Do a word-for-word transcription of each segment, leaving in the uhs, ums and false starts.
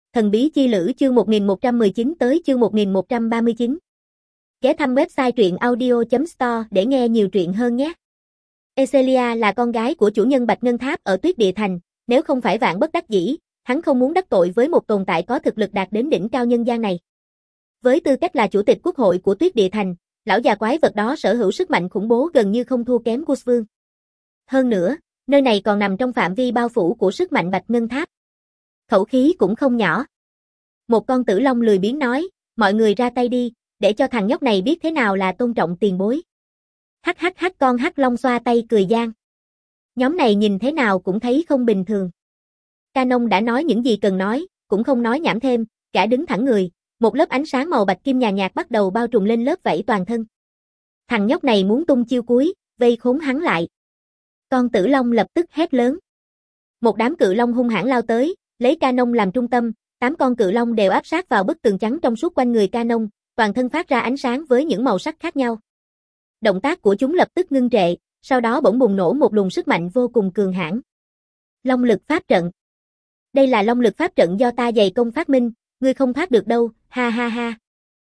Thần bí chi lữ chương một nghìn một trăm mười chín tới chương một nghìn một trăm ba mươi chín. Ghé thăm website truyện audio chấm store để nghe nhiều truyện hơn nhé. Ecelia là con gái của chủ nhân Bạch Ngân Tháp ở Tuyết Địa Thành, nếu không phải vạn bất đắc dĩ, hắn không muốn đắc tội với một tồn tại có thực lực đạt đến đỉnh cao nhân gian này. Với tư cách là chủ tịch quốc hội của Tuyết Địa Thành, lão già quái vật đó sở hữu sức mạnh khủng bố gần như không thua kém Gus Vương. Hơn nữa, nơi này còn nằm trong phạm vi bao phủ của sức mạnh Bạch Ngân Tháp. Khẩu khí cũng không nhỏ. Một con tử long lười biếng nói, mọi người ra tay đi, để cho thằng nhóc này biết thế nào là tôn trọng tiền bối. Hắc hắc hắc, con hắc long xoa tay cười gian. Nhóm này nhìn thế nào cũng thấy không bình thường. Canon đã nói những gì cần nói, cũng không nói nhảm thêm, gã đứng thẳng người, một lớp ánh sáng màu bạch kim nhàn nhạt bắt đầu bao trùm lên lớp vảy toàn thân. Thằng nhóc này muốn tung chiêu cuối, vây khốn hắn lại. Con tử long lập tức hét lớn. Một đám cự long hung hãn lao tới, lấy Canon làm trung tâm, tám con cự long đều áp sát vào bức tường trắng trong suốt quanh người Canon, toàn thân phát ra ánh sáng với những màu sắc khác nhau. Động tác của chúng lập tức ngưng trệ, sau đó bỗng bùng nổ một luồng sức mạnh vô cùng cường hãn. Long lực pháp trận. Đây là long lực pháp trận do ta dày công phát minh, ngươi không thoát được đâu, ha ha ha.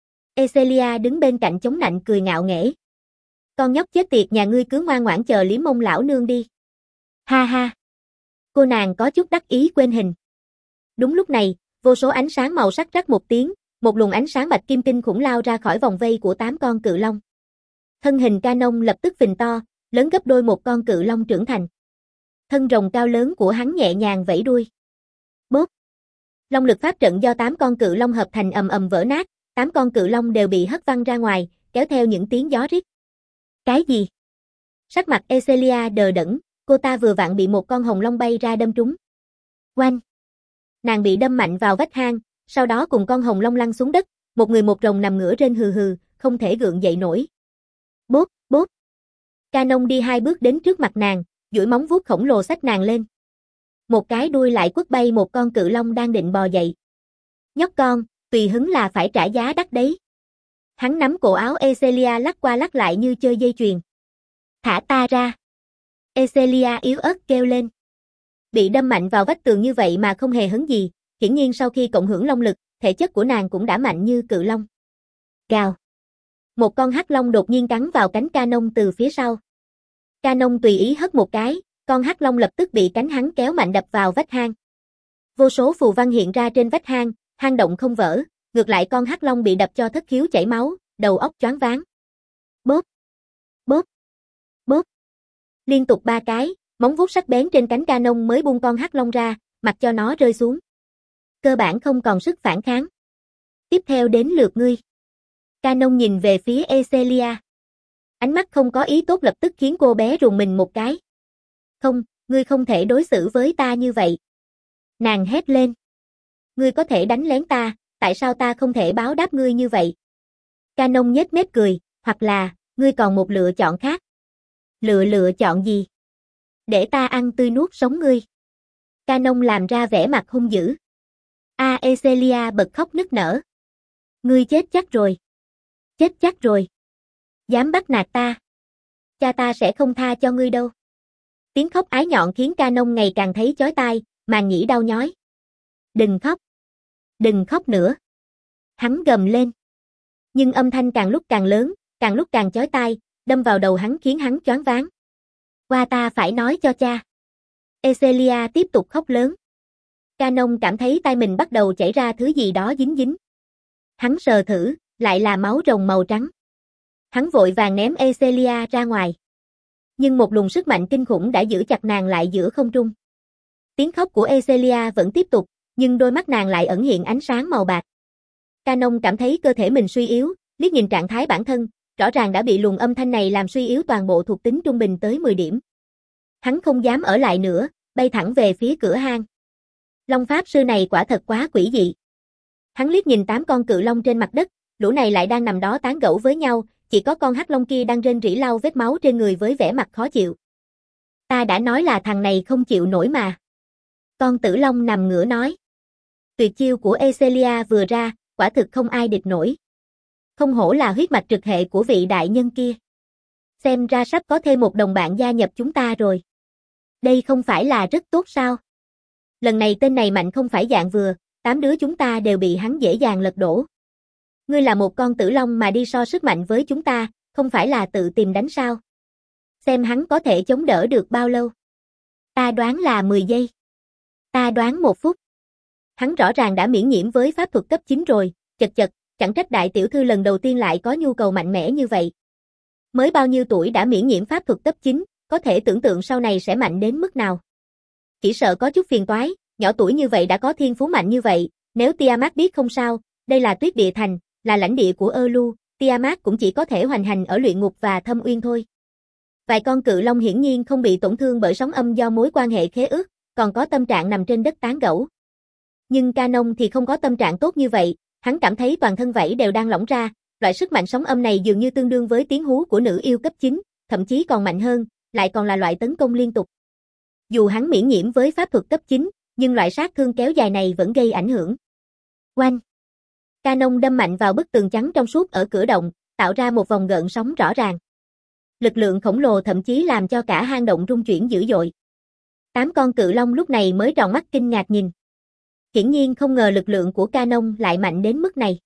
Ecelia đứng bên cạnh chống nạnh cười ngạo nghễ. Con nhóc chết tiệt nhà ngươi cứ ngoan ngoãn chờ liếm mông lão nương đi. Ha ha. Cô nàng có chút đắc ý quên hình. Đúng lúc này, vô số ánh sáng màu sắc rắc một tiếng, một luồng ánh sáng bạch kim kinh khủng lao ra khỏi vòng vây của tám con cự long. Thân hình Canon lập tức phình to, lớn gấp đôi một con cự long trưởng thành. Thân rồng cao lớn của hắn nhẹ nhàng vẫy đuôi. Bốp. Long lực pháp trận do tám con cự long hợp thành ầm ầm vỡ nát, tám con cự long đều bị hất văng ra ngoài, kéo theo những tiếng gió rít. Cái gì? Sắc mặt Ecelia đờ đẫn, cô ta vừa vặn bị một con hồng long bay ra đâm trúng. Oanh! Nàng bị đâm mạnh vào vách hang, sau đó cùng con hồng long lăn xuống đất, một người một rồng nằm ngửa trên hừ hừ, không thể gượng dậy nổi. Bốp, bốp. Canon đi hai bước đến trước mặt nàng, duỗi móng vuốt khổng lồ xách nàng lên. Một cái đuôi lại quất bay một con cự long đang định bò dậy. Nhóc con, tùy hứng là phải trả giá đắt đấy. Hắn nắm cổ áo Ecelia lắc qua lắc lại như chơi dây chuyền. Thả ta ra. Ecelia yếu ớt kêu lên. Bị đâm mạnh vào vách tường như vậy mà không hề hấn gì, hiển nhiên sau khi cộng hưởng long lực, thể chất của nàng cũng đã mạnh như cự long. Gào. Một con hắc long đột nhiên cắn vào cánh Canon từ phía sau. Canon tùy ý hất một cái, con hắc long lập tức bị cánh hắn kéo mạnh đập vào vách hang. Vô số phù văn hiện ra trên vách hang, hang động không vỡ, ngược lại con hắc long bị đập cho thất khiếu chảy máu, đầu óc choáng váng. Bốp, bốp, bốp. Liên tục ba cái, móng vuốt sắc bén trên cánh Canon mới buông con hắc long ra, mặc cho nó rơi xuống. Cơ bản không còn sức phản kháng. Tiếp theo đến lượt ngươi. Canon nhìn về phía Ecelia. Ánh mắt không có ý tốt lập tức khiến cô bé rùng mình một cái. Không, ngươi không thể đối xử với ta như vậy. Nàng hét lên. Ngươi có thể đánh lén ta, tại sao ta không thể báo đáp ngươi như vậy? Canon nhếch mép cười, hoặc là, ngươi còn một lựa chọn khác. Lựa lựa chọn gì? Để ta ăn tươi nuốt sống ngươi. Canon làm ra vẻ mặt hung dữ. A Ecelia bật khóc nức nở. Ngươi chết chắc rồi. Chết chắc rồi. Dám bắt nạt ta. Cha ta sẽ không tha cho ngươi đâu. Tiếng khóc ái nhọn khiến Canon ngày càng thấy chói tai, màng nhĩ đau nhói. Đừng khóc. Đừng khóc nữa. Hắn gầm lên. Nhưng âm thanh càng lúc càng lớn, càng lúc càng chói tai, đâm vào đầu hắn khiến hắn choáng váng. Qua ta phải nói cho cha. Ecelia tiếp tục khóc lớn. Canon cảm thấy tai mình bắt đầu chảy ra thứ gì đó dính dính. Hắn sờ thử, lại là máu rồng màu trắng. Hắn vội vàng ném Ecelia ra ngoài. Nhưng một luồng sức mạnh kinh khủng đã giữ chặt nàng lại giữa không trung. Tiếng khóc của Ecelia vẫn tiếp tục, nhưng đôi mắt nàng lại ẩn hiện ánh sáng màu bạc. Canon cảm thấy cơ thể mình suy yếu, liếc nhìn trạng thái bản thân, rõ ràng đã bị luồng âm thanh này làm suy yếu toàn bộ thuộc tính trung bình tới mười điểm. Hắn không dám ở lại nữa, bay thẳng về phía cửa hang. Long pháp sư này quả thật quá quỷ dị. Hắn liếc nhìn tám con cự long trên mặt đất, lũ này lại đang nằm đó tán gẫu với nhau, chỉ có con hắc long kia đang rên rỉ lau vết máu trên người với vẻ mặt khó chịu. Ta đã nói là thằng này không chịu nổi mà. Con tử long nằm ngửa nói. Tuyệt chiêu của Ecelia vừa ra, quả thực không ai địch nổi. Không hổ là huyết mạch trực hệ của vị đại nhân kia. Xem ra sắp có thêm một đồng bạn gia nhập chúng ta rồi. Đây không phải là rất tốt sao? Lần này tên này mạnh không phải dạng vừa, tám đứa chúng ta đều bị hắn dễ dàng lật đổ. Ngươi là một con tử long mà đi so sức mạnh với chúng ta, không phải là tự tìm đánh sao? Xem hắn có thể chống đỡ được bao lâu. Ta đoán là mười giây. Ta đoán một phút. Hắn rõ ràng đã miễn nhiễm với pháp thuật cấp chín rồi, chật chật, chẳng trách đại tiểu thư lần đầu tiên lại có nhu cầu mạnh mẽ như vậy. Mới bao nhiêu tuổi đã miễn nhiễm pháp thuật cấp chín, có thể tưởng tượng sau này sẽ mạnh đến mức nào. Chỉ sợ có chút phiền toái, nhỏ tuổi như vậy đã có thiên phú mạnh như vậy, nếu Tiamat biết không sao, đây là Tuyết Địa Thành, là lãnh địa của Elu, Tiamat cũng chỉ có thể hoành hành ở luyện ngục và thâm uyên thôi. Vài con cự long hiển nhiên không bị tổn thương bởi sóng âm do mối quan hệ khế ước, còn có tâm trạng nằm trên đất tán gẫu. Nhưng Canon thì không có tâm trạng tốt như vậy, hắn cảm thấy toàn thân vảy đều đang lỏng ra, loại sức mạnh sóng âm này dường như tương đương với tiếng hú của nữ yêu cấp chín, thậm chí còn mạnh hơn, lại còn là loại tấn công liên tục. Dù hắn miễn nhiễm với pháp thuật cấp chín, nhưng loại sát thương kéo dài này vẫn gây ảnh hưởng. Oanh! Canon đâm mạnh vào bức tường trắng trong suốt ở cửa động, tạo ra một vòng gợn sóng rõ ràng. Lực lượng khổng lồ thậm chí làm cho cả hang động rung chuyển dữ dội. Tám con cự long lúc này mới tròn mắt kinh ngạc nhìn. Hiển nhiên không ngờ lực lượng của Canon lại mạnh đến mức này.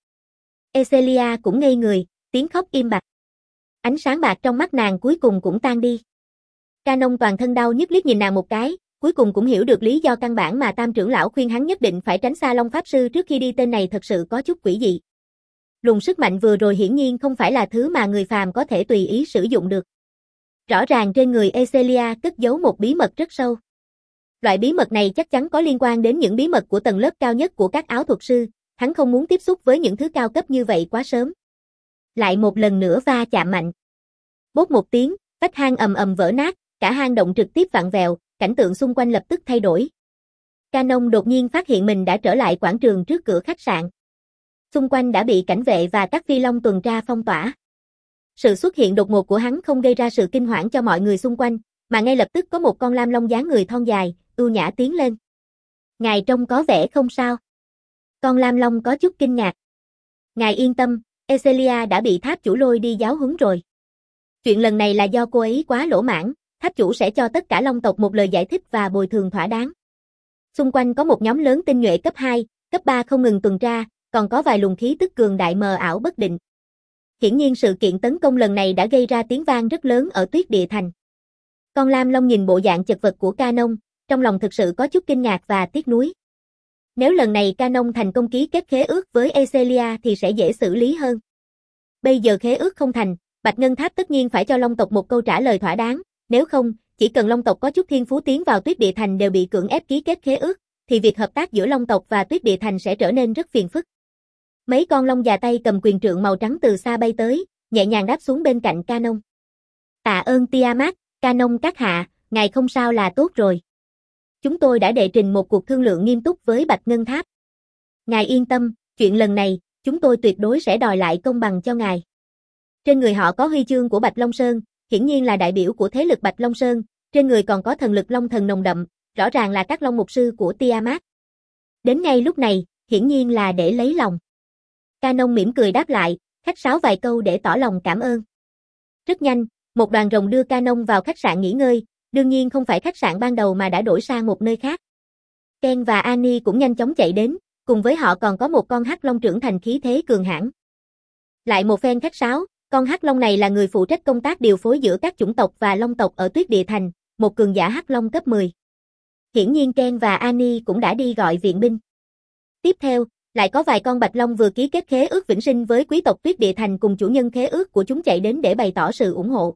Ecelia cũng ngây người, tiếng khóc im bặt. Ánh sáng bạc trong mắt nàng cuối cùng cũng tan đi. Canon toàn thân đau nhức liếc nhìn nàng một cái, cuối cùng cũng hiểu được lý do căn bản mà Tam trưởng lão khuyên hắn nhất định phải tránh xa Long Pháp Sư trước khi đi, tên này thật sự có chút quỷ dị. Luồng sức mạnh vừa rồi hiển nhiên không phải là thứ mà người phàm có thể tùy ý sử dụng được. Rõ ràng trên người Ecelia cất giấu một bí mật rất sâu. Loại bí mật này chắc chắn có liên quan đến những bí mật của tầng lớp cao nhất của các áo thuật sư, hắn không muốn tiếp xúc với những thứ cao cấp như vậy quá sớm. Lại một lần nữa va chạm mạnh. Bốp một tiếng, vách hang ầm ầm vỡ nát, cả hang động trực tiếp vặn vẹo, cảnh tượng xung quanh lập tức thay đổi. Canon đột nhiên phát hiện mình đã trở lại quảng trường trước cửa khách sạn. Xung quanh đã bị cảnh vệ và các phi long tuần tra phong tỏa. Sự xuất hiện đột ngột của hắn không gây ra sự kinh hoảng cho mọi người xung quanh, mà ngay lập tức có một con lam long dáng người thon dài, ưu nhã tiến lên. Ngài trông có vẻ không sao. Con lam long có chút kinh ngạc. Ngài yên tâm, Ecelia đã bị tháp chủ lôi đi giáo huấn rồi. Chuyện lần này là do cô ấy quá lỗ mãn, tháp chủ sẽ cho tất cả long tộc một lời giải thích và bồi thường thỏa đáng. Xung quanh có một nhóm lớn tinh nhuệ cấp hai, cấp ba không ngừng tuần tra, còn có vài luồng khí tức cường đại mờ ảo bất định. Hiển nhiên sự kiện tấn công lần này đã gây ra tiếng vang rất lớn ở Tuyết Địa Thành. Con lam long nhìn bộ dạng chật vật của Canon, trong lòng thực sự có chút kinh ngạc và tiếc nuối. Nếu lần này Canon thành công ký kết khế ước với Ecelia thì sẽ dễ xử lý hơn. Bây giờ khế ước không thành, Bạch Ngân Tháp tất nhiên phải cho long tộc một câu trả lời thỏa đáng, nếu không, chỉ cần long tộc có chút thiên phú tiến vào Tuyết Địa Thành đều bị cưỡng ép ký kết khế ước, thì việc hợp tác giữa long tộc và Tuyết Địa Thành sẽ trở nên rất phiền phức. Mấy con long già tay cầm quyền trượng màu trắng từ xa bay tới, nhẹ nhàng đáp xuống bên cạnh Canon. Tạ ơn Tiamat, Canon các hạ, ngài không sao là tốt rồi. Chúng tôi đã đệ trình một cuộc thương lượng nghiêm túc với Bạch Ngân Tháp. Ngài yên tâm, chuyện lần này, chúng tôi tuyệt đối sẽ đòi lại công bằng cho ngài. Trên người họ có huy chương của Bạch Long Sơn, hiển nhiên là đại biểu của thế lực Bạch Long Sơn, trên người còn có thần lực long thần nồng đậm, rõ ràng là các long mục sư của Tiamat. Đến ngay lúc này, hiển nhiên là để lấy lòng. Canon mỉm cười đáp lại, khách sáo vài câu để tỏ lòng cảm ơn. Rất nhanh, một đoàn rồng đưa Canon vào khách sạn nghỉ ngơi, đương nhiên không phải khách sạn ban đầu mà đã đổi sang một nơi khác. Ken và Annie cũng nhanh chóng chạy đến, cùng với họ còn có một con hắc long trưởng thành khí thế cường hãn. Lại một phen khách sáo, con hắc long này là người phụ trách công tác điều phối giữa các chủng tộc và long tộc ở Tuyết Địa Thành, một cường giả hắc long cấp mười. Hiển nhiên Ken và Annie cũng đã đi gọi viện binh. Tiếp theo, lại có vài con bạch long vừa ký kết khế ước vĩnh sinh với quý tộc Tuyết Địa Thành cùng chủ nhân khế ước của chúng chạy đến để bày tỏ sự ủng hộ.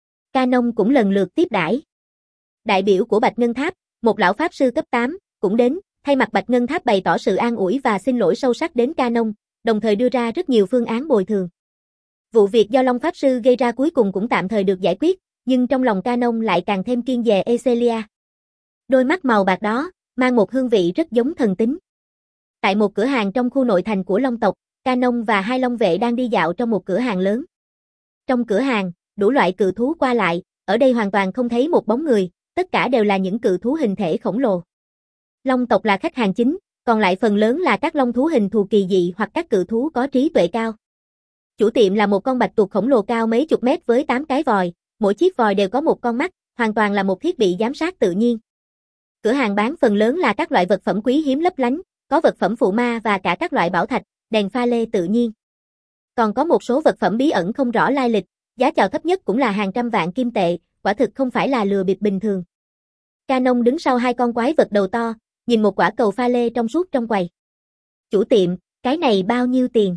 Canon cũng lần lượt tiếp đãi. Đại biểu của Bạch Ngân Tháp, một lão pháp sư cấp tám, cũng đến, thay mặt Bạch Ngân Tháp bày tỏ sự an ủi và xin lỗi sâu sắc đến Canon, đồng thời đưa ra rất nhiều phương án bồi thường. Vụ việc do Long Pháp Sư gây ra cuối cùng cũng tạm thời được giải quyết, nhưng trong lòng Canon lại càng thêm kiêng dè Ecelia. Đôi mắt màu bạc đó, mang một hương vị rất giống thần tính. Tại một cửa hàng trong khu nội thành của Long tộc, Canon và hai Long vệ đang đi dạo trong một cửa hàng lớn. Trong cửa hàng, đủ loại cự thú qua lại, ở đây hoàn toàn không thấy một bóng người, tất cả đều là những cự thú hình thể khổng lồ. Long tộc là khách hàng chính, còn lại phần lớn là các long thú hình thù kỳ dị hoặc các cự thú có trí tuệ cao. Chủ tiệm là một con bạch tuộc khổng lồ cao mấy chục mét với tám cái vòi, mỗi chiếc vòi đều có một con mắt, hoàn toàn là một thiết bị giám sát tự nhiên. Cửa hàng bán phần lớn là các loại vật phẩm quý hiếm lấp lánh, có vật phẩm phụ ma và cả các loại bảo thạch, đèn pha lê tự nhiên. Còn có một số vật phẩm bí ẩn không rõ lai lịch, giá chào thấp nhất cũng là hàng trăm vạn kim tệ, quả thực không phải là lừa bịp bình thường. Canon đứng sau hai con quái vật đầu to, nhìn một quả cầu pha lê trong suốt trong quầy. Chủ tiệm, cái này bao nhiêu tiền?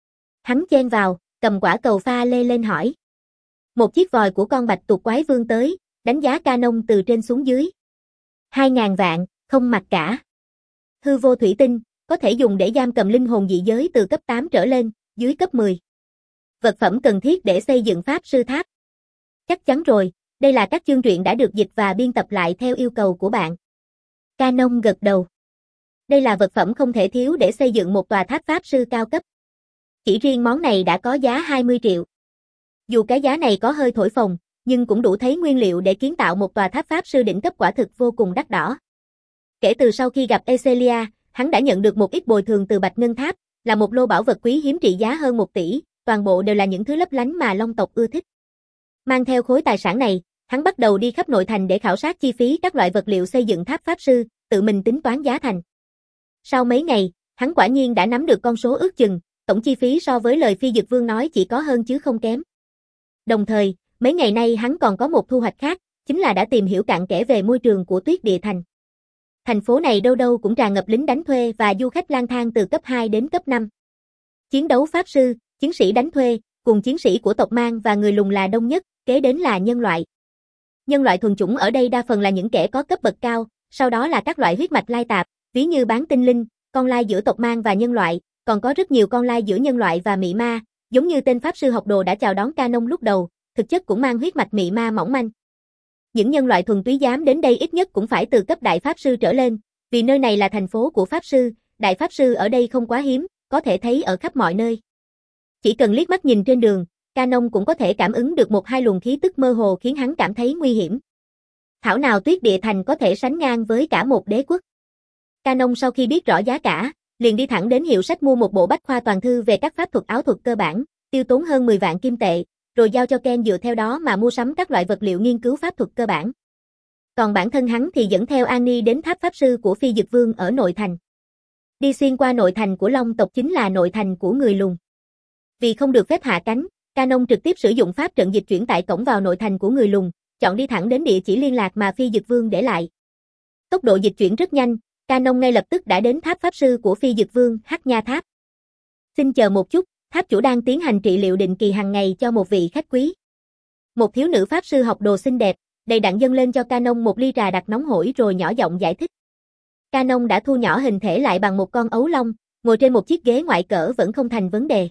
Hắn chen vào, cầm quả cầu pha lê lên hỏi. Một chiếc vòi của con bạch tuộc quái vương tới, đánh giá Canon từ trên xuống dưới. Hai ngàn vạn, không mặc cả. Hư vô thủy tinh, có thể dùng để giam cầm linh hồn dị giới từ cấp tám trở lên, dưới cấp mười. Vật phẩm cần thiết để xây dựng pháp sư tháp. Chắc chắn rồi, đây là các chương truyện đã được dịch và biên tập lại theo yêu cầu của bạn. Canon gật đầu. Đây là vật phẩm không thể thiếu để xây dựng một tòa tháp pháp sư cao cấp. Chỉ riêng món này đã có giá hai mươi triệu. Dù cái giá này có hơi thổi phồng, nhưng cũng đủ thấy nguyên liệu để kiến tạo một tòa tháp pháp sư đỉnh cấp quả thực vô cùng đắt đỏ. Kể từ sau khi gặp Esselia, hắn đã nhận được một ít bồi thường từ Bạch Ngân Tháp, là một lô bảo vật quý hiếm trị giá hơn một tỷ, toàn bộ đều là những thứ lấp lánh mà Long tộc ưa thích. Mang theo khối tài sản này, hắn bắt đầu đi khắp nội thành để khảo sát chi phí các loại vật liệu xây dựng tháp pháp sư, tự mình tính toán giá thành. Sau mấy ngày, hắn quả nhiên đã nắm được con số ước chừng, tổng chi phí so với lời Phi Dực Vương nói chỉ có hơn chứ không kém. Đồng thời, mấy ngày nay hắn còn có một thu hoạch khác, chính là đã tìm hiểu cặn kẽ về môi trường của Tuyết Địa Thành. Thành phố này đâu đâu cũng tràn ngập lính đánh thuê và du khách lang thang từ cấp hai đến cấp năm. Chiến đấu pháp sư, chiến sĩ đánh thuê, cùng chiến sĩ của tộc mang và người lùn là đông nhất, kế đến là nhân loại. Nhân loại thuần chủng ở đây đa phần là những kẻ có cấp bậc cao, sau đó là các loại huyết mạch lai tạp, ví như bán tinh linh, con lai giữa tộc mang và nhân loại, còn có rất nhiều con lai giữa nhân loại và mị ma, giống như tên pháp sư học đồ đã chào đón Canon lúc đầu, thực chất cũng mang huyết mạch mị ma mỏng manh. Những nhân loại thuần túy dám đến đây ít nhất cũng phải từ cấp đại pháp sư trở lên, vì nơi này là thành phố của pháp sư, đại pháp sư ở đây không quá hiếm, có thể thấy ở khắp mọi nơi. Chỉ cần liếc mắt nhìn trên đường, Canon cũng có thể cảm ứng được một hai luồng khí tức mơ hồ khiến hắn cảm thấy nguy hiểm. Thảo nào Tuyết Địa Thành có thể sánh ngang với cả một đế quốc. Canon sau khi biết rõ giá cả, liền đi thẳng đến hiệu sách mua một bộ bách khoa toàn thư về các pháp thuật áo thuật cơ bản, tiêu tốn hơn mười vạn kim tệ, rồi giao cho Ken dựa theo đó mà mua sắm các loại vật liệu nghiên cứu pháp thuật cơ bản. Còn bản thân hắn thì dẫn theo Annie đến tháp pháp sư của Phi Dực Vương ở nội thành. Đi xuyên qua nội thành của Long tộc chính là nội thành của người lùn. Vì không được phép hạ cánh, Canon trực tiếp sử dụng pháp trận dịch chuyển tại cổng vào nội thành của người lùn, chọn đi thẳng đến địa chỉ liên lạc mà Phi Dực Vương để lại. Tốc độ dịch chuyển rất nhanh, Canon ngay lập tức đã đến tháp pháp sư của Phi Dực Vương, Hắc Nha Tháp. Xin chờ một chút, tháp chủ đang tiến hành trị liệu định kỳ hàng ngày cho một vị khách quý. Một thiếu nữ pháp sư học đồ xinh đẹp, đầy đặn dâng lên cho Canon một ly trà đặc nóng hổi rồi nhỏ giọng giải thích. Canon đã thu nhỏ hình thể lại bằng một con ấu long, ngồi trên một chiếc ghế ngoại cỡ vẫn không thành vấn đề.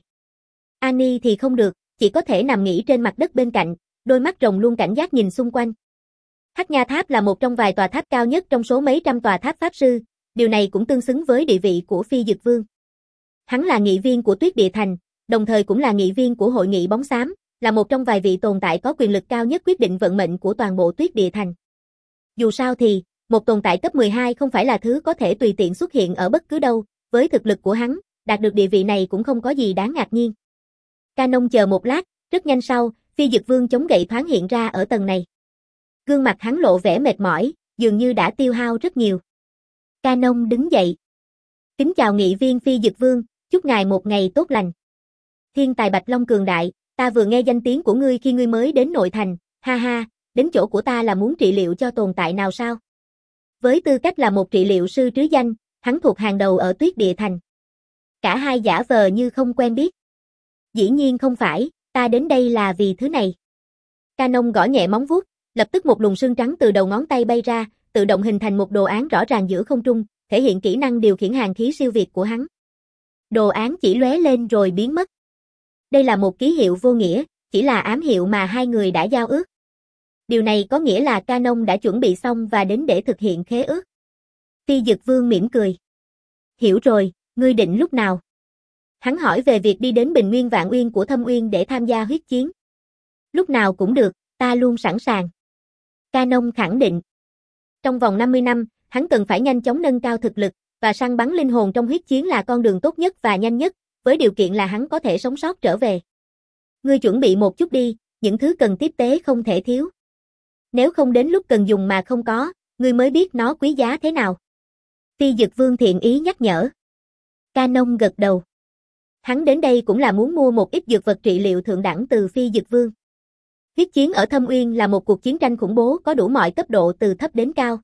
Annie thì không được, chỉ có thể nằm nghỉ trên mặt đất bên cạnh, đôi mắt rồng luôn cảnh giác nhìn xung quanh. Hắc Nha Tháp là một trong vài tòa tháp cao nhất trong số mấy trăm tòa tháp pháp sư, điều này cũng tương xứng với địa vị của Phi Dực Vương. Hắn là nghị viên của Tuyết Địa Thành, đồng thời cũng là nghị viên của hội nghị bóng xám, là một trong vài vị tồn tại có quyền lực cao nhất quyết định vận mệnh của toàn bộ Tuyết Địa Thành. Dù sao thì, một tồn tại cấp mười hai không phải là thứ có thể tùy tiện xuất hiện ở bất cứ đâu, với thực lực của hắn, đạt được địa vị này cũng không có gì đáng ngạc nhiên. Canon chờ một lát, rất nhanh sau, Phi Dực Vương chống gậy thoáng hiện ra ở tầng này. Gương mặt hắn lộ vẻ mệt mỏi, dường như đã tiêu hao rất nhiều. Canon đứng dậy. Kính chào nghị viên Phi Dực Vương, chúc ngài một ngày tốt lành. Thiên tài Bạch Long cường đại, ta vừa nghe danh tiếng của ngươi khi ngươi mới đến nội thành, ha ha, đến chỗ của ta là muốn trị liệu cho tồn tại nào sao? Với tư cách là một trị liệu sư trứ danh, hắn thuộc hàng đầu ở Tuyết Địa Thành. Cả hai giả vờ như không quen biết. Dĩ nhiên không phải, ta đến đây là vì thứ này. Canon gõ nhẹ móng vuốt, lập tức một luồng sương trắng từ đầu ngón tay bay ra, tự động hình thành một đồ án rõ ràng giữa không trung, thể hiện kỹ năng điều khiển hàn khí siêu việt của hắn. Đồ án chỉ lóe lên rồi biến mất. Đây là một ký hiệu vô nghĩa, chỉ là ám hiệu mà hai người đã giao ước. Điều này có nghĩa là Canon đã chuẩn bị xong và đến để thực hiện khế ước. Phi Dực Vương mỉm cười. Hiểu rồi, ngươi định lúc nào? Hắn hỏi về việc đi đến Bình Nguyên Vạn Uyên của Thâm Uyên để tham gia huyết chiến. Lúc nào cũng được, ta luôn sẵn sàng. Canon khẳng định. Trong vòng năm mươi năm, hắn cần phải nhanh chóng nâng cao thực lực, và săn bắn linh hồn trong huyết chiến là con đường tốt nhất và nhanh nhất, với điều kiện là hắn có thể sống sót trở về. Ngươi chuẩn bị một chút đi, những thứ cần tiếp tế không thể thiếu. Nếu không đến lúc cần dùng mà không có, ngươi mới biết nó quý giá thế nào. Phi Dực Vương thiện ý nhắc nhở. Canon gật đầu. Hắn đến đây cũng là muốn mua một ít dược vật trị liệu thượng đẳng từ Phi Dực Vương. Huyết chiến ở Thâm Uyên là một cuộc chiến tranh khủng bố có đủ mọi cấp độ từ thấp đến cao.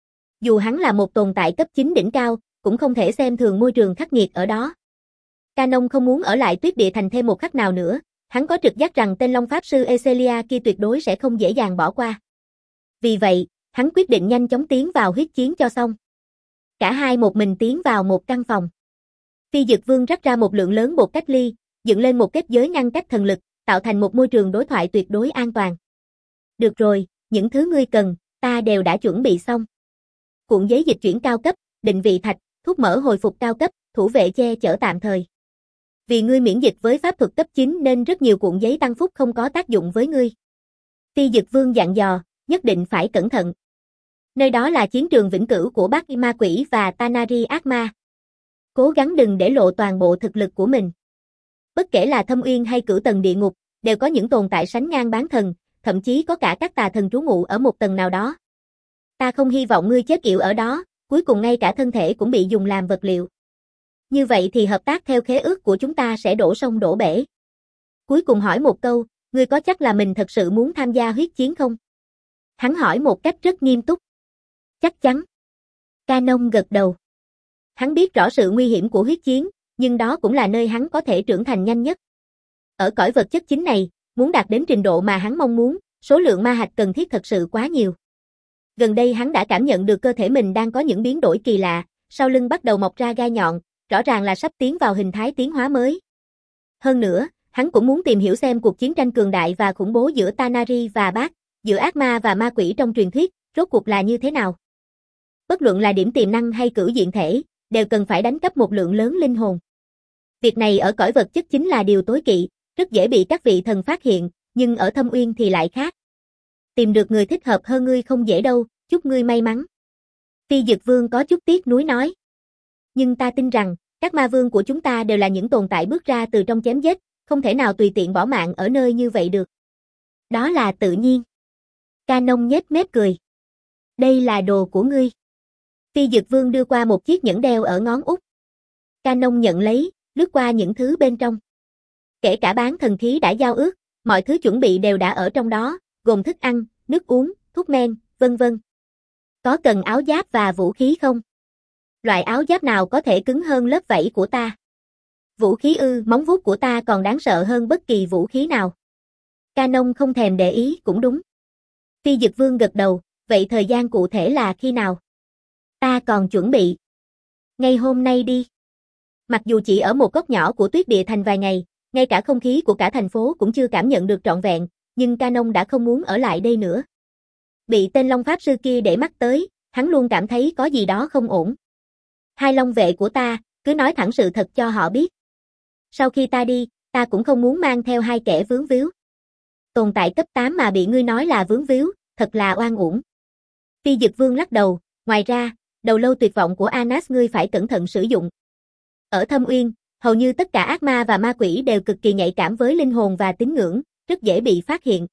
Dù hắn là một tồn tại cấp chín đỉnh cao, cũng không thể xem thường môi trường khắc nghiệt ở đó. Canon không muốn ở lại Tuyết Địa Thành thêm một khắc nào nữa, hắn có trực giác rằng tên Long Pháp Sư Ecelia kia tuyệt đối sẽ không dễ dàng bỏ qua. Vì vậy, hắn quyết định nhanh chóng tiến vào huyết chiến cho xong. Cả hai một mình tiến vào một căn phòng. Phi Dực Vương rắc ra một lượng lớn bột cách ly, dựng lên một kết giới ngăn cách thần lực, tạo thành một môi trường đối thoại tuyệt đối an toàn. Được rồi, những thứ ngươi cần, ta đều đã chuẩn bị xong. Cuộn giấy dịch chuyển cao cấp, định vị thạch, thuốc mỡ hồi phục cao cấp, thủ vệ che chở tạm thời. Vì ngươi miễn dịch với pháp thuật cấp chín nên rất nhiều cuộn giấy tăng phúc không có tác dụng với ngươi. Phi Dực Vương dặn dò, nhất định phải cẩn thận. Nơi đó là chiến trường vĩnh cửu của Bác Ma Quỷ và Tanari ác ma. Cố gắng đừng để lộ toàn bộ thực lực của mình. Bất kể là Thâm Uyên hay Cửu Tầng Địa Ngục, đều có những tồn tại sánh ngang bán thần, thậm chí có cả các tà thần trú ngụ ở một tầng nào đó. Ta không hy vọng ngươi chết yểu ở đó, cuối cùng ngay cả thân thể cũng bị dùng làm vật liệu. Như vậy thì hợp tác theo khế ước của chúng ta sẽ đổ sông đổ bể. Cuối cùng hỏi một câu, ngươi có chắc là mình thật sự muốn tham gia huyết chiến không? Hắn hỏi một cách rất nghiêm túc. Chắc chắn. Canon gật đầu. Hắn biết rõ sự nguy hiểm của huyết chiến, nhưng đó cũng là nơi hắn có thể trưởng thành nhanh nhất. Ở cõi vật chất chính này, muốn đạt đến trình độ mà hắn mong muốn, số lượng ma hạch cần thiết thật sự quá nhiều. Gần đây hắn đã cảm nhận được cơ thể mình đang có những biến đổi kỳ lạ, sau lưng bắt đầu mọc ra gai nhọn, rõ ràng là sắp tiến vào hình thái tiến hóa mới. Hơn nữa, hắn cũng muốn tìm hiểu xem cuộc chiến tranh cường đại và khủng bố giữa Tanari và Bác, giữa ác ma và ma quỷ trong truyền thuyết, rốt cuộc là như thế nào. Bất luận là điểm tiềm năng hay cửu diện thể, đều cần phải đánh cắp một lượng lớn linh hồn. Việc này ở cõi vật chất chính là điều tối kỵ, rất dễ bị các vị thần phát hiện, nhưng ở Thâm Uyên thì lại khác. Tìm được người thích hợp hơn ngươi không dễ đâu, chúc ngươi may mắn. Phi Dực Vương có chút tiếc nuối nói. Nhưng ta tin rằng, các ma vương của chúng ta đều là những tồn tại bước ra từ trong chém giết, không thể nào tùy tiện bỏ mạng ở nơi như vậy được. Đó là tự nhiên. Canon nhếch mép cười. Đây là đồ của ngươi. Phi Dực Vương đưa qua một chiếc nhẫn đeo ở ngón út. Canon nhận lấy, lướt qua những thứ bên trong. Kể cả bán thần khí đã giao ước, mọi thứ chuẩn bị đều đã ở trong đó, gồm thức ăn, nước uống, thuốc men, vân vân. Có cần áo giáp và vũ khí không? Loại áo giáp nào có thể cứng hơn lớp vảy của ta? Vũ khí ư, móng vuốt của ta còn đáng sợ hơn bất kỳ vũ khí nào. Canon không thèm để ý cũng đúng. Phi Dực Vương gật đầu, vậy thời gian cụ thể là khi nào? Ta còn chuẩn bị. Ngay hôm nay đi. Mặc dù chỉ ở một góc nhỏ của Tuyết Địa Thành vài ngày, ngay cả không khí của cả thành phố cũng chưa cảm nhận được trọn vẹn, nhưng Canon đã không muốn ở lại đây nữa. Bị tên Long Pháp Sư kia để mắt tới, hắn luôn cảm thấy có gì đó không ổn. Hai Long vệ của ta, cứ nói thẳng sự thật cho họ biết. Sau khi ta đi, ta cũng không muốn mang theo hai kẻ vướng víu. Tồn tại cấp tám mà bị ngươi nói là vướng víu, thật là oan uổng. Phi Dực Vương lắc đầu, ngoài ra, đầu lâu tuyệt vọng của Anas ngươi phải cẩn thận sử dụng. Ở Thâm Uyên, hầu như tất cả ác ma và ma quỷ đều cực kỳ nhạy cảm với linh hồn và tín ngưỡng, rất dễ bị phát hiện.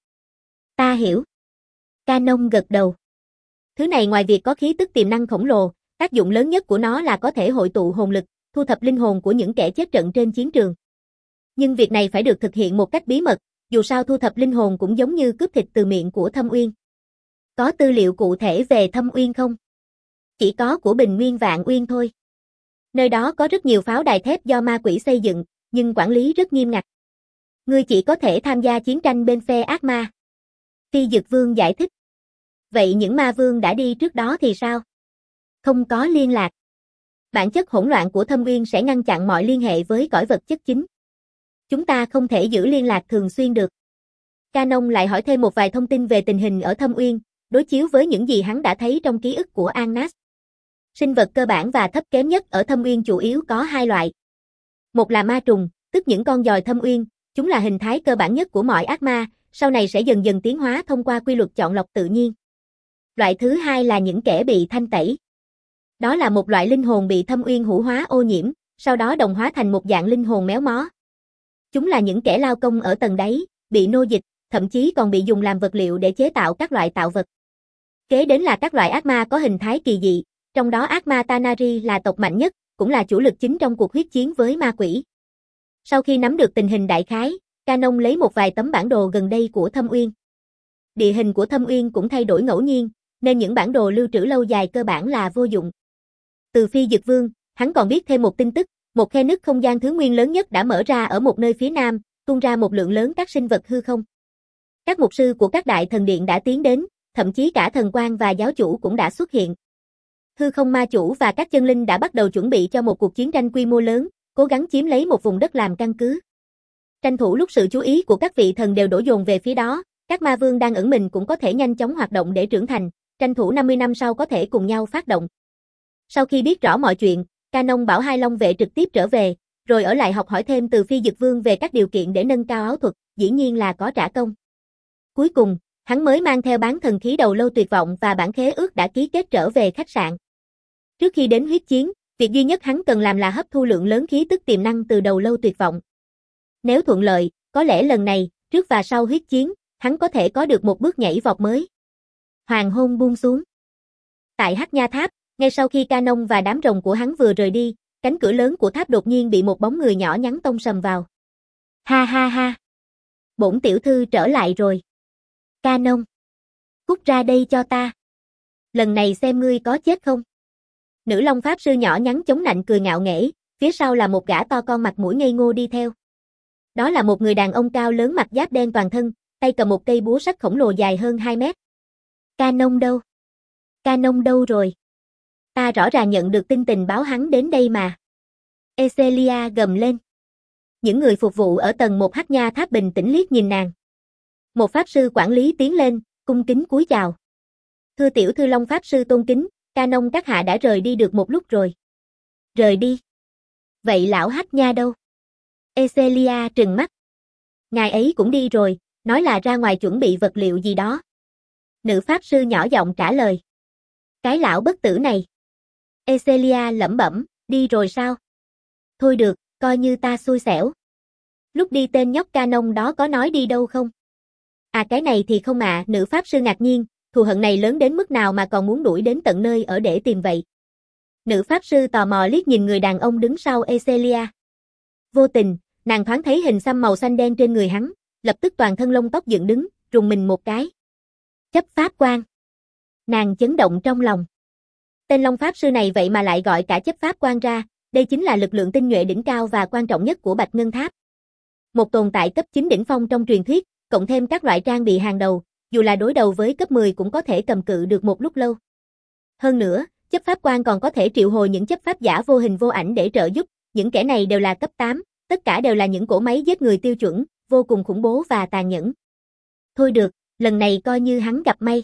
Ta hiểu. Canon gật đầu. Thứ này ngoài việc có khí tức tiềm năng khổng lồ, tác dụng lớn nhất của nó là có thể hội tụ hồn lực, thu thập linh hồn của những kẻ chết trận trên chiến trường. Nhưng việc này phải được thực hiện một cách bí mật, dù sao thu thập linh hồn cũng giống như cướp thịt từ miệng của Thâm Uyên. Có tư liệu cụ thể về Thâm Uyên không? Chỉ có của Bình Nguyên Vạn Uyên thôi. Nơi đó có rất nhiều pháo đài thép do ma quỷ xây dựng, nhưng quản lý rất nghiêm ngặt. Ngươi chỉ có thể tham gia chiến tranh bên phe ác ma. Phi Dực Vương giải thích. Vậy những ma vương đã đi trước đó thì sao? Không có liên lạc. Bản chất hỗn loạn của Thâm Uyên sẽ ngăn chặn mọi liên hệ với cõi vật chất chính. Chúng ta không thể giữ liên lạc thường xuyên được. Canon lại hỏi thêm một vài thông tin về tình hình ở Thâm Uyên, đối chiếu với những gì hắn đã thấy trong ký ức của Anas. Sinh vật cơ bản và thấp kém nhất ở Thâm Uyên chủ yếu có hai loại. Một là ma trùng, tức những con giòi Thâm Uyên, chúng là hình thái cơ bản nhất của mọi ác ma, sau này sẽ dần dần tiến hóa thông qua quy luật chọn lọc tự nhiên. Loại thứ hai là những kẻ bị thanh tẩy. Đó là một loại linh hồn bị Thâm Uyên hủ hóa ô nhiễm, sau đó đồng hóa thành một dạng linh hồn méo mó. Chúng là những kẻ lao công ở tầng đáy, bị nô dịch, thậm chí còn bị dùng làm vật liệu để chế tạo các loại tạo vật. Kế đến là các loại ác ma có hình thái kỳ dị, trong đó ác ma Tanari là tộc mạnh nhất, cũng là chủ lực chính trong cuộc huyết chiến với ma quỷ. Sau khi nắm được tình hình đại khái, Canon lấy một vài tấm bản đồ gần đây của Thâm Uyên. Địa hình của Thâm Uyên cũng thay đổi ngẫu nhiên, nên những bản đồ lưu trữ lâu dài cơ bản là vô dụng. Từ Phi Dực Vương, hắn còn biết thêm một tin tức, một khe nứt không gian thứ nguyên lớn nhất đã mở ra ở một nơi phía nam, tuôn ra một lượng lớn các sinh vật hư không. Các mục sư của các đại thần điện đã tiến đến, thậm chí cả thần quan và giáo chủ cũng đã xuất hiện. Hư không ma chủ và các chân linh đã bắt đầu chuẩn bị cho một cuộc chiến tranh quy mô lớn, cố gắng chiếm lấy một vùng đất làm căn cứ. Tranh thủ lúc sự chú ý của các vị thần đều đổ dồn về phía đó, các ma vương đang ẩn mình cũng có thể nhanh chóng hoạt động để trưởng thành, tranh thủ năm mươi năm sau có thể cùng nhau phát động. Sau khi biết rõ mọi chuyện, Canon bảo hai long vệ trực tiếp trở về, rồi ở lại học hỏi thêm từ Phi Dực Vương về các điều kiện để nâng cao áo thuật, dĩ nhiên là có trả công. Cuối cùng, hắn mới mang theo bán thần khí đầu lâu tuyệt vọng và bản khế ước đã ký kết trở về khách sạn. Trước khi đến huyết chiến, việc duy nhất hắn cần làm là hấp thu lượng lớn khí tức tiềm năng từ đầu lâu tuyệt vọng. Nếu thuận lợi, có lẽ lần này, trước và sau huyết chiến, hắn có thể có được một bước nhảy vọt mới. Hoàng hôn buông xuống. Tại Hắc Nha Tháp, ngay sau khi Canon và đám rồng của hắn vừa rời đi, cánh cửa lớn của tháp đột nhiên bị một bóng người nhỏ nhắn tông sầm vào. Ha ha ha. Bổn tiểu thư trở lại rồi. Canon. Cút ra đây cho ta. Lần này xem ngươi có chết không. Nữ Long Pháp Sư nhỏ nhắn chống nạnh cười ngạo nghễ, phía sau là một gã to con mặt mũi ngây ngô đi theo. Đó là một người đàn ông cao lớn mặc giáp đen toàn thân, tay cầm một cây búa sắt khổng lồ dài hơn hai mét. Canon đâu? Canon đâu rồi? Ta rõ ràng nhận được tin tình báo hắn đến đây mà. Ecelia gầm lên. Những người phục vụ ở tầng một Hắc Nha Tháp bình tĩnh liếc nhìn nàng. Một pháp sư quản lý tiến lên, cung kính cúi chào. Thưa tiểu thư Long Pháp Sư tôn kính, Canon các hạ đã rời đi được một lúc rồi. Rời đi? Vậy lão Hắc Nha đâu? Ecelia trừng mắt. Ngài ấy cũng đi rồi, nói là ra ngoài chuẩn bị vật liệu gì đó. Nữ pháp sư nhỏ giọng trả lời. Cái lão bất tử này. Ecelia lẩm bẩm, đi rồi sao? Thôi được, coi như ta xui xẻo. Lúc đi tên nhóc Canon đó có nói đi đâu không? À cái này thì không ạ, à, nữ pháp sư ngạc nhiên, thù hận này lớn đến mức nào mà còn muốn đuổi đến tận nơi ở để tìm vậy? Nữ pháp sư tò mò liếc nhìn người đàn ông đứng sau Ecelia. Vô tình, nàng thoáng thấy hình xăm màu xanh đen trên người hắn, lập tức toàn thân lông tóc dựng đứng, rùng mình một cái. Chấp pháp quan. Nàng chấn động trong lòng. Tên Long Pháp Sư này vậy mà lại gọi cả chấp pháp quan ra, đây chính là lực lượng tinh nhuệ đỉnh cao và quan trọng nhất của Bạch Ngân Tháp. Một tồn tại cấp chín đỉnh phong trong truyền thuyết, cộng thêm các loại trang bị hàng đầu, dù là đối đầu với cấp mười cũng có thể cầm cự được một lúc lâu. Hơn nữa, chấp pháp quan còn có thể triệu hồi những chấp pháp giả vô hình vô ảnh để trợ giúp, những kẻ này đều là cấp tám, tất cả đều là những cỗ máy giết người tiêu chuẩn, vô cùng khủng bố và tàn nhẫn. Thôi được, lần này coi như hắn gặp may.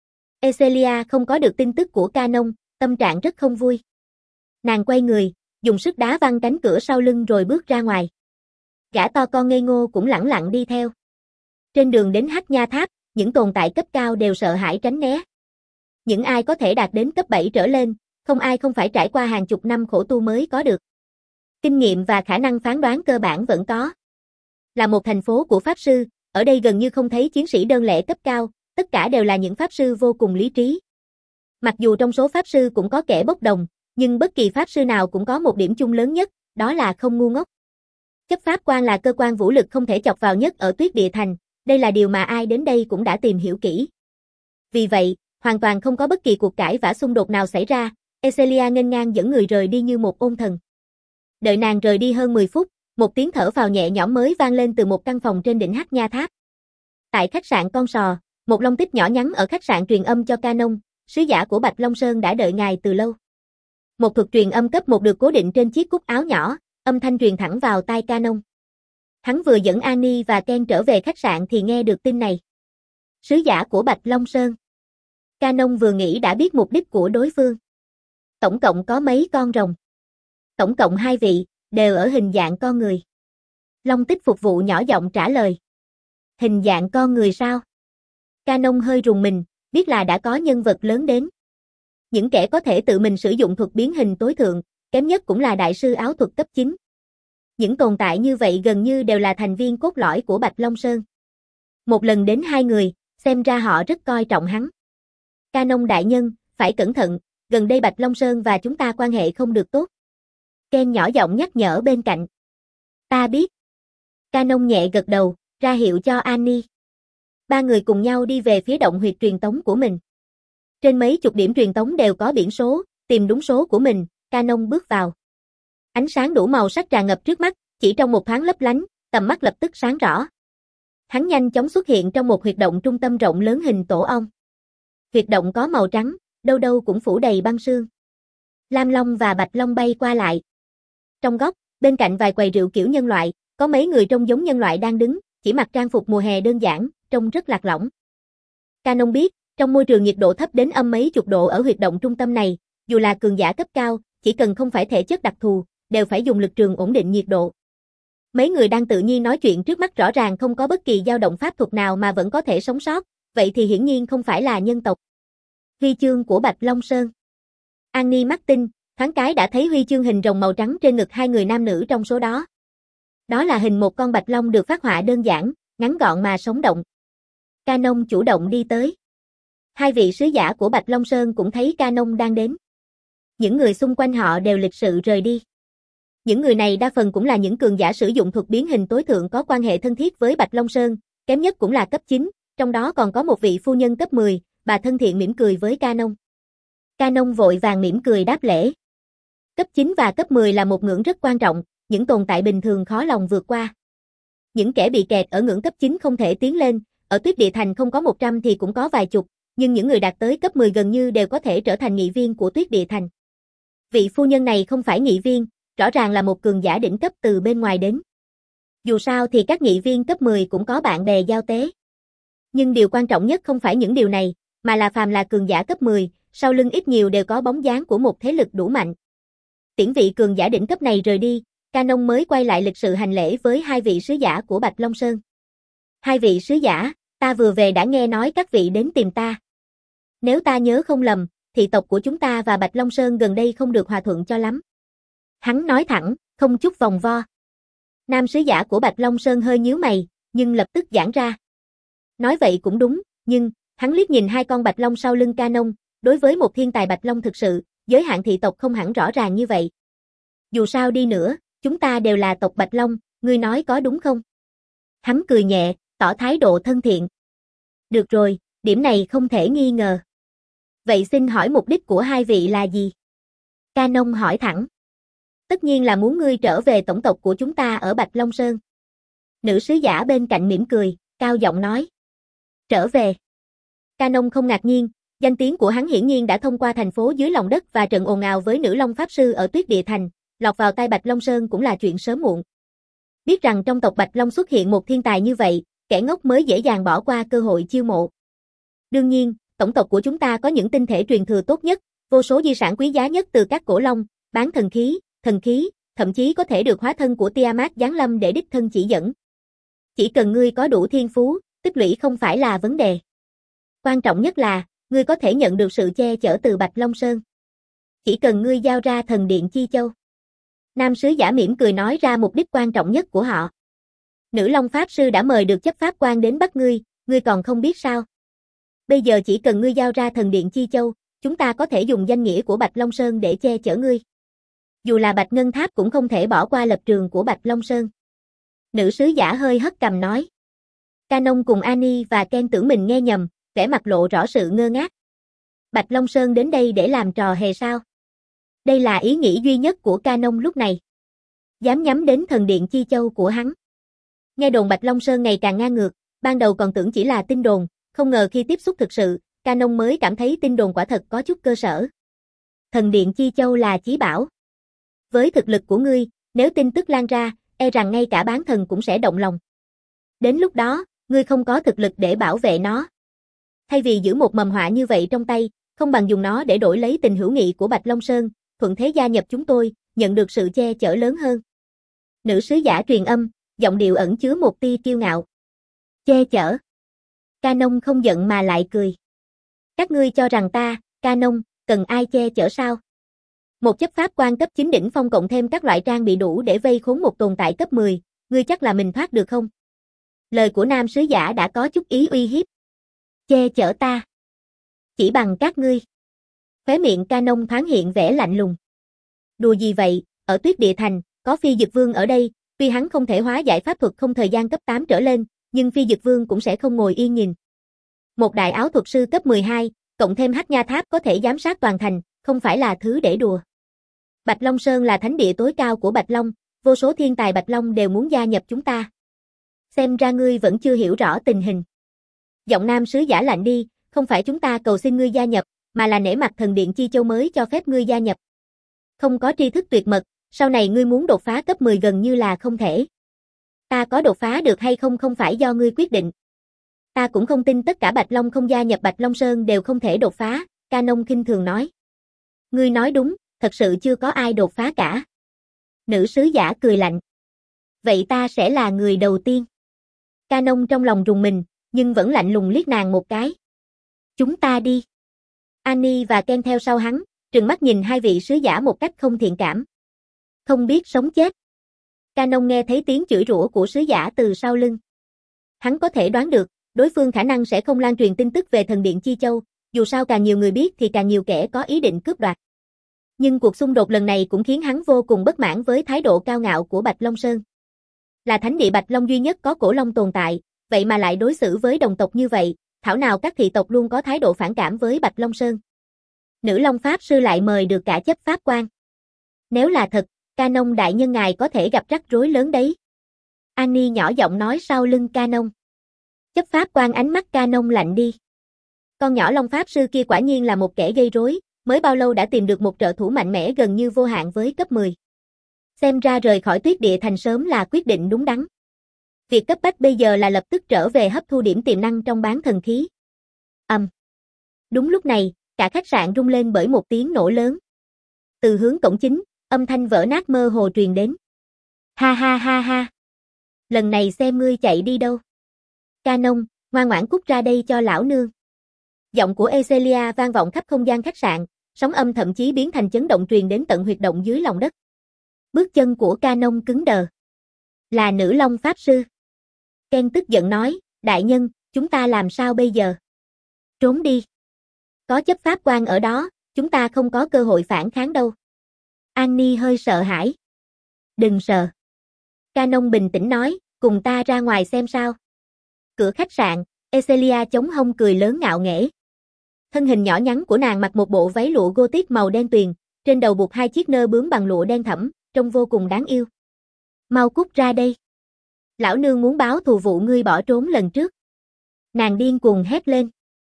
Ecelia không có được tin tức của Canon, tâm trạng rất không vui. Nàng quay người, dùng sức đá văng cánh cửa sau lưng rồi bước ra ngoài. Gã to con ngây ngô cũng lẳng lặng đi theo. Trên đường đến Hắc Nha Tháp, những tồn tại cấp cao đều sợ hãi tránh né. Những ai có thể đạt đến cấp bảy trở lên, không ai không phải trải qua hàng chục năm khổ tu mới có được. Kinh nghiệm và khả năng phán đoán cơ bản vẫn có. Là một thành phố của Pháp Sư, ở đây gần như không thấy chiến sĩ đơn lẻ cấp cao, tất cả đều là những Pháp Sư vô cùng lý trí. Mặc dù trong số Pháp Sư cũng có kẻ bốc đồng, nhưng bất kỳ Pháp Sư nào cũng có một điểm chung lớn nhất, đó là không ngu ngốc. Chấp pháp quan là cơ quan vũ lực không thể chọc vào nhất ở Tuyết Địa Thành, đây là điều mà ai đến đây cũng đã tìm hiểu kỹ. Vì vậy, hoàn toàn không có bất kỳ cuộc cãi vã xung đột nào xảy ra, Ecelia nghênh ngang dẫn người rời đi như một ôn thần. Đợi nàng rời đi hơn mười phút, một tiếng thở phào nhẹ nhõm mới vang lên từ một căn phòng trên đỉnh Hắc Nha Tháp. Tại khách sạn Con Sò, một long tích nhỏ nhắn ở khách sạn truyền âm cho Canon, sứ giả của Bạch Long Sơn đã đợi ngài từ lâu. Một thuật truyền âm cấp một được cố định trên chiếc cúc áo nhỏ, âm thanh truyền thẳng vào tai Canon. Hắn vừa dẫn Annie và Ken trở về khách sạn thì nghe được tin này. Sứ giả của Bạch Long Sơn. Canon vừa nghĩ đã biết mục đích của đối phương. Tổng cộng có mấy con rồng? Tổng cộng hai vị, đều ở hình dạng con người. Long tích phục vụ nhỏ giọng trả lời. Hình dạng con người sao? Canon hơi rùng mình, biết là đã có nhân vật lớn đến. Những kẻ có thể tự mình sử dụng thuật biến hình tối thượng, kém nhất cũng là đại sư áo thuật cấp chín. Những tồn tại như vậy gần như đều là thành viên cốt lõi của Bạch Long Sơn. Một lần đến hai người, xem ra họ rất coi trọng hắn. Canon đại nhân, phải cẩn thận, gần đây Bạch Long Sơn và chúng ta quan hệ không được tốt. Ken nhỏ giọng nhắc nhở bên cạnh. Ta biết. Canon nhẹ gật đầu, ra hiệu cho Annie. Ba người cùng nhau đi về phía động huyệt truyền tống của mình. Trên mấy chục điểm truyền tống đều có biển số, tìm đúng số của mình, Canon bước vào. Ánh sáng đủ màu sắc tràn ngập trước mắt, chỉ trong một thoáng lấp lánh, tầm mắt lập tức sáng rõ. Hắn nhanh chóng xuất hiện trong một huyệt động trung tâm rộng lớn hình tổ ong. Huyệt động có màu trắng, đâu đâu cũng phủ đầy băng sương. Lam Long và Bạch Long bay qua lại. Trong góc, bên cạnh vài quầy rượu kiểu nhân loại, có mấy người trông giống nhân loại đang đứng, chỉ mặc trang phục mùa hè đơn giản, trông rất lạc lõng. Canon biết, trong môi trường nhiệt độ thấp đến âm mấy chục độ ở huyệt động trung tâm này, dù là cường giả cấp cao, chỉ cần không phải thể chất đặc thù, đều phải dùng lực trường ổn định nhiệt độ. Mấy người đang tự nhiên nói chuyện trước mắt rõ ràng không có bất kỳ dao động pháp thuật nào mà vẫn có thể sống sót, vậy thì hiển nhiên không phải là nhân tộc. Huy chương của Bạch Long Sơn. Annie mắt tinh, thoáng cái đã thấy huy chương hình rồng màu trắng trên ngực hai người nam nữ trong số đó. Đó là hình một con bạch long được phác họa đơn giản, ngắn gọn mà sống động. Canon chủ động đi tới. Hai vị sứ giả của Bạch Long Sơn cũng thấy Canon đang đến. Những người xung quanh họ đều lịch sự rời đi. Những người này đa phần cũng là những cường giả sử dụng thuật biến hình tối thượng có quan hệ thân thiết với Bạch Long Sơn, kém nhất cũng là cấp chín, trong đó còn có một vị phu nhân cấp mười, bà thân thiện mỉm cười với Canon. Canon vội vàng mỉm cười đáp lễ. Cấp chín và cấp mười là một ngưỡng rất quan trọng, những tồn tại bình thường khó lòng vượt qua. Những kẻ bị kẹt ở ngưỡng cấp chín không thể tiến lên, ở Tuyết Địa Thành không có một trăm thì cũng có vài chục, nhưng những người đạt tới cấp mười gần như đều có thể trở thành nghị viên của Tuyết Địa Thành. Vị phu nhân này không phải nghị viên, rõ ràng là một cường giả đỉnh cấp từ bên ngoài đến. Dù sao thì các nghị viên cấp mười cũng có bạn bè giao tế. Nhưng điều quan trọng nhất không phải những điều này, mà là phàm là cường giả cấp mười, sau lưng ít nhiều đều có bóng dáng của một thế lực đủ mạnh. Tiễn vị cường giả đỉnh cấp này rời đi, Canon mới quay lại lịch sự hành lễ với hai vị sứ giả của Bạch Long Sơn. Hai vị sứ giả, ta vừa về đã nghe nói các vị đến tìm ta. Nếu ta nhớ không lầm, thị tộc của chúng ta và Bạch Long Sơn gần đây không được hòa thuận cho lắm. Hắn nói thẳng, không chút vòng vo. Nam sứ giả của Bạch Long Sơn hơi nhíu mày, nhưng lập tức giãn ra. Nói vậy cũng đúng, nhưng, hắn liếc nhìn hai con Bạch Long sau lưng Canon, đối với một thiên tài Bạch Long thực sự, giới hạn thị tộc không hẳn rõ ràng như vậy. Dù sao đi nữa, chúng ta đều là tộc Bạch Long, ngươi nói có đúng không? Hắn cười nhẹ, tỏ thái độ thân thiện. Được rồi, điểm này không thể nghi ngờ. Vậy xin hỏi mục đích của hai vị là gì? Canon hỏi thẳng. Tất nhiên là muốn ngươi trở về tổng tộc của chúng ta ở Bạch Long Sơn. Nữ sứ giả bên cạnh mỉm cười, cao giọng nói. Trở về. Canon không ngạc nhiên, danh tiếng của hắn hiển nhiên đã thông qua thành phố dưới lòng đất và trận ồn ào với nữ Long Pháp Sư ở Tuyết Địa Thành, lọt vào tai Bạch Long Sơn cũng là chuyện sớm muộn. Biết rằng trong tộc Bạch Long xuất hiện một thiên tài như vậy, kẻ ngốc mới dễ dàng bỏ qua cơ hội chiêu mộ. Đương nhiên, tổng tộc của chúng ta có những tinh thể truyền thừa tốt nhất, vô số di sản quý giá nhất từ các cổ long, bán thần khí, thần khí, thậm chí có thể được hóa thân của Tiamat giáng lâm để đích thân chỉ dẫn. Chỉ cần ngươi có đủ thiên phú, tích lũy không phải là vấn đề. Quan trọng nhất là, ngươi có thể nhận được sự che chở từ Bạch Long Sơn. Chỉ cần ngươi giao ra thần điện Chi Châu. Nam sứ giả mỉm cười nói ra mục đích quan trọng nhất của họ. Nữ Long Pháp Sư đã mời được chấp pháp quan đến bắt ngươi, ngươi còn không biết sao. Bây giờ chỉ cần ngươi giao ra thần điện Chi Châu, chúng ta có thể dùng danh nghĩa của Bạch Long Sơn để che chở ngươi. Dù là Bạch Ngân Tháp cũng không thể bỏ qua lập trường của Bạch Long Sơn. Nữ sứ giả hơi hất cằm nói. Canon cùng Annie và Ken tưởng mình nghe nhầm, vẻ mặt lộ rõ sự ngơ ngác. Bạch Long Sơn đến đây để làm trò hề sao? Đây là ý nghĩ duy nhất của Canon lúc này. Dám nhắm đến thần điện Chi Châu của hắn. Nghe đồn Bạch Long Sơn ngày càng ngang ngược, ban đầu còn tưởng chỉ là tin đồn, không ngờ khi tiếp xúc thực sự, Canon mới cảm thấy tin đồn quả thật có chút cơ sở. Thần điện Chi Châu là chí bảo. Với thực lực của ngươi, nếu tin tức lan ra, e rằng ngay cả bán thần cũng sẽ động lòng. Đến lúc đó, ngươi không có thực lực để bảo vệ nó. Thay vì giữ một mầm họa như vậy trong tay, không bằng dùng nó để đổi lấy tình hữu nghị của Bạch Long Sơn, thuận thế gia nhập chúng tôi, nhận được sự che chở lớn hơn. Nữ sứ giả truyền âm, giọng điệu ẩn chứa một tia kiêu ngạo. Che chở. Canon không giận mà lại cười. Các ngươi cho rằng ta, Canon, cần ai che chở sao? Một chấp pháp quan cấp chín đỉnh phong cộng thêm các loại trang bị đủ để vây khốn một tồn tại cấp mười, ngươi chắc là mình thoát được không? Lời của nam sứ giả đã có chút ý uy hiếp. Che chở ta. Chỉ bằng các ngươi. Khóe miệng Canon thoáng hiện vẻ lạnh lùng. Đùa gì vậy, ở Tuyết Địa Thành, có Phi Dực Vương ở đây, tuy hắn không thể hóa giải pháp thuật không thời gian cấp tám trở lên, nhưng Phi Dực Vương cũng sẽ không ngồi yên nhìn. Một đại áo thuật sư cấp mười hai, cộng thêm Hắc Nha Tháp có thể giám sát toàn thành, không phải là thứ để đùa. Bạch Long Sơn là thánh địa tối cao của Bạch Long, vô số thiên tài Bạch Long đều muốn gia nhập chúng ta. Xem ra ngươi vẫn chưa hiểu rõ tình hình. Giọng nam sứ giả lạnh đi, không phải chúng ta cầu xin ngươi gia nhập, mà là nể mặt thần điện Chi Châu mới cho phép ngươi gia nhập. Không có tri thức tuyệt mật, sau này ngươi muốn đột phá cấp mười gần như là không thể. Ta có đột phá được hay không không phải do ngươi quyết định. Ta cũng không tin tất cả Bạch Long không gia nhập Bạch Long Sơn đều không thể đột phá, Canon khinh thường nói. Ngươi nói đúng, thật sự chưa có ai đột phá cả. Nữ sứ giả cười lạnh. Vậy ta sẽ là người đầu tiên. Canon trong lòng rùng mình, nhưng vẫn lạnh lùng liếc nàng một cái. Chúng ta đi. Annie và Ken theo sau hắn, trừng mắt nhìn hai vị sứ giả một cách không thiện cảm. Không biết sống chết. Canon nghe thấy tiếng chửi rủa của sứ giả từ sau lưng. Hắn có thể đoán được, đối phương khả năng sẽ không lan truyền tin tức về thần điện Chi Châu, dù sao càng nhiều người biết thì càng nhiều kẻ có ý định cướp đoạt. Nhưng cuộc xung đột lần này cũng khiến hắn vô cùng bất mãn với thái độ cao ngạo của Bạch Long Sơn. Là thánh địa Bạch Long duy nhất có cổ long tồn tại, vậy mà lại đối xử với đồng tộc như vậy, thảo nào các thị tộc luôn có thái độ phản cảm với Bạch Long Sơn. Nữ Long Pháp Sư lại mời được cả chấp pháp quan. Nếu là thật, Canon đại nhân ngài có thể gặp rắc rối lớn đấy. Annie nhỏ giọng nói sau lưng Canon. Chấp pháp quan ánh mắt Canon lạnh đi. Con nhỏ Long Pháp Sư kia quả nhiên là một kẻ gây rối, mới bao lâu đã tìm được một trợ thủ mạnh mẽ gần như vô hạn với cấp mười. Xem ra rời khỏi Tuyết Địa Thành sớm là quyết định đúng đắn. Việc cấp bách bây giờ là lập tức trở về hấp thu điểm tiềm năng trong bán thần khí. Ầm. Um. Đúng lúc này, cả khách sạn rung lên bởi một tiếng nổ lớn. Từ hướng cổng chính, âm thanh vỡ nát mơ hồ truyền đến. Ha ha ha ha. Lần này xem ngươi chạy đi đâu. Canon, ngoan ngoãn cút ra đây cho lão nương. Giọng của Ecelia vang vọng khắp không gian khách sạn, sóng âm thậm chí biến thành chấn động truyền đến tận huyệt động dưới lòng đất. Bước chân của Canon cứng đờ. Là nữ Long Pháp Sư. Ken tức giận nói, đại nhân, chúng ta làm sao bây giờ? Trốn đi. Có chấp pháp quan ở đó, chúng ta không có cơ hội phản kháng đâu. Annie hơi sợ hãi. Đừng sợ. Canon bình tĩnh nói, cùng ta ra ngoài xem sao. Cửa khách sạn, Ecelia chống hông cười lớn ngạo nghễ. Thân hình nhỏ nhắn của nàng mặc một bộ váy lụa Gothic màu đen tuyền, trên đầu buộc hai chiếc nơ bướm bằng lụa đen thẫm, trông vô cùng đáng yêu. Mau cút ra đây. Lão nương muốn báo thù vụ ngươi bỏ trốn lần trước. Nàng điên cuồng hét lên.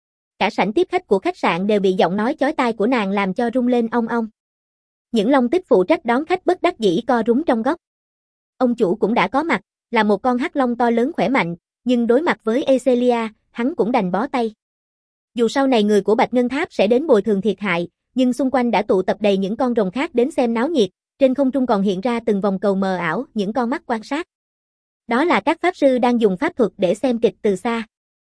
Cả sảnh tiếp khách của khách sạn đều bị giọng nói chói tai của nàng làm cho rung lên ong ong. Những long tích phụ trách đón khách bất đắc dĩ co rúm trong góc. Ông chủ cũng đã có mặt, là một con hắc long to lớn khỏe mạnh, nhưng đối mặt với Ecelia, hắn cũng đành bó tay. Dù sau này người của Bạch Ngân Tháp sẽ đến bồi thường thiệt hại, nhưng xung quanh đã tụ tập đầy những con rồng khác đến xem náo nhiệt, trên không trung còn hiện ra từng vòng cầu mờ ảo, những con mắt quan sát. Đó là các pháp sư đang dùng pháp thuật để xem kịch từ xa.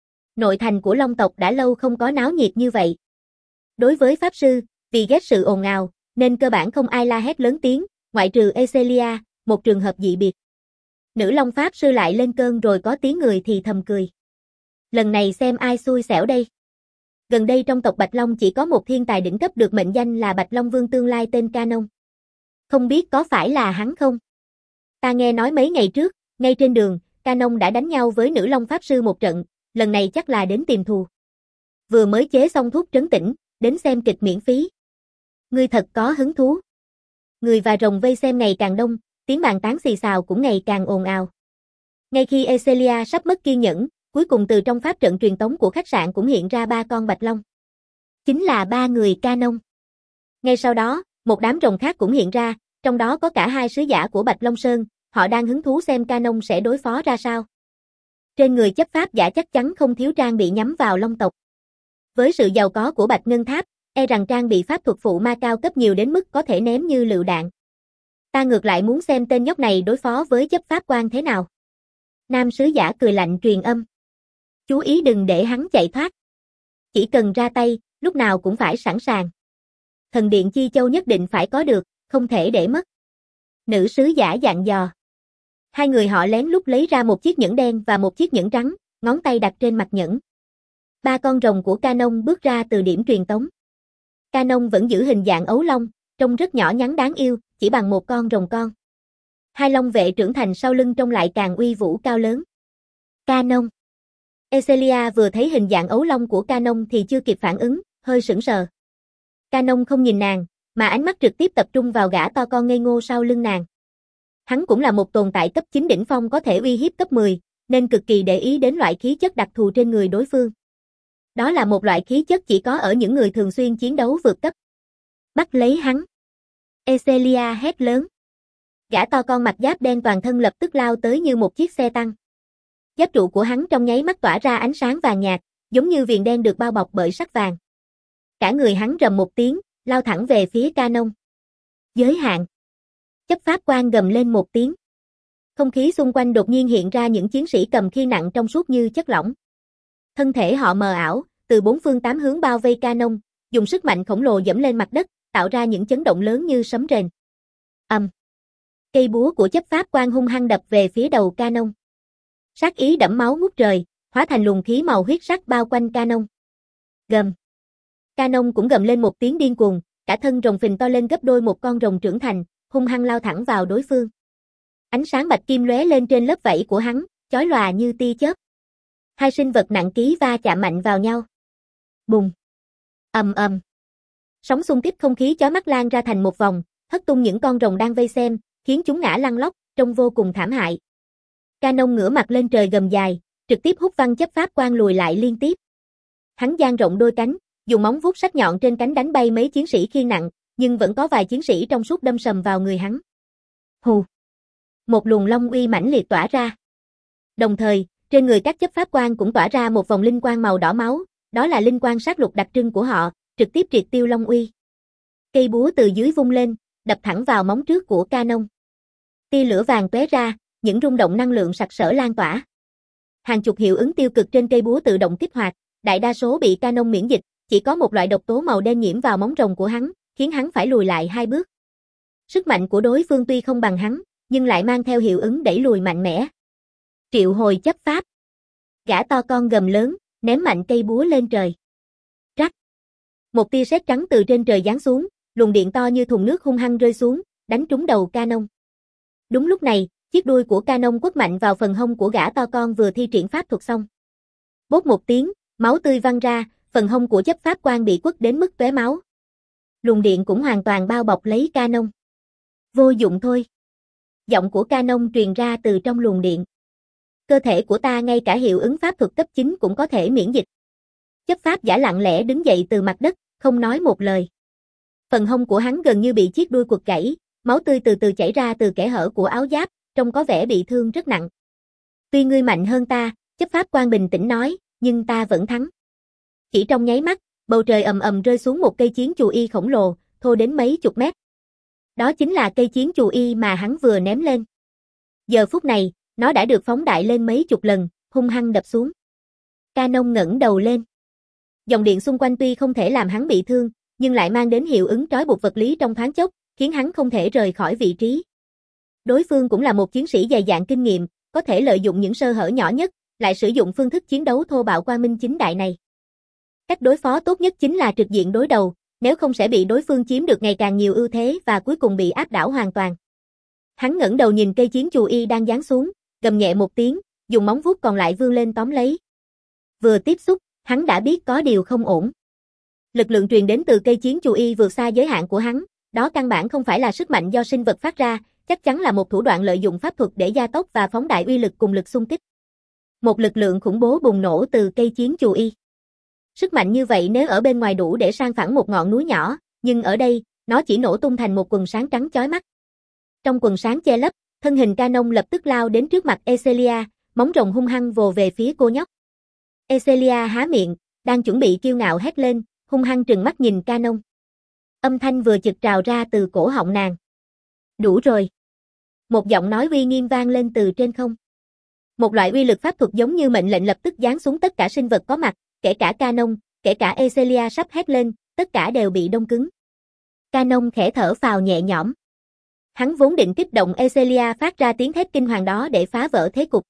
Nội thành của Long tộc đã lâu không có náo nhiệt như vậy. Đối với pháp sư, vì ghét sự ồn ào, nên cơ bản không ai la hét lớn tiếng, ngoại trừ Ecelia, một trường hợp dị biệt. Nữ Long Pháp Sư lại lên cơn rồi có tiếng người thì thầm cười. Lần này xem ai xui xẻo đây. Gần đây trong tộc Bạch Long chỉ có một thiên tài đỉnh cấp được mệnh danh là Bạch Long Vương tương lai tên Canon. Không biết có phải là hắn không? Ta nghe nói mấy ngày trước, ngay trên đường, Canon đã đánh nhau với nữ Long Pháp Sư một trận, lần này chắc là đến tìm thù. Vừa mới chế xong thuốc trấn tĩnh, đến xem kịch miễn phí. Ngươi thật có hứng thú. Người và rồng vây xem ngày càng đông, tiếng bàn tán xì xào cũng ngày càng ồn ào. Ngay khi Ecelia sắp mất kiên nhẫn, cuối cùng từ trong pháp trận truyền tống của khách sạn cũng hiện ra ba con bạch long. Chính là ba người Canon. Ngay sau đó, một đám rồng khác cũng hiện ra, trong đó có cả hai sứ giả của Bạch Long Sơn, họ đang hứng thú xem Canon sẽ đối phó ra sao. Trên người chấp pháp giả chắc chắn không thiếu trang bị nhắm vào long tộc. Với sự giàu có của Bạch Ngân Tháp, e rằng trang bị pháp thuật phụ ma cao cấp nhiều đến mức có thể ném như lựu đạn. Ta ngược lại muốn xem tên nhóc này đối phó với chấp pháp quan thế nào. Nam sứ giả cười lạnh truyền âm. Chú ý đừng để hắn chạy thoát. Chỉ cần ra tay, lúc nào cũng phải sẵn sàng. Thần điện Chi Châu nhất định phải có được, không thể để mất. Nữ sứ giả dặn dò. Hai người họ lén lút lấy ra một chiếc nhẫn đen và một chiếc nhẫn trắng, ngón tay đặt trên mặt nhẫn. Ba con rồng của Canon bước ra từ điểm truyền tống. Canon vẫn giữ hình dạng ấu long, trông rất nhỏ nhắn đáng yêu, chỉ bằng một con rồng con. Hai long vệ trưởng thành sau lưng trông lại càng uy vũ cao lớn. Canon. Ecelia vừa thấy hình dạng ấu long của Canon thì chưa kịp phản ứng, hơi sững sờ. Canon không nhìn nàng, mà ánh mắt trực tiếp tập trung vào gã to con ngây ngô sau lưng nàng. Hắn cũng là một tồn tại cấp chín đỉnh phong có thể uy hiếp cấp mười, nên cực kỳ để ý đến loại khí chất đặc thù trên người đối phương. Đó là một loại khí chất chỉ có ở những người thường xuyên chiến đấu vượt cấp. Bắt lấy hắn. Ecelia hét lớn. Gã to con mặc giáp đen toàn thân lập tức lao tới như một chiếc xe tăng. Giáp trụ của hắn trong nháy mắt tỏa ra ánh sáng vàng nhạt, giống như viền đen được bao bọc bởi sắt vàng. Cả người hắn rầm một tiếng, lao thẳng về phía Canon. Giới hạn. Chấp pháp quan gầm lên một tiếng. Không khí xung quanh đột nhiên hiện ra những chiến sĩ cầm khiên nặng trong suốt như chất lỏng. Thân thể họ mờ ảo, từ bốn phương tám hướng bao vây Canon, dùng sức mạnh khổng lồ dẫm lên mặt đất, tạo ra những chấn động lớn như sấm rền. Ầm. Um. Cây búa của chấp pháp quan hung hăng đập về phía đầu Canon. Sát ý đẫm máu ngút trời, hóa thành luồng khí màu huyết sắc bao quanh Canon. Gầm. Canon cũng gầm lên một tiếng điên cuồng, cả thân rồng phình to lên gấp đôi một con rồng trưởng thành, hung hăng lao thẳng vào đối phương. Ánh sáng bạch kim lóe lên trên lớp vảy của hắn, chói lòa như tia chớp. Hai sinh vật nặng ký va chạm mạnh vào nhau. Bùng. Ầm ầm. Sóng xung kích không khí chói mắt lan ra thành một vòng, hất tung những con rồng đang vây xem, khiến chúng ngã lăn lóc, trông vô cùng thảm hại. Canon ngửa mặt lên trời gầm dài, trực tiếp hút văng chấp pháp quan lùi lại liên tiếp. Hắn dang rộng đôi cánh, dùng móng vuốt sắc nhọn trên cánh đánh bay mấy chiến sĩ khiên nặng, nhưng vẫn có vài chiến sĩ trong suốt đâm sầm vào người hắn. Hù. Một luồng long uy mãnh liệt tỏa ra. Đồng thời, trên người các chấp pháp quan cũng tỏa ra một vòng linh quang màu đỏ máu, đó là linh quang sát lục đặc trưng của họ, trực tiếp triệt tiêu long uy. Cây búa từ dưới vung lên, đập thẳng vào móng trước của Canon. Tia lửa vàng tóe ra, những rung động năng lượng sặc sỡ lan tỏa. Hàng chục hiệu ứng tiêu cực trên cây búa tự động kích hoạt, đại đa số bị Canon miễn dịch, chỉ có một loại độc tố màu đen nhiễm vào móng rồng của hắn, khiến hắn phải lùi lại hai bước. Sức mạnh của đối phương tuy không bằng hắn, nhưng lại mang theo hiệu ứng đẩy lùi mạnh mẽ. Triệu hồi chấp pháp. Gã to con gầm lớn, ném mạnh cây búa lên trời. Rắc. Một tia sét trắng từ trên trời giáng xuống, luồng điện to như thùng nước hung hăng rơi xuống, đánh trúng đầu Canon. Đúng lúc này, chiếc đuôi của Canon quất mạnh vào phần hông của gã to con vừa thi triển pháp thuật xong. Bốp một tiếng, máu tươi văng ra, phần hông của chấp pháp quan bị quất đến mức tóe máu. Luồng điện cũng hoàn toàn bao bọc lấy Canon. Vô dụng thôi. Giọng của Canon truyền ra từ trong luồng điện. Cơ thể của ta ngay cả hiệu ứng pháp thuật cấp chín cũng có thể miễn dịch. Chấp pháp giả lặng lẽ đứng dậy từ mặt đất, không nói một lời. Phần hông của hắn gần như bị chiếc đuôi quật gãy, máu tươi từ từ chảy ra từ kẽ hở của áo giáp, trông có vẻ bị thương rất nặng. Tuy ngươi mạnh hơn ta, chấp pháp quan bình tĩnh nói, nhưng ta vẫn thắng. Chỉ trong nháy mắt, bầu trời ầm ầm rơi xuống một cây chiến chù y khổng lồ, thô đến mấy chục mét. Đó chính là cây chiến chù y mà hắn vừa ném lên. Giờ phút này, nó đã được phóng đại lên mấy chục lần, hung hăng đập xuống. Canon ngẩng đầu lên. Dòng điện xung quanh tuy không thể làm hắn bị thương, nhưng lại mang đến hiệu ứng trói buộc vật lý trong thoáng chốc, khiến hắn không thể rời khỏi vị trí. Đối phương cũng là một chiến sĩ dày dạn kinh nghiệm, có thể lợi dụng những sơ hở nhỏ nhất, lại sử dụng phương thức chiến đấu thô bạo quang minh chính đại này. Cách đối phó tốt nhất chính là trực diện đối đầu, nếu không sẽ bị đối phương chiếm được ngày càng nhiều ưu thế và cuối cùng bị áp đảo hoàn toàn. Hắn ngẩng đầu nhìn cây chiến chù y đang giáng xuống, gầm nhẹ một tiếng, dùng móng vuốt còn lại vươn lên tóm lấy. Vừa tiếp xúc, hắn đã biết có điều không ổn. Lực lượng truyền đến từ cây chiến chù y vượt xa giới hạn của hắn, đó căn bản không phải là sức mạnh do sinh vật phát ra, chắc chắn là một thủ đoạn lợi dụng pháp thuật để gia tốc và phóng đại uy lực cùng lực xung kích. Một lực lượng khủng bố bùng nổ từ cây chiến chù y. Sức mạnh như vậy nếu ở bên ngoài đủ để san phẳng một ngọn núi nhỏ, nhưng ở đây, nó chỉ nổ tung thành một quần sáng trắng chói mắt. Trong quần sáng che lấp, thân hình Canon lập tức lao đến trước mặt Ecelia, móng rồng hung hăng vồ về phía cô nhóc. Ecelia há miệng, đang chuẩn bị kiêu ngạo hét lên, hung hăng trừng mắt nhìn Canon. Âm thanh vừa chực trào ra từ cổ họng nàng. Đủ rồi. Một giọng nói uy nghiêm vang lên từ trên không. Một loại uy lực pháp thuật giống như mệnh lệnh lập tức giáng xuống tất cả sinh vật có mặt, kể cả Canon, kể cả Ecelia sắp hét lên, tất cả đều bị đông cứng. Canon khẽ thở phào nhẹ nhõm. Hắn vốn định kích động Ecelia phát ra tiếng thét kinh hoàng đó để phá vỡ thế cục.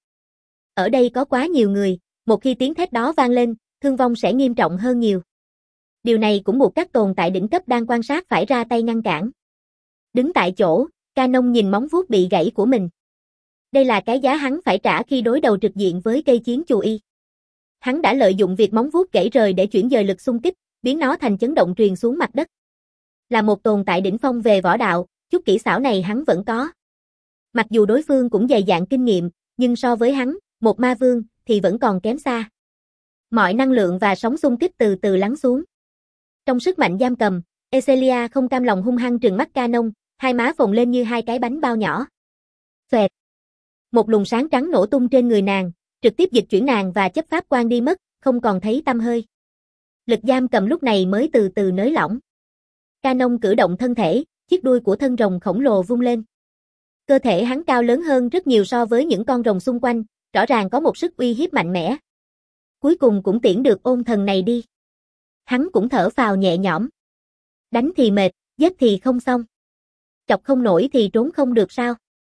Ở đây có quá nhiều người, một khi tiếng thét đó vang lên, thương vong sẽ nghiêm trọng hơn nhiều. Điều này cũng buộc các tồn tại đỉnh cấp đang quan sát phải ra tay ngăn cản. Đứng tại chỗ, Canon nhìn móng vuốt bị gãy của mình. Đây là cái giá hắn phải trả khi đối đầu trực diện với cây chiến chù y. Hắn đã lợi dụng việc móng vuốt gãy rời để chuyển dời lực xung kích, biến nó thành chấn động truyền xuống mặt đất. Là một tồn tại đỉnh phong về võ đạo, chút kỹ xảo này hắn vẫn có. Mặc dù đối phương cũng dày dạn kinh nghiệm, nhưng so với hắn, một ma vương, thì vẫn còn kém xa. Mọi năng lượng và sóng xung kích từ từ lắng xuống. Trong sức mạnh giam cầm, Esselia không cam lòng hung hăng trừng mắt Canon, hai má phồng lên như hai cái bánh bao nhỏ. Xoẹt. Một luồng sáng trắng nổ tung trên người nàng, trực tiếp dịch chuyển nàng và chấp pháp quan đi mất, không còn thấy tăm hơi. Lực giam cầm lúc này mới từ từ nới lỏng. Canon cử động thân thể, chiếc đuôi của thân rồng khổng lồ vung lên. Cơ thể hắn cao lớn hơn rất nhiều so với những con rồng xung quanh, rõ ràng có một sức uy hiếp mạnh mẽ. Cuối cùng cũng tiễn được ôn thần này đi. Hắn cũng thở phào nhẹ nhõm. Đánh thì mệt, giết thì không xong. Chọc không nổi thì trốn không được sao?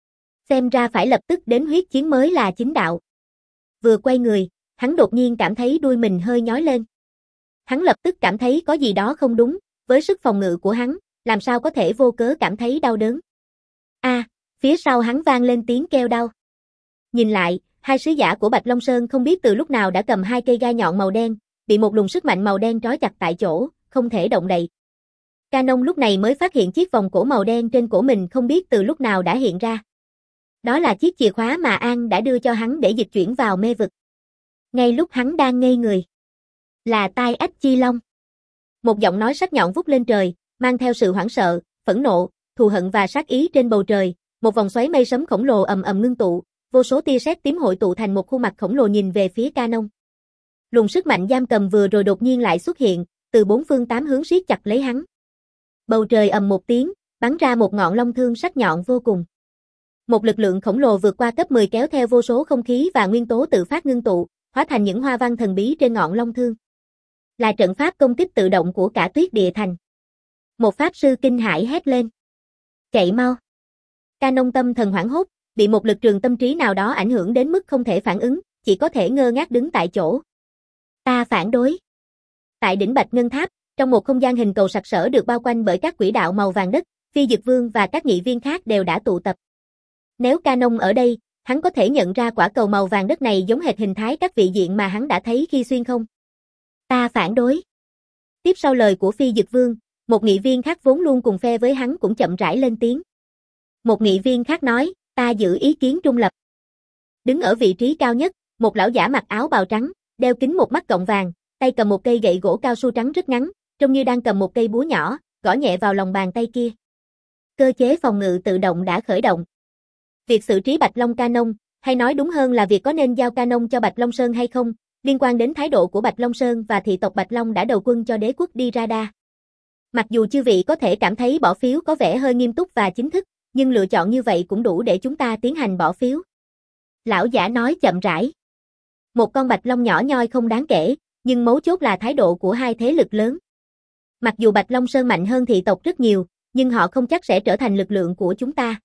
Xem ra phải lập tức đến huyết chiến mới là chính đạo. Vừa quay người, hắn đột nhiên cảm thấy đuôi mình hơi nhói lên. Hắn lập tức cảm thấy có gì đó không đúng, với sức phòng ngự của hắn, làm sao có thể vô cớ cảm thấy đau đớn. A, à, phía sau hắn vang lên tiếng kêu đau. Nhìn lại, hai sứ giả của Bạch Long Sơn không biết từ lúc nào đã cầm hai cây gai nhọn màu đen, bị một luồng sức mạnh màu đen trói chặt tại chỗ, không thể động đậy. Canon lúc này mới phát hiện chiếc vòng cổ màu đen trên cổ mình không biết từ lúc nào đã hiện ra. Đó là chiếc chìa khóa mà An đã đưa cho hắn để dịch chuyển vào mê vực. Ngay lúc hắn đang ngây người. Là tai ách chi long. Một giọng nói sắc nhọn vút lên trời, mang theo sự hoảng sợ, phẫn nộ, thù hận và sát ý trên bầu trời. Một vòng xoáy mây sấm khổng lồ ầm ầm ngưng tụ, vô số tia sét tím hội tụ thành một khuôn mặt khổng lồ nhìn về phía Canon. Luồng sức mạnh giam cầm vừa rồi đột nhiên lại xuất hiện, từ bốn phương tám hướng siết chặt lấy hắn. Bầu trời ầm một tiếng, bắn ra một ngọn long thương sắc nhọn vô cùng. Một lực lượng khổng lồ vượt qua cấp mười kéo theo vô số không khí và nguyên tố tự phát ngưng tụ, hóa thành những hoa văn thần bí trên ngọn long thương. Là trận pháp công kích tự động của cả Tuyết Địa Thành. Một pháp sư kinh hãi hét lên. Chạy mau. Canon tâm thần hoảng hốt, bị một lực trường tâm trí nào đó ảnh hưởng đến mức không thể phản ứng, chỉ có thể ngơ ngác đứng tại chỗ. Ta phản đối. Tại đỉnh Bạch Ngân Tháp, trong một không gian hình cầu sặc sỡ được bao quanh bởi các quỹ đạo màu vàng đất, Phi Dực Vương và các nghị viên khác đều đã tụ tập. Nếu Canon ở đây, hắn có thể nhận ra quả cầu màu vàng đất này giống hệt hình thái các vị diện mà hắn đã thấy khi xuyên không. Ta phản đối. Tiếp sau lời của Phi Dực Vương, một nghị viên khác vốn luôn cùng phe với hắn cũng chậm rãi lên tiếng. Một nghị viên khác nói, ta giữ ý kiến trung lập. Đứng ở vị trí cao nhất, một lão giả mặc áo bào trắng, đeo kính một mắt cọng vàng, tay cầm một cây gậy gỗ cao su trắng rất ngắn, trông như đang cầm một cây búa nhỏ, gõ nhẹ vào lòng bàn tay kia. Cơ chế phòng ngự tự động đã khởi động. Việc xử trí Bạch Long Canon, hay nói đúng hơn là việc có nên giao Canon cho Bạch Long Sơn hay không, liên quan đến thái độ của Bạch Long Sơn và thị tộc Bạch Long đã đầu quân cho đế quốc Dirada. Mặc dù chư vị có thể cảm thấy bỏ phiếu có vẻ hơi nghiêm túc và chính thức, nhưng lựa chọn như vậy cũng đủ để chúng ta tiến hành bỏ phiếu. Lão giả nói chậm rãi. Một con Bạch Long nhỏ nhoi không đáng kể, nhưng mấu chốt là thái độ của hai thế lực lớn. Mặc dù Bạch Long Sơn mạnh hơn thị tộc rất nhiều, nhưng họ không chắc sẽ trở thành lực lượng của chúng ta.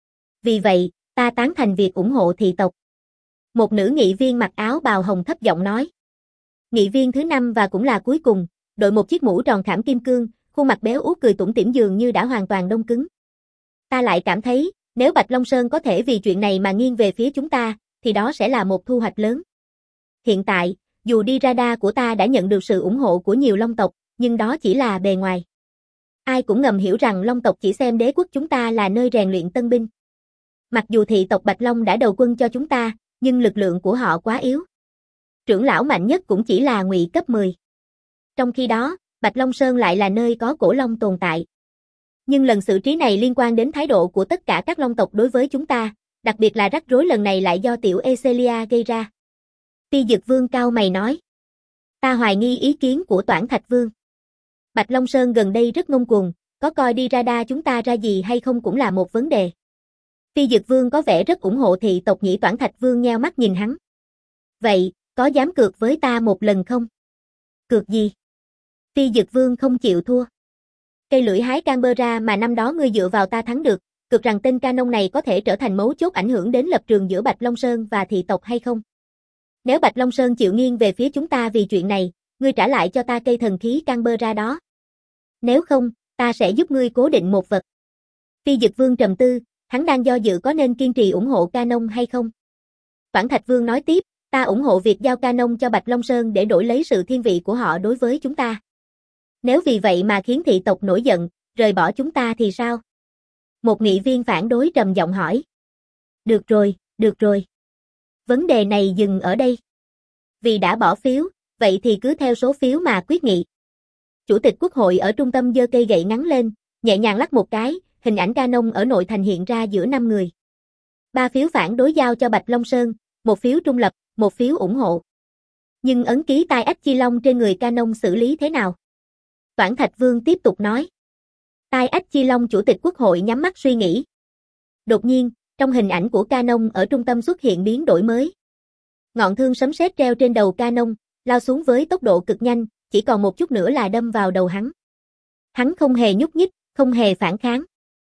Vì vậy, ta tán thành việc ủng hộ thị tộc. Một nữ nghị viên mặc áo bào hồng thấp giọng nói. Nghị viên thứ năm và cũng là cuối cùng, đội một chiếc mũ tròn khảm kim cương, khuôn mặt béo ú cười tủm tỉm dường như đã hoàn toàn đông cứng. Ta lại cảm thấy, nếu Bạch Long Sơn có thể vì chuyện này mà nghiêng về phía chúng ta, thì đó sẽ là một thu hoạch lớn. Hiện tại, dù Dirada của ta đã nhận được sự ủng hộ của nhiều Long tộc, nhưng đó chỉ là bề ngoài. Ai cũng ngầm hiểu rằng Long tộc chỉ xem đế quốc chúng ta là nơi rèn luyện tân binh. Mặc dù thị tộc Bạch Long đã đầu quân cho chúng ta, nhưng lực lượng của họ quá yếu. Trưởng lão mạnh nhất cũng chỉ là ngụy cấp mười. Trong khi đó, Bạch Long Sơn lại là nơi có cổ long tồn tại. Nhưng lần xử trí này liên quan đến thái độ của tất cả các Long tộc đối với chúng ta, đặc biệt là rắc rối lần này lại do tiểu Esselia gây ra. Phi Dực Vương cao mày nói. Ta hoài nghi ý kiến của Toản Thạch Vương. Bạch Long Sơn gần đây rất ngông cuồng, có coi Dirada chúng ta ra gì hay không cũng là một vấn đề. Phi Dực Vương có vẻ rất ủng hộ thị tộc nhĩ. Toản Thạch Vương nheo mắt nhìn hắn. Vậy, có dám cược với ta một lần không? Cược gì? Phi Dực Vương không chịu thua. Cây lưỡi hái Canberra mà năm đó ngươi dựa vào ta thắng được, cược rằng tên Canon này có thể trở thành mấu chốt ảnh hưởng đến lập trường giữa Bạch Long Sơn và thị tộc hay không? Nếu Bạch Long Sơn chịu nghiêng về phía chúng ta vì chuyện này, ngươi trả lại cho ta cây thần khí Canberra đó. Nếu không, ta sẽ giúp ngươi cố định một vật. Phi Dực Vương trầm tư, hắn đang do dự có nên kiên trì ủng hộ Canon hay không. Toản Thạch Vương nói tiếp, ta ủng hộ việc giao Canon cho Bạch Long Sơn để đổi lấy sự thiên vị của họ đối với chúng ta. Nếu vì vậy mà khiến thị tộc nổi giận, rời bỏ chúng ta thì sao? Một nghị viên phản đối trầm giọng hỏi. Được rồi, được rồi. Vấn đề này dừng ở đây. Vì đã bỏ phiếu, vậy thì cứ theo số phiếu mà quyết nghị. Chủ tịch Quốc hội ở trung tâm giơ cây gậy ngắn lên, nhẹ nhàng lắc một cái, hình ảnh Canon ở nội thành hiện ra giữa năm người. Ba phiếu phản đối giao cho Bạch Long Sơn, một phiếu trung lập, một phiếu ủng hộ. Nhưng ấn ký tai ách chi long trên người Canon xử lý thế nào? Toản Thạch Vương tiếp tục nói. Tai ách chi long chủ tịch Quốc hội nhắm mắt suy nghĩ. Đột nhiên, trong hình ảnh của Canon ở trung tâm xuất hiện biến đổi mới. Ngọn thương sấm sét treo trên đầu Canon, lao xuống với tốc độ cực nhanh, chỉ còn một chút nữa là đâm vào đầu hắn. Hắn không hề nhúc nhích, không hề phản kháng.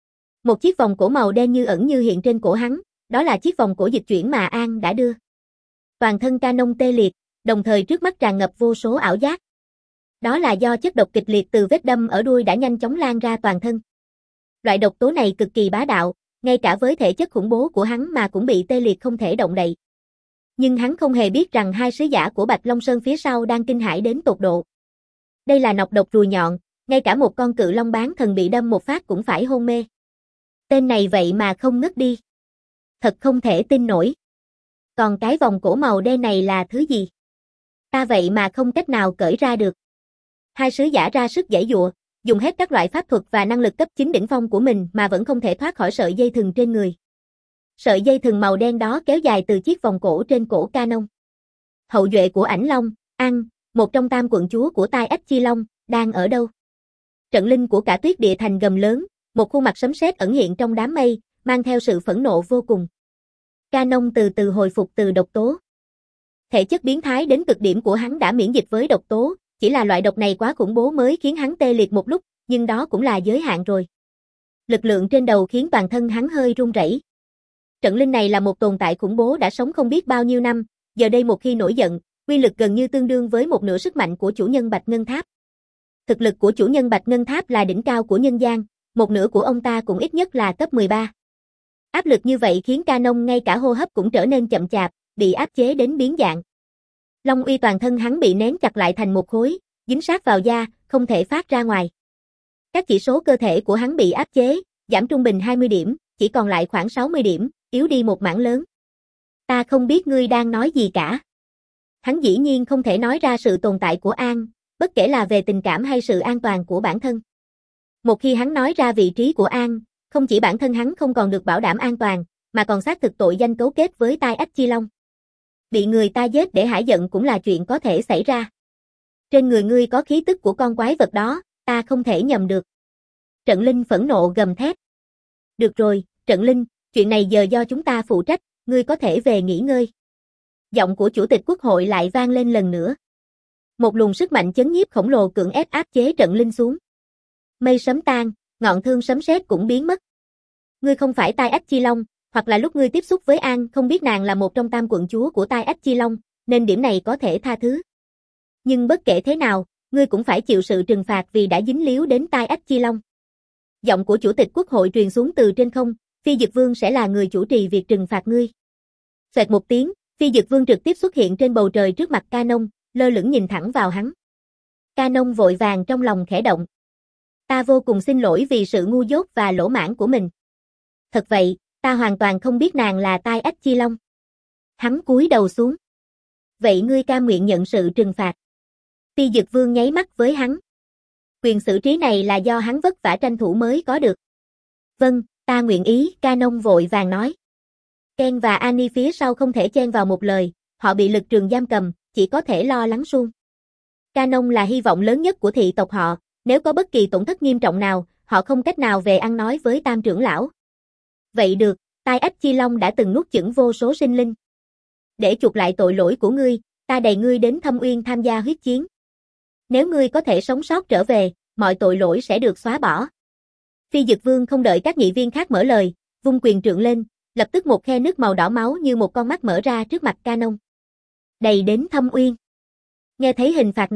Một chiếc vòng cổ màu đen như ẩn như hiện trên cổ hắn, đó là chiếc vòng cổ dịch chuyển mà An đã đưa. Toàn thân Canon tê liệt, đồng thời trước mắt tràn ngập vô số ảo giác. Đó là do chất độc kịch liệt từ vết đâm ở đuôi đã nhanh chóng lan ra toàn thân. Loại độc tố này cực kỳ bá đạo, ngay cả với thể chất khủng bố của hắn mà cũng bị tê liệt không thể động đậy. Nhưng hắn không hề biết rằng hai sứ giả của Bạch Long Sơn phía sau đang kinh hãi đến tột độ. Đây là nọc độc ruồi nhọn, ngay cả một con cự long bán thần bị đâm một phát cũng phải hôn mê. Tên này vậy mà không ngất đi. Thật không thể tin nổi. Còn cái vòng cổ màu đen này là thứ gì? Ta vậy mà không cách nào cởi ra được. Hai sứ giả ra sức giãy giụa, dùng hết các loại pháp thuật và năng lực cấp chín đỉnh phong của mình mà vẫn không thể thoát khỏi sợi dây thừng trên người. Sợi dây thừng màu đen đó kéo dài từ chiếc vòng cổ trên cổ Canon. Hậu duệ của Ảnh Long, An, một trong tam quận chúa của Tai Ách Chi Long, đang ở đâu? Trận linh của cả Tuyết Địa Thành gầm lớn, một khuôn mặt sấm sét ẩn hiện trong đám mây, mang theo sự phẫn nộ vô cùng. Canon từ từ hồi phục từ độc tố. Thể chất biến thái đến cực điểm của hắn đã miễn dịch với độc tố, chỉ là loại độc này quá khủng bố mới khiến hắn tê liệt một lúc, nhưng đó cũng là giới hạn rồi. Lực lượng trên đầu khiến toàn thân hắn hơi run rẩy. Trận linh này là một tồn tại khủng bố đã sống không biết bao nhiêu năm, giờ đây một khi nổi giận, uy lực gần như tương đương với một nửa sức mạnh của chủ nhân Bạch Ngân Tháp. Thực lực của chủ nhân Bạch Ngân Tháp là đỉnh cao của nhân gian, một nửa của ông ta cũng ít nhất là cấp mười ba. Áp lực như vậy khiến Canon ngay cả hô hấp cũng trở nên chậm chạp, bị áp chế đến biến dạng. Long uy toàn thân hắn bị nén chặt lại thành một khối, dính sát vào da, không thể phát ra ngoài. Các chỉ số cơ thể của hắn bị áp chế, giảm trung bình hai mươi điểm, chỉ còn lại khoảng sáu mươi điểm, yếu đi một mảng lớn. Ta không biết ngươi đang nói gì cả. Hắn dĩ nhiên không thể nói ra sự tồn tại của An, bất kể là về tình cảm hay sự an toàn của bản thân. Một khi hắn nói ra vị trí của An, không chỉ bản thân hắn không còn được bảo đảm an toàn, mà còn xác thực tội danh cấu kết với Tai Ách Chi Long. Bị người ta giết để hả giận cũng là chuyện có thể xảy ra. Trên người ngươi có khí tức của con quái vật đó, ta không thể nhầm được. Trận Linh phẫn nộ gầm thét. Được rồi, Trận Linh, chuyện này giờ do chúng ta phụ trách, ngươi có thể về nghỉ ngơi. Giọng của Chủ tịch Quốc hội lại vang lên lần nữa. Một luồng sức mạnh chấn nhiếp khổng lồ cưỡng ép áp chế Trận Linh xuống. Mây sấm tan, ngọn thương sấm sét cũng biến mất. Ngươi không phải Tai Ách Chi Long, hoặc là lúc ngươi tiếp xúc với An không biết nàng là một trong tam quận chúa của Tai Ách Chi Long, nên điểm này có thể tha thứ. Nhưng bất kể thế nào, ngươi cũng phải chịu sự trừng phạt vì đã dính líu đến Tai Ách Chi Long. Giọng của Chủ tịch Quốc hội truyền xuống từ trên không, Phi Dực Vương sẽ là người chủ trì việc trừng phạt ngươi. Xoẹt một tiếng, Phi Dực Vương trực tiếp xuất hiện trên bầu trời trước mặt Canon, lơ lửng nhìn thẳng vào hắn. Canon vội vàng trong lòng khẽ động. Ta vô cùng xin lỗi vì sự ngu dốt và lỗ mãng của mình. Thật vậy, ta hoàn toàn không biết nàng là Tai Ách Chi Long. Hắn cúi đầu xuống. Vậy ngươi cam nguyện nhận sự trừng phạt. Phi Dực Vương nháy mắt với hắn. Quyền xử trí này là do hắn vất vả tranh thủ mới có được. Vâng, ta nguyện ý, Canon vội vàng nói. Ken và Annie phía sau không thể chen vào một lời, họ bị lực trường giam cầm, chỉ có thể lo lắng suông. Canon là hy vọng lớn nhất của thị tộc họ, nếu có bất kỳ tổn thất nghiêm trọng nào, họ không cách nào về ăn nói với tam trưởng lão. Vậy được, Tai Ách Chi Long đã từng nuốt chửng vô số sinh linh. Để chuộc lại tội lỗi của ngươi, ta đày ngươi đến Thâm Uyên tham gia huyết chiến. Nếu ngươi có thể sống sót trở về, mọi tội lỗi sẽ được xóa bỏ. Phi Dực Vương không đợi các nghị viên khác mở lời, vung quyền trượng lên, lập tức một khe nước màu đỏ máu như một con mắt mở ra trước mặt Canon. Đầy đến Thâm Uyên. Nghe thấy hình phạt này,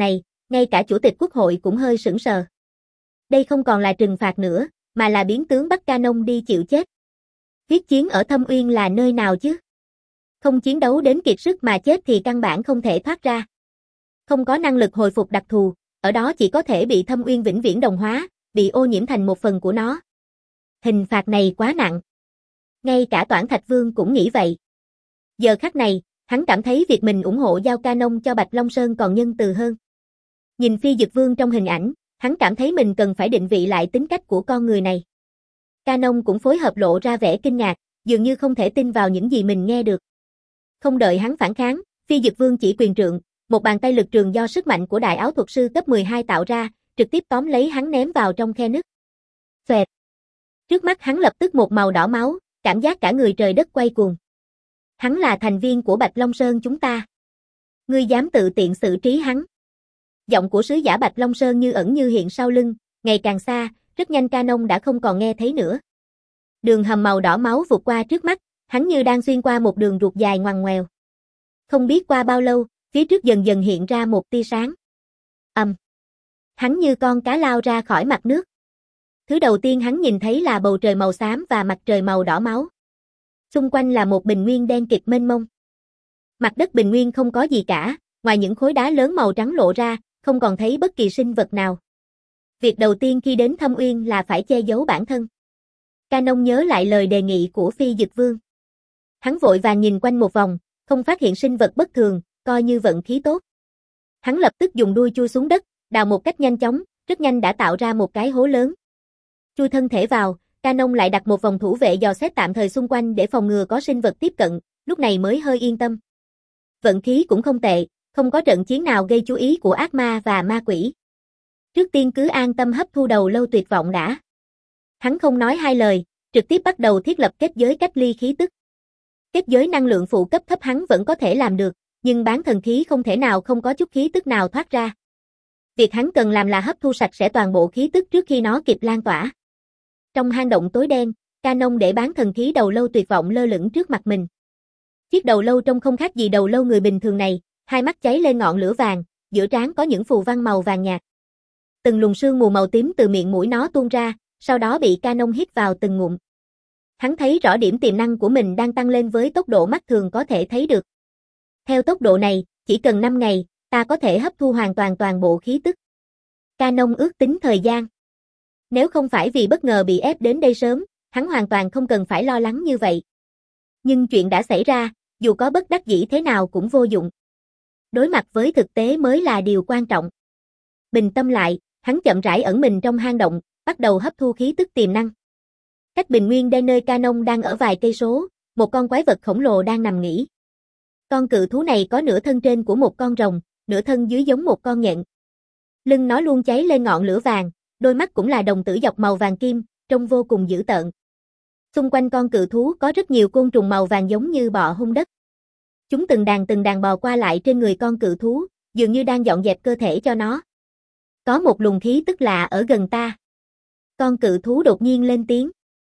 Ngay cả Chủ tịch Quốc hội cũng hơi sững sờ. Đây không còn là trừng phạt nữa, mà là biến tướng bắt Canon đi chịu chết. Huyết chiến ở Thâm Uyên là nơi nào chứ? Không chiến đấu đến kiệt sức mà chết thì căn bản không thể thoát ra. Không có năng lực hồi phục đặc thù, ở đó chỉ có thể bị Thâm Uyên vĩnh viễn đồng hóa, bị ô nhiễm thành một phần của nó. Hình phạt này quá nặng. Ngay cả Toản Thạch Vương cũng nghĩ vậy. Giờ khắc này, hắn cảm thấy việc mình ủng hộ giao Canon cho Bạch Long Sơn còn nhân từ hơn. Nhìn Phi Dực Vương trong hình ảnh, hắn cảm thấy mình cần phải định vị lại tính cách của con người này. Canon cũng phối hợp lộ ra vẻ kinh ngạc, dường như không thể tin vào những gì mình nghe được. Không đợi hắn phản kháng, Phi Dực Vương chỉ quyền trượng, một bàn tay lực trường do sức mạnh của đại áo thuật sư cấp mười hai tạo ra, trực tiếp tóm lấy hắn ném vào trong khe nứt. Xoẹt. Trước mắt hắn lập tức một màu đỏ máu, cảm giác cả người trời đất quay cuồng. Hắn là thành viên của Bạch Long Sơn chúng ta. Ngươi dám tự tiện xử trí hắn. Giọng của sứ giả Bạch Long Sơn như ẩn như hiện sau lưng, ngày càng xa, rất nhanh Canon đã không còn nghe thấy nữa. Đường hầm màu đỏ máu vụt qua trước mắt, hắn như đang xuyên qua một đường ruột dài ngoằn ngoèo. Không biết qua bao lâu, phía trước dần dần hiện ra một tia sáng. Ầm. Um. Hắn như con cá lao ra khỏi mặt nước. Thứ đầu tiên hắn nhìn thấy là bầu trời màu xám và mặt trời màu đỏ máu. Xung quanh là một bình nguyên đen kịt mênh mông. Mặt đất bình nguyên không có gì cả, ngoài những khối đá lớn màu trắng lộ ra, không còn thấy bất kỳ sinh vật nào. Việc đầu tiên khi đến Thâm Uyên là phải che giấu bản thân. Canon nhớ lại lời đề nghị của Phi Dực Vương. Hắn vội vàng nhìn quanh một vòng, không phát hiện sinh vật bất thường, coi như vận khí tốt. Hắn lập tức dùng đuôi chui xuống đất, đào một cách nhanh chóng, rất nhanh đã tạo ra một cái hố lớn. Chui thân thể vào, Canon lại đặt một vòng thủ vệ dò xét tạm thời xung quanh để phòng ngừa có sinh vật tiếp cận, lúc này mới hơi yên tâm. Vận khí cũng không tệ, không có trận chiến nào gây chú ý của ác ma và ma quỷ. Trước tiên cứ an tâm hấp thu đầu lâu tuyệt vọng đã. Hắn không nói hai lời, trực tiếp bắt đầu thiết lập kết giới cách ly khí tức. Kết giới năng lượng phụ cấp thấp hắn vẫn có thể làm được, nhưng bán thần khí không thể nào không có chút khí tức nào thoát ra. Việc hắn cần làm là hấp thu sạch sẽ toàn bộ khí tức trước khi nó kịp lan tỏa. Trong hang động tối đen, Canon để bán thần khí đầu lâu tuyệt vọng lơ lửng trước mặt mình. Chiếc đầu lâu trông không khác gì đầu lâu người bình thường này, hai mắt cháy lên ngọn lửa vàng, giữa trán có những phù văn màu vàng nhạt. Từng luồng sương mù màu tím từ miệng mũi nó tuôn ra, sau đó bị Canon hít vào từng ngụm. Hắn thấy rõ điểm tiềm năng của mình đang tăng lên với tốc độ mắt thường có thể thấy được. Theo tốc độ này, chỉ cần năm ngày, ta có thể hấp thu hoàn toàn toàn bộ khí tức. Canon ước tính thời gian. Nếu không phải vì bất ngờ bị ép đến đây sớm, hắn hoàn toàn không cần phải lo lắng như vậy. Nhưng chuyện đã xảy ra, dù có bất đắc dĩ thế nào cũng vô dụng. Đối mặt với thực tế mới là điều quan trọng. Bình tâm lại, hắn chậm rãi ẩn mình trong hang động, bắt đầu hấp thu khí tức tiềm năng. Cách bình nguyên đen nơi Canon đang ở vài cây số, một con quái vật khổng lồ đang nằm nghỉ. Con cự thú này có nửa thân trên của một con rồng, nửa thân dưới giống một con nhện. Lưng nó luôn cháy lên ngọn lửa vàng, đôi mắt cũng là đồng tử dọc màu vàng kim, trông vô cùng dữ tợn. Xung quanh con cự thú có rất nhiều côn trùng màu vàng giống như bọ hung đất. Chúng từng đàn từng đàn bò qua lại trên người con cự thú, dường như đang dọn dẹp cơ thể cho nó. Có một luồng khí tức lạ ở gần ta. Con cự thú đột nhiên lên tiếng.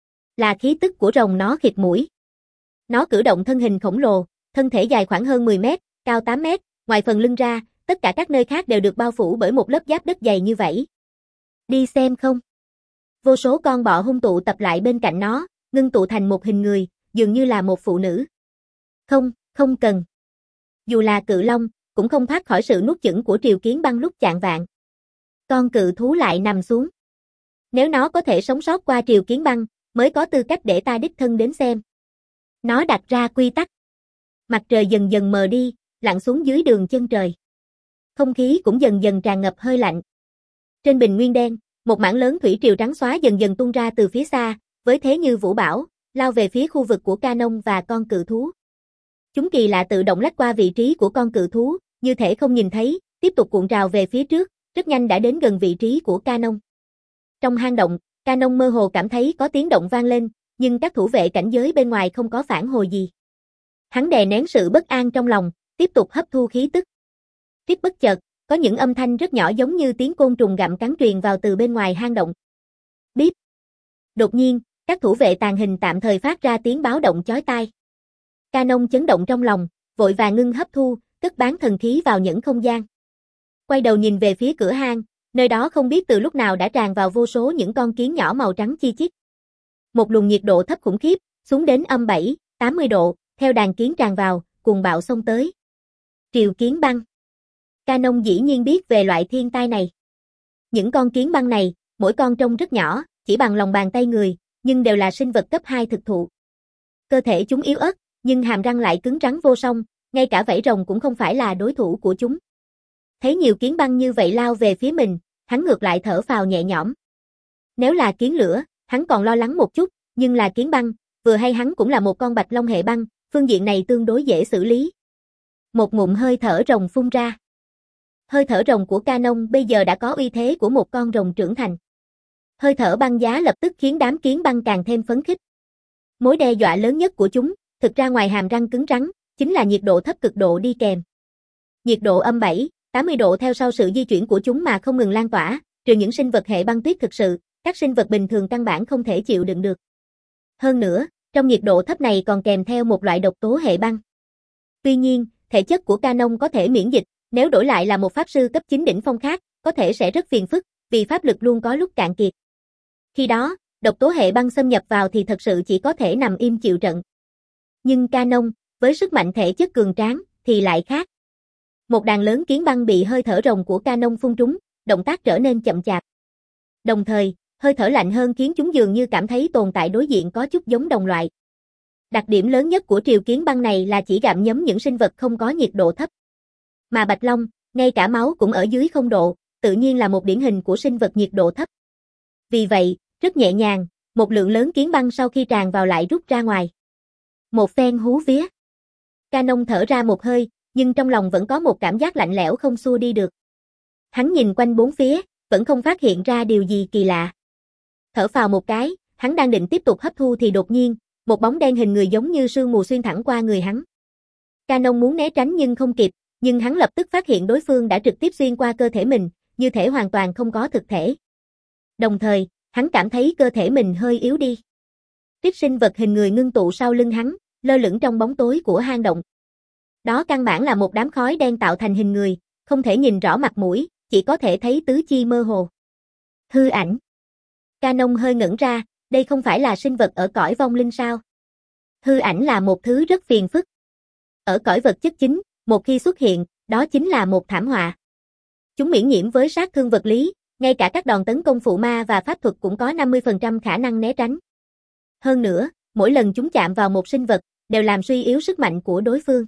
Là khí tức của rồng nó khịt mũi. Nó cử động thân hình khổng lồ, thân thể dài khoảng hơn mười mét, cao tám mét, ngoài phần lưng ra, tất cả các nơi khác đều được bao phủ bởi một lớp giáp đất dày như vậy. Đi xem không? Vô số con bọ hung tụ tập lại bên cạnh nó, ngưng tụ thành một hình người, dường như là một phụ nữ. Không, không cần. Dù là cự long, cũng không thoát khỏi sự nuốt chửng của triều kiến băng lúc chạng vạn. Con cự thú lại nằm xuống. Nếu nó có thể sống sót qua triều kiến băng, mới có tư cách để ta đích thân đến xem. Nó đặt ra quy tắc. Mặt trời dần dần mờ đi, lặn xuống dưới đường chân trời. Không khí cũng dần dần tràn ngập hơi lạnh. Trên bình nguyên đen, một mảng lớn thủy triều trắng xóa dần dần tuôn ra từ phía xa, với thế như vũ bão, lao về phía khu vực của Canon và con cự thú. Chúng kỳ lạ tự động lách qua vị trí của con cự thú, như thể không nhìn thấy, tiếp tục cuộn trào về phía trước, rất nhanh đã đến gần vị trí của Canon. Trong hang động, Canon mơ hồ cảm thấy có tiếng động vang lên, nhưng các thủ vệ cảnh giới bên ngoài không có phản hồi gì. Hắn đè nén sự bất an trong lòng, tiếp tục hấp thu khí tức. Rít bất chợt, có những âm thanh rất nhỏ giống như tiếng côn trùng gặm cắn truyền vào từ bên ngoài hang động. Bíp. Đột nhiên, các thủ vệ tàn hình tạm thời phát ra tiếng báo động chói tai. Canon chấn động trong lòng, vội vàng ngưng hấp thu, cất bán thần khí vào nhẫn không gian. quay đầu nhìn về phía cửa hang, nơi đó không biết từ lúc nào đã tràn vào vô số những con kiến nhỏ màu trắng chi chít. Một luồng nhiệt độ thấp khủng khiếp, xuống đến âm bảy, tám mươi độ, theo đàn kiến tràn vào, cuồng bạo xông tới. Triều kiến băng. Canon dĩ nhiên biết về loại thiên tai này. Những con kiến băng này, mỗi con trông rất nhỏ, chỉ bằng lòng bàn tay người, nhưng đều là sinh vật cấp hai thực thụ. Cơ thể chúng yếu ớt, nhưng hàm răng lại cứng rắn vô song, ngay cả vảy rồng cũng không phải là đối thủ của chúng. Thấy nhiều kiến băng như vậy lao về phía mình, hắn ngược lại thở phào nhẹ nhõm. Nếu là kiến lửa, hắn còn lo lắng một chút, nhưng là kiến băng, vừa hay hắn cũng là một con bạch long hệ băng, phương diện này tương đối dễ xử lý. Một ngụm hơi thở rồng phun ra. Hơi thở rồng của Canon bây giờ đã có uy thế của một con rồng trưởng thành. Hơi thở băng giá lập tức khiến đám kiến băng càng thêm phấn khích. Mối đe dọa lớn nhất của chúng, thực ra ngoài hàm răng cứng rắn, chính là nhiệt độ thấp cực độ đi kèm. Nhiệt độ âm bảy, tám mươi độ theo sau sự di chuyển của chúng mà không ngừng lan tỏa, trừ những sinh vật hệ băng tuyết thực sự, các sinh vật bình thường căn bản không thể chịu đựng được. Hơn nữa, trong nhiệt độ thấp này còn kèm theo một loại độc tố hệ băng. Tuy nhiên, thể chất của Canon có thể miễn dịch, nếu đổi lại là một pháp sư cấp chín đỉnh phong khác, có thể sẽ rất phiền phức, vì pháp lực luôn có lúc cạn kiệt. Khi đó, độc tố hệ băng xâm nhập vào thì thật sự chỉ có thể nằm im chịu trận. Nhưng Canon, với sức mạnh thể chất cường tráng, thì lại khác. Một đàn lớn kiến băng bị hơi thở rồng của Canon phun trúng, động tác trở nên chậm chạp. Đồng thời, hơi thở lạnh hơn khiến chúng dường như cảm thấy tồn tại đối diện có chút giống đồng loại. Đặc điểm lớn nhất của triều kiến băng này là chỉ gặm nhấm những sinh vật không có nhiệt độ thấp. Mà Bạch Long, ngay cả máu cũng ở dưới không độ, tự nhiên là một điển hình của sinh vật nhiệt độ thấp. Vì vậy, rất nhẹ nhàng, một lượng lớn kiến băng sau khi tràn vào lại rút ra ngoài. Một phen hú vía. Canon thở ra một hơi, nhưng trong lòng vẫn có một cảm giác lạnh lẽo không xua đi được. Hắn nhìn quanh bốn phía, vẫn không phát hiện ra điều gì kỳ lạ. Thở phào một cái, hắn đang định tiếp tục hấp thu thì đột nhiên, một bóng đen hình người giống như sương mù xuyên thẳng qua người hắn. Canon muốn né tránh nhưng không kịp, nhưng hắn lập tức phát hiện đối phương đã trực tiếp xuyên qua cơ thể mình, như thể hoàn toàn không có thực thể. Đồng thời, hắn cảm thấy cơ thể mình hơi yếu đi. Trích sinh vật hình người ngưng tụ sau lưng hắn, lơ lửng trong bóng tối của hang động. Đó căn bản là một đám khói đen tạo thành hình người, không thể nhìn rõ mặt mũi, chỉ có thể thấy tứ chi mơ hồ. Hư ảnh. Canon hơi ngẩn ra, đây không phải là sinh vật ở cõi vong linh sao? Hư ảnh là một thứ rất phiền phức. Ở cõi vật chất chính, một khi xuất hiện, đó chính là một thảm họa. Chúng miễn nhiễm với sát thương vật lý, ngay cả các đòn tấn công phụ ma và pháp thuật cũng có năm mươi phần trăm khả năng né tránh. Hơn nữa, mỗi lần chúng chạm vào một sinh vật, đều làm suy yếu sức mạnh của đối phương.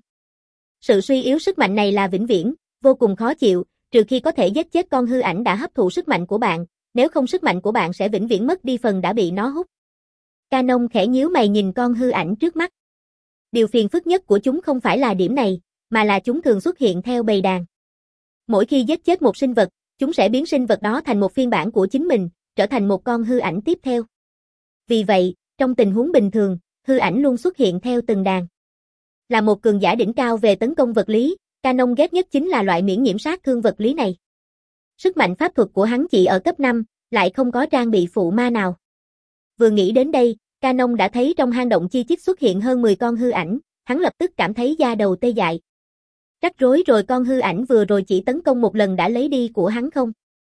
Sự suy yếu sức mạnh này là vĩnh viễn, vô cùng khó chịu, trừ khi có thể giết chết con hư ảnh đã hấp thụ sức mạnh của bạn, nếu không sức mạnh của bạn sẽ vĩnh viễn mất đi phần đã bị nó hút. Canon khẽ nhíu mày nhìn con hư ảnh trước mắt. Điều phiền phức nhất của chúng không phải là điểm này, mà là chúng thường xuất hiện theo bầy đàn. Mỗi khi giết chết một sinh vật, chúng sẽ biến sinh vật đó thành một phiên bản của chính mình, trở thành một con hư ảnh tiếp theo. Vì vậy, trong tình huống bình thường, hư ảnh luôn xuất hiện theo từng đàn. Là một cường giả đỉnh cao về tấn công vật lý, Canon ghét nhất chính là loại miễn nhiễm sát thương vật lý này. Sức mạnh pháp thuật của hắn chỉ ở cấp năm, lại không có trang bị phụ ma nào. Vừa nghĩ đến đây, Canon đã thấy trong hang động chi chít xuất hiện hơn mười con hư ảnh, hắn lập tức cảm thấy da đầu tê dại. Rắc rối rồi, con hư ảnh vừa rồi chỉ tấn công một lần đã lấy đi của hắn không?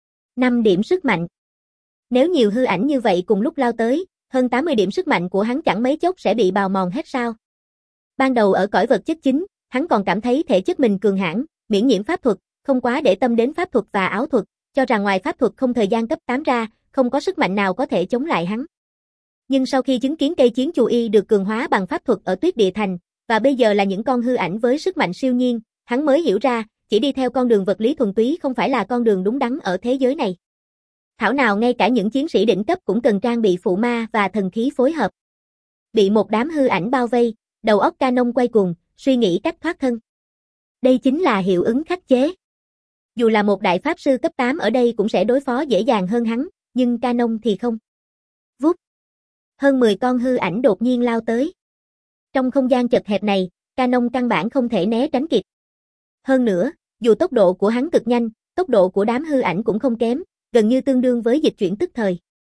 năm điểm sức mạnh. Nếu nhiều hư ảnh như vậy cùng lúc lao tới, hơn tám mươi điểm sức mạnh của hắn chẳng mấy chốc sẽ bị bào mòn hết sao? Ban đầu ở cõi vật chất chính, hắn còn cảm thấy thể chất mình cường hãn, miễn nhiễm pháp thuật, không quá để tâm đến pháp thuật và áo thuật, cho rằng ngoài pháp thuật không thời gian cấp tám ra, không có sức mạnh nào có thể chống lại hắn. Nhưng sau khi chứng kiến cây chiến chù y được cường hóa bằng pháp thuật ở Tuyết Địa Thành, và bây giờ là những con hư ảnh với sức mạnh siêu nhiên, hắn mới hiểu ra, chỉ đi theo con đường vật lý thuần túy không phải là con đường đúng đắn ở thế giới này. Thảo nào ngay cả những chiến sĩ đỉnh cấp cũng cần trang bị phụ ma và thần khí phối hợp. Bị một đám hư ảnh bao vây, đầu óc Canon quay cuồng, suy nghĩ cách thoát thân. Đây chính là hiệu ứng khắc chế. Dù là một đại pháp sư cấp tám ở đây cũng sẽ đối phó dễ dàng hơn hắn, nhưng Canon thì không. Vút. Hơn mười con hư ảnh đột nhiên lao tới. Trong không gian chật hẹp này, Canon căn bản không thể né tránh kịp. Hơn nữa, dù tốc độ của hắn cực nhanh, tốc độ của đám hư ảnh cũng không kém, gần như tương đương với dịch chuyển tức thời.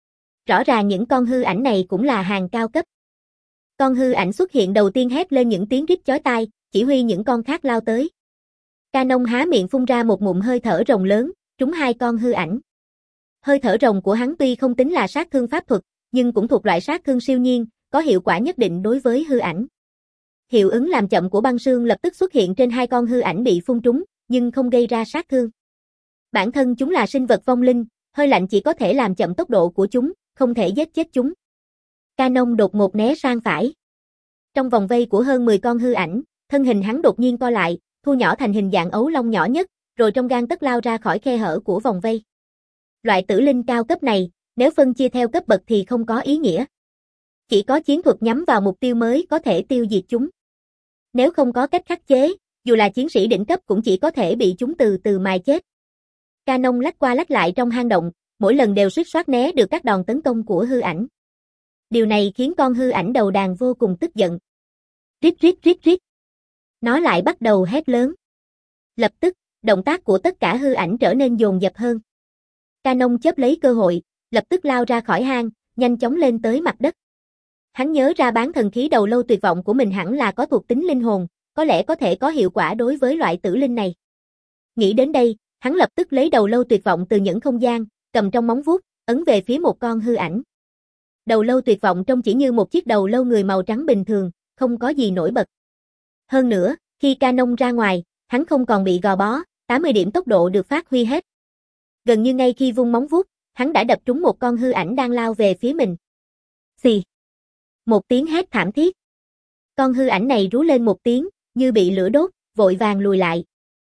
Rõ ràng những con hư ảnh này cũng là hàng cao cấp. Con hư ảnh xuất hiện đầu tiên hét lên những tiếng rít chói tai, chỉ huy những con khác lao tới. Canon há miệng phun ra một ngụm hơi thở rồng lớn, trúng hai con hư ảnh. Hơi thở rồng của hắn tuy không tính là sát thương pháp thuật, nhưng cũng thuộc loại sát thương siêu nhiên, có hiệu quả nhất định đối với hư ảnh. Hiệu ứng làm chậm của băng sương lập tức xuất hiện trên hai con hư ảnh bị phun trúng, nhưng không gây ra sát thương. Bản thân chúng là sinh vật vong linh, hơi lạnh chỉ có thể làm chậm tốc độ của chúng, không thể giết chết chúng. Canon đột ngột né sang phải. Trong vòng vây của hơn mười con hư ảnh, thân hình hắn đột nhiên co lại, thu nhỏ thành hình dạng ấu long nhỏ nhất, rồi trong gang tấc lao ra khỏi khe hở của vòng vây. Loại tử linh cao cấp này, nếu phân chia theo cấp bậc thì không có ý nghĩa. Chỉ có chiến thuật nhắm vào mục tiêu mới có thể tiêu diệt chúng. Nếu không có cách khắc chế, dù là chiến sĩ đỉnh cấp cũng chỉ có thể bị chúng từ từ mài chết. Canon lách qua lách lại trong hang động, mỗi lần đều suýt soát né được các đòn tấn công của hư ảnh. Điều này khiến con hư ảnh đầu đàn vô cùng tức giận. Rít rít rít rít. Nó lại bắt đầu hét lớn. Lập tức, động tác của tất cả hư ảnh trở nên dồn dập hơn. Canon chớp lấy cơ hội, lập tức lao ra khỏi hang, nhanh chóng lên tới mặt đất. Hắn nhớ ra bán thần khí đầu lâu tuyệt vọng của mình hẳn là có thuộc tính linh hồn, có lẽ có thể có hiệu quả đối với loại tử linh này. Nghĩ đến đây, hắn lập tức lấy đầu lâu tuyệt vọng từ những không gian, cầm trong móng vuốt, ấn về phía một con hư ảnh. Đầu lâu tuyệt vọng trông chỉ như một chiếc đầu lâu người màu trắng bình thường, không có gì nổi bật. Hơn nữa, khi Canon ra ngoài, hắn không còn bị gò bó, tám mươi điểm tốc độ được phát huy hết. Gần như ngay khi vung móng vuốt, hắn đã đập trúng một con hư ảnh đang lao về phía mình. Xì. Một tiếng hét thảm thiết. Con hư ảnh này rú lên một tiếng, như bị lửa đốt, vội vàng lùi lại.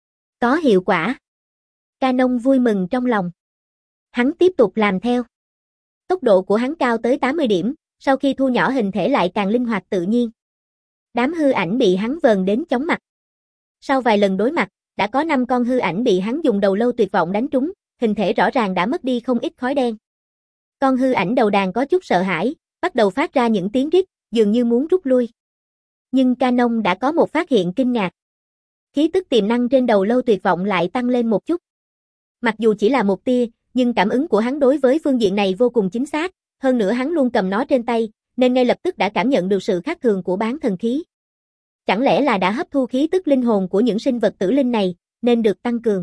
Có hiệu quả. Canon vui mừng trong lòng. Hắn tiếp tục làm theo. Tốc độ của hắn cao tới tám mươi điểm, sau khi thu nhỏ hình thể lại càng linh hoạt tự nhiên. Đám hư ảnh bị hắn vờn đến chóng mặt. Sau vài lần đối mặt, đã có năm con hư ảnh bị hắn dùng đầu lâu tuyệt vọng đánh trúng, hình thể rõ ràng đã mất đi không ít khói đen. Con hư ảnh đầu đàn có chút sợ hãi, bắt đầu phát ra những tiếng rít, dường như muốn rút lui. Nhưng Canon đã có một phát hiện kinh ngạc. Khí tức tiềm năng trên đầu lâu tuyệt vọng lại tăng lên một chút. Mặc dù chỉ là một tia, nhưng cảm ứng của hắn đối với phương diện này vô cùng chính xác, hơn nữa hắn luôn cầm nó trên tay, nên ngay lập tức đã cảm nhận được sự khác thường của bán thần khí. Chẳng lẽ là đã hấp thu khí tức linh hồn của những sinh vật tử linh này, nên được tăng cường.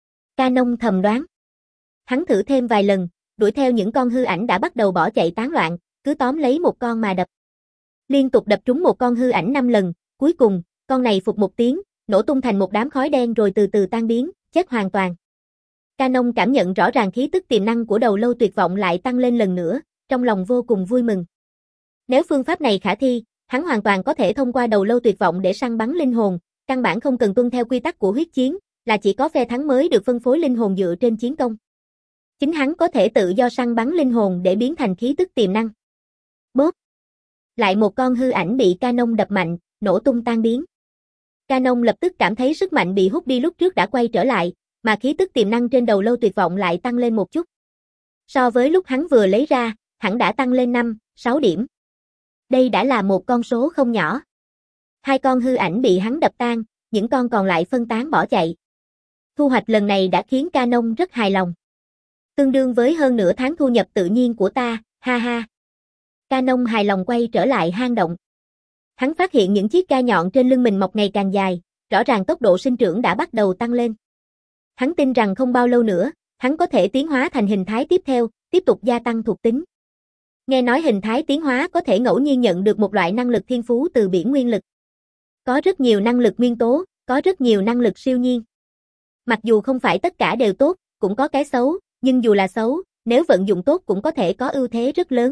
Canon thầm đoán. Hắn thử thêm vài lần, đuổi theo những con hư ảnh đã bắt đầu bỏ chạy tán loạn, cứ tóm lấy một con mà đập. Liên tục đập trúng một con hư ảnh năm lần, cuối cùng, con này phụt một tiếng, nổ tung thành một đám khói đen rồi từ từ tan biến, chết hoàn toàn. Canon cảm nhận rõ ràng khí tức tiềm năng của đầu lâu tuyệt vọng lại tăng lên lần nữa, trong lòng vô cùng vui mừng. Nếu phương pháp này khả thi, hắn hoàn toàn có thể thông qua đầu lâu tuyệt vọng để săn bắn linh hồn, căn bản không cần tuân theo quy tắc của huyết chiến, là chỉ có phe thắng mới được phân phối linh hồn dựa trên chiến công. Chính hắn có thể tự do săn bắn linh hồn để biến thành khí tức tiềm năng. Bốp. Lại một con hư ảnh bị Canon đập mạnh, nổ tung tan biến. Canon lập tức cảm thấy sức mạnh bị hút đi lúc trước đã quay trở lại, mà khí tức tiềm năng trên đầu lâu tuyệt vọng lại tăng lên một chút. So với lúc hắn vừa lấy ra, hẳn đã tăng lên năm, sáu điểm. Đây đã là một con số không nhỏ. Hai con hư ảnh bị hắn đập tan, những con còn lại phân tán bỏ chạy. Thu hoạch lần này đã khiến Canon rất hài lòng. Tương đương với hơn nửa tháng thu nhập tự nhiên của ta, ha ha. Canon hài lòng quay trở lại hang động. Hắn phát hiện những chiếc gai nhọn trên lưng mình mọc ngày càng dài, rõ ràng tốc độ sinh trưởng đã bắt đầu tăng lên. Hắn tin rằng không bao lâu nữa, hắn có thể tiến hóa thành hình thái tiếp theo, tiếp tục gia tăng thuộc tính. Nghe nói hình thái tiến hóa có thể ngẫu nhiên nhận được một loại năng lực thiên phú từ biển nguyên lực. Có rất nhiều năng lực nguyên tố, có rất nhiều năng lực siêu nhiên. Mặc dù không phải tất cả đều tốt, cũng có cái xấu, nhưng dù là xấu, nếu vận dụng tốt cũng có thể có ưu thế rất lớn.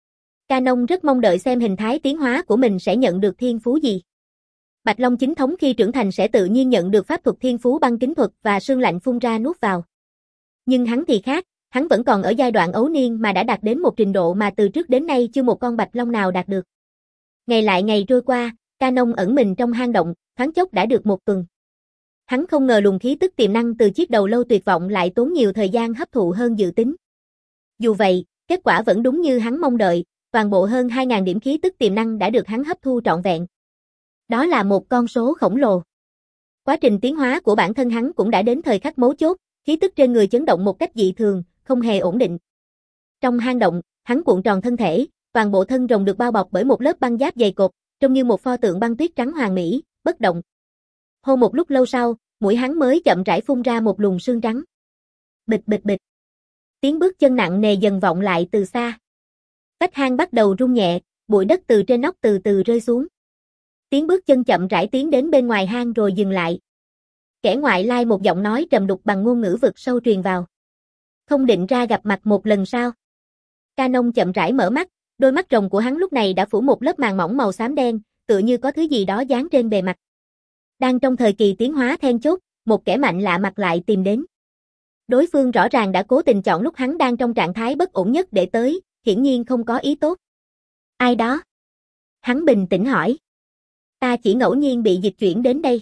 Canon rất mong đợi xem hình thái tiến hóa của mình sẽ nhận được thiên phú gì. Bạch Long chính thống khi trưởng thành sẽ tự nhiên nhận được pháp thuật thiên phú băng kính thuật và sương lạnh phun ra nuốt vào. Nhưng hắn thì khác, hắn vẫn còn ở giai đoạn ấu niên mà đã đạt đến một trình độ mà từ trước đến nay chưa một con Bạch Long nào đạt được. Ngày lại ngày trôi qua, Canon ẩn mình trong hang động, thoáng chốc đã được một tuần. Hắn không ngờ luồng khí tức tiềm năng từ chiếc đầu lâu tuyệt vọng lại tốn nhiều thời gian hấp thụ hơn dự tính. Dù vậy, kết quả vẫn đúng như hắn mong đợi, toàn bộ hơn hai nghìn điểm khí tức tiềm năng đã được hắn hấp thu trọn vẹn. Đó là một con số khổng lồ. Quá trình tiến hóa của bản thân hắn cũng đã đến thời khắc mấu chốt, khí tức trên người chấn động một cách dị thường, không hề ổn định. Trong hang động, hắn cuộn tròn thân thể, toàn bộ thân rồng được bao bọc bởi một lớp băng giáp dày cộp, trông như một pho tượng băng tuyết trắng hoàn mỹ, bất động. Hô một lúc lâu sau, mũi hắn mới chậm rãi phun ra một luồng sương trắng. Bịch bịch bịch. Tiếng bước chân nặng nề dần vọng lại từ xa. Vách hang bắt đầu rung nhẹ, bụi đất từ trên nóc từ từ rơi xuống. Tiếng bước chân chậm rãi tiến đến bên ngoài hang rồi dừng lại. Kẻ ngoại lai một giọng nói trầm đục bằng ngôn ngữ vực sâu truyền vào. Không định ra gặp mặt một lần sao? Canon chậm rãi mở mắt, đôi mắt rồng của hắn lúc này đã phủ một lớp màng mỏng màu xám đen, tựa như có thứ gì đó dán trên bề mặt. Đang trong thời kỳ tiến hóa then chốt, một kẻ mạnh lạ mặt lại tìm đến. Đối phương rõ ràng đã cố tình chọn lúc hắn đang trong trạng thái bất ổn nhất để tới, hiển nhiên không có ý tốt. Ai đó? Hắn bình tĩnh hỏi. Ta chỉ ngẫu nhiên bị dịch chuyển đến đây.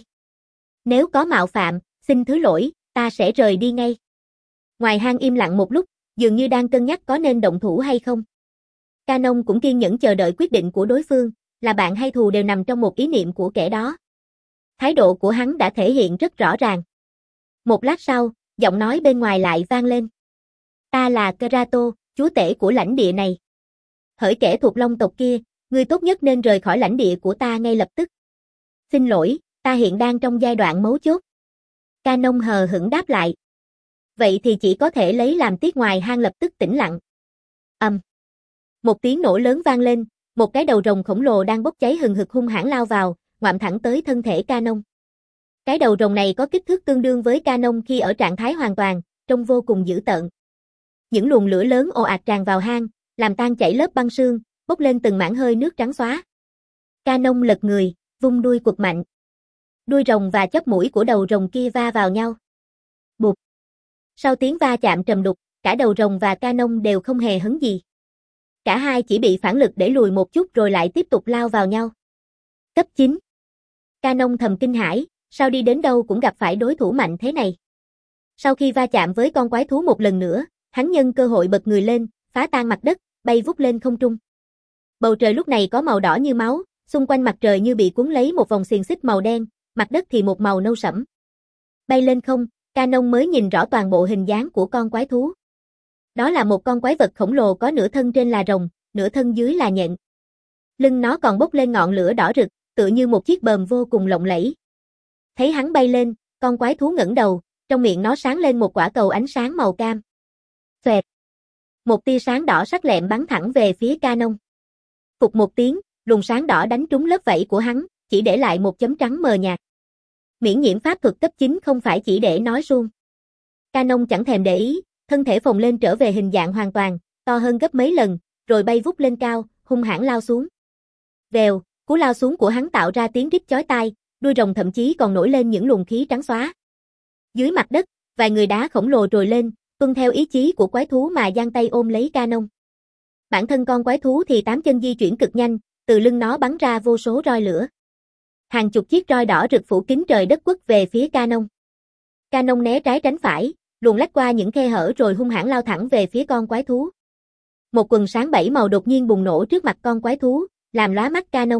Nếu có mạo phạm, xin thứ lỗi, ta sẽ rời đi ngay. Ngoài hang im lặng một lúc, dường như đang cân nhắc có nên động thủ hay không. Canon cũng kiên nhẫn chờ đợi quyết định của đối phương, là bạn hay thù đều nằm trong một ý niệm của kẻ đó. Thái độ của hắn đã thể hiện rất rõ ràng. Một lát sau, giọng nói bên ngoài lại vang lên. Ta là Kerato, chúa tể của lãnh địa này. Hỡi kẻ thuộc Long tộc kia, ngươi tốt nhất nên rời khỏi lãnh địa của ta ngay lập tức. Xin lỗi, ta hiện đang trong giai đoạn mấu chốt. Canon hờ hững đáp lại. Vậy thì chỉ có thể lấy làm tiếc. Ngoài hang lập tức tĩnh lặng. Ầm. Um. Một tiếng nổ lớn vang lên, một cái đầu rồng khổng lồ đang bốc cháy hừng hực hung hãn lao vào, ngoạm thẳng tới thân thể Canon. Cái đầu rồng này có kích thước tương đương với Canon khi ở trạng thái hoàn toàn, trông vô cùng dữ tợn. Những luồng lửa lớn ồ ạt tràn vào hang, làm tan chảy lớp băng sương, bốc lên từng mảng hơi nước trắng xóa. Canon lật người, vung đuôi quật mạnh. Đuôi rồng và chóp mũi của đầu rồng kia va vào nhau. Bụp. Sau tiếng va chạm trầm đục, cả đầu rồng và Canon đều không hề hấn gì. Cả hai chỉ bị phản lực để lùi một chút rồi lại tiếp tục lao vào nhau. Cấp chín. Canon thầm kinh hãi, sao đi đến đâu cũng gặp phải đối thủ mạnh thế này. Sau khi va chạm với con quái thú một lần nữa, hắn nhân cơ hội bật người lên, phá tan mặt đất, bay vút lên không trung. Bầu trời lúc này có màu đỏ như máu, xung quanh mặt trời như bị cuốn lấy một vòng xiềng xích màu đen, mặt đất thì một màu nâu sẫm. Bay lên không, Canon mới nhìn rõ toàn bộ hình dáng của con quái thú. Đó là một con quái vật khổng lồ có nửa thân trên là rồng, nửa thân dưới là nhện. Lưng nó còn bốc lên ngọn lửa đỏ rực, tựa như một chiếc bờm vô cùng lộng lẫy. Thấy hắn bay lên, con quái thú ngẩng đầu, trong miệng nó sáng lên một quả cầu ánh sáng màu cam. Xoẹt. Một tia sáng đỏ sắc lẹm bắn thẳng về phía Canon. Phụt một tiếng, luồng sáng đỏ đánh trúng lớp vảy của hắn, chỉ để lại một chấm trắng mờ nhạt. Miễn nhiễm pháp thuật cấp chín không phải chỉ để nói suông. Canon chẳng thèm để ý, thân thể phồng lên trở về hình dạng hoàn toàn, to hơn gấp mấy lần, rồi bay vút lên cao, hung hãn lao xuống. Vèo, cú lao xuống của hắn tạo ra tiếng rít chói tai, đuôi rồng thậm chí còn nổi lên những luồng khí trắng xóa. Dưới mặt đất, vài người đá khổng lồ trồi lên, tuân theo ý chí của quái thú mà giang tay ôm lấy Canon. Bản thân con quái thú thì tám chân di chuyển cực nhanh, từ lưng nó bắn ra vô số roi lửa. Hàng chục chiếc roi đỏ rực phủ kín trời đất quất về phía Canon. Canon né trái tránh phải, luồn lách qua những khe hở rồi hung hãn lao thẳng về phía con quái thú. Một quần sáng bảy màu đột nhiên bùng nổ trước mặt con quái thú, làm lóa mắt Canon.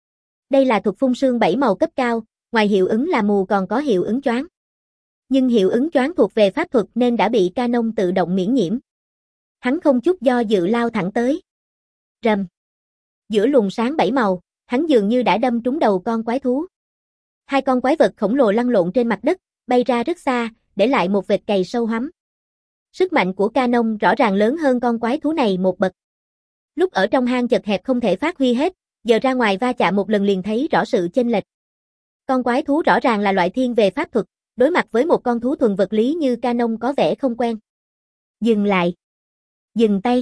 Đây là thuật phun sương bảy màu cấp cao, ngoài hiệu ứng là mù còn có hiệu ứng choáng. Nhưng hiệu ứng choáng thuộc về pháp thuật nên đã bị Canon tự động miễn nhiễm. Hắn không chút do dự lao thẳng tới. Rầm. Giữa luồng sáng bảy màu, hắn dường như đã đâm trúng đầu con quái thú. Hai con quái vật khổng lồ lăn lộn trên mặt đất, bay ra rất xa, để lại một vệt cày sâu hoắm. Sức mạnh của Canon rõ ràng lớn hơn con quái thú này một bậc. Lúc ở trong hang chật hẹp không thể phát huy hết, giờ ra ngoài va chạm một lần liền thấy rõ sự chênh lệch. Con quái thú rõ ràng là loại thiên về pháp thuật, đối mặt với một con thú thuần vật lý như Canon có vẻ không quen. Dừng lại. Dừng tay.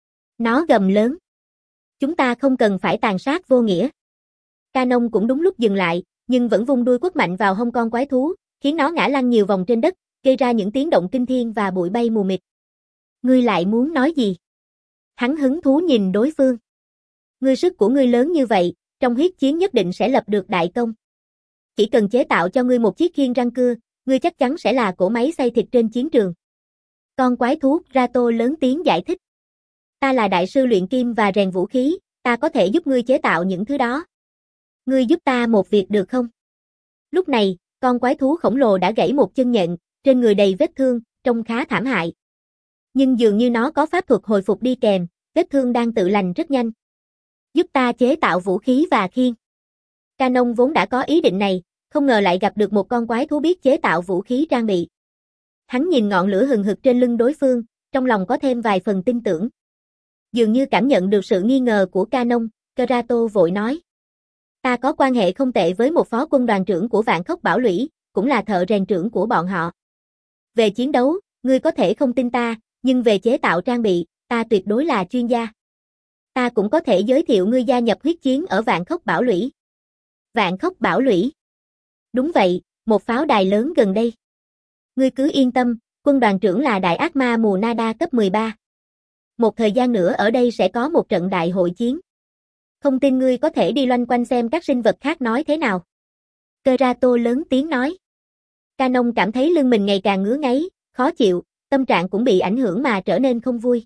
Nó gầm lớn. Chúng ta không cần phải tàn sát vô nghĩa. Canon cũng đúng lúc dừng lại, nhưng vẫn vung đuôi quất mạnh vào hông con quái thú, khiến nó ngã lăn nhiều vòng trên đất, gây ra những tiếng động kinh thiên và bụi bay mù mịt. Ngươi lại muốn nói gì? Hắn hứng thú nhìn đối phương. Ngươi sức của ngươi lớn như vậy, trong huyết chiến nhất định sẽ lập được đại công. Chỉ cần chế tạo cho ngươi một chiếc khiên răng cưa, ngươi chắc chắn sẽ là cỗ máy xay thịt trên chiến trường. Con quái thú Rato lớn tiếng giải thích. Ta là đại sư luyện kim và rèn vũ khí, ta có thể giúp ngươi chế tạo những thứ đó. Ngươi giúp ta một việc được không? Lúc này, con quái thú khổng lồ đã gãy một chân nhện, trên người đầy vết thương, trông khá thảm hại. Nhưng dường như nó có pháp thuật hồi phục đi kèm, vết thương đang tự lành rất nhanh. Giúp ta chế tạo vũ khí và khiên. Canon vốn đã có ý định này, không ngờ lại gặp được một con quái thú biết chế tạo vũ khí trang bị. Hắn nhìn ngọn lửa hừng hực trên lưng đối phương, trong lòng có thêm vài phần tin tưởng. Dường như cảm nhận được sự nghi ngờ của Canon, Kerato vội nói. Ta có quan hệ không tệ với một phó quân đoàn trưởng của Vạn Khốc Bảo Lũy, cũng là thợ rèn trưởng của bọn họ. Về chiến đấu, ngươi có thể không tin ta, nhưng về chế tạo trang bị, ta tuyệt đối là chuyên gia. Ta cũng có thể giới thiệu ngươi gia nhập huyết chiến ở Vạn Khốc Bảo Lũy. Vạn Khốc Bảo Lũy. Đúng vậy, một pháo đài lớn gần đây. Ngươi cứ yên tâm, quân đoàn trưởng là đại ác ma mù Nada cấp mười ba. Một thời gian nữa ở đây sẽ có một trận đại hội chiến. Không tin ngươi có thể đi loanh quanh xem các sinh vật khác nói thế nào. Kerato lớn tiếng nói. Canon cảm thấy lưng mình ngày càng ngứa ngáy, khó chịu, tâm trạng cũng bị ảnh hưởng mà trở nên không vui.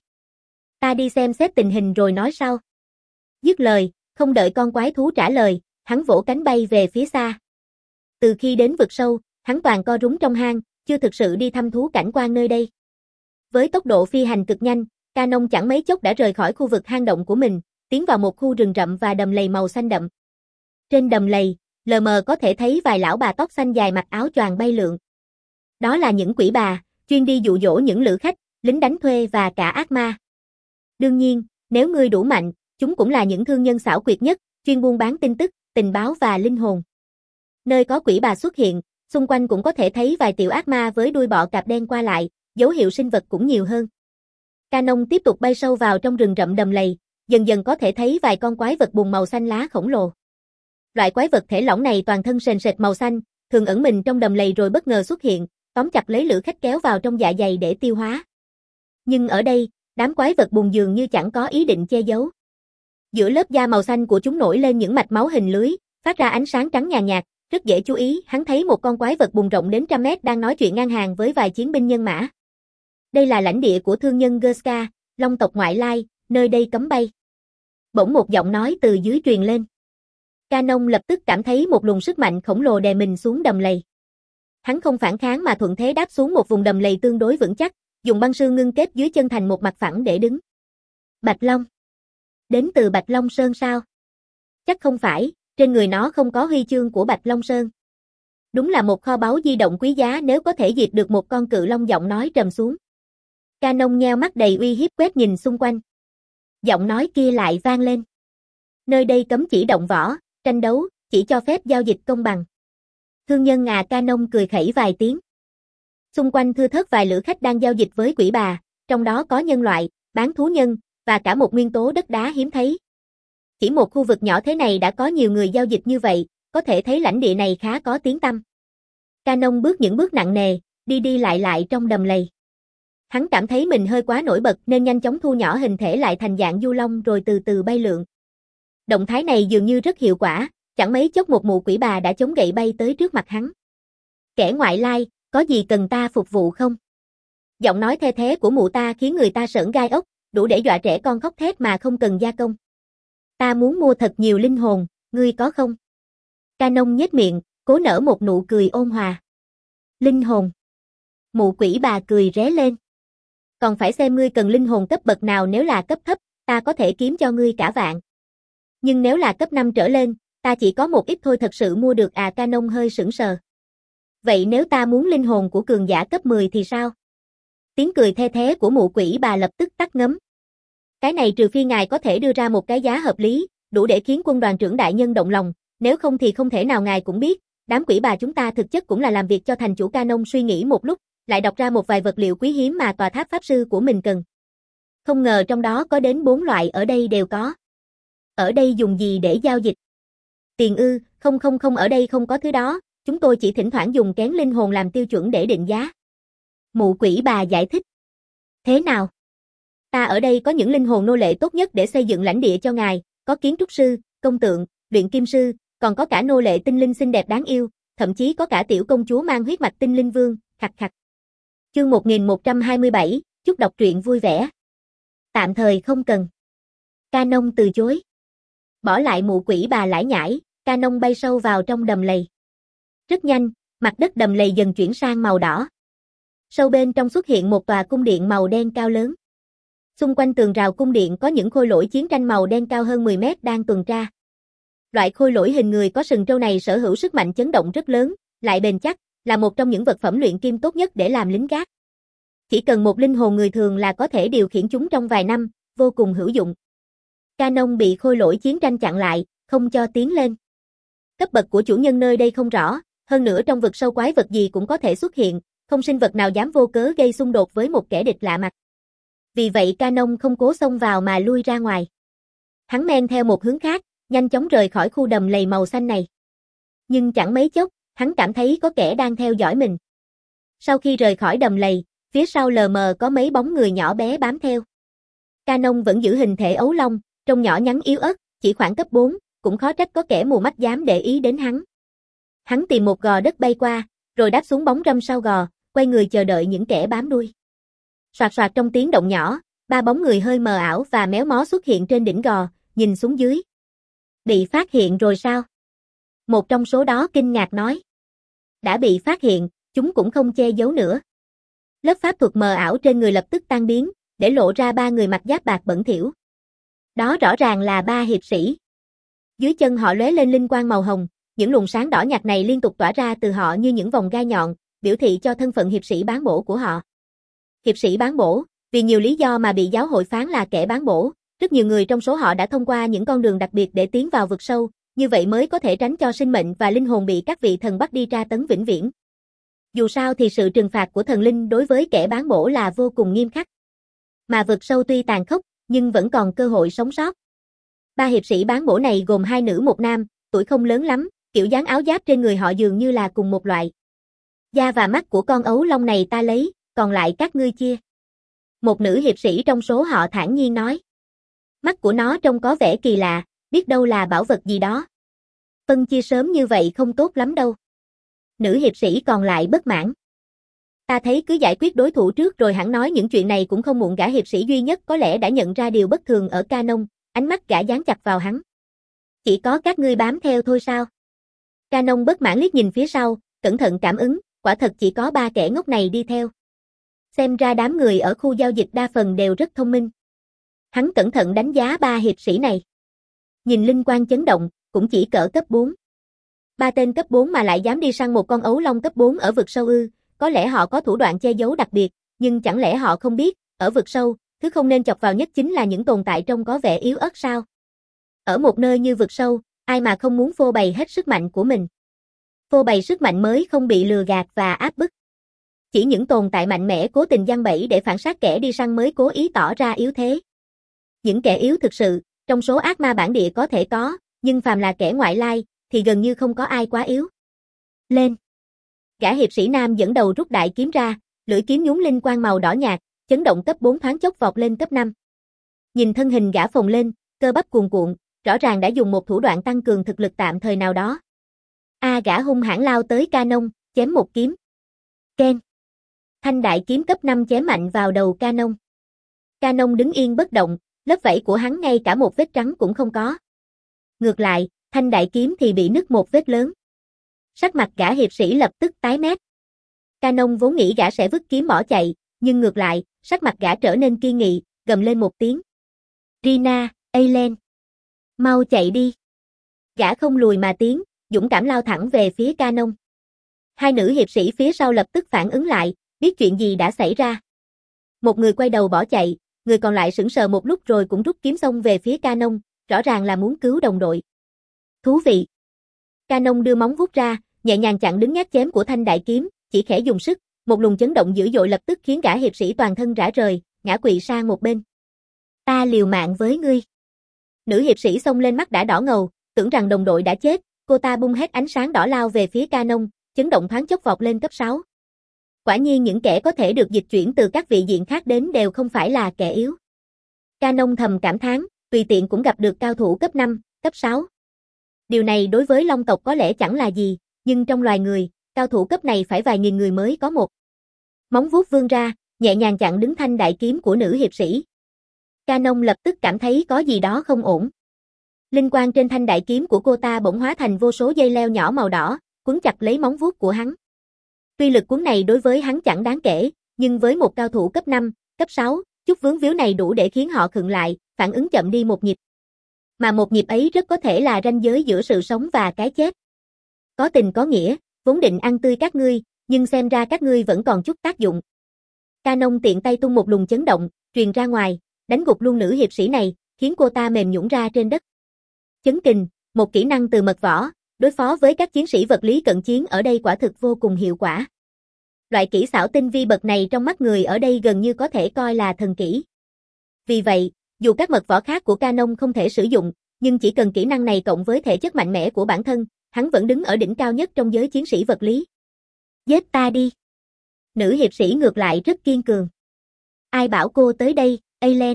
Ta đi xem xét tình hình rồi nói sau. Dứt lời, không đợi con quái thú trả lời, hắn vỗ cánh bay về phía xa. Từ khi đến vực sâu, hắn toàn co rúm trong hang, chưa thực sự đi thăm thú cảnh quan nơi đây. Với tốc độ phi hành cực nhanh, Canon chẳng mấy chốc đã rời khỏi khu vực hang động của mình, tiến vào một khu rừng rậm và đầm lầy màu xanh đậm. Trên đầm lầy, lờ mờ có thể thấy vài lão bà tóc xanh dài mặc áo choàng bay lượn. Đó là những quỷ bà, chuyên đi dụ dỗ những lữ khách, lính đánh thuê và cả ác ma. Đương nhiên, nếu ngươi đủ mạnh, chúng cũng là những thương nhân xảo quyệt nhất, chuyên buôn bán tin tức, tình báo và linh hồn. Nơi có quỷ bà xuất hiện, xung quanh cũng có thể thấy vài tiểu ác ma với đuôi bọ cạp đen qua lại, dấu hiệu sinh vật cũng nhiều hơn. Canon tiếp tục bay sâu vào trong rừng rậm đầm lầy, dần dần có thể thấy vài con quái vật bùn màu xanh lá khổng lồ. Loại quái vật thể lỏng này toàn thân sền sệt màu xanh, thường ẩn mình trong đầm lầy rồi bất ngờ xuất hiện, tóm chặt lấy lữ khách kéo vào trong dạ dày để tiêu hóa. Nhưng ở đây, đám quái vật bùn dường như chẳng có ý định che giấu. Giữa lớp da màu xanh của chúng nổi lên những mạch máu hình lưới, phát ra ánh sáng trắng nhàn nhạt, rất dễ chú ý. Hắn thấy một con quái vật bùn rộng đến trăm mét đang nói chuyện ngang hàng với vài chiến binh nhân mã. Đây là lãnh địa của thương nhân Gerska, Long tộc ngoại lai, nơi đây cấm bay. Bỗng một giọng nói từ dưới truyền lên. Canon lập tức cảm thấy một luồng sức mạnh khổng lồ đè mình xuống đầm lầy. Hắn không phản kháng mà thuận thế đáp xuống một vùng đầm lầy tương đối vững chắc, dùng băng sư ngưng kết dưới chân thành một mặt phẳng để đứng. Bạch Long. Đến từ Bạch Long Sơn sao? Chắc không phải, trên người nó không có huy chương của Bạch Long Sơn. Đúng là một kho báu di động quý giá nếu có thể diệt được một con cự long, giọng nói trầm xuống. Canon nheo mắt đầy uy hiếp quét nhìn xung quanh. Giọng nói kia lại vang lên. Nơi đây cấm chỉ động võ, tranh đấu, chỉ cho phép giao dịch công bằng. Thương nhân à, Canon cười khẩy vài tiếng. Xung quanh thưa thớt vài lữ khách đang giao dịch với quỷ bà, trong đó có nhân loại, bán thú nhân, và cả một nguyên tố đất đá hiếm thấy. Chỉ một khu vực nhỏ thế này đã có nhiều người giao dịch như vậy, có thể thấy lãnh địa này khá có tiếng tăm. Canon bước những bước nặng nề, đi đi lại lại trong đầm lầy. Hắn cảm thấy mình hơi quá nổi bật nên nhanh chóng thu nhỏ hình thể lại thành dạng du long rồi từ từ bay lượn. Động thái này dường như rất hiệu quả, chẳng mấy chốc một mụ quỷ bà đã chống gậy bay tới trước mặt hắn. Kẻ ngoại lai, có gì cần ta phục vụ không? Giọng nói the thé của mụ ta khiến người ta sởn gai ốc, đủ để dọa trẻ con khóc thét mà không cần gia công. Ta muốn mua thật nhiều linh hồn, ngươi có không? Canon nhếch miệng, cố nở một nụ cười ôn hòa. Linh hồn. Mụ quỷ bà cười ré lên. Còn phải xem ngươi cần linh hồn cấp bậc nào, nếu là cấp thấp, ta có thể kiếm cho ngươi cả vạn. Nhưng nếu là cấp năm trở lên, ta chỉ có một ít thôi, thật sự mua được à? Canon hơi sững sờ. Vậy nếu ta muốn linh hồn của cường giả cấp mười thì sao? Tiếng cười the thé của mụ quỷ bà lập tức tắt ngấm. Cái này trừ phi ngài có thể đưa ra một cái giá hợp lý, đủ để khiến quân đoàn trưởng đại nhân động lòng, nếu không thì không thể nào. Ngài cũng biết, đám quỷ bà chúng ta thực chất cũng là làm việc cho thành chủ. Canon suy nghĩ một lúc, lại đọc ra một vài vật liệu quý hiếm mà tòa tháp pháp sư của mình cần. Không ngờ trong đó có đến bốn loại, ở đây đều có. Ở đây dùng gì để giao dịch? Tiền ư? Không không không, ở đây không có thứ đó, chúng tôi chỉ thỉnh thoảng dùng kén linh hồn làm tiêu chuẩn để định giá. Mụ quỷ bà giải thích. Thế nào? Ta ở đây có những linh hồn nô lệ tốt nhất để xây dựng lãnh địa cho ngài, có kiến trúc sư, công tượng, luyện kim sư, còn có cả nô lệ tinh linh xinh đẹp đáng yêu, thậm chí có cả tiểu công chúa mang huyết mạch tinh linh vương, khặt khặt. Chương một nghìn một trăm hai mươi bảy, chúc đọc truyện vui vẻ. Tạm thời không cần. Canon từ chối. Bỏ lại mụ quỷ bà lải nhải, Canon bay sâu vào trong đầm lầy. Rất nhanh, mặt đất đầm lầy dần chuyển sang màu đỏ. Sâu bên trong xuất hiện một tòa cung điện màu đen cao lớn. Xung quanh tường rào cung điện có những khôi lỗi chiến tranh màu đen cao hơn mười mét đang tuần tra. Loại khôi lỗi hình người có sừng trâu này sở hữu sức mạnh chấn động rất lớn, lại bền chắc, là một trong những vật phẩm luyện kim tốt nhất để làm lính gác. Chỉ cần một linh hồn người thường là có thể điều khiển chúng trong vài năm, vô cùng hữu dụng. Canon bị khôi lỗi chiến tranh chặn lại, không cho tiến lên. Cấp bậc của chủ nhân nơi đây không rõ, hơn nữa trong vực sâu quái vật gì cũng có thể xuất hiện, không sinh vật nào dám vô cớ gây xung đột với một kẻ địch lạ mặt. Vì vậy Canon không cố xông vào mà lui ra ngoài. Hắn men theo một hướng khác, nhanh chóng rời khỏi khu đầm lầy màu xanh này. Nhưng chẳng mấy chốc, hắn cảm thấy có kẻ đang theo dõi mình. Sau khi rời khỏi đầm lầy, phía sau lờ mờ có mấy bóng người nhỏ bé bám theo. Canon vẫn giữ hình thể ấu long, trông nhỏ nhắn yếu ớt, chỉ khoảng cấp bốn, cũng khó trách có kẻ mù mắt dám để ý đến hắn. Hắn tìm một gò đất bay qua, rồi đáp xuống bóng râm sau gò, quay người chờ đợi những kẻ bám đuôi. Soạt soạt trong tiếng động nhỏ, ba bóng người hơi mờ ảo và méo mó xuất hiện trên đỉnh gò, nhìn xuống dưới. Bị phát hiện rồi sao? Một trong số đó kinh ngạc nói. Đã bị phát hiện, chúng cũng không che giấu nữa. Lớp pháp thuật mờ ảo trên người lập tức tan biến, để lộ ra ba người mặc giáp bạc bẩn thỉu. Đó rõ ràng là ba hiệp sĩ. Dưới chân họ lóe lên linh quang màu hồng, những luồng sáng đỏ nhạt này liên tục tỏa ra từ họ như những vòng gai nhọn, biểu thị cho thân phận hiệp sĩ bán bổ của họ. Hiệp sĩ bán bổ, vì nhiều lý do mà bị giáo hội phán là kẻ bán bổ, rất nhiều người trong số họ đã thông qua những con đường đặc biệt để tiến vào vực sâu, như vậy mới có thể tránh cho sinh mệnh và linh hồn bị các vị thần bắt đi tra tấn vĩnh viễn. Dù sao thì sự trừng phạt của thần linh đối với kẻ bán bổ là vô cùng nghiêm khắc. Mà vực sâu tuy tàn khốc, nhưng vẫn còn cơ hội sống sót. Ba hiệp sĩ bán bổ này gồm hai nữ một nam, tuổi không lớn lắm, kiểu dáng áo giáp trên người họ dường như là cùng một loại. Da và mắt của con ấu long này ta lấy, còn lại các ngươi chia. Một nữ hiệp sĩ trong số họ thản nhiên nói. Mắt của nó trông có vẻ kỳ lạ, biết đâu là bảo vật gì đó. Phân chia sớm như vậy không tốt lắm đâu. Nữ hiệp sĩ còn lại bất mãn. Ta thấy cứ giải quyết đối thủ trước rồi hẳn nói những chuyện này cũng không muộn. Gã hiệp sĩ duy nhất có lẽ đã nhận ra điều bất thường ở Canon, ánh mắt gã dán chặt vào hắn. Chỉ có các ngươi bám theo thôi sao? Canon bất mãn liếc nhìn phía sau, cẩn thận cảm ứng, quả thật chỉ có ba kẻ ngốc này đi theo. Xem ra đám người ở khu giao dịch đa phần đều rất thông minh. Hắn cẩn thận đánh giá ba hiệp sĩ này. Nhìn linh quang chấn động, cũng chỉ cỡ cấp bốn. Ba tên cấp bốn mà lại dám đi săn một con ấu long cấp bốn ở vực sâu ư, có lẽ họ có thủ đoạn che giấu đặc biệt, nhưng chẳng lẽ họ không biết, ở vực sâu, thứ không nên chọc vào nhất chính là những tồn tại trông có vẻ yếu ớt sao? Ở một nơi như vực sâu, ai mà không muốn phô bày hết sức mạnh của mình. Phô bày sức mạnh mới không bị lừa gạt và áp bức. Chỉ những tồn tại mạnh mẽ cố tình giăng bẫy để phản sát kẻ đi săn mới cố ý tỏ ra yếu thế. Những kẻ yếu thực sự, trong số ác ma bản địa có thể có, nhưng phàm là kẻ ngoại lai, thì gần như không có ai quá yếu. Lên! Gã hiệp sĩ nam dẫn đầu rút đại kiếm ra, lưỡi kiếm nhúng linh quang màu đỏ nhạt, chấn động cấp bốn thoáng chốc vọt lên cấp năm. Nhìn thân hình gã phồng lên, cơ bắp cuồn cuộn, rõ ràng đã dùng một thủ đoạn tăng cường thực lực tạm thời nào đó. A gã hung hãn lao tới Canon, chém một kiếm. Ken! Thanh đại kiếm cấp năm chém mạnh vào đầu Canon. Canon đứng yên bất động, lớp vảy của hắn ngay cả một vết trắng cũng không có. Ngược lại, thanh đại kiếm thì bị nứt một vết lớn. Sắc mặt gã hiệp sĩ lập tức tái mét. Canon vốn nghĩ gã sẽ vứt kiếm bỏ chạy, nhưng ngược lại, sắc mặt gã trở nên kiên nghị, gầm lên một tiếng. Rina, Aileen! Mau chạy đi! Gã không lùi mà tiến, dũng cảm lao thẳng về phía Canon. Hai nữ hiệp sĩ phía sau lập tức phản ứng lại, biết chuyện gì đã xảy ra. Một người quay đầu bỏ chạy, người còn lại sững sờ một lúc rồi cũng rút kiếm xông về phía Canon, rõ ràng là muốn cứu đồng đội. Thú vị! Canon đưa móng vuốt ra, nhẹ nhàng chặn đứng nhát chém của thanh đại kiếm, chỉ khẽ dùng sức, một luồng chấn động dữ dội lập tức khiến gã hiệp sĩ toàn thân rã rời, ngã quỵ sang một bên. Ta liều mạng với ngươi. Nữ hiệp sĩ xông lên mắt đã đỏ ngầu, tưởng rằng đồng đội đã chết, cô ta bung hết ánh sáng đỏ lao về phía Canon, chấn động thoáng chốc vọt lên cấp sáu. Quả nhiên những kẻ có thể được dịch chuyển từ các vị diện khác đến đều không phải là kẻ yếu. Canon thầm cảm thán, tùy tiện cũng gặp được cao thủ cấp năm, cấp sáu. Điều này đối với long tộc có lẽ chẳng là gì, nhưng trong loài người, cao thủ cấp này phải vài nghìn người mới có một. Móng vuốt vươn ra, nhẹ nhàng chặn đứng thanh đại kiếm của nữ hiệp sĩ. Canon lập tức cảm thấy có gì đó không ổn. Linh quang trên thanh đại kiếm của cô ta bỗng hóa thành vô số dây leo nhỏ màu đỏ, quấn chặt lấy móng vuốt của hắn. Tuy lực cuốn này đối với hắn chẳng đáng kể, nhưng với một cao thủ cấp năm, cấp sáu, chút vướng víu này đủ để khiến họ khựng lại, phản ứng chậm đi một nhịp. Mà một nhịp ấy rất có thể là ranh giới giữa sự sống và cái chết. Có tình có nghĩa, vốn định ăn tươi các ngươi, nhưng xem ra các ngươi vẫn còn chút tác dụng. Canon tiện tay tung một luồng chấn động, truyền ra ngoài, đánh gục luôn nữ hiệp sĩ này, khiến cô ta mềm nhũn ra trên đất. Chấn kình, một kỹ năng từ mật võ, đối phó với các chiến sĩ vật lý cận chiến ở đây quả thực vô cùng hiệu quả. Loại kỹ xảo tinh vi bậc này trong mắt người ở đây gần như có thể coi là thần kỹ. Vì vậy, dù các mật võ khác của Canon không thể sử dụng, nhưng chỉ cần kỹ năng này cộng với thể chất mạnh mẽ của bản thân, hắn vẫn đứng ở đỉnh cao nhất trong giới chiến sĩ vật lý. Giết ta đi. Nữ hiệp sĩ ngược lại rất kiên cường. Ai bảo cô tới đây, Aileen?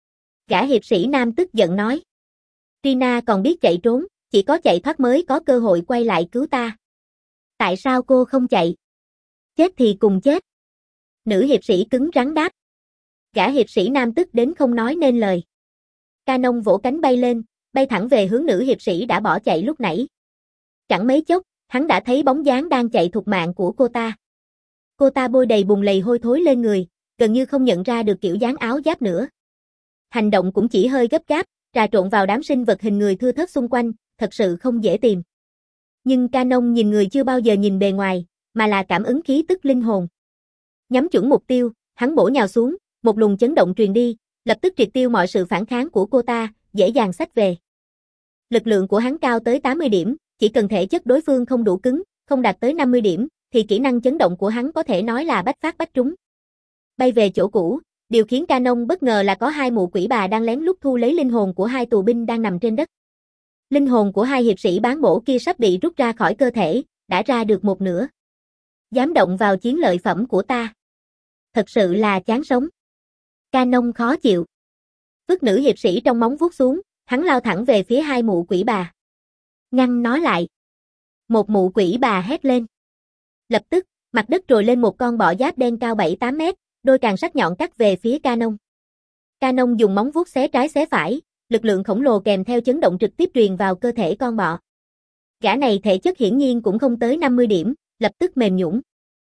Gã hiệp sĩ nam tức giận nói. Trina còn biết chạy trốn, chỉ có chạy thoát mới có cơ hội quay lại cứu ta. Tại sao cô không chạy? Chết thì cùng chết. Nữ hiệp sĩ cứng rắn đáp. Gã hiệp sĩ nam tức đến không nói nên lời. Canon vỗ cánh bay lên, bay thẳng về hướng nữ hiệp sĩ đã bỏ chạy lúc nãy. Chẳng mấy chốc, hắn đã thấy bóng dáng đang chạy thục mạng của cô ta. Cô ta bôi đầy bùn lầy hôi thối lên người, gần như không nhận ra được kiểu dáng áo giáp nữa. Hành động cũng chỉ hơi gấp gáp, trà trộn vào đám sinh vật hình người thưa thớt xung quanh, thật sự không dễ tìm. Nhưng Canon nhìn người chưa bao giờ nhìn bề ngoài, mà là cảm ứng khí tức linh hồn. Nhắm chuẩn mục tiêu, hắn bổ nhào xuống, một luồng chấn động truyền đi, lập tức triệt tiêu mọi sự phản kháng của cô ta, dễ dàng xách về. Lực lượng của hắn cao tới tám mươi điểm, chỉ cần thể chất đối phương không đủ cứng, không đạt tới năm mươi điểm, thì kỹ năng chấn động của hắn có thể nói là bách phát bách trúng. Bay về chỗ cũ, điều khiến Canon bất ngờ là có hai mụ quỷ bà đang lén lút thu lấy linh hồn của hai tù binh đang nằm trên đất. Linh hồn của hai hiệp sĩ bán bổ kia sắp bị rút ra khỏi cơ thể, đã ra được một nửa. Dám động vào chiến lợi phẩm của ta. Thật sự là chán sống. Canon khó chịu. Vứt nữ hiệp sĩ trong móng vuốt xuống, hắn lao thẳng về phía hai mụ quỷ bà. Ngăn nó lại. Một mụ quỷ bà hét lên. Lập tức, mặt đất trồi lên một con bọ giáp đen cao bảy tám mét, đôi càng sắc nhọn cắt về phía Canon. Canon dùng móng vuốt xé trái xé phải, lực lượng khổng lồ kèm theo chấn động trực tiếp truyền vào cơ thể con bọ. Gã này thể chất hiển nhiên cũng không tới năm mươi điểm, lập tức mềm nhũn.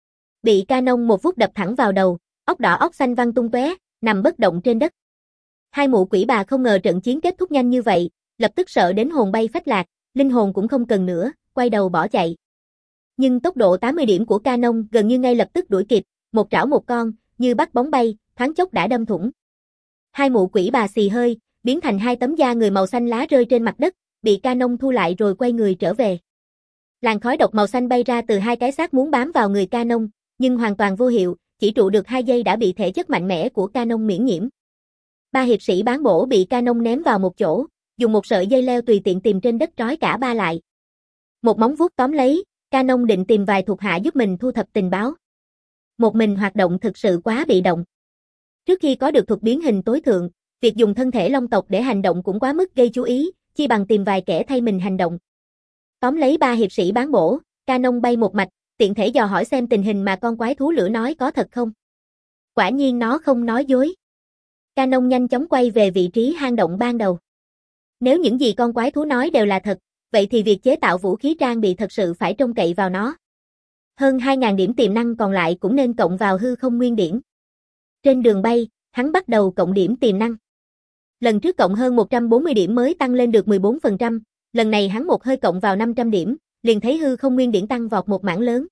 Bị Canon một vuốt đập thẳng vào đầu, óc đỏ óc xanh văng tung tóe, nằm bất động trên đất. Hai mụ quỷ bà không ngờ trận chiến kết thúc nhanh như vậy, lập tức sợ đến hồn bay phách lạc, linh hồn cũng không cần nữa, quay đầu bỏ chạy. Nhưng tốc độ tám mươi điểm của Canon gần như ngay lập tức đuổi kịp, một trảo một con, như bắt bóng bay, thoáng chốc đã đâm thủng. Hai mụ quỷ bà xì hơi, biến thành hai tấm da người màu xanh lá rơi trên mặt đất, bị Canon thu lại rồi quay người trở về. Làn khói độc màu xanh bay ra từ hai cái xác muốn bám vào người Canon, nhưng hoàn toàn vô hiệu, chỉ trụ được hai giây đã bị thể chất mạnh mẽ của Canon miễn nhiễm. Ba hiệp sĩ bán bổ bị Canon ném vào một chỗ, dùng một sợi dây leo tùy tiện tìm trên đất trói cả ba lại. Một móng vuốt tóm lấy, Canon định tìm vài thuộc hạ giúp mình thu thập tình báo. Một mình hoạt động thực sự quá bị động. Trước khi có được thuật biến hình tối thượng, việc dùng thân thể long tộc để hành động cũng quá mức gây chú ý, chi bằng tìm vài kẻ thay mình hành động. Tóm lấy ba hiệp sĩ bán bổ, Canon bay một mạch, tiện thể dò hỏi xem tình hình mà con quái thú lửa nói có thật không. Quả nhiên nó không nói dối. Canon nhanh chóng quay về vị trí hang động ban đầu. Nếu những gì con quái thú nói đều là thật, vậy thì việc chế tạo vũ khí trang bị thật sự phải trông cậy vào nó. Hơn hai nghìn điểm tiềm năng còn lại cũng nên cộng vào hư không nguyên điển. Trên đường bay, hắn bắt đầu cộng điểm tiềm năng. Lần trước cộng hơn một trăm bốn mươi điểm mới tăng lên được mười bốn phần trăm, lần này hắn một hơi cộng vào năm trăm điểm, liền thấy hư không nguyên điển tăng vọt một mảng lớn.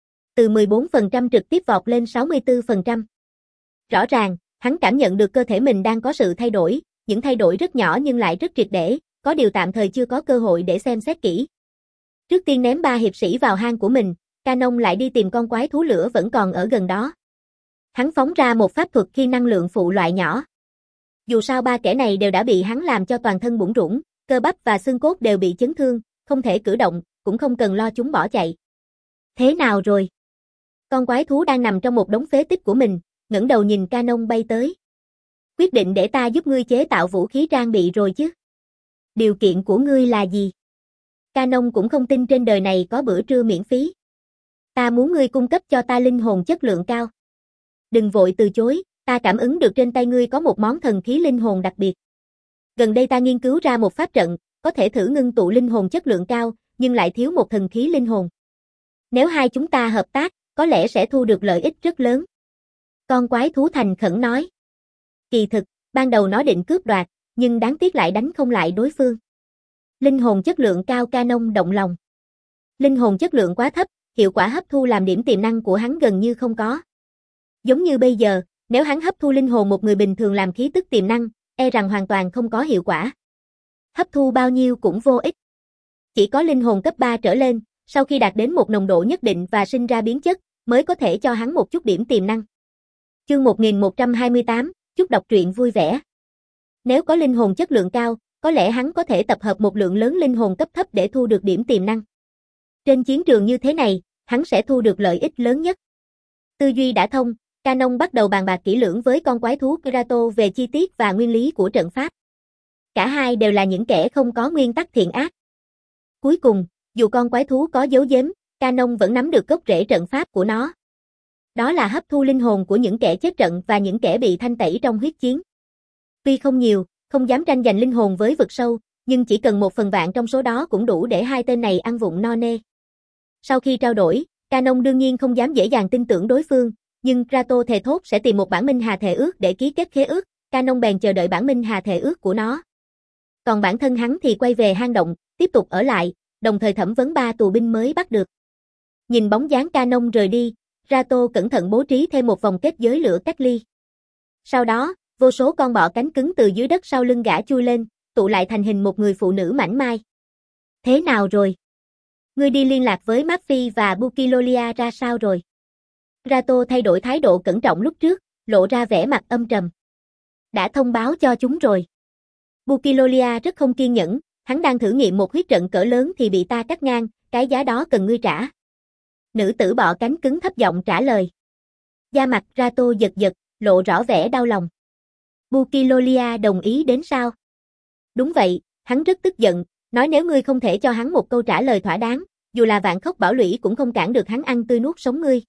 Từ mười bốn phần trăm trực tiếp vọt lên sáu mươi tư phần trăm. Rõ ràng, hắn cảm nhận được cơ thể mình đang có sự thay đổi, những thay đổi rất nhỏ nhưng lại rất triệt để, có điều tạm thời chưa có cơ hội để xem xét kỹ. Trước tiên ném ba hiệp sĩ vào hang của mình, Canon lại đi tìm con quái thú lửa vẫn còn ở gần đó. Hắn phóng ra một pháp thuật khi năng lượng phụ loại nhỏ. Dù sao ba kẻ này đều đã bị hắn làm cho toàn thân bủn rủn, cơ bắp và xương cốt đều bị chấn thương, không thể cử động, cũng không cần lo chúng bỏ chạy. Thế nào rồi? Con quái thú đang nằm trong một đống phế tích của mình, ngẩng đầu nhìn Canon bay tới. Quyết định để ta giúp ngươi chế tạo vũ khí trang bị rồi chứ? Điều kiện của ngươi là gì? Canon cũng không tin trên đời này có bữa trưa miễn phí. Ta muốn ngươi cung cấp cho ta linh hồn chất lượng cao. Đừng vội từ chối, ta cảm ứng được trên tay ngươi có một món thần khí linh hồn đặc biệt. Gần đây ta nghiên cứu ra một pháp trận, có thể thử ngưng tụ linh hồn chất lượng cao, nhưng lại thiếu một thần khí linh hồn. Nếu hai chúng ta hợp tác, có lẽ sẽ thu được lợi ích rất lớn. Con quái thú thành khẩn nói. Kỳ thực, ban đầu nó định cướp đoạt, nhưng đáng tiếc lại đánh không lại đối phương. Linh hồn chất lượng cao Canon động lòng. Linh hồn chất lượng quá thấp, hiệu quả hấp thu làm điểm tiềm năng của hắn gần như không có. Giống như bây giờ, nếu hắn hấp thu linh hồn một người bình thường làm khí tức tiềm năng, e rằng hoàn toàn không có hiệu quả. Hấp thu bao nhiêu cũng vô ích. Chỉ có linh hồn cấp ba trở lên, sau khi đạt đến một nồng độ nhất định và sinh ra biến chất, mới có thể cho hắn một chút điểm tiềm năng. Chương một nghìn một trăm hai mươi tám, chúc đọc truyện vui vẻ. Nếu có linh hồn chất lượng cao, có lẽ hắn có thể tập hợp một lượng lớn linh hồn cấp thấp để thu được điểm tiềm năng. Trên chiến trường như thế này, hắn sẽ thu được lợi ích lớn nhất. Tư duy đã thông, Canon bắt đầu bàn bạc kỹ lưỡng với con quái thú Kratos về chi tiết và nguyên lý của trận pháp. Cả hai đều là những kẻ không có nguyên tắc thiện ác. Cuối cùng, dù con quái thú có giấu giếm, Canon vẫn nắm được gốc rễ trận pháp của nó. Đó là hấp thu linh hồn của những kẻ chết trận và những kẻ bị thanh tẩy trong huyết chiến. Tuy không nhiều, không dám tranh giành linh hồn với vực sâu, nhưng chỉ cần một phần vạn trong số đó cũng đủ để hai tên này ăn vụng no nê. Sau khi trao đổi, Canon đương nhiên không dám dễ dàng tin tưởng đối phương, nhưng Kratos thề thốt sẽ tìm một bản minh hà thề ước để ký kết khế ước, Canon bèn chờ đợi bản minh hà thề ước của nó. Còn bản thân hắn thì quay về hang động, tiếp tục ở lại, đồng thời thẩm vấn ba tù binh mới bắt được. Nhìn bóng dáng Canon rời đi, Kratos cẩn thận bố trí thêm một vòng kết giới lửa cách ly. Sau đó, vô số con bọ cánh cứng từ dưới đất sau lưng gã chui lên, tụ lại thành hình một người phụ nữ mảnh mai. Thế nào rồi? Ngươi đi liên lạc với Murphy và Bukilolia ra sao rồi? Kratos thay đổi thái độ cẩn trọng lúc trước, lộ ra vẻ mặt âm trầm. Đã thông báo cho chúng rồi. Bukilolia rất không kiên nhẫn, hắn đang thử nghiệm một huyết trận cỡ lớn thì bị ta cắt ngang, cái giá đó cần ngươi trả. Nữ tử bọ cánh cứng thấp giọng trả lời. Da mặt Kratos giật giật, lộ rõ vẻ đau lòng. Bukilolia đồng ý đến sao? Đúng vậy, hắn rất tức giận, nói nếu ngươi không thể cho hắn một câu trả lời thỏa đáng, dù là vạn khốc bảo lũy cũng không cản được hắn ăn tươi nuốt sống ngươi.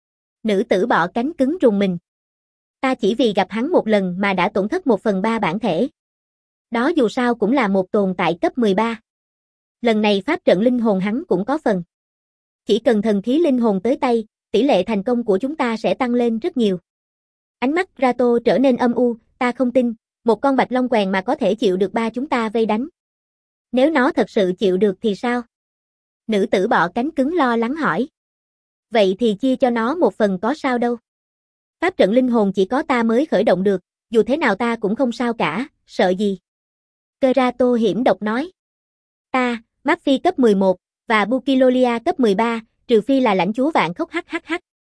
Nữ tử bọ cánh cứng rùng mình. Ta chỉ vì gặp hắn một lần mà đã tổn thất một phần ba bản thể. Đó dù sao cũng là một tồn tại cấp mười ba. Lần này pháp trận linh hồn hắn cũng có phần. Chỉ cần thần khí linh hồn tới tay, tỷ lệ thành công của chúng ta sẽ tăng lên rất nhiều. Ánh mắt Kratos trở nên âm u, ta không tin, một con bạch long quèn mà có thể chịu được ba chúng ta vây đánh. Nếu nó thật sự chịu được thì sao? Nữ tử bọ cánh cứng lo lắng hỏi. Vậy thì chia cho nó một phần có sao đâu. Pháp trận linh hồn chỉ có ta mới khởi động được, dù thế nào ta cũng không sao cả, sợ gì. Kratos hiểm độc nói. Ta, Murphy cấp mười một, và Bukilolia cấp mười ba, trừ phi là lãnh chúa vạn khốc hhh.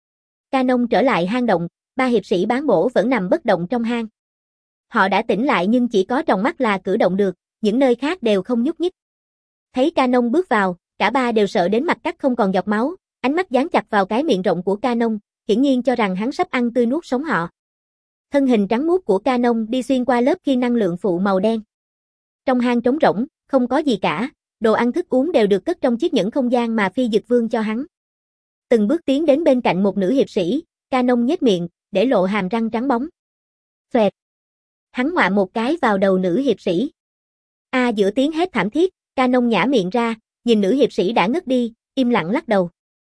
Canon trở lại hang động, ba hiệp sĩ bán bổ vẫn nằm bất động trong hang. Họ đã tỉnh lại nhưng chỉ có tròng mắt là cử động được, những nơi khác đều không nhúc nhích. Thấy Canon bước vào, cả ba đều sợ đến mặt cắt không còn giọt máu, ánh mắt dán chặt vào cái miệng rộng của Canon, hiển nhiên cho rằng hắn sắp ăn tươi nuốt sống họ. Thân hình trắng muốt của Canon đi xuyên qua lớp khiên năng lượng phụ màu đen. Trong hang trống rỗng, không có gì cả, đồ ăn thức uống đều được cất trong chiếc nhẫn không gian mà Phi Dực Vương cho hắn. Từng bước tiến đến bên cạnh một nữ hiệp sĩ, Canon nhếch miệng, để lộ hàm răng trắng bóng. Xoẹt. Hắn ngoạ một cái vào đầu nữ hiệp sĩ. A à, giữa tiếng hét thảm thiết, Canon nhả miệng ra, nhìn nữ hiệp sĩ đã ngất đi, im lặng lắc đầu.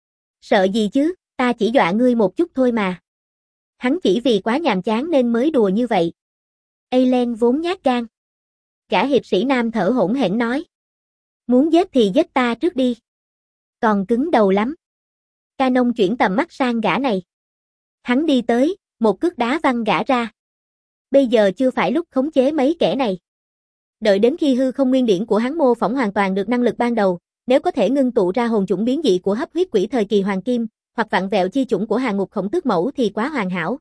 Sợ gì chứ, ta chỉ dọa ngươi một chút thôi mà. Hắn chỉ vì quá nhàm chán nên mới đùa như vậy. Aileen vốn nhát gan. Gã hiệp sĩ nam thở hổn hển nói. Muốn giết thì giết ta trước đi. Còn cứng đầu lắm. Canon chuyển tầm mắt sang gã này. Hắn đi tới, một cước đá văng gã ra. Bây giờ chưa phải lúc khống chế mấy kẻ này. Đợi đến khi hư không nguyên điển của hắn mô phỏng hoàn toàn được năng lực ban đầu, nếu có thể ngưng tụ ra hồn chủng biến dị của hấp huyết quỷ thời kỳ hoàng kim, hoặc vặn vẹo chi chủng của Hà Ngục Khổng Tước Mẫu thì quá hoàn hảo.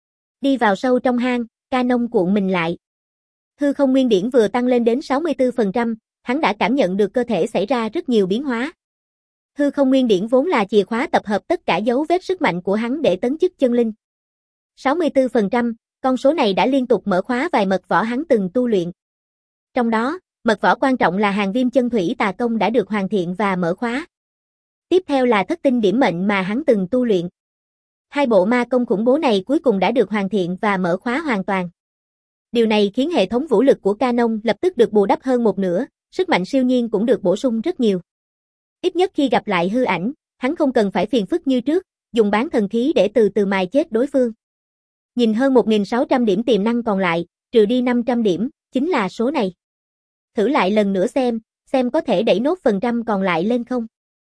Đi vào sâu trong hang, Canon cuộn mình lại. Hư không nguyên điển vừa tăng lên đến sáu mươi tư phần trăm, hắn đã cảm nhận được cơ thể xảy ra rất nhiều biến hóa. Hư không nguyên điển vốn là chìa khóa tập hợp tất cả dấu vết sức mạnh của hắn để tấn chức chân linh. sáu mươi tư phần trăm, con số này đã liên tục mở khóa vài mật võ hắn từng tu luyện. Trong đó, mật võ quan trọng là Hàng Viêm Chân Thủy Tà Công đã được hoàn thiện và mở khóa. Tiếp theo là Thất Tinh Điểm Mệnh mà hắn từng tu luyện. Hai bộ ma công khủng bố này cuối cùng đã được hoàn thiện và mở khóa hoàn toàn. Điều này khiến hệ thống vũ lực của Canon lập tức được bù đắp hơn một nửa, sức mạnh siêu nhiên cũng được bổ sung rất nhiều. Ít nhất khi gặp lại hư ảnh, hắn không cần phải phiền phức như trước, dùng bán thần khí để từ từ mài chết đối phương. Nhìn hơn một nghìn sáu trăm điểm tiềm năng còn lại, trừ đi năm trăm điểm, chính là số này. Thử lại lần nữa xem, xem có thể đẩy nốt phần trăm còn lại lên không.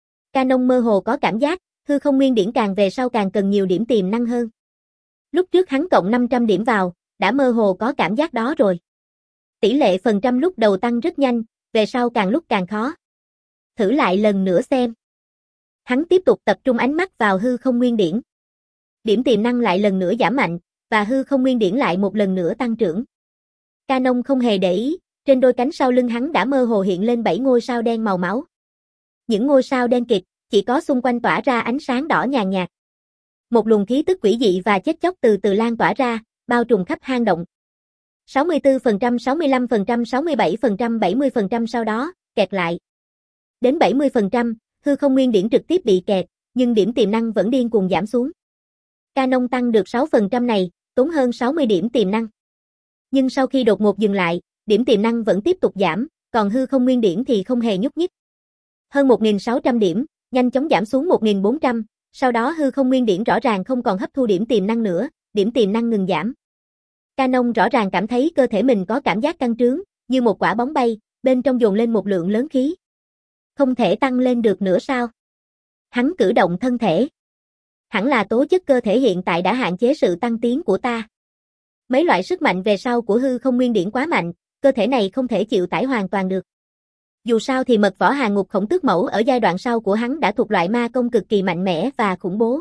Canon mơ hồ có cảm giác, hư không nguyên điển càng về sau càng cần nhiều điểm tiềm năng hơn. Lúc trước hắn cộng năm trăm điểm vào, đã mơ hồ có cảm giác đó rồi. Tỷ lệ phần trăm lúc đầu tăng rất nhanh, về sau càng lúc càng khó. Thử lại lần nữa xem. Hắn tiếp tục tập trung ánh mắt vào hư không nguyên điển. Điểm tiềm năng lại lần nữa giảm mạnh, và hư không nguyên điển lại một lần nữa tăng trưởng. Canon không hề để ý, trên đôi cánh sau lưng hắn đã mơ hồ hiện lên bảy ngôi sao đen màu máu. Những ngôi sao đen kịt, chỉ có xung quanh tỏa ra ánh sáng đỏ nhàn nhạt. Một luồng khí tức quỷ dị và chết chóc từ từ lan tỏa ra, bao trùm khắp hang động. sáu mươi tư phần trăm, sáu mươi lăm phần trăm, sáu mươi bảy phần trăm, bảy mươi phần trăm sau đó, kẹt lại. Đến bảy mươi phần trăm, hư không nguyên điển trực tiếp bị kẹt, nhưng điểm tiềm năng vẫn điên cuồng giảm xuống. Canon tăng được sáu phần trăm này, tốn hơn sáu mươi điểm tiềm năng. Nhưng sau khi đột ngột dừng lại, điểm tiềm năng vẫn tiếp tục giảm, còn hư không nguyên điển thì không hề nhúc nhích. Hơn một nghìn sáu trăm điểm, nhanh chóng giảm xuống một nghìn bốn trăm, sau đó hư không nguyên điển rõ ràng không còn hấp thu điểm tiềm năng nữa, điểm tiềm năng ngừng giảm. Canon rõ ràng cảm thấy cơ thể mình có cảm giác căng trướng, như một quả bóng bay, bên trong dồn lên một lượng lớn khí. Không thể tăng lên được nữa sao? Hắn cử động thân thể. Hẳn là tố chất cơ thể hiện tại đã hạn chế sự tăng tiến của ta. Mấy loại sức mạnh về sau của hư không nguyên điển quá mạnh, cơ thể này không thể chịu tải hoàn toàn được. Dù sao thì mật võ hàng ngục khổng tước mẫu ở giai đoạn sau của hắn đã thuộc loại ma công cực kỳ mạnh mẽ và khủng bố.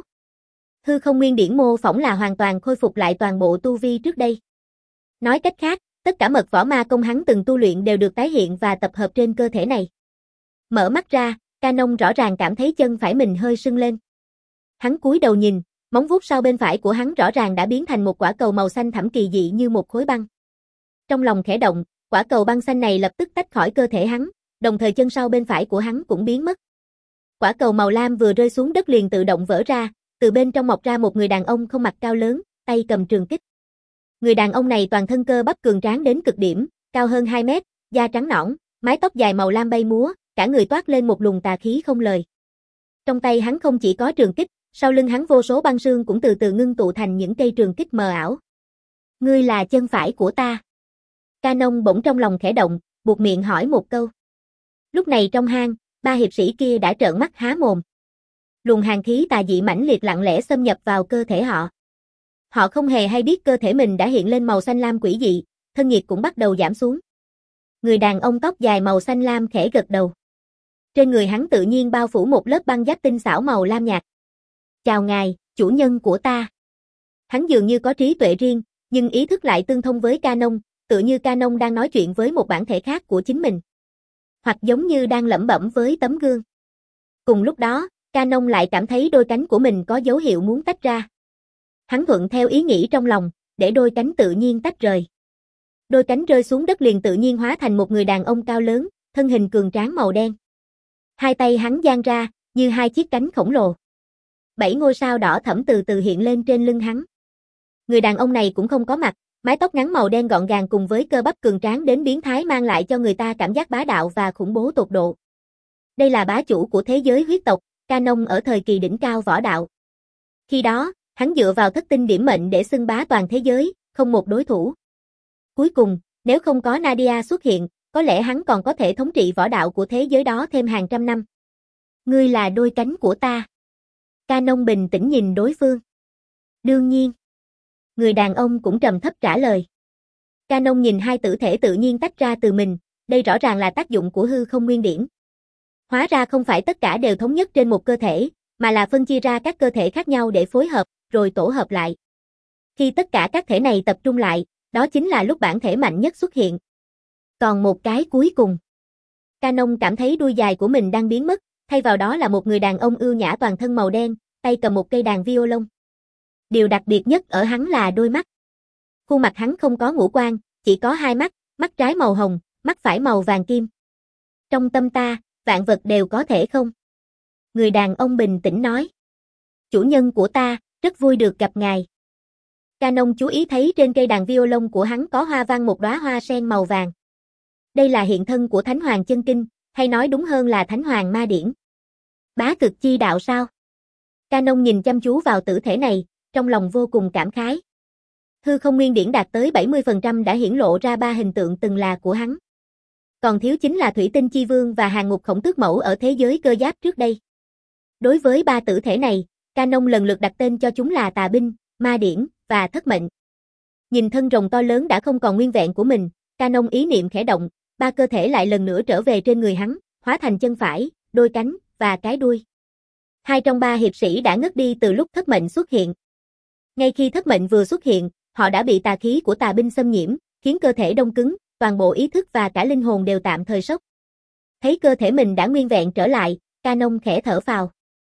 Hư không nguyên điển mô phỏng là hoàn toàn khôi phục lại toàn bộ tu vi trước đây. Nói cách khác, tất cả mật võ ma công hắn từng tu luyện đều được tái hiện và tập hợp trên cơ thể này. Mở mắt ra, Canon rõ ràng cảm thấy chân phải mình hơi sưng lên. Hắn cúi đầu nhìn, móng vuốt sau bên phải của hắn rõ ràng đã biến thành một quả cầu màu xanh thẳm kỳ dị như một khối băng. Trong lòng khẽ động, quả cầu băng xanh này lập tức tách khỏi cơ thể hắn, đồng thời chân sau bên phải của hắn cũng biến mất. Quả cầu màu lam vừa rơi xuống đất liền tự động vỡ ra, từ bên trong mọc ra một người đàn ông không mặt cao lớn, tay cầm trường kích. Người đàn ông này toàn thân cơ bắp cường tráng đến cực điểm, cao hơn hai mét, da trắng nõn, mái tóc dài màu lam bay múa, cả người toát lên một luồng tà khí không lời. Trong tay hắn không chỉ có trường kích, sau lưng hắn vô số băng sương cũng từ từ ngưng tụ thành những cây trường kích mờ ảo. Ngươi là chân phải của ta. Canon bỗng trong lòng khẽ động, buột miệng hỏi một câu. Lúc này trong hang, ba hiệp sĩ kia đã trợn mắt há mồm. Luồng hàn khí tà dị mãnh liệt lặng lẽ xâm nhập vào cơ thể họ. Họ không hề hay biết cơ thể mình đã hiện lên màu xanh lam quỷ dị, thân nhiệt cũng bắt đầu giảm xuống. Người đàn ông tóc dài màu xanh lam khẽ gật đầu. Trên người hắn tự nhiên bao phủ một lớp băng giáp tinh xảo màu lam nhạt. Chào ngài, chủ nhân của ta. Hắn dường như có trí tuệ riêng, nhưng ý thức lại tương thông với Canon, tựa như Canon đang nói chuyện với một bản thể khác của chính mình. Hoặc giống như đang lẩm bẩm với tấm gương. Cùng lúc đó, Canon lại cảm thấy đôi cánh của mình có dấu hiệu muốn tách ra. Hắn thuận theo ý nghĩ trong lòng, để đôi cánh tự nhiên tách rời. Đôi cánh rơi xuống đất liền tự nhiên hóa thành một người đàn ông cao lớn, thân hình cường tráng màu đen. Hai tay hắn dang ra, như hai chiếc cánh khổng lồ. Bảy ngôi sao đỏ thẫm từ từ hiện lên trên lưng hắn. Người đàn ông này cũng không có mặt, mái tóc ngắn màu đen gọn gàng cùng với cơ bắp cường tráng đến biến thái mang lại cho người ta cảm giác bá đạo và khủng bố tột độ. Đây là bá chủ của thế giới huyết tộc, Canon ở thời kỳ đỉnh cao võ đạo. Khi đó, hắn dựa vào thất tinh điểm mệnh để xưng bá toàn thế giới, không một đối thủ. Cuối cùng, nếu không có Nadia xuất hiện, có lẽ hắn còn có thể thống trị võ đạo của thế giới đó thêm hàng trăm năm. Ngươi là đôi cánh của ta. Canon bình tĩnh nhìn đối phương. Đương nhiên. Người đàn ông cũng trầm thấp trả lời. Canon nhìn hai tử thể tự nhiên tách ra từ mình, đây rõ ràng là tác dụng của hư không nguyên điển. Hóa ra không phải tất cả đều thống nhất trên một cơ thể, mà là phân chia ra các cơ thể khác nhau để phối hợp, rồi tổ hợp lại. Khi tất cả các thể này tập trung lại, đó chính là lúc bản thể mạnh nhất xuất hiện. Còn một cái cuối cùng. Canon cảm thấy đuôi dài của mình đang biến mất, thay vào đó là một người đàn ông ưu nhã toàn thân màu đen, tay cầm một cây đàn violon. Điều đặc biệt nhất ở hắn là đôi mắt. Khuôn mặt hắn không có ngũ quan, chỉ có hai mắt, mắt trái màu hồng, mắt phải màu vàng kim. Trong tâm ta, vạn vật đều có thể không? Người đàn ông bình tĩnh nói. Chủ nhân của ta, rất vui được gặp ngài. Canon chú ý thấy trên cây đàn violon của hắn có hoa văn một đóa hoa sen màu vàng. Đây là hiện thân của Thánh Hoàng Chân Kinh, hay nói đúng hơn là Thánh Hoàng Ma Điển. Bá cực chi đạo sao? Canon nhìn chăm chú vào tử thể này, trong lòng vô cùng cảm khái. Hư không nguyên điển đạt tới bảy mươi phần trăm đã hiển lộ ra ba hình tượng từng là của hắn. Còn thiếu chính là Thủy Tinh Chi Vương và Hàng Ngục Khổng Tước Mẫu ở thế giới cơ giáp trước đây. Đối với ba tử thể này, Canon lần lượt đặt tên cho chúng là Tà Binh, Ma Điển và Thất Mệnh. Nhìn thân rồng to lớn đã không còn nguyên vẹn của mình, Canon ý niệm khẽ động, ba cơ thể lại lần nữa trở về trên người hắn, hóa thành chân phải, đôi cánh và cái đuôi. Hai trong ba hiệp sĩ đã ngất đi từ lúc Thất Mệnh xuất hiện. Ngay khi Thất Mệnh vừa xuất hiện, họ đã bị tà khí của Tà Binh xâm nhiễm, khiến cơ thể đông cứng, toàn bộ ý thức và cả linh hồn đều tạm thời sốc. Thấy cơ thể mình đã nguyên vẹn trở lại, Canon khẽ thở phào.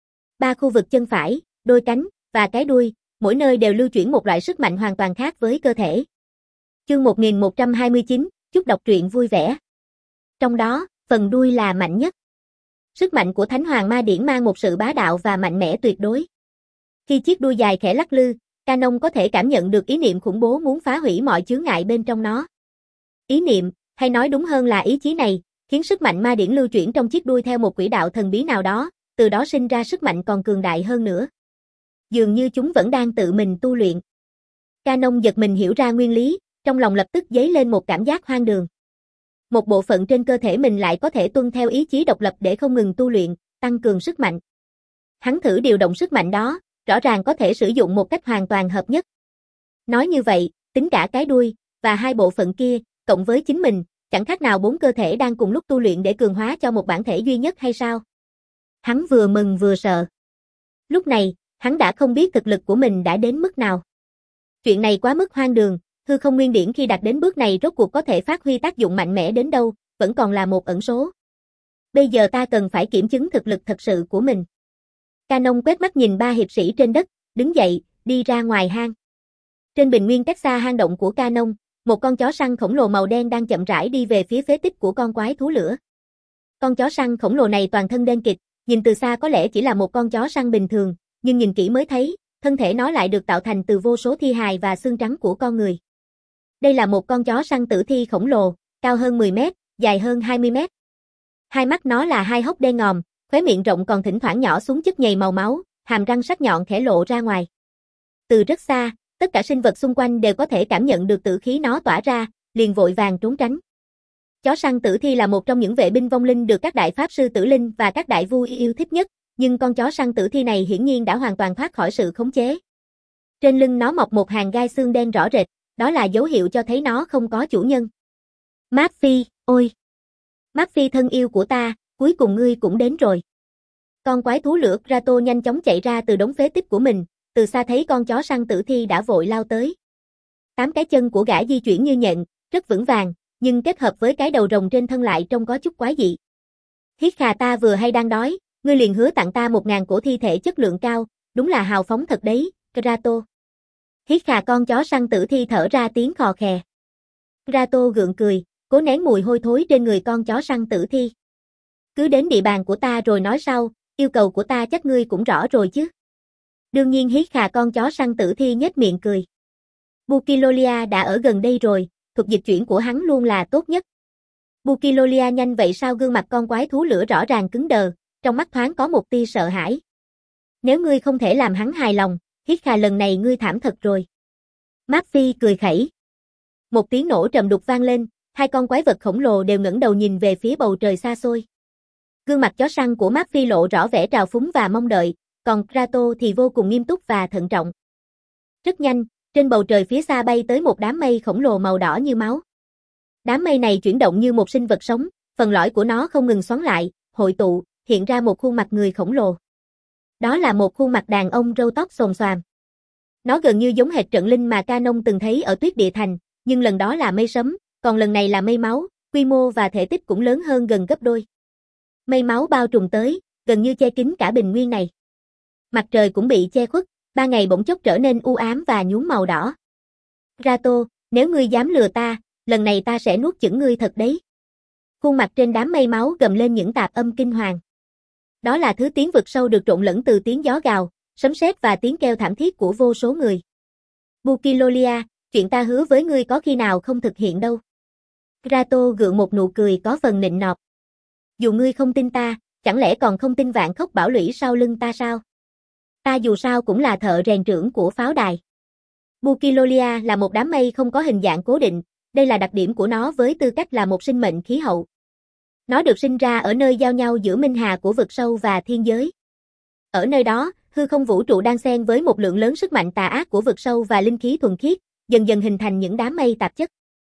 Ba khu vực chân phải, đôi cánh và cái đuôi, mỗi nơi đều lưu chuyển một loại sức mạnh hoàn toàn khác với cơ thể. Chương một nghìn một trăm hai mươi chín, chúc đọc truyện vui vẻ. Trong đó, phần đuôi là mạnh nhất. Sức mạnh của Thánh Hoàng Ma Điển mang một sự bá đạo và mạnh mẽ tuyệt đối. Khi chiếc đuôi dài khẽ lắc lư, Canon có thể cảm nhận được ý niệm khủng bố muốn phá hủy mọi chướng ngại bên trong nó. Ý niệm, hay nói đúng hơn là ý chí này, khiến sức mạnh ma điển lưu chuyển trong chiếc đuôi theo một quỹ đạo thần bí nào đó, từ đó sinh ra sức mạnh còn cường đại hơn nữa. Dường như chúng vẫn đang tự mình tu luyện. Canon giật mình hiểu ra nguyên lý, trong lòng lập tức dấy lên một cảm giác hoang đường. Một bộ phận trên cơ thể mình lại có thể tuân theo ý chí độc lập để không ngừng tu luyện, tăng cường sức mạnh. Hắn thử điều động sức mạnh đó, rõ ràng có thể sử dụng một cách hoàn toàn hợp nhất. Nói như vậy, tính cả cái đuôi, và hai bộ phận kia, cộng với chính mình, chẳng khác nào bốn cơ thể đang cùng lúc tu luyện để cường hóa cho một bản thể duy nhất hay sao? Hắn vừa mừng vừa sợ. Lúc này, hắn đã không biết thực lực của mình đã đến mức nào. Chuyện này quá mức hoang đường, hư không nguyên điển khi đạt đến bước này rốt cuộc có thể phát huy tác dụng mạnh mẽ đến đâu, vẫn còn là một ẩn số. Bây giờ ta cần phải kiểm chứng thực lực thật sự của mình. Canon quét mắt nhìn ba hiệp sĩ trên đất, đứng dậy, đi ra ngoài hang. Trên bình nguyên cách xa hang động của Canon, một con chó săn khổng lồ màu đen đang chậm rãi đi về phía phế tích của con quái thú lửa. Con chó săn khổng lồ này toàn thân đen kịt, nhìn từ xa có lẽ chỉ là một con chó săn bình thường, nhưng nhìn kỹ mới thấy, thân thể nó lại được tạo thành từ vô số thi hài và xương trắng của con người. Đây là một con chó săn tử thi khổng lồ, cao hơn mười mét, dài hơn hai mươi mét. Hai mắt nó là hai hốc đen ngòm, khóe miệng rộng còn thỉnh thoảng nhỏ xuống chất nhầy màu máu, hàm răng sắc nhọn khẽ lộ ra ngoài. Từ rất xa, tất cả sinh vật xung quanh đều có thể cảm nhận được tử khí nó tỏa ra, liền vội vàng trốn tránh. Chó săn tử thi là một trong những vệ binh vong linh được các đại pháp sư tử linh và các đại vua yêu thích nhất, nhưng con chó săn tử thi này hiển nhiên đã hoàn toàn thoát khỏi sự khống chế. Trên lưng nó mọc một hàng gai xương đen rõ rệt, đó là dấu hiệu cho thấy nó không có chủ nhân. Murphy, ôi! Murphy thân yêu của ta, cuối cùng ngươi cũng đến rồi. Con quái thú lửa Kratos nhanh chóng chạy ra từ đống phế tích của mình, từ xa thấy con chó săn tử thi đã vội lao tới. Tám cái chân của gã di chuyển như nhện, rất vững vàng, nhưng kết hợp với cái đầu rồng trên thân lại trông có chút quái dị. Hiết khà, ta vừa hay đang đói, ngươi liền hứa tặng ta một ngàn cổ thi thể chất lượng cao, đúng là hào phóng thật đấy, Kratos. Hiết khà con chó săn tử thi thở ra tiếng khò khè. Kratos gượng cười, cố nén mùi hôi thối trên người con chó săn tử thi. Cứ đến địa bàn của ta rồi nói sau, yêu cầu của ta chắc ngươi cũng rõ rồi chứ. Đương nhiên hiết khà con chó săn tử thi nhếch miệng cười. Bukilolia đã ở gần đây rồi, thuật dịch chuyển của hắn luôn là tốt nhất. Bukilolia nhanh vậy sao? Gương mặt con quái thú lửa rõ ràng cứng đờ, trong mắt thoáng có một tia sợ hãi. Nếu ngươi không thể làm hắn hài lòng, hiết khà lần này ngươi thảm thật rồi. Murphy cười khẩy. Một tiếng nổ trầm đục vang lên, hai con quái vật khổng lồ đều ngẩng đầu nhìn về phía bầu trời xa xôi. Gương mặt chó săn của Murphy lộ rõ vẻ trào phúng và mong đợi, còn Kratos thì vô cùng nghiêm túc và thận trọng. Rất nhanh, trên bầu trời phía xa bay tới một đám mây khổng lồ màu đỏ như máu. Đám mây này chuyển động như một sinh vật sống, phần lõi của nó không ngừng xoắn lại, hội tụ, hiện ra một khuôn mặt người khổng lồ. Đó là một khuôn mặt đàn ông râu tóc xồm xoàm. Nó gần như giống hệt trận linh mà Canon từng thấy ở Tuyết Địa Thành, nhưng lần đó là mây sấm, còn lần này là mây máu, quy mô và thể tích cũng lớn hơn gần gấp đôi. Mây máu bao trùm tới, gần như che kín cả bình nguyên này. Mặt trời cũng bị che khuất, ban ngày bỗng chốc trở nên u ám và nhuốm màu đỏ. Kratos, nếu ngươi dám lừa ta, lần này ta sẽ nuốt chửng ngươi thật đấy. Khuôn mặt trên đám mây máu gầm lên những tạp âm kinh hoàng. Đó là thứ tiếng vực sâu được trộn lẫn từ tiếng gió gào, sấm sét và tiếng kêu thảm thiết của vô số người. Bukilolia, chuyện ta hứa với ngươi có khi nào không thực hiện đâu. Kratos gượng một nụ cười có phần nịnh nọt. Dù ngươi không tin ta, chẳng lẽ còn không tin vạn khốc bảo lũy sau lưng ta sao? Ta dù sao cũng là thợ rèn trưởng của pháo đài. Bukilolia là một đám mây không có hình dạng cố định, đây là đặc điểm của nó với tư cách là một sinh mệnh khí hậu. Nó được sinh ra ở nơi giao nhau giữa minh hà của vực sâu và thiên giới. Ở nơi đó, hư không vũ trụ đang xen với một lượng lớn sức mạnh tà ác của vực sâu và linh khí thuần khiết, dần dần hình thành những đám mây tạp chất.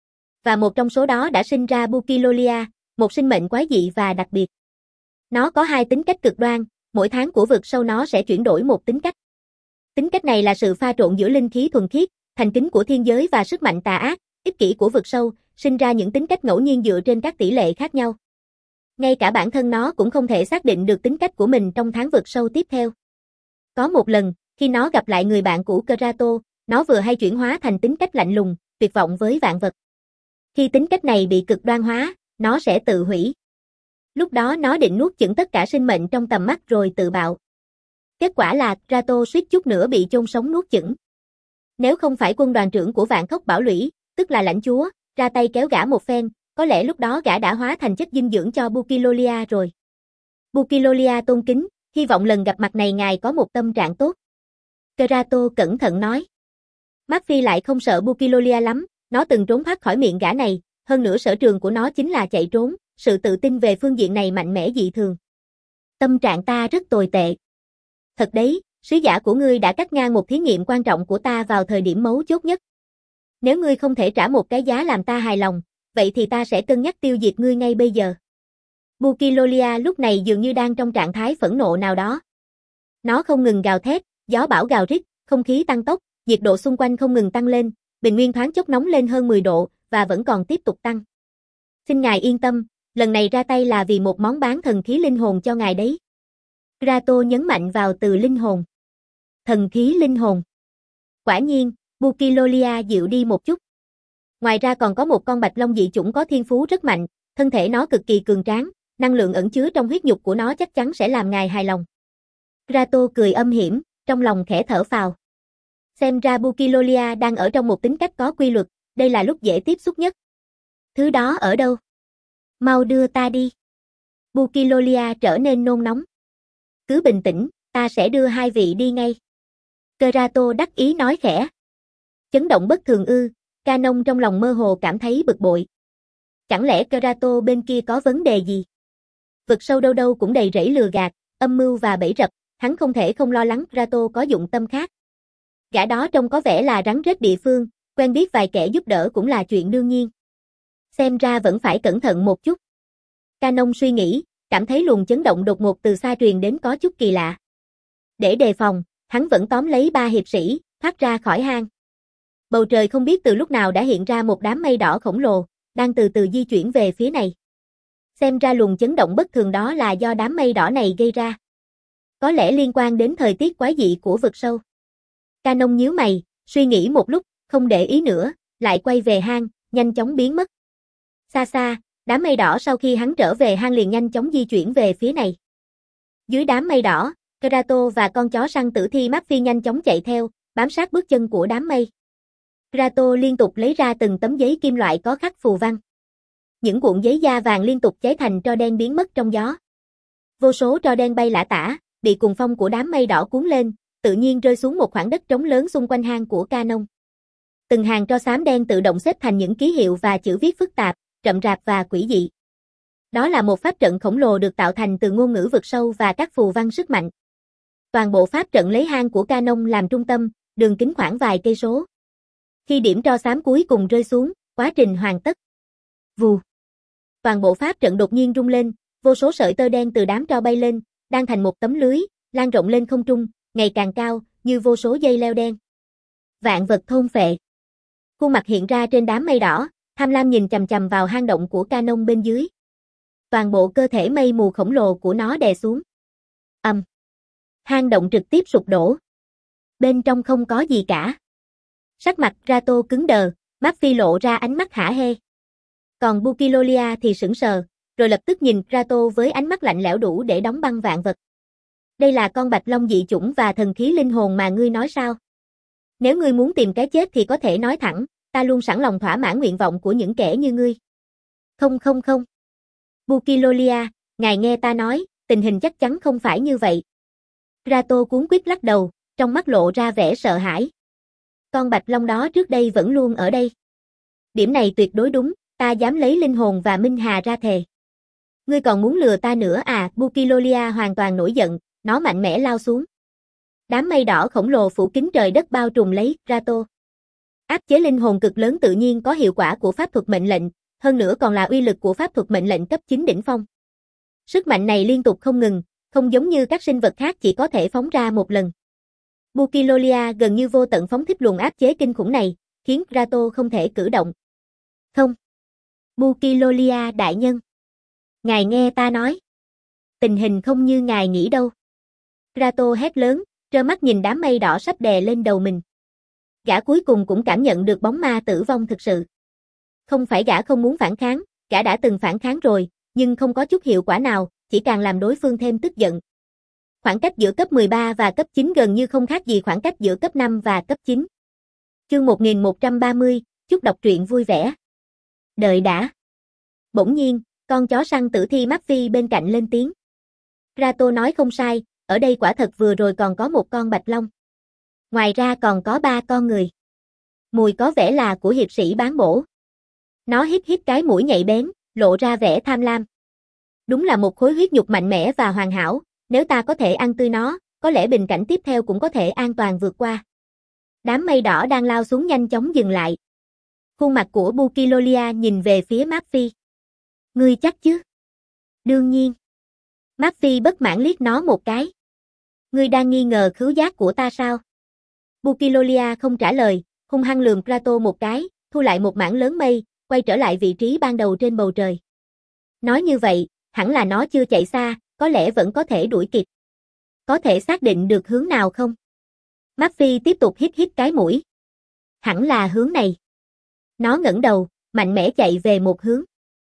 Và một trong số đó đã sinh ra Bukilolia, một sinh mệnh quái dị và đặc biệt. Nó có hai tính cách cực đoan, mỗi tháng của vực sâu nó sẽ chuyển đổi một tính cách. Tính cách này là sự pha trộn giữa linh khí thuần khiết, thành kính của thiên giới và sức mạnh tà ác, ích kỷ của vực sâu, sinh ra những tính cách ngẫu nhiên dựa trên các tỷ lệ khác nhau. Ngay cả bản thân nó cũng không thể xác định được tính cách của mình trong tháng vực sâu tiếp theo. Có một lần, khi nó gặp lại người bạn cũ Kerato, nó vừa hay chuyển hóa thành tính cách lạnh lùng, tuyệt vọng với vạn vật. Khi tính cách này bị cực đoan hóa, nó sẽ tự hủy. Lúc đó nó định nuốt chửng tất cả sinh mệnh trong tầm mắt rồi tự bạo. Kết quả là Kerato suýt chút nữa bị chôn sống nuốt chửng. Nếu không phải quân đoàn trưởng của Vạn Khốc Bảo Lũy, tức là lãnh chúa, ra tay kéo gã một phen, có lẽ lúc đó gã đã hóa thành chất dinh dưỡng cho Bukilolia rồi. Bukilolia tôn kính, hy vọng lần gặp mặt này ngài có một tâm trạng tốt. Kerato cẩn thận nói. Murphy lại không sợ Bukilolia lắm, nó từng trốn thoát khỏi miệng gã này, hơn nữa sở trường của nó chính là chạy trốn, sự tự tin về phương diện này mạnh mẽ dị thường. Tâm trạng ta rất tồi tệ. Thật đấy, sứ giả của ngươi đã cắt ngang một thí nghiệm quan trọng của ta vào thời điểm mấu chốt nhất. Nếu ngươi không thể trả một cái giá làm ta hài lòng, vậy thì ta sẽ cân nhắc tiêu diệt ngươi ngay bây giờ. Bukilolia lúc này dường như đang trong trạng thái phẫn nộ nào đó. Nó không ngừng gào thét, gió bão gào rít, không khí tăng tốc, nhiệt độ xung quanh không ngừng tăng lên, bình nguyên thoáng chốc nóng lên hơn mười độ, và vẫn còn tiếp tục tăng. Xin ngài yên tâm, lần này ra tay là vì một món bán thần khí linh hồn cho ngài đấy. Kerato nhấn mạnh vào từ linh hồn. Thần khí linh hồn. Quả nhiên, Bukilolia dịu đi một chút. Ngoài ra còn có một con bạch long dị chủng có thiên phú rất mạnh, thân thể nó cực kỳ cường tráng, năng lượng ẩn chứa trong huyết nhục của nó chắc chắn sẽ làm ngài hài lòng. Kerato cười âm hiểm, trong lòng khẽ thở phào. Xem ra Bukilolia đang ở trong một tính cách có quy luật, đây là lúc dễ tiếp xúc nhất. Thứ đó ở đâu? Mau đưa ta đi. Bukilolia trở nên nôn nóng. Cứ bình tĩnh, ta sẽ đưa hai vị đi ngay. Kerato đắc ý nói khẽ. Chấn động bất thường ư, Canon trong lòng mơ hồ cảm thấy bực bội. Chẳng lẽ Kerato bên kia có vấn đề gì? Vực sâu đâu đâu cũng đầy rẫy lừa gạt, âm mưu và bẫy rập, hắn không thể không lo lắng Kerato có dụng tâm khác. Gã đó trông có vẻ là rắn rết địa phương, quen biết vài kẻ giúp đỡ cũng là chuyện đương nhiên. Xem ra vẫn phải cẩn thận một chút. Canon suy nghĩ, cảm thấy luồng chấn động đột ngột từ xa truyền đến có chút kỳ lạ. Để đề phòng, hắn vẫn tóm lấy ba hiệp sĩ, thoát ra khỏi hang. Bầu trời không biết từ lúc nào đã hiện ra một đám mây đỏ khổng lồ, đang từ từ di chuyển về phía này. Xem ra luồng chấn động bất thường đó là do đám mây đỏ này gây ra. Có lẽ liên quan đến thời tiết quái dị của vực sâu. Canon nhíu mày, suy nghĩ một lúc, không để ý nữa, lại quay về hang, nhanh chóng biến mất. Xa xa, đám mây đỏ sau khi hắn trở về hang liền nhanh chóng di chuyển về phía này. Dưới đám mây đỏ, Kerato và con chó săn tử thi Murphy nhanh chóng chạy theo, bám sát bước chân của đám mây. Kerato liên tục lấy ra từng tấm giấy kim loại có khắc phù văn. Những cuộn giấy da vàng liên tục cháy thành tro đen biến mất trong gió. Vô số tro đen bay lả tả, bị cuồng phong của đám mây đỏ cuốn lên, tự nhiên rơi xuống một khoảng đất trống lớn xung quanh hang của Canon. Từng hàng tro xám đen tự động xếp thành những ký hiệu và chữ viết phức tạp, rậm rạp và quỷ dị. Đó là một pháp trận khổng lồ được tạo thành từ ngôn ngữ vực sâu và các phù văn sức mạnh. Toàn bộ pháp trận lấy hang của Canon làm trung tâm, đường kính khoảng vài cây số. Khi điểm tro xám cuối cùng rơi xuống, quá trình hoàn tất. Vù. Toàn bộ pháp trận đột nhiên rung lên, vô số sợi tơ đen từ đám tro bay lên, đang thành một tấm lưới, lan rộng lên không trung, ngày càng cao, như vô số dây leo đen. Vạn vật thôn phệ. Khuôn mặt hiện ra trên đám mây đỏ, tham lam nhìn chằm chằm vào hang động của Canon bên dưới. Toàn bộ cơ thể mây mù khổng lồ của nó đè xuống. Ầm. Um. Hang động trực tiếp sụp đổ. Bên trong không có gì cả. Sắc mặt Kerato cứng đờ, Murphy lộ ra ánh mắt hả hê. Còn Bukilolia thì sững sờ, rồi lập tức nhìn Kerato với ánh mắt lạnh lẽo đủ để đóng băng vạn vật. Đây là con bạch long dị chủng và thần khí linh hồn mà ngươi nói sao? Nếu ngươi muốn tìm cái chết thì có thể nói thẳng, ta luôn sẵn lòng thỏa mãn nguyện vọng của những kẻ như ngươi. Không không không. Bukilolia, ngài nghe ta nói, tình hình chắc chắn không phải như vậy. Kerato cuống quýt lắc đầu, trong mắt lộ ra vẻ sợ hãi. con bạch long đó trước đây vẫn luôn ở đây. Điểm này tuyệt đối đúng, ta dám lấy linh hồn và minh hà ra thề. Ngươi còn muốn lừa ta nữa à? Bukilolia hoàn toàn nổi giận, nó mạnh mẽ lao xuống. Đám mây đỏ khổng lồ phủ kín trời đất bao trùm lấy Kratos. Áp chế linh hồn cực lớn tự nhiên có hiệu quả của pháp thuật mệnh lệnh, hơn nữa còn là uy lực của pháp thuật mệnh lệnh cấp chín đỉnh phong. Sức mạnh này liên tục không ngừng, không giống như các sinh vật khác chỉ có thể phóng ra một lần. Bukilolia gần như vô tận phóng thích luồng áp chế kinh khủng này, khiến Kratos không thể cử động. Không. Bukilolia đại nhân. Ngài nghe ta nói. Tình hình không như ngài nghĩ đâu. Kratos hét lớn, trơ mắt nhìn đám mây đỏ sắp đè lên đầu mình. Gã cuối cùng cũng cảm nhận được bóng ma tử vong thực sự. Không phải gã không muốn phản kháng, gã đã từng phản kháng rồi, nhưng không có chút hiệu quả nào, chỉ càng làm đối phương thêm tức giận. Khoảng cách giữa cấp mười ba và cấp chín gần như không khác gì khoảng cách giữa cấp năm và cấp chín. Chương một nghìn một trăm ba mươi, chúc đọc truyện vui vẻ. Đợi đã. Bỗng nhiên, con chó săn tử thi Murphy bên cạnh lên tiếng. Kratos nói không sai, ở đây quả thật vừa rồi còn có một con bạch long. Ngoài ra còn có ba con người. Mùi có vẻ là của hiệp sĩ bán bổ. Nó hít hít cái mũi nhạy bén, lộ ra vẻ tham lam. Đúng là một khối huyết nhục mạnh mẽ và hoàn hảo, nếu ta có thể ăn tươi nó, có lẽ bình cảnh tiếp theo cũng có thể an toàn vượt qua. Đám mây đỏ đang lao xuống nhanh chóng dừng lại. Khuôn mặt của Bukilolia nhìn về phía Murphy. Ngươi chắc chứ? Đương nhiên. Murphy bất mãn liếc nó một cái. Ngươi đang nghi ngờ khứu giác của ta sao? Bukilolia không trả lời, hung hăng lườm Kratos một cái, thu lại một mảng lớn mây, quay trở lại vị trí ban đầu trên bầu trời. Nói như vậy, hẳn là nó chưa chạy xa, có lẽ vẫn có thể đuổi kịp. Có thể xác định được hướng nào không? Murphy tiếp tục hít hít cái mũi. Hẳn là hướng này. Nó ngẩng đầu, mạnh mẽ chạy về một hướng.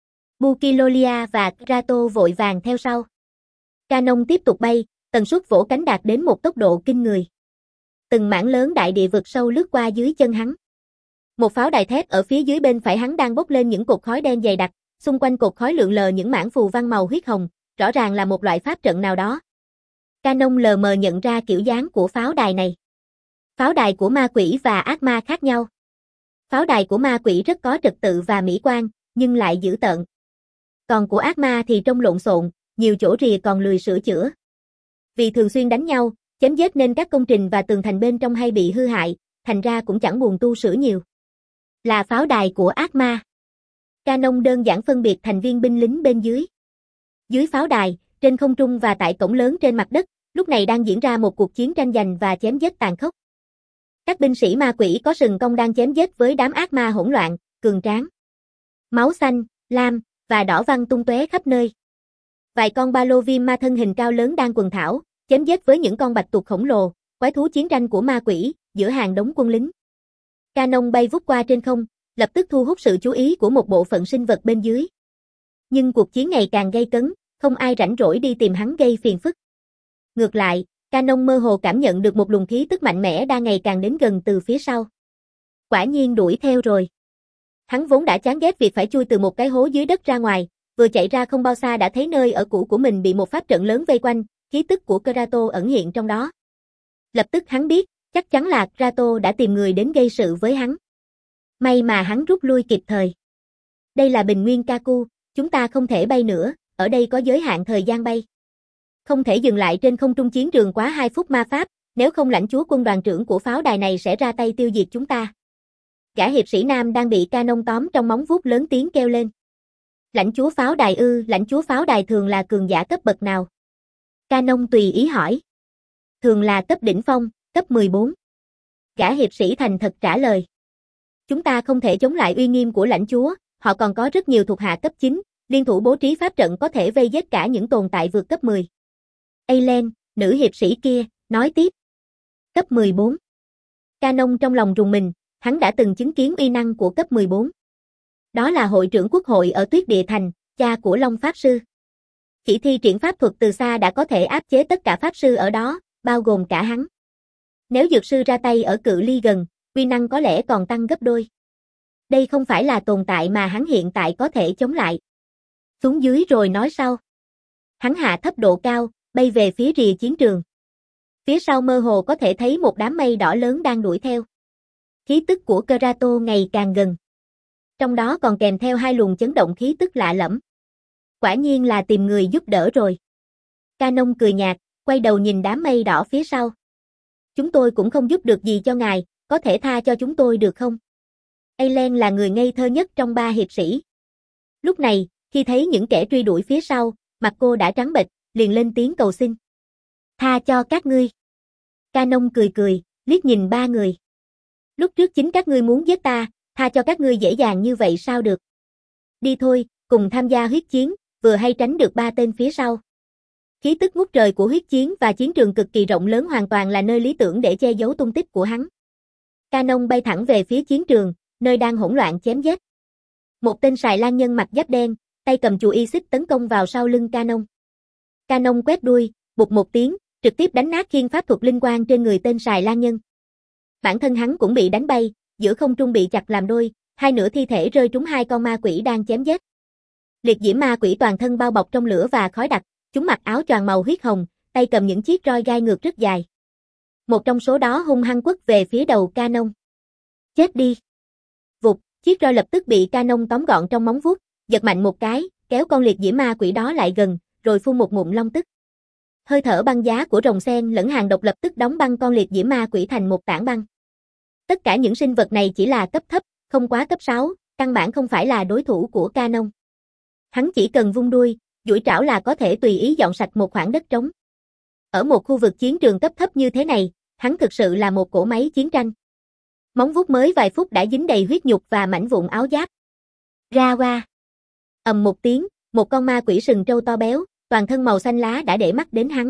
Bukilolia và Kratos vội vàng theo sau. Canon tiếp tục bay, tần suất vỗ cánh đạt đến một tốc độ kinh người. Từng mảng lớn đại địa vực sâu lướt qua dưới chân hắn. Một pháo đài thép ở phía dưới bên phải hắn đang bốc lên những cột khói đen dày đặc, xung quanh cột khói lượn lờ những mảng phù văn màu huyết hồng, rõ ràng là một loại pháp trận nào đó. Canon lờ mờ nhận ra kiểu dáng của pháo đài này. Pháo đài của ma quỷ và ác ma khác nhau. Pháo đài của ma quỷ rất có trật tự và mỹ quan, nhưng lại dữ tợn. Còn của ác ma thì trông lộn xộn, nhiều chỗ rìa còn lười sửa chữa. Vì thường xuyên đánh nhau, chém giết nên các công trình và tường thành bên trong hay bị hư hại, thành ra cũng chẳng buồn tu sửa nhiều. Là pháo đài của ác ma. Canon đơn giản phân biệt thành viên binh lính bên dưới. Dưới pháo đài, trên không trung và tại cổng lớn trên mặt đất, lúc này đang diễn ra một cuộc chiến tranh giành và chém giết tàn khốc. Các binh sĩ ma quỷ có sừng cong đang chém giết với đám ác ma hỗn loạn, cường tráng. Máu xanh, lam và đỏ văng tung tóe khắp nơi. Vài con ba lô viêm ma thân hình cao lớn đang quần thảo, chém giết với những con bạch tuộc khổng lồ, quái thú chiến tranh của ma quỷ, giữa hàng đống quân lính. Canon bay vút qua trên không, lập tức thu hút sự chú ý của một bộ phận sinh vật bên dưới. Nhưng cuộc chiến ngày càng gay cấn, không ai rảnh rỗi đi tìm hắn gây phiền phức. Ngược lại, Canon mơ hồ cảm nhận được một luồng khí tức mạnh mẽ đang ngày càng đến gần từ phía sau. Quả nhiên đuổi theo rồi. Hắn vốn đã chán ghét việc phải chui từ một cái hố dưới đất ra ngoài, vừa chạy ra không bao xa đã thấy nơi ở cũ của mình bị một pháp trận lớn vây quanh, khí tức của Kratos ẩn hiện trong đó. Lập tức hắn biết, chắc chắn là Kratos đã tìm người đến gây sự với hắn. May mà hắn rút lui kịp thời. Đây là bình nguyên Kaku, chúng ta không thể bay nữa, ở đây có giới hạn thời gian bay. Không thể dừng lại trên không trung chiến trường quá hai phút ma pháp, nếu không lãnh chúa quân đoàn trưởng của pháo đài này sẽ ra tay tiêu diệt chúng ta. Gã hiệp sĩ nam đang bị Canon tóm trong móng vuốt lớn tiếng kêu lên. Lãnh chúa pháo đài ư, lãnh chúa pháo đài thường là cường giả cấp bậc nào? Canon tùy ý hỏi. Thường là cấp đỉnh phong, cấp mười bốn. Gã hiệp sĩ thành thật trả lời. Chúng ta không thể chống lại uy nghiêm của lãnh chúa, họ còn có rất nhiều thuộc hạ cấp chín, liên thủ bố trí pháp trận có thể vây giết cả những tồn tại vượt cấp mười. Aileen, nữ hiệp sĩ kia, nói tiếp. Cấp mười bốn. Canon trong lòng rùng mình, hắn đã từng chứng kiến uy năng của cấp mười bốn. Đó là hội trưởng quốc hội ở Tuyết Địa Thành, cha của Long Pháp Sư. Chỉ thi triển pháp thuật từ xa đã có thể áp chế tất cả pháp sư ở đó, bao gồm cả hắn. Nếu dược sư ra tay ở cự ly gần, uy năng có lẽ còn tăng gấp đôi. Đây không phải là tồn tại mà hắn hiện tại có thể chống lại. Xuống dưới rồi nói sau. Hắn hạ thấp độ cao, bay về phía rìa chiến trường. Phía sau mơ hồ có thể thấy một đám mây đỏ lớn đang đuổi theo. Khí tức của Kerato ngày càng gần. Trong đó còn kèm theo hai luồng chấn động khí tức lạ lẫm. Quả nhiên là tìm người giúp đỡ rồi. Canon cười nhạt, quay đầu nhìn đám mây đỏ phía sau. Chúng tôi cũng không giúp được gì cho ngài, có thể tha cho chúng tôi được không? Aileen là người ngây thơ nhất trong ba hiệp sĩ. Lúc này, khi thấy những kẻ truy đuổi phía sau, mặt cô đã trắng bệch, liền lên tiếng cầu xin. Tha cho các ngươi. Canon cười cười, liếc nhìn ba người. Lúc trước chính các ngươi muốn giết ta, tha cho các ngươi dễ dàng như vậy sao được? Đi thôi, cùng tham gia huyết chiến, vừa hay tránh được ba tên phía sau. Khí tức ngút trời của huyết chiến và chiến trường cực kỳ rộng lớn hoàn toàn là nơi lý tưởng để che giấu tung tích của hắn. Canon bay thẳng về phía chiến trường, nơi đang hỗn loạn chém giết. Một tên Sài Lan nhân mặc giáp đen, tay cầm chùy y xích tấn công vào sau lưng Canon. Canon quét đuôi, bụp một tiếng, trực tiếp đánh nát khiên pháp thuật linh quang trên người tên Sài Lan nhân. Bản thân hắn cũng bị đánh bay, giữa không trung bị chặt làm đôi, hai nửa thi thể rơi trúng hai con ma quỷ đang chém giết. Liệt diễm ma quỷ toàn thân bao bọc trong lửa và khói đặc, chúng mặc áo choàng màu huyết hồng, tay cầm những chiếc roi gai ngược rất dài. Một trong số đó hung hăng quất về phía đầu Canon. Chết đi! Vụt, chiếc roi lập tức bị Canon tóm gọn trong móng vuốt, giật mạnh một cái, kéo con liệt diễm ma quỷ đó lại gần, rồi phun một ngụm long tức. Hơi thở băng giá của rồng sen lẫn hàng độc lập tức đóng băng con liệt diễm ma quỷ thành một tảng băng. Tất cả những sinh vật này chỉ là cấp thấp, không quá cấp sáu, căn bản không phải là đối thủ của Canon. Hắn chỉ cần vung đuôi, duỗi trảo là có thể tùy ý dọn sạch một khoảng đất trống. Ở một khu vực chiến trường cấp thấp như thế này, hắn thực sự là một cỗ máy chiến tranh. Móng vuốt mới vài phút đã dính đầy huyết nhục và mảnh vụn áo giáp. Ra qua. Ầm một tiếng, một con ma quỷ sừng trâu to béo, toàn thân màu xanh lá đã để mắt đến hắn.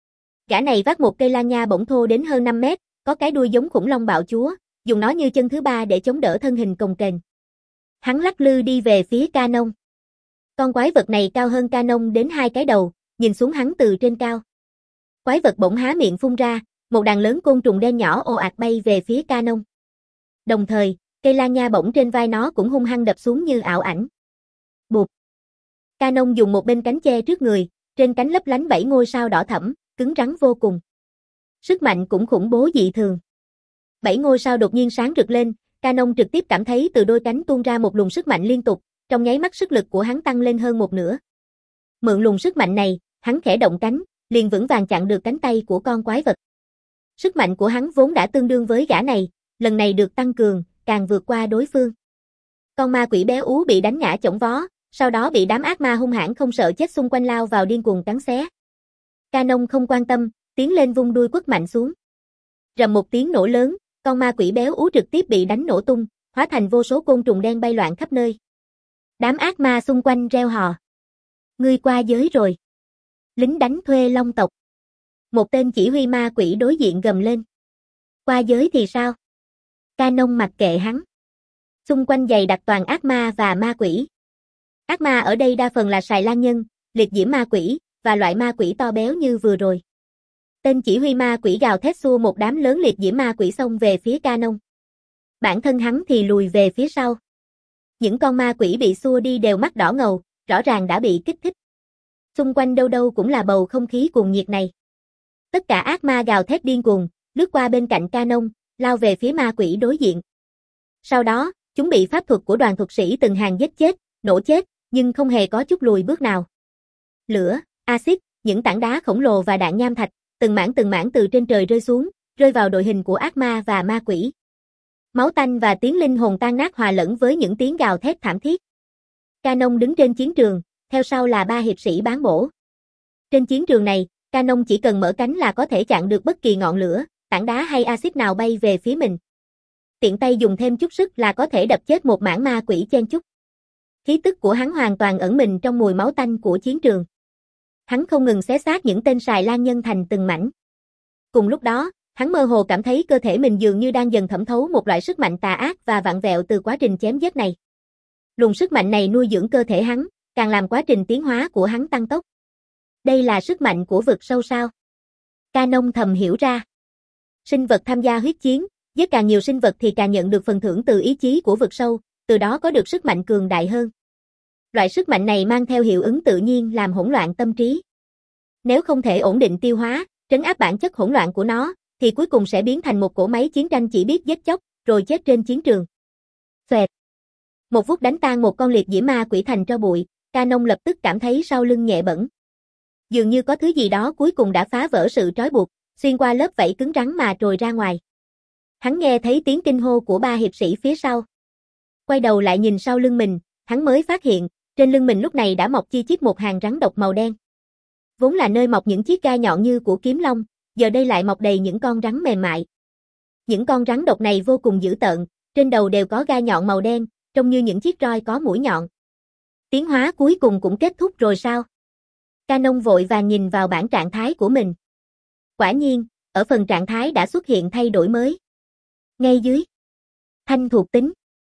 Gã này vác một cây lan nha bổng thô đến hơn năm mét, có cái đuôi giống khủng long bạo chúa, dùng nó như chân thứ ba để chống đỡ thân hình cồng kềnh. Hắn lắc lư đi về phía Canon. Con quái vật này cao hơn Canon đến hai cái đầu, nhìn xuống hắn từ trên cao. Quái vật bỗng há miệng phun ra, một đàn lớn côn trùng đen nhỏ ồ ạt bay về phía Canon. Đồng thời, cây lan nha bổng trên vai nó cũng hung hăng đập xuống như ảo ảnh. Bụp. Canon dùng một bên cánh che trước người, trên cánh lấp lánh bảy ngôi sao đỏ thẫm, cứng rắn vô cùng. Sức mạnh cũng khủng bố dị thường. Bảy ngôi sao đột nhiên sáng rực lên, Canon trực tiếp cảm thấy từ đôi cánh tuôn ra một luồng sức mạnh liên tục, trong nháy mắt sức lực của hắn tăng lên hơn một nửa. Mượn luồng sức mạnh này, hắn khẽ động cánh, liền vững vàng chặn được cánh tay của con quái vật. Sức mạnh của hắn vốn đã tương đương với gã này, lần này được tăng cường, càng vượt qua đối phương. Con ma quỷ béo ú bị đánh ngã chổng vó, sau đó bị đám ác ma hung hãn không sợ chết xung quanh lao vào điên cuồng cắn xé. Canon không quan tâm, tiến lên vung đuôi quất mạnh xuống. Rầm một tiếng nổ lớn, con ma quỷ béo ú trực tiếp bị đánh nổ tung, hóa thành vô số côn trùng đen bay loạn khắp nơi. Đám ác ma xung quanh reo hò. Ngươi qua giới rồi. Lính đánh thuê long tộc. Một tên chỉ huy ma quỷ đối diện gầm lên. Qua giới thì sao? Canon mặc kệ hắn. Xung quanh dày đặc toàn ác ma và ma quỷ. Ác ma ở đây đa phần là Sài Lan nhân, liệt diễm ma quỷ, và loại ma quỷ to béo như vừa rồi. Tên chỉ huy ma quỷ gào thét xua một đám lớn liệt diễm ma quỷ xông về phía Canon. Bản thân hắn thì lùi về phía sau. Những con ma quỷ bị xua đi đều mắt đỏ ngầu, rõ ràng đã bị kích thích. Xung quanh đâu đâu cũng là bầu không khí cuồng nhiệt này. Tất cả ác ma gào thét điên cuồng, lướt qua bên cạnh Canon, lao về phía ma quỷ đối diện. Sau đó, chúng bị pháp thuật của đoàn thuật sĩ từng hàng giết chết, nổ chết, nhưng không hề có chút lùi bước nào. Lửa, axit, những tảng đá khổng lồ và đạn nham thạch, từng mảng từng mảng từ trên trời rơi xuống, rơi vào đội hình của ác ma và ma quỷ. Máu tanh và tiếng linh hồn tan nát hòa lẫn với những tiếng gào thét thảm thiết. Canon đứng trên chiến trường, theo sau là ba hiệp sĩ bán bổ. Trên chiến trường này, Canon chỉ cần mở cánh là có thể chặn được bất kỳ ngọn lửa, tảng đá hay axit nào bay về phía mình. Tiện tay dùng thêm chút sức là có thể đập chết một mảng ma quỷ chen chúc. Khí tức của hắn hoàn toàn ẩn mình trong mùi máu tanh của chiến trường. Hắn không ngừng xé xác những tên Sài Lan nhân thành từng mảnh. Cùng lúc đó, hắn mơ hồ cảm thấy cơ thể mình dường như đang dần thẩm thấu một loại sức mạnh tà ác và vặn vẹo từ quá trình chém giết này. Luồng sức mạnh này nuôi dưỡng cơ thể hắn, càng làm quá trình tiến hóa của hắn tăng tốc. Đây là sức mạnh của vực sâu sao? Canon thầm hiểu ra. Sinh vật tham gia huyết chiến, giết càng nhiều sinh vật thì càng nhận được phần thưởng từ ý chí của vực sâu, từ đó có được sức mạnh cường đại hơn. Loại sức mạnh này mang theo hiệu ứng tự nhiên làm hỗn loạn tâm trí. Nếu không thể ổn định tiêu hóa, trấn áp bản chất hỗn loạn của nó, thì cuối cùng sẽ biến thành một cỗ máy chiến tranh chỉ biết giết chóc, rồi chết trên chiến trường. Xoẹt. Một vút đánh tan một con liệt diễm ma quỷ thành tro bụi, Canon lập tức cảm thấy sau lưng nhẹ bẫng. Dường như có thứ gì đó cuối cùng đã phá vỡ sự trói buộc, xuyên qua lớp vảy cứng rắn mà trồi ra ngoài. Hắn nghe thấy tiếng kinh hô của ba hiệp sĩ phía sau. Quay đầu lại nhìn sau lưng mình, hắn mới phát hiện, trên lưng mình lúc này đã mọc chi chít một hàng rắn độc màu đen. Vốn là nơi mọc những chiếc gai nhọn như của kiếm long, giờ đây lại mọc đầy những con rắn mềm mại. Những con rắn độc này vô cùng dữ tợn, trên đầu đều có gai nhọn màu đen, trông như những chiếc roi có mũi nhọn. Tiến hóa cuối cùng cũng kết thúc rồi sao? Canon vội vàng nhìn vào bảng trạng thái của mình. Quả nhiên, ở phần trạng thái đã xuất hiện thay đổi mới. Ngay dưới thanh thuộc tính,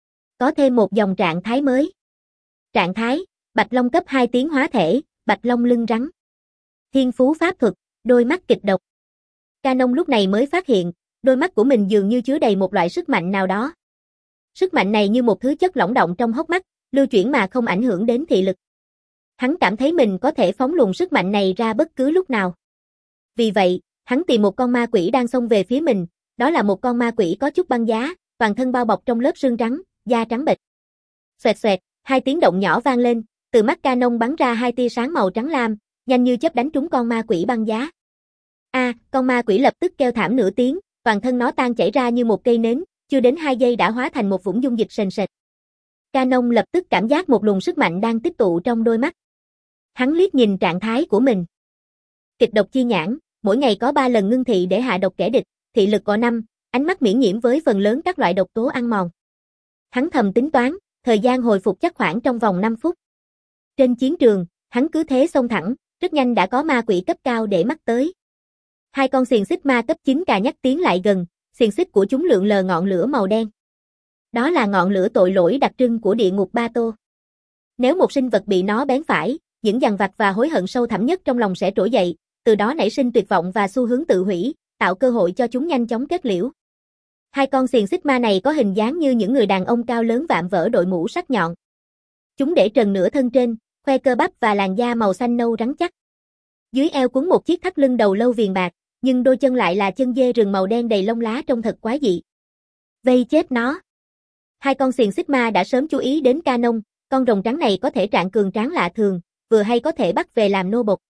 có thêm một dòng trạng thái mới. Trạng thái, Bạch Long cấp hai tiến hóa thể, Bạch Long lưng rắn. Thiên phú pháp thuật, đôi mắt kịch độc. Canon lúc này mới phát hiện, đôi mắt của mình dường như chứa đầy một loại sức mạnh nào đó. Sức mạnh này như một thứ chất lỏng động trong hốc mắt, lưu chuyển mà không ảnh hưởng đến thị lực. Hắn cảm thấy mình có thể phóng luồng sức mạnh này ra bất cứ lúc nào. Vì vậy, hắn tìm một con ma quỷ đang xông về phía mình, đó là một con ma quỷ có chút băng giá, toàn thân bao bọc trong lớp sương trắng, da trắng bệch. Xoẹt xoẹt, hai tiếng động nhỏ vang lên, từ mắt Canon bắn ra hai tia sáng màu trắng lam, nhanh như chớp đánh trúng con ma quỷ băng giá. A, à, con ma quỷ lập tức kêu thảm nửa tiếng, toàn thân nó tan chảy ra như một cây nến, chưa đến hai giây đã hóa thành một vũng dung dịch sền sệt. Canon lập tức cảm giác một luồng sức mạnh đang tích tụ trong đôi mắt. Hắn liếc nhìn trạng thái của mình. Kịch độc chi nhãn, mỗi ngày có ba lần ngưng thị để hạ độc kẻ địch, thị lực có năm, ánh mắt miễn nhiễm với phần lớn các loại độc tố ăn mòn. Hắn thầm tính toán, thời gian hồi phục chắc khoảng trong vòng năm phút. Trên chiến trường, hắn cứ thế xông thẳng, rất nhanh đã có ma quỷ cấp cao để mắt tới. Hai con xiềng xích ma cấp chín cà nhắc tiến lại gần, xiềng xích của chúng lượn lờ ngọn lửa màu đen. Đó là ngọn lửa tội lỗi đặc trưng của địa ngục Ba Tô. Nếu một sinh vật bị nó bén phải, những dằn vặt và hối hận sâu thẳm nhất trong lòng sẽ trỗi dậy, từ đó nảy sinh tuyệt vọng và xu hướng tự hủy, tạo cơ hội cho chúng nhanh chóng kết liễu. Hai con xiềng xích ma này có hình dáng như những người đàn ông cao lớn vạm vỡ đội mũ sắc nhọn. Chúng để trần nửa thân trên, khoe cơ bắp và làn da màu xanh nâu rắn chắc. Dưới eo quấn một chiếc thắt lưng đầu lâu viền bạc, nhưng đôi chân lại là chân dê rừng màu đen đầy lông lá trông thật quái dị. Vây chết nó. Hai con xiềng xích ma đã sớm chú ý đến Canon, con rồng trắng này có thể trạng cường tráng lạ thường, vừa hay có thể bắt về làm nô bộc.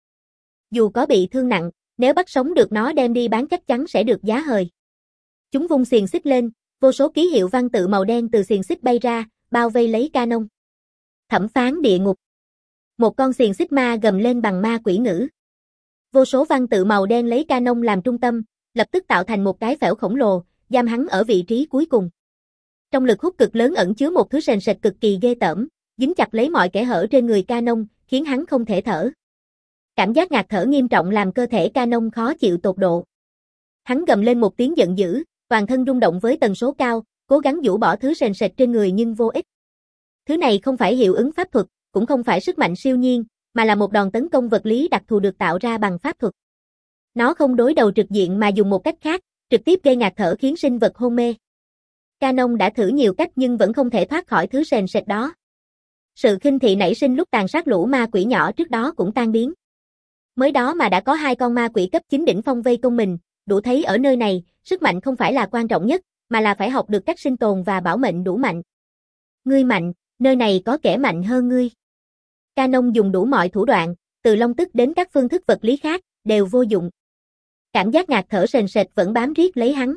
Dù có bị thương nặng, nếu bắt sống được nó đem đi bán chắc chắn sẽ được giá hời. Chúng vung xiềng xích lên, vô số ký hiệu văn tự màu đen từ xiềng xích bay ra, bao vây lấy Canon. Thẩm phán địa ngục. Một con xiềng xích ma gầm lên bằng ma quỷ ngữ. Vô số văn tự màu đen lấy Canon làm trung tâm, lập tức tạo thành một cái phễu khổng lồ, giam hắn ở vị trí cuối cùng. Trong lực hút cực lớn ẩn chứa một thứ sền sệt cực kỳ ghê tởm, dính chặt lấy mọi kẽ hở trên người Canon, khiến hắn không thể thở. Cảm giác ngạt thở nghiêm trọng làm cơ thể Canon khó chịu tột độ. Hắn gầm lên một tiếng giận dữ, toàn thân rung động với tần số cao, cố gắng rũ bỏ thứ sền sệt trên người nhưng vô ích. Thứ này không phải hiệu ứng pháp thuật, cũng không phải sức mạnh siêu nhiên, mà là một đòn tấn công vật lý đặc thù được tạo ra bằng pháp thuật. Nó không đối đầu trực diện mà dùng một cách khác, trực tiếp gây ngạt thở khiến sinh vật hôn mê. Canon đã thử nhiều cách nhưng vẫn không thể thoát khỏi thứ sền sệt đó. Sự khinh thị nảy sinh lúc tàn sát lũ ma quỷ nhỏ trước đó cũng tan biến. Mới đó mà đã có hai con ma quỷ cấp chín đỉnh phong vây công mình, đủ thấy ở nơi này, sức mạnh không phải là quan trọng nhất, mà là phải học được cách sinh tồn và bảo mệnh đủ mạnh. Ngươi mạnh, nơi này có kẻ mạnh hơn ngươi. Canon dùng đủ mọi thủ đoạn, từ long tức đến các phương thức vật lý khác, đều vô dụng. Cảm giác ngạt thở sền sệt vẫn bám riết lấy hắn.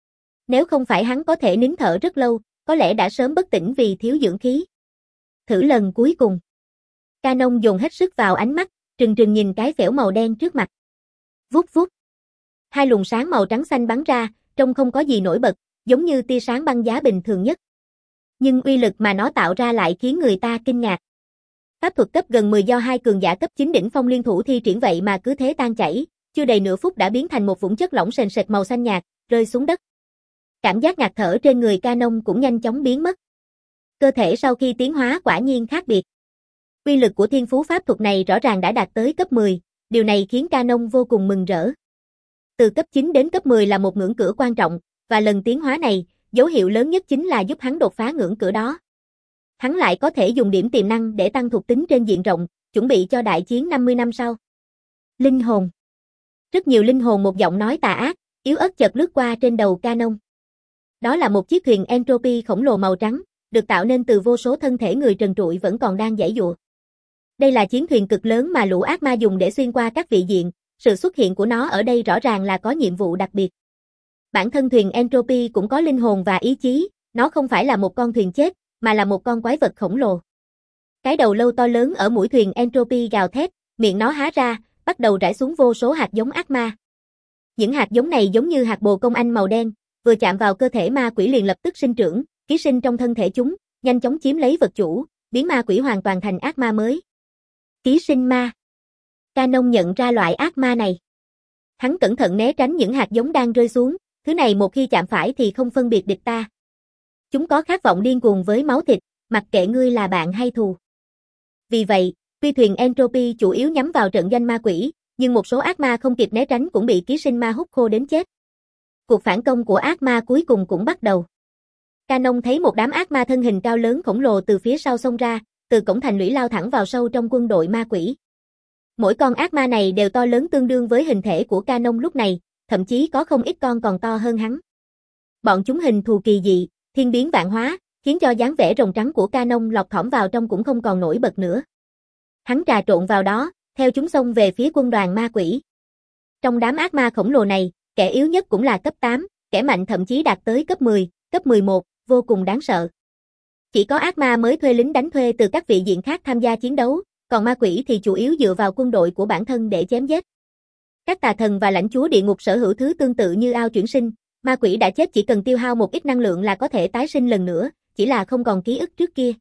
Nếu không phải hắn có thể nín thở rất lâu, có lẽ đã sớm bất tỉnh vì thiếu dưỡng khí. Thử lần cuối cùng. Canon dồn hết sức vào ánh mắt, trừng trừng nhìn cái phễu màu đen trước mặt. Vút vút. Hai luồng sáng màu trắng xanh bắn ra, trông không có gì nổi bật, giống như tia sáng băng giá bình thường nhất. Nhưng uy lực mà nó tạo ra lại khiến người ta kinh ngạc. Pháp thuật cấp gần mười do hai cường giả cấp chín đỉnh phong liên thủ thi triển vậy mà cứ thế tan chảy, chưa đầy nửa phút đã biến thành một vũng chất lỏng sền sệt màu xanh nhạt, rơi xuống đất. Cảm giác ngạt thở trên người Canon cũng nhanh chóng biến mất. Cơ thể sau khi tiến hóa quả nhiên khác biệt. Uy lực của thiên phú pháp thuật này rõ ràng đã đạt tới cấp mười, điều này khiến Canon vô cùng mừng rỡ. Từ cấp chín đến cấp mười là một ngưỡng cửa quan trọng, và lần tiến hóa này, dấu hiệu lớn nhất chính là giúp hắn đột phá ngưỡng cửa đó. Hắn lại có thể dùng điểm tiềm năng để tăng thuộc tính trên diện rộng, chuẩn bị cho đại chiến năm mươi năm sau. Linh hồn. Rất nhiều linh hồn một giọng nói tà ác, yếu ớt chợt lướt qua trên đầu Canon. Đó là một chiếc thuyền Entropy khổng lồ màu trắng, được tạo nên từ vô số thân thể người trần trụi vẫn còn đang giãy giụa. Đây là chiến thuyền cực lớn mà lũ ác ma dùng để xuyên qua các vị diện, sự xuất hiện của nó ở đây rõ ràng là có nhiệm vụ đặc biệt. Bản thân thuyền Entropy cũng có linh hồn và ý chí, nó không phải là một con thuyền chết, mà là một con quái vật khổng lồ. Cái đầu lâu to lớn ở mũi thuyền Entropy gào thét, miệng nó há ra, bắt đầu rải xuống vô số hạt giống ác ma. Những hạt giống này giống như hạt bồ công anh màu đen, vừa chạm vào cơ thể ma quỷ liền lập tức sinh trưởng, ký sinh trong thân thể chúng, nhanh chóng chiếm lấy vật chủ, biến ma quỷ hoàn toàn thành ác ma mới. Ký sinh ma. Canon nhận ra loại ác ma này. Hắn cẩn thận né tránh những hạt giống đang rơi xuống, thứ này một khi chạm phải thì không phân biệt địch ta. Chúng có khát vọng điên cuồng với máu thịt, mặc kệ ngươi là bạn hay thù. Vì vậy, tuy thuyền Entropy chủ yếu nhắm vào trận doanh ma quỷ, nhưng một số ác ma không kịp né tránh cũng bị ký sinh ma hút khô đến chết. Cuộc phản công của ác ma cuối cùng cũng bắt đầu. Canon thấy một đám ác ma thân hình cao lớn khổng lồ từ phía sau xông ra, từ cổng thành lũy lao thẳng vào sâu trong quân đội ma quỷ. Mỗi con ác ma này đều to lớn tương đương với hình thể của Canon lúc này, thậm chí có không ít con còn to hơn hắn. Bọn chúng hình thù kỳ dị, thiên biến vạn hóa, khiến cho dáng vẻ rồng trắng của Canon lọt thỏm vào trong cũng không còn nổi bật nữa. Hắn trà trộn vào đó, theo chúng xông về phía quân đoàn ma quỷ. Trong đám ác ma khổng lồ này, kẻ yếu nhất cũng là cấp tám, kẻ mạnh thậm chí đạt tới cấp mười, cấp mười một, vô cùng đáng sợ. Chỉ có ác ma mới thuê lính đánh thuê từ các vị diện khác tham gia chiến đấu, còn ma quỷ thì chủ yếu dựa vào quân đội của bản thân để chém giết. Các tà thần và lãnh chúa địa ngục sở hữu thứ tương tự như ao chuyển sinh, ma quỷ đã chết chỉ cần tiêu hao một ít năng lượng là có thể tái sinh lần nữa, chỉ là không còn ký ức trước kia.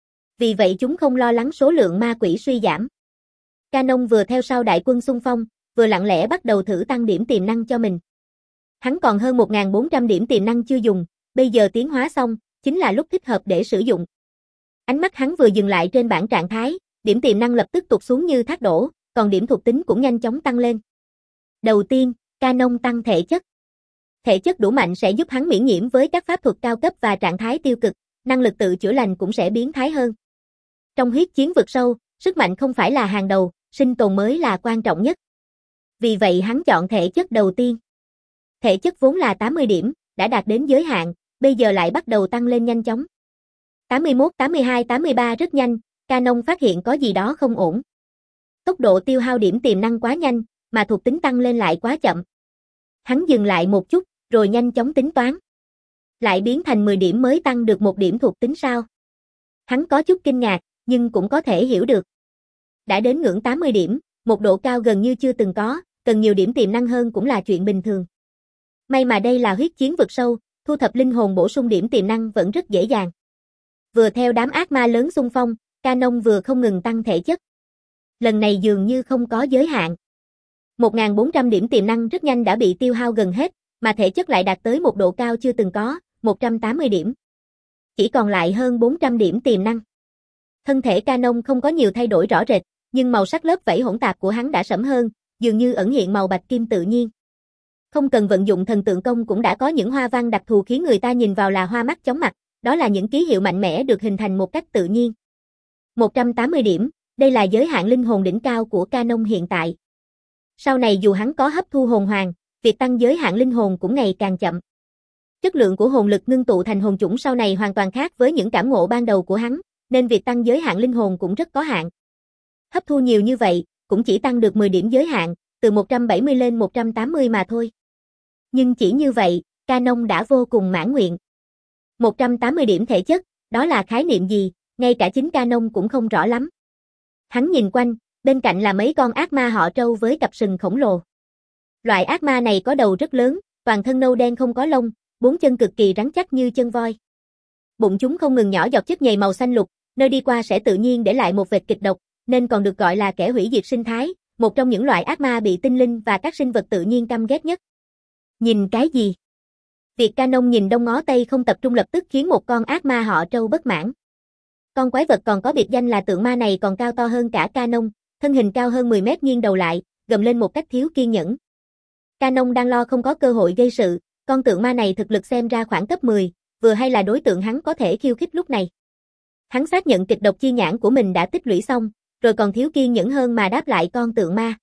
Vì vậy chúng không lo lắng số lượng ma quỷ suy giảm. Canon vừa theo sau đại quân xung phong, vừa lặng lẽ bắt đầu thử tăng điểm tiềm năng cho mình. Hắn còn hơn một nghìn bốn trăm điểm tiềm năng chưa dùng, bây giờ tiến hóa xong, chính là lúc thích hợp để sử dụng. Ánh mắt hắn vừa dừng lại trên bảng trạng thái, điểm tiềm năng lập tức tụt xuống như thác đổ, còn điểm thuộc tính cũng nhanh chóng tăng lên. Đầu tiên, Canon tăng thể chất. Thể chất đủ mạnh sẽ giúp hắn miễn nhiễm với các pháp thuật cao cấp và trạng thái tiêu cực, năng lực tự chữa lành cũng sẽ biến thái hơn. Trong huyết chiến vực sâu, sức mạnh không phải là hàng đầu, sinh tồn mới là quan trọng nhất. Vì vậy hắn chọn thể chất đầu tiên. Thể chất vốn là tám mươi điểm, đã đạt đến giới hạn, bây giờ lại bắt đầu tăng lên nhanh chóng. tám mươi mốt, tám mươi hai, tám mươi ba rất nhanh, Canon phát hiện có gì đó không ổn. Tốc độ tiêu hao điểm tiềm năng quá nhanh, mà thuộc tính tăng lên lại quá chậm. Hắn dừng lại một chút, rồi nhanh chóng tính toán. Lại biến thành mười điểm mới tăng được một điểm thuộc tính sao? Hắn có chút kinh ngạc, nhưng cũng có thể hiểu được. Đã đến ngưỡng tám mươi điểm, một độ cao gần như chưa từng có, cần nhiều điểm tiềm năng hơn cũng là chuyện bình thường. May mà đây là huyết chiến vực sâu, thu thập linh hồn bổ sung điểm tiềm năng vẫn rất dễ dàng. Vừa theo đám ác ma lớn xung phong, Canon vừa không ngừng tăng thể chất. Lần này dường như không có giới hạn. một nghìn bốn trăm điểm tiềm năng rất nhanh đã bị tiêu hao gần hết, mà thể chất lại đạt tới một độ cao chưa từng có, một trăm tám mươi điểm. Chỉ còn lại hơn bốn trăm điểm tiềm năng. Thân thể Canon không có nhiều thay đổi rõ rệt, nhưng màu sắc lớp vảy hỗn tạp của hắn đã sẫm hơn, dường như ẩn hiện màu bạch kim tự nhiên. Không cần vận dụng thần tượng công cũng đã có những hoa văn đặc thù khiến người ta nhìn vào là hoa mắt chóng mặt, đó là những ký hiệu mạnh mẽ được hình thành một cách tự nhiên. một trăm tám mươi điểm, đây là giới hạn linh hồn đỉnh cao của Canon hiện tại. Sau này dù hắn có hấp thu hồn hoàng, việc tăng giới hạn linh hồn cũng ngày càng chậm. Chất lượng của hồn lực ngưng tụ thành hồn chủng sau này hoàn toàn khác với những cảm ngộ ban đầu của hắn, nên việc tăng giới hạn linh hồn cũng rất có hạn. Hấp thu nhiều như vậy, cũng chỉ tăng được mười điểm giới hạn, từ một trăm bảy mươi lên một trăm tám mươi mà thôi. Nhưng chỉ như vậy, Canon đã vô cùng mãn nguyện. một trăm tám mươi điểm thể chất, đó là khái niệm gì, ngay cả chính Canon cũng không rõ lắm. Hắn nhìn quanh, bên cạnh là mấy con ác ma họ trâu với cặp sừng khổng lồ. Loại ác ma này có đầu rất lớn, toàn thân nâu đen không có lông, bốn chân cực kỳ rắn chắc như chân voi. Bụng chúng không ngừng nhỏ giọt chất nhầy màu xanh lục, nơi đi qua sẽ tự nhiên để lại một vệt kịch độc, nên còn được gọi là kẻ hủy diệt sinh thái, một trong những loại ác ma bị tinh linh và các sinh vật tự nhiên căm ghét nhất. Nhìn cái gì? Việc Canon nhìn đông ngó tây không tập trung lập tức khiến một con ác ma họ trâu bất mãn. Con quái vật còn có biệt danh là tượng ma này còn cao to hơn cả Canon, thân hình cao hơn mười mét nghiêng đầu lại, gầm lên một cách thiếu kiên nhẫn. Canon đang lo không có cơ hội gây sự, con tượng ma này thực lực xem ra khoảng cấp mười, vừa hay là đối tượng hắn có thể khiêu khích lúc này. Hắn xác nhận kịch độc chi nhãn của mình đã tích lũy xong, rồi còn thiếu kiên nhẫn hơn mà đáp lại con tượng ma.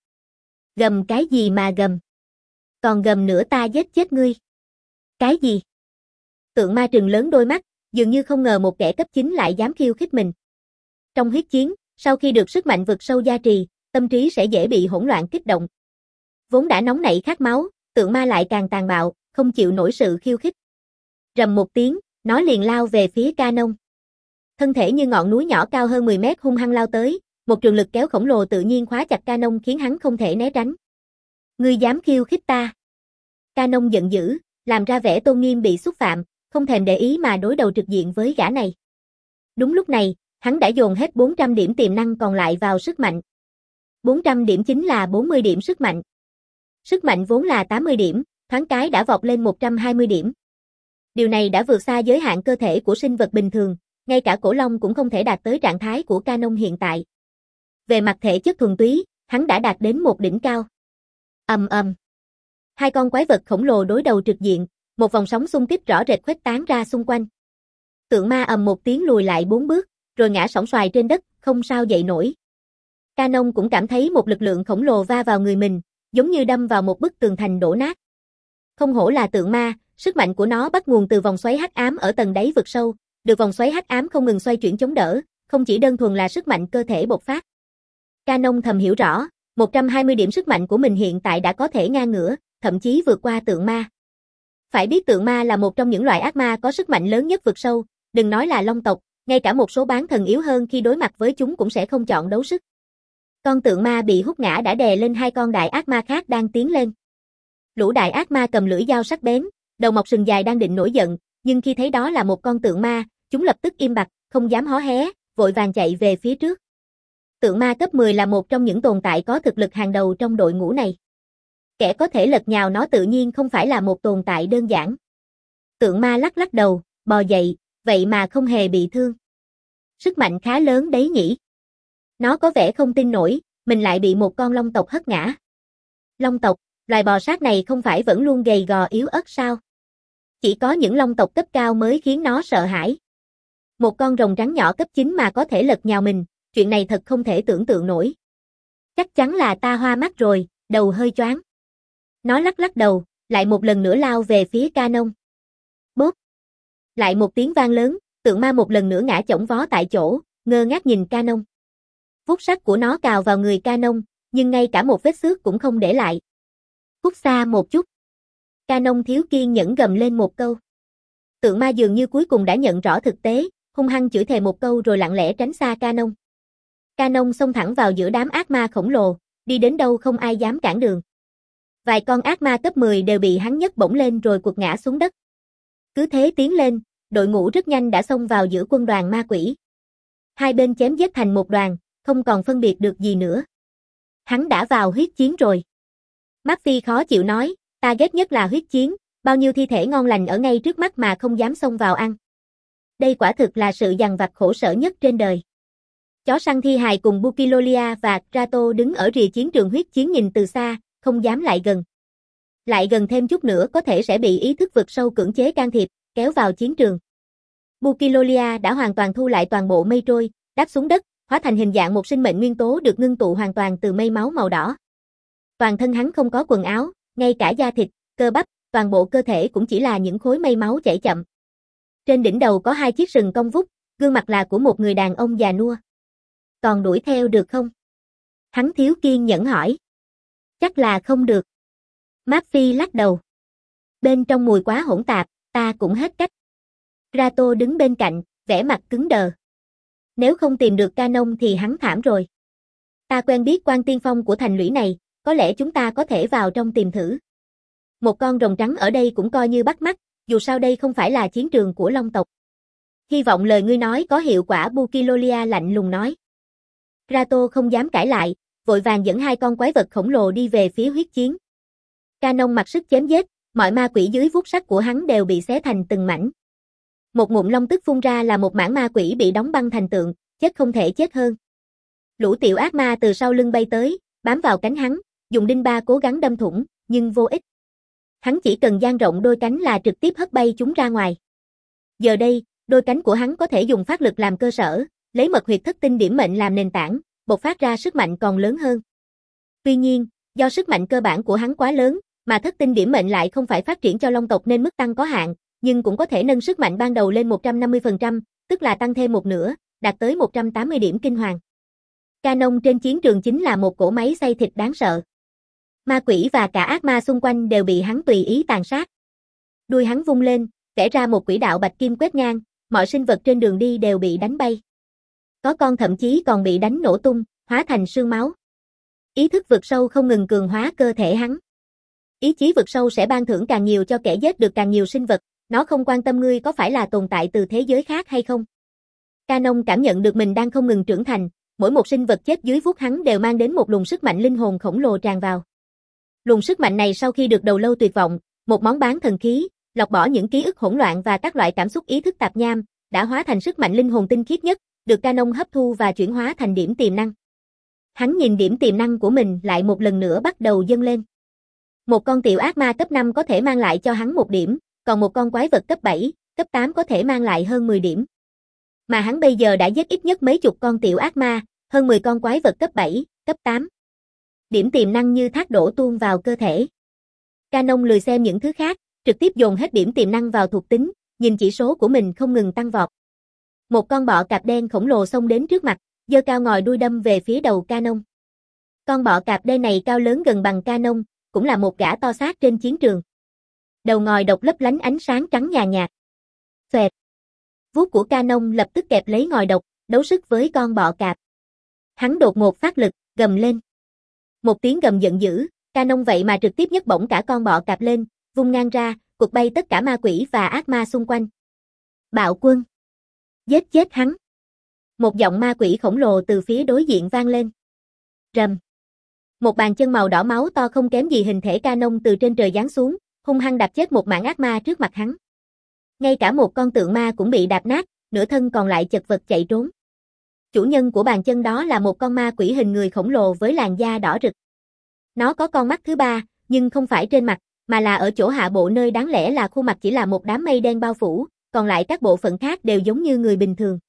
Gầm cái gì mà gầm? Còn gầm nữa ta giết chết ngươi. Cái gì? Tượng ma trừng lớn đôi mắt, dường như không ngờ một kẻ cấp chín lại dám khiêu khích mình. Trong huyết chiến, sau khi được sức mạnh vực sâu gia trì, tâm trí sẽ dễ bị hỗn loạn kích động. Vốn đã nóng nảy khát máu, tượng ma lại càng tàn bạo, không chịu nổi sự khiêu khích. Rầm một tiếng, nó liền lao về phía Canon. Thân thể như ngọn núi nhỏ cao hơn mười mét hung hăng lao tới, một trường lực kéo khổng lồ tự nhiên khóa chặt Canon khiến hắn không thể né tránh. Ngươi dám khiêu khích ta? Canon giận dữ, làm ra vẻ tôn nghiêm bị xúc phạm, không thèm để ý mà đối đầu trực diện với gã này. Đúng lúc này, hắn đã dồn hết bốn trăm điểm tiềm năng còn lại vào sức mạnh. bốn trăm điểm chính là bốn mươi điểm sức mạnh. Sức mạnh vốn là tám mươi điểm, thoáng cái đã vọt lên một trăm hai mươi điểm. Điều này đã vượt xa giới hạn cơ thể của sinh vật bình thường, ngay cả cổ long cũng không thể đạt tới trạng thái của Canon hiện tại. Về mặt thể chất thuần túy, hắn đã đạt đến một đỉnh cao. Ầm ầm. Hai con quái vật khổng lồ đối đầu trực diện, một vòng sóng xung kích rõ rệt khuếch tán ra xung quanh. Tượng ma ầm một tiếng lùi lại bốn bước, rồi ngã sóng xoài trên đất, không sao dậy nổi. Canon cũng cảm thấy một lực lượng khổng lồ va vào người mình, giống như đâm vào một bức tường thành đổ nát. Không hổ là tượng ma, sức mạnh của nó bắt nguồn từ vòng xoáy hắc ám ở tầng đáy vực sâu, được vòng xoáy hắc ám không ngừng xoay chuyển chống đỡ, không chỉ đơn thuần là sức mạnh cơ thể bộc phát. Canon thầm hiểu rõ, một trăm hai mươi điểm sức mạnh của mình hiện tại đã có thể ngang ngửa, thậm chí vượt qua tượng ma. Phải biết tượng ma là một trong những loại ác ma có sức mạnh lớn nhất vực sâu, đừng nói là long tộc, ngay cả một số bán thần yếu hơn khi đối mặt với chúng cũng sẽ không chọn đấu sức. Con tượng ma bị hút ngã đã đè lên hai con đại ác ma khác đang tiến lên. Lũ đại ác ma cầm lưỡi dao sắc bén, đầu mọc sừng dài đang định nổi giận, nhưng khi thấy đó là một con tượng ma, chúng lập tức im bặt, không dám hó hé, vội vàng chạy về phía trước. Tượng ma cấp mười là một trong những tồn tại có thực lực hàng đầu trong đội ngũ này. Kẻ có thể lật nhào nó tự nhiên không phải là một tồn tại đơn giản. Tượng ma lắc lắc đầu, bò dậy, vậy mà không hề bị thương. Sức mạnh khá lớn đấy nhỉ. Nó có vẻ không tin nổi, mình lại bị một con long tộc hất ngã. Long tộc, loài bò sát này không phải vẫn luôn gầy gò yếu ớt sao? Chỉ có những long tộc cấp cao mới khiến nó sợ hãi. Một con rồng trắng nhỏ cấp chín mà có thể lật nhào mình, chuyện này thật không thể tưởng tượng nổi. Chắc chắn là ta hoa mắt rồi, đầu hơi choáng. Nó lắc lắc đầu, lại một lần nữa lao về phía Canon. Bốp! Lại một tiếng vang lớn, tượng ma một lần nữa ngã chổng vó tại chỗ, ngơ ngác nhìn Canon. Vuốt sắc của nó cào vào người Canon, nhưng ngay cả một vết xước cũng không để lại. Cút xa một chút. Canon thiếu kiên nhẫn gầm lên một câu. Tượng ma dường như cuối cùng đã nhận rõ thực tế, hung hăng chửi thề một câu rồi lặng lẽ tránh xa Canon. Canon xông thẳng vào giữa đám ác ma khổng lồ, đi đến đâu không ai dám cản đường. Vài con ác ma cấp mười đều bị hắn nhấc bổng lên rồi quật ngã xuống đất. Cứ thế tiến lên, đội ngũ rất nhanh đã xông vào giữa quân đoàn ma quỷ. Hai bên chém giết thành một đoàn, không còn phân biệt được gì nữa. Hắn đã vào huyết chiến rồi. Murphy khó chịu nói, ta ghét nhất là huyết chiến, bao nhiêu thi thể ngon lành ở ngay trước mắt mà không dám xông vào ăn. Đây quả thực là sự dằn vặt khổ sở nhất trên đời. Chó săn thi hài cùng Bukilolia và Kratos đứng ở rìa chiến trường huyết chiến nhìn từ xa, không dám lại gần. Lại gần thêm chút nữa có thể sẽ bị ý thức vực sâu cưỡng chế can thiệp, kéo vào chiến trường. Bukilolia đã hoàn toàn thu lại toàn bộ mây trôi, đáp xuống đất, hóa thành hình dạng một sinh mệnh nguyên tố được ngưng tụ hoàn toàn từ mây máu màu đỏ. Toàn thân hắn không có quần áo, ngay cả da thịt, cơ bắp, toàn bộ cơ thể cũng chỉ là những khối mây máu chảy chậm. Trên đỉnh đầu có hai chiếc sừng cong vút, gương mặt là của một người đàn ông già nua. Còn đuổi theo được không? Hắn thiếu kiên nhẫn hỏi. Chắc là không được. Murphy lắc đầu. Bên trong mùi quá hỗn tạp, ta cũng hết cách. Kratos đứng bên cạnh, vẻ mặt cứng đờ. Nếu không tìm được Canon thì hắn thảm rồi. Ta quen biết quan tiên phong của thành lũy này, có lẽ chúng ta có thể vào trong tìm thử. Một con rồng trắng ở đây cũng coi như bắt mắt, dù sao đây không phải là chiến trường của long tộc. Hy vọng lời ngươi nói có hiệu quả, Bukilolia lạnh lùng nói. Kratos không dám cãi lại, vội vàng dẫn hai con quái vật khổng lồ đi về phía huyết chiến. Canon mặc sức chém giết, mọi ma quỷ dưới vuốt sắc của hắn đều bị xé thành từng mảnh. Một ngụm long tức phun ra là một mảng ma quỷ bị đóng băng thành tượng, chết không thể chết hơn. Lũ tiểu ác ma từ sau lưng bay tới, bám vào cánh hắn, dùng đinh ba cố gắng đâm thủng, nhưng vô ích. Hắn chỉ cần dang rộng đôi cánh là trực tiếp hất bay chúng ra ngoài. Giờ đây, đôi cánh của hắn có thể dùng phát lực làm cơ sở, lấy mật huyệt thất tinh điểm mệnh làm nền tảng, bộc phát ra sức mạnh còn lớn hơn. Tuy nhiên, do sức mạnh cơ bản của hắn quá lớn, mà thất tinh điểm mệnh lại không phải phát triển cho long tộc nên mức tăng có hạn, nhưng cũng có thể nâng sức mạnh ban đầu lên một trăm năm mươi phần trăm, tức là tăng thêm một nửa, đạt tới một trăm tám mươi điểm kinh hoàng. Canon trên chiến trường chính là một cỗ máy xay thịt đáng sợ. Ma quỷ và cả ác ma xung quanh đều bị hắn tùy ý tàn sát. Đuôi hắn vung lên, vẽ ra một quỹ đạo bạch kim quét ngang, mọi sinh vật trên đường đi đều bị đánh bay. Có con thậm chí còn bị đánh nổ tung, hóa thành sương máu. Ý thức vực sâu không ngừng cường hóa cơ thể hắn. Ý chí vực sâu sẽ ban thưởng càng nhiều cho kẻ giết được càng nhiều sinh vật, nó không quan tâm ngươi có phải là tồn tại từ thế giới khác hay không. Canon cảm nhận được mình đang không ngừng trưởng thành, mỗi một sinh vật chết dưới vuốt hắn đều mang đến một luồng sức mạnh linh hồn khổng lồ tràn vào. Luồng sức mạnh này sau khi được đầu lâu tuyệt vọng, một món bán thần khí, lọc bỏ những ký ức hỗn loạn và các loại cảm xúc ý thức tạp nham, đã hóa thành sức mạnh linh hồn tinh khiết nhất, được Canon hấp thu và chuyển hóa thành điểm tiềm năng. Hắn nhìn điểm tiềm năng của mình lại một lần nữa bắt đầu dâng lên. Một con tiểu ác ma cấp năm có thể mang lại cho hắn một điểm, còn một con quái vật cấp bảy, cấp tám có thể mang lại hơn mười điểm. Mà hắn bây giờ đã giết ít nhất mấy chục con tiểu ác ma, hơn mười con quái vật cấp bảy, cấp tám. Điểm tiềm năng như thác đổ tuôn vào cơ thể. Canon lười xem những thứ khác, trực tiếp dồn hết điểm tiềm năng vào thuộc tính, nhìn chỉ số của mình không ngừng tăng vọt. Một con bọ cạp đen khổng lồ xông đến trước mặt, giơ cao ngòi đuôi đâm về phía đầu Canon. Con bọ cạp đen này cao lớn gần bằng Canon, cũng là một gã to xác trên chiến trường. Đầu ngòi độc lấp lánh ánh sáng trắng nhàn nhạt. Xoẹt. Vuốt của Canon lập tức kẹp lấy ngòi độc, đấu sức với con bọ cạp. Hắn đột ngột phát lực, gầm lên. Một tiếng gầm giận dữ, Canon vậy mà trực tiếp nhấc bổng cả con bọ cạp lên, vung ngang ra, quật bay tất cả ma quỷ và ác ma xung quanh. Bạo quân. Giết chết hắn. Một giọng ma quỷ khổng lồ từ phía đối diện vang lên. Rầm. Một bàn chân màu đỏ máu to không kém gì hình thể Canon từ trên trời giáng xuống, hung hăng đạp chết một mảng ác ma trước mặt hắn. Ngay cả một con tượng ma cũng bị đạp nát, nửa thân còn lại chật vật chạy trốn. Chủ nhân của bàn chân đó là một con ma quỷ hình người khổng lồ với làn da đỏ rực. Nó có con mắt thứ ba, nhưng không phải trên mặt, mà là ở chỗ hạ bộ nơi đáng lẽ là khuôn mặt chỉ là một đám mây đen bao phủ, còn lại các bộ phận khác đều giống như người bình thường.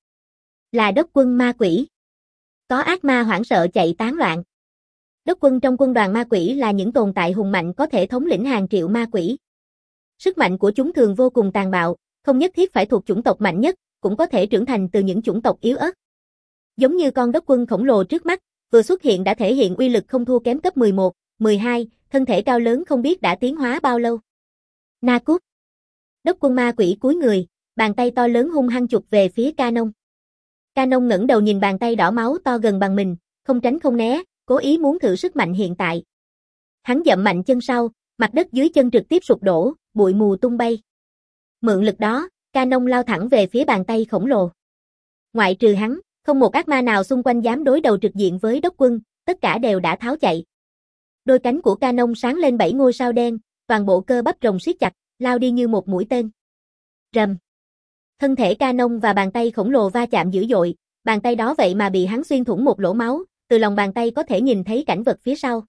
Là đốc quân ma quỷ. Có ác ma hoảng sợ chạy tán loạn. Đốc quân trong quân đoàn ma quỷ là những tồn tại hùng mạnh có thể thống lĩnh hàng triệu ma quỷ. Sức mạnh của chúng thường vô cùng tàn bạo, không nhất thiết phải thuộc chủng tộc mạnh nhất, cũng có thể trưởng thành từ những chủng tộc yếu ớt. Giống như con đốc quân khổng lồ trước mắt, vừa xuất hiện đã thể hiện uy lực không thua kém cấp mười một, mười hai, thân thể cao lớn không biết đã tiến hóa bao lâu. Na cút. Đốc quân ma quỷ cúi người, bàn tay to lớn hung hăng chụp về phía Canon. Canon ngẩng đầu nhìn bàn tay đỏ máu to gần bằng mình, không tránh không né, cố ý muốn thử sức mạnh hiện tại. Hắn dậm mạnh chân sau, mặt đất dưới chân trực tiếp sụp đổ, bụi mù tung bay. Mượn lực đó, Canon lao thẳng về phía bàn tay khổng lồ. Ngoại trừ hắn, không một ác ma nào xung quanh dám đối đầu trực diện với đốc quân, tất cả đều đã tháo chạy. Đôi cánh của Canon sáng lên bảy ngôi sao đen, toàn bộ cơ bắp rồng siết chặt, lao đi như một mũi tên. Rầm. Thân thể Canon và bàn tay khổng lồ va chạm dữ dội, bàn tay đó vậy mà bị hắn xuyên thủng một lỗ máu, từ lòng bàn tay có thể nhìn thấy cảnh vật phía sau.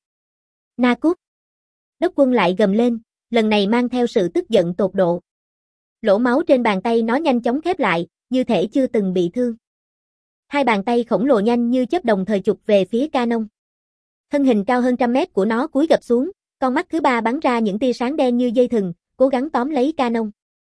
Na cút. Đốc quân lại gầm lên, lần này mang theo sự tức giận tột độ. Lỗ máu trên bàn tay nó nhanh chóng khép lại, như thể chưa từng bị thương. Hai bàn tay khổng lồ nhanh như chớp đồng thời chụp về phía Canon. Thân hình cao hơn trăm mét của nó cúi gập xuống, con mắt thứ ba bắn ra những tia sáng đen như dây thừng, cố gắng tóm lấy Canon.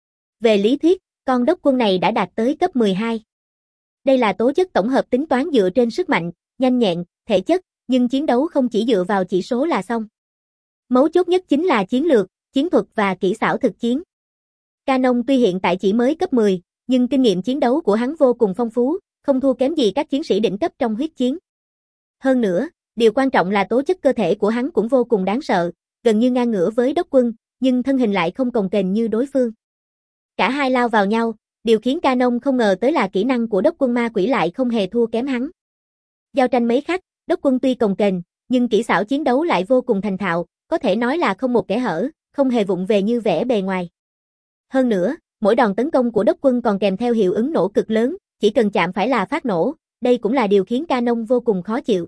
Về lý thuyết, con đốc quân này đã đạt tới cấp mười hai. Đây là tố chất tổng hợp tính toán dựa trên sức mạnh, nhanh nhẹn, thể chất, nhưng chiến đấu không chỉ dựa vào chỉ số là xong. Mấu chốt nhất chính là chiến lược, chiến thuật và kỹ xảo thực chiến. Canon tuy hiện tại chỉ mới cấp mười, nhưng kinh nghiệm chiến đấu của hắn vô cùng phong phú, không thua kém gì các chiến sĩ đỉnh cấp trong huyết chiến. Hơn nữa, điều quan trọng là tố chất cơ thể của hắn cũng vô cùng đáng sợ, gần như ngang ngửa với đốc quân, nhưng thân hình lại không cồng kềnh như đối phương. Cả hai lao vào nhau, điều khiến Canon không ngờ tới là kỹ năng của đốc quân ma quỷ lại không hề thua kém hắn. Giao tranh mấy khắc, đốc quân tuy cồng kềnh, nhưng kỹ xảo chiến đấu lại vô cùng thành thạo, có thể nói là không một kẽ hở, không hề vụng về như vẻ bề ngoài. Hơn nữa, mỗi đòn tấn công của đốc quân còn kèm theo hiệu ứng nổ cực lớn, chỉ cần chạm phải là phát nổ, đây cũng là điều khiến Canon vô cùng khó chịu.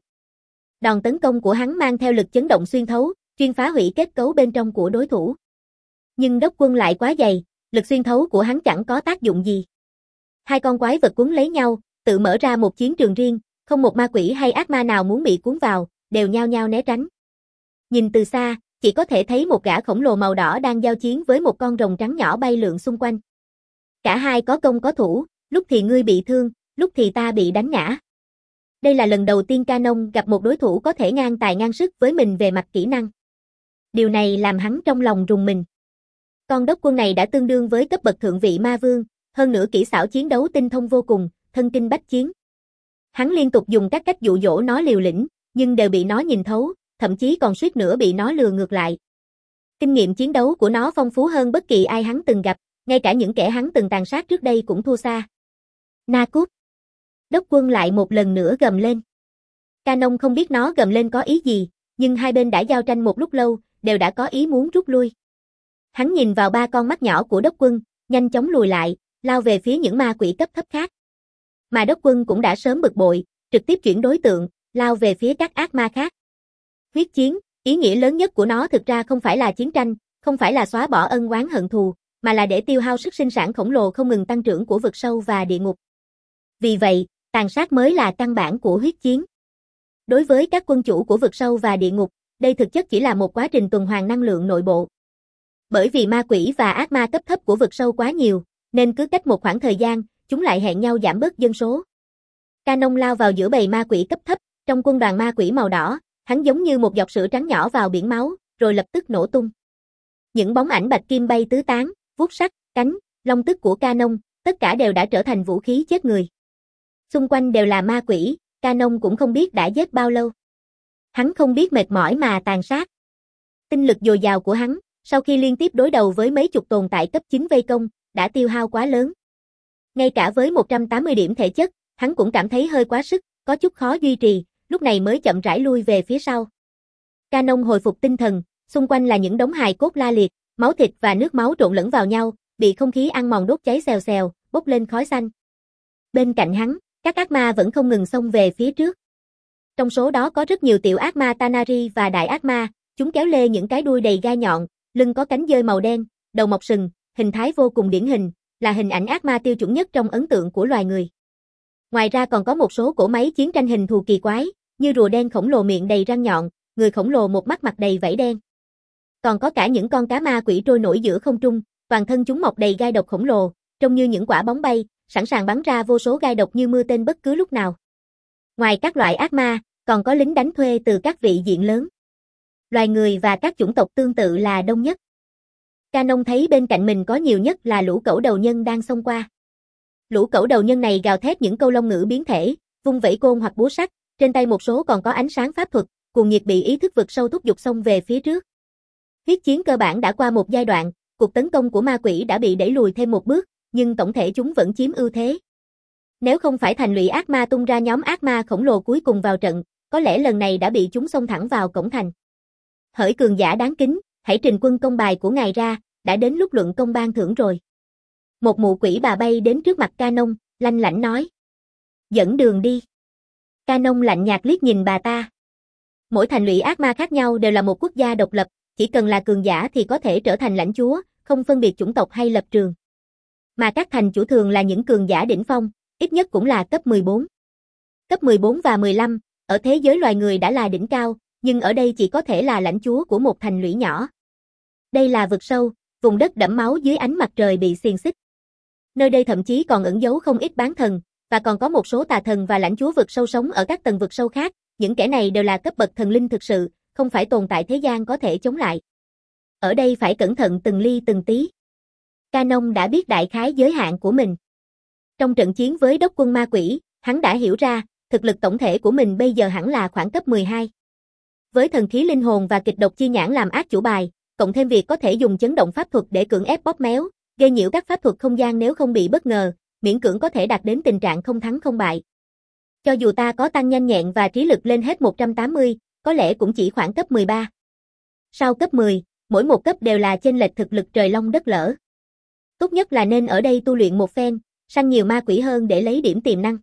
Đòn tấn công của hắn mang theo lực chấn động xuyên thấu, chuyên phá hủy kết cấu bên trong của đối thủ. Nhưng đốc quân lại quá dày, lực xuyên thấu của hắn chẳng có tác dụng gì. Hai con quái vật cuốn lấy nhau, tự mở ra một chiến trường riêng, không một ma quỷ hay ác ma nào muốn bị cuốn vào, đều nhao nhao né tránh. Nhìn từ xa, chỉ có thể thấy một gã khổng lồ màu đỏ đang giao chiến với một con rồng trắng nhỏ bay lượn xung quanh. Cả hai có công có thủ, lúc thì ngươi bị thương, lúc thì ta bị đánh ngã. Đây là lần đầu tiên Canon gặp một đối thủ có thể ngang tài ngang sức với mình về mặt kỹ năng. Điều này làm hắn trong lòng rùng mình. Con đốc quân này đã tương đương với cấp bậc thượng vị ma vương, hơn nữa kỹ xảo chiến đấu tinh thông vô cùng, thân kinh bách chiến. Hắn liên tục dùng các cách dụ dỗ nó liều lĩnh, nhưng đều bị nó nhìn thấu, thậm chí còn suýt nữa bị nó lừa ngược lại. Kinh nghiệm chiến đấu của nó phong phú hơn bất kỳ ai hắn từng gặp, ngay cả những kẻ hắn từng tàn sát trước đây cũng thua xa. Na cút! Đốc quân lại một lần nữa gầm lên. Canon không biết nó gầm lên có ý gì, nhưng hai bên đã giao tranh một lúc lâu, đều đã có ý muốn rút lui. Hắn nhìn vào ba con mắt nhỏ của đốc quân, nhanh chóng lùi lại, lao về phía những ma quỷ cấp thấp khác. Mà đốc quân cũng đã sớm bực bội, trực tiếp chuyển đối tượng, lao về phía các ác ma khác. Huyết chiến, ý nghĩa lớn nhất của nó thực ra không phải là chiến tranh, không phải là xóa bỏ ân oán hận thù, mà là để tiêu hao sức sinh sản khổng lồ không ngừng tăng trưởng của vực sâu và địa ngục. Vì vậy, tàn sát mới là căn bản của huyết chiến. Đối với các quân chủ của vực sâu và địa ngục, đây thực chất chỉ là một quá trình tuần hoàn năng lượng nội bộ. Bởi vì ma quỷ và ác ma cấp thấp của vực sâu quá nhiều, nên cứ cách một khoảng thời gian, chúng lại hẹn nhau giảm bớt dân số. Canon lao vào giữa bầy ma quỷ cấp thấp, trong quân đoàn ma quỷ màu đỏ, hắn giống như một giọt sữa trắng nhỏ vào biển máu, rồi lập tức nổ tung. Những bóng ảnh bạch kim bay tứ tán, vuốt sắt, cánh, long tức của Canon, tất cả đều đã trở thành vũ khí chết người. Xung quanh đều là ma quỷ, Canon cũng không biết đã giết bao lâu. Hắn không biết mệt mỏi mà tàn sát. Tinh lực dồi dào của hắn, sau khi liên tiếp đối đầu với mấy chục tồn tại cấp chín vây công, đã tiêu hao quá lớn. Ngay cả với một trăm tám mươi điểm thể chất, hắn cũng cảm thấy hơi quá sức, có chút khó duy trì, lúc này mới chậm rãi lui về phía sau. Canon hồi phục tinh thần, xung quanh là những đống hài cốt la liệt, máu thịt và nước máu trộn lẫn vào nhau, bị không khí ăn mòn đốt cháy xèo xèo, bốc lên khói xanh. Bên cạnh hắn, các ác ma vẫn không ngừng xông về phía trước. Trong số đó có rất nhiều tiểu ác ma Tanari và đại ác ma, chúng kéo lê những cái đuôi đầy gai nhọn, lưng có cánh dơi màu đen, đầu mọc sừng, hình thái vô cùng điển hình, là hình ảnh ác ma tiêu chuẩn nhất trong ấn tượng của loài người. Ngoài ra còn có một số cỗ máy chiến tranh hình thù kỳ quái, như rùa đen khổng lồ miệng đầy răng nhọn, người khổng lồ một mắt mặt đầy vảy đen. Còn có cả những con cá ma quỷ trôi nổi giữa không trung, toàn thân chúng mọc đầy gai độc khổng lồ, trông như những quả bóng bay, sẵn sàng bắn ra vô số gai độc như mưa tên bất cứ lúc nào. Ngoài các loại ác ma, còn có lính đánh thuê từ các vị diện lớn. Loài người và các chủng tộc tương tự là đông nhất. Canon thấy bên cạnh mình có nhiều nhất là lũ cẩu đầu nhân đang xông qua. Lũ cẩu đầu nhân này gào thét những câu long ngữ biến thể, vung vẩy côn hoặc búa sắt, trên tay một số còn có ánh sáng pháp thuật, cuồng nhiệt bị ý thức vực sâu thúc giục xông về phía trước. Huyết chiến cơ bản đã qua một giai đoạn, cuộc tấn công của ma quỷ đã bị đẩy lùi thêm một bước, nhưng tổng thể chúng vẫn chiếm ưu thế. Nếu không phải thành lũy ác ma tung ra nhóm ác ma khổng lồ cuối cùng vào trận, có lẽ lần này đã bị chúng xông thẳng vào cổng thành. Hỡi cường giả đáng kính, hãy trình quân công bài của ngài ra, đã đến lúc luận công ban thưởng rồi. Một mụ quỷ bà bay đến trước mặt Canon, lanh lảnh nói. Dẫn đường đi. Canon lạnh nhạt liếc nhìn bà ta. Mỗi thành lũy ác ma khác nhau đều là một quốc gia độc lập, chỉ cần là cường giả thì có thể trở thành lãnh chúa, không phân biệt chủng tộc hay lập trường. Mà các thành chủ thường là những cường giả đỉnh phong, ít nhất cũng là cấp mười bốn. Cấp mười bốn và mười lăm, ở thế giới loài người đã là đỉnh cao, nhưng ở đây chỉ có thể là lãnh chúa của một thành lũy nhỏ. Đây là vực sâu, vùng đất đẫm máu dưới ánh mặt trời bị xiềng xích. Nơi đây thậm chí còn ẩn giấu không ít bán thần, và còn có một số tà thần và lãnh chúa vực sâu sống ở các tầng vực sâu khác, những kẻ này đều là cấp bậc thần linh thực sự, không phải tồn tại thế gian có thể chống lại. Ở đây phải cẩn thận từng ly từng tí. Canon đã biết đại khái giới hạn của mình. Trong trận chiến với đốc quân ma quỷ, hắn đã hiểu ra, thực lực tổng thể của mình bây giờ hẳn là khoảng cấp mười hai. Với thần khí linh hồn và kịch độc chi nhãn làm ác chủ bài, cộng thêm việc có thể dùng chấn động pháp thuật để cưỡng ép bóp méo, gây nhiễu các pháp thuật không gian nếu không bị bất ngờ, miễn cưỡng có thể đạt đến tình trạng không thắng không bại. Cho dù ta có tăng nhanh nhẹn và trí lực lên hết một trăm tám mươi, có lẽ cũng chỉ khoảng cấp mười ba. Sau cấp mười, mỗi một cấp đều là chênh lệch thực lực trời long đất lở. Tốt nhất là nên ở đây tu luyện một phen, săn nhiều ma quỷ hơn để lấy điểm tiềm năng.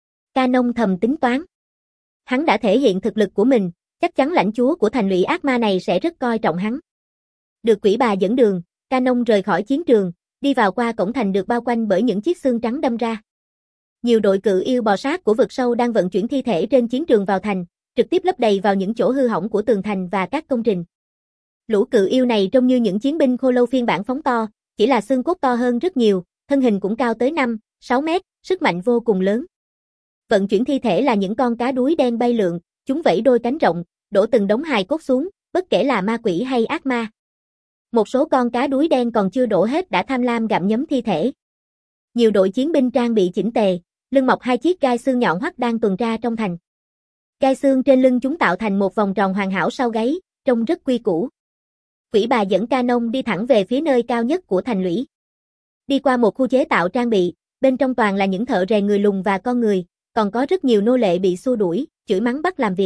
Canon thầm tính toán. Hắn đã thể hiện thực lực của mình, chắc chắn lãnh chúa của thành lũy ác ma này sẽ rất coi trọng hắn. Được quỷ bà dẫn đường, Canon rời khỏi chiến trường, đi vào qua cổng thành được bao quanh bởi những chiếc xương trắng đâm ra. Nhiều đội cự yêu bò sát của vực sâu đang vận chuyển thi thể trên chiến trường vào thành, trực tiếp lấp đầy vào những chỗ hư hỏng của tường thành và các công trình. Lũ cự yêu này trông như những chiến binh khô lâu phiên bản phóng to, chỉ là xương cốt to hơn rất nhiều, thân hình cũng cao tới năm, sáu mét, sức mạnh vô cùng lớn. Vận chuyển thi thể là những con cá đuối đen bay lượn, chúng vẫy đôi cánh rộng, đổ từng đống hài cốt xuống, bất kể là ma quỷ hay ác ma. Một số con cá đuối đen còn chưa đổ hết đã tham lam gặm nhấm thi thể. Nhiều đội chiến binh trang bị chỉnh tề, lưng mọc hai chiếc gai xương nhọn hoắt đang tuần tra trong thành. Gai xương trên lưng chúng tạo thành một vòng tròn hoàn hảo sau gáy, trông rất quy củ. Quỷ bà dẫn Canon đi thẳng về phía nơi cao nhất của thành lũy. Đi qua một khu chế tạo trang bị, bên trong toàn là những thợ rèn người lùn và con người, còn có rất nhiều nô lệ bị xua đuổi, chửi mắng bắt làm việc.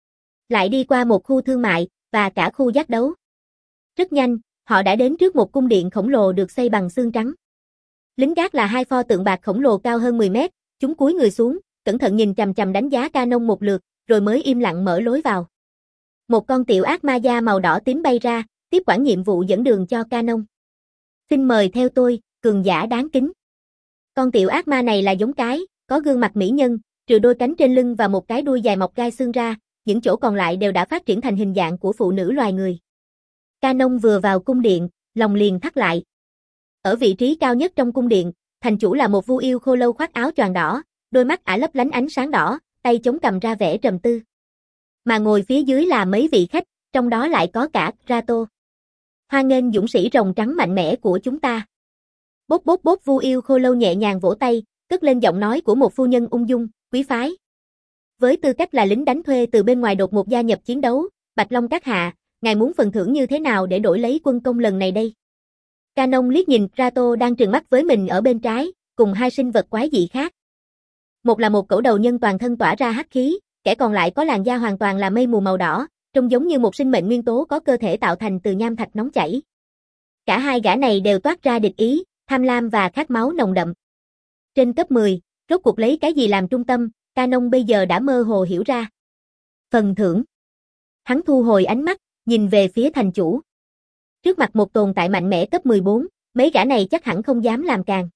Lại đi qua một khu thương mại, và cả khu giác đấu. Rất nhanh, họ đã đến trước một cung điện khổng lồ được xây bằng xương trắng. Lính gác là hai pho tượng bạc khổng lồ cao hơn mười mét, chúng cúi người xuống, cẩn thận nhìn chằm chằm đánh giá Canon một lượt, rồi mới im lặng mở lối vào. Một con tiểu ác ma da màu đỏ tím bay ra, tiếp quản nhiệm vụ dẫn đường cho Canon. Xin mời theo tôi, cường giả đáng kính. Con tiểu ác ma này là giống cái, có gương mặt mỹ nhân, trừ đôi cánh trên lưng và một cái đuôi dài mọc gai xương ra, những chỗ còn lại đều đã phát triển thành hình dạng của phụ nữ loài người. Canon vừa vào cung điện, lòng liền thắt lại. Ở vị trí cao nhất trong cung điện, thành chủ là một vu yêu khô lâu khoác áo choàng đỏ, đôi mắt ả lấp lánh ánh sáng đỏ, tay chống cầm ra vẻ trầm tư. Mà ngồi phía dưới là mấy vị khách, trong đó lại có cả Kratos. Hoan nghênh dũng sĩ rồng trắng mạnh mẽ của chúng ta. Bốp bốp bốp vu yêu khô lâu nhẹ nhàng vỗ tay, cất lên giọng nói của một phu nhân ung dung, quý phái. Với tư cách là lính đánh thuê từ bên ngoài đột ngột gia nhập chiến đấu, Bạch Long các hạ, ngài muốn phần thưởng như thế nào để đổi lấy quân công lần này đây? Canon liếc nhìn Kratos đang trừng mắt với mình ở bên trái, cùng hai sinh vật quái dị khác. Một là một cẩu đầu nhân toàn thân tỏa ra hắc khí, kẻ còn lại có làn da hoàn toàn là mây mù màu đỏ, trông giống như một sinh mệnh nguyên tố có cơ thể tạo thành từ nham thạch nóng chảy. Cả hai gã này đều toát ra địch ý, tham lam và khát máu nồng đậm. Trên cấp mười, rốt cuộc lấy cái gì làm trung tâm, Canon bây giờ đã mơ hồ hiểu ra. Phần thưởng. Hắn thu hồi ánh mắt, nhìn về phía thành chủ. Trước mặt một tồn tại mạnh mẽ cấp mười bốn, mấy gã này chắc hẳn không dám làm càng.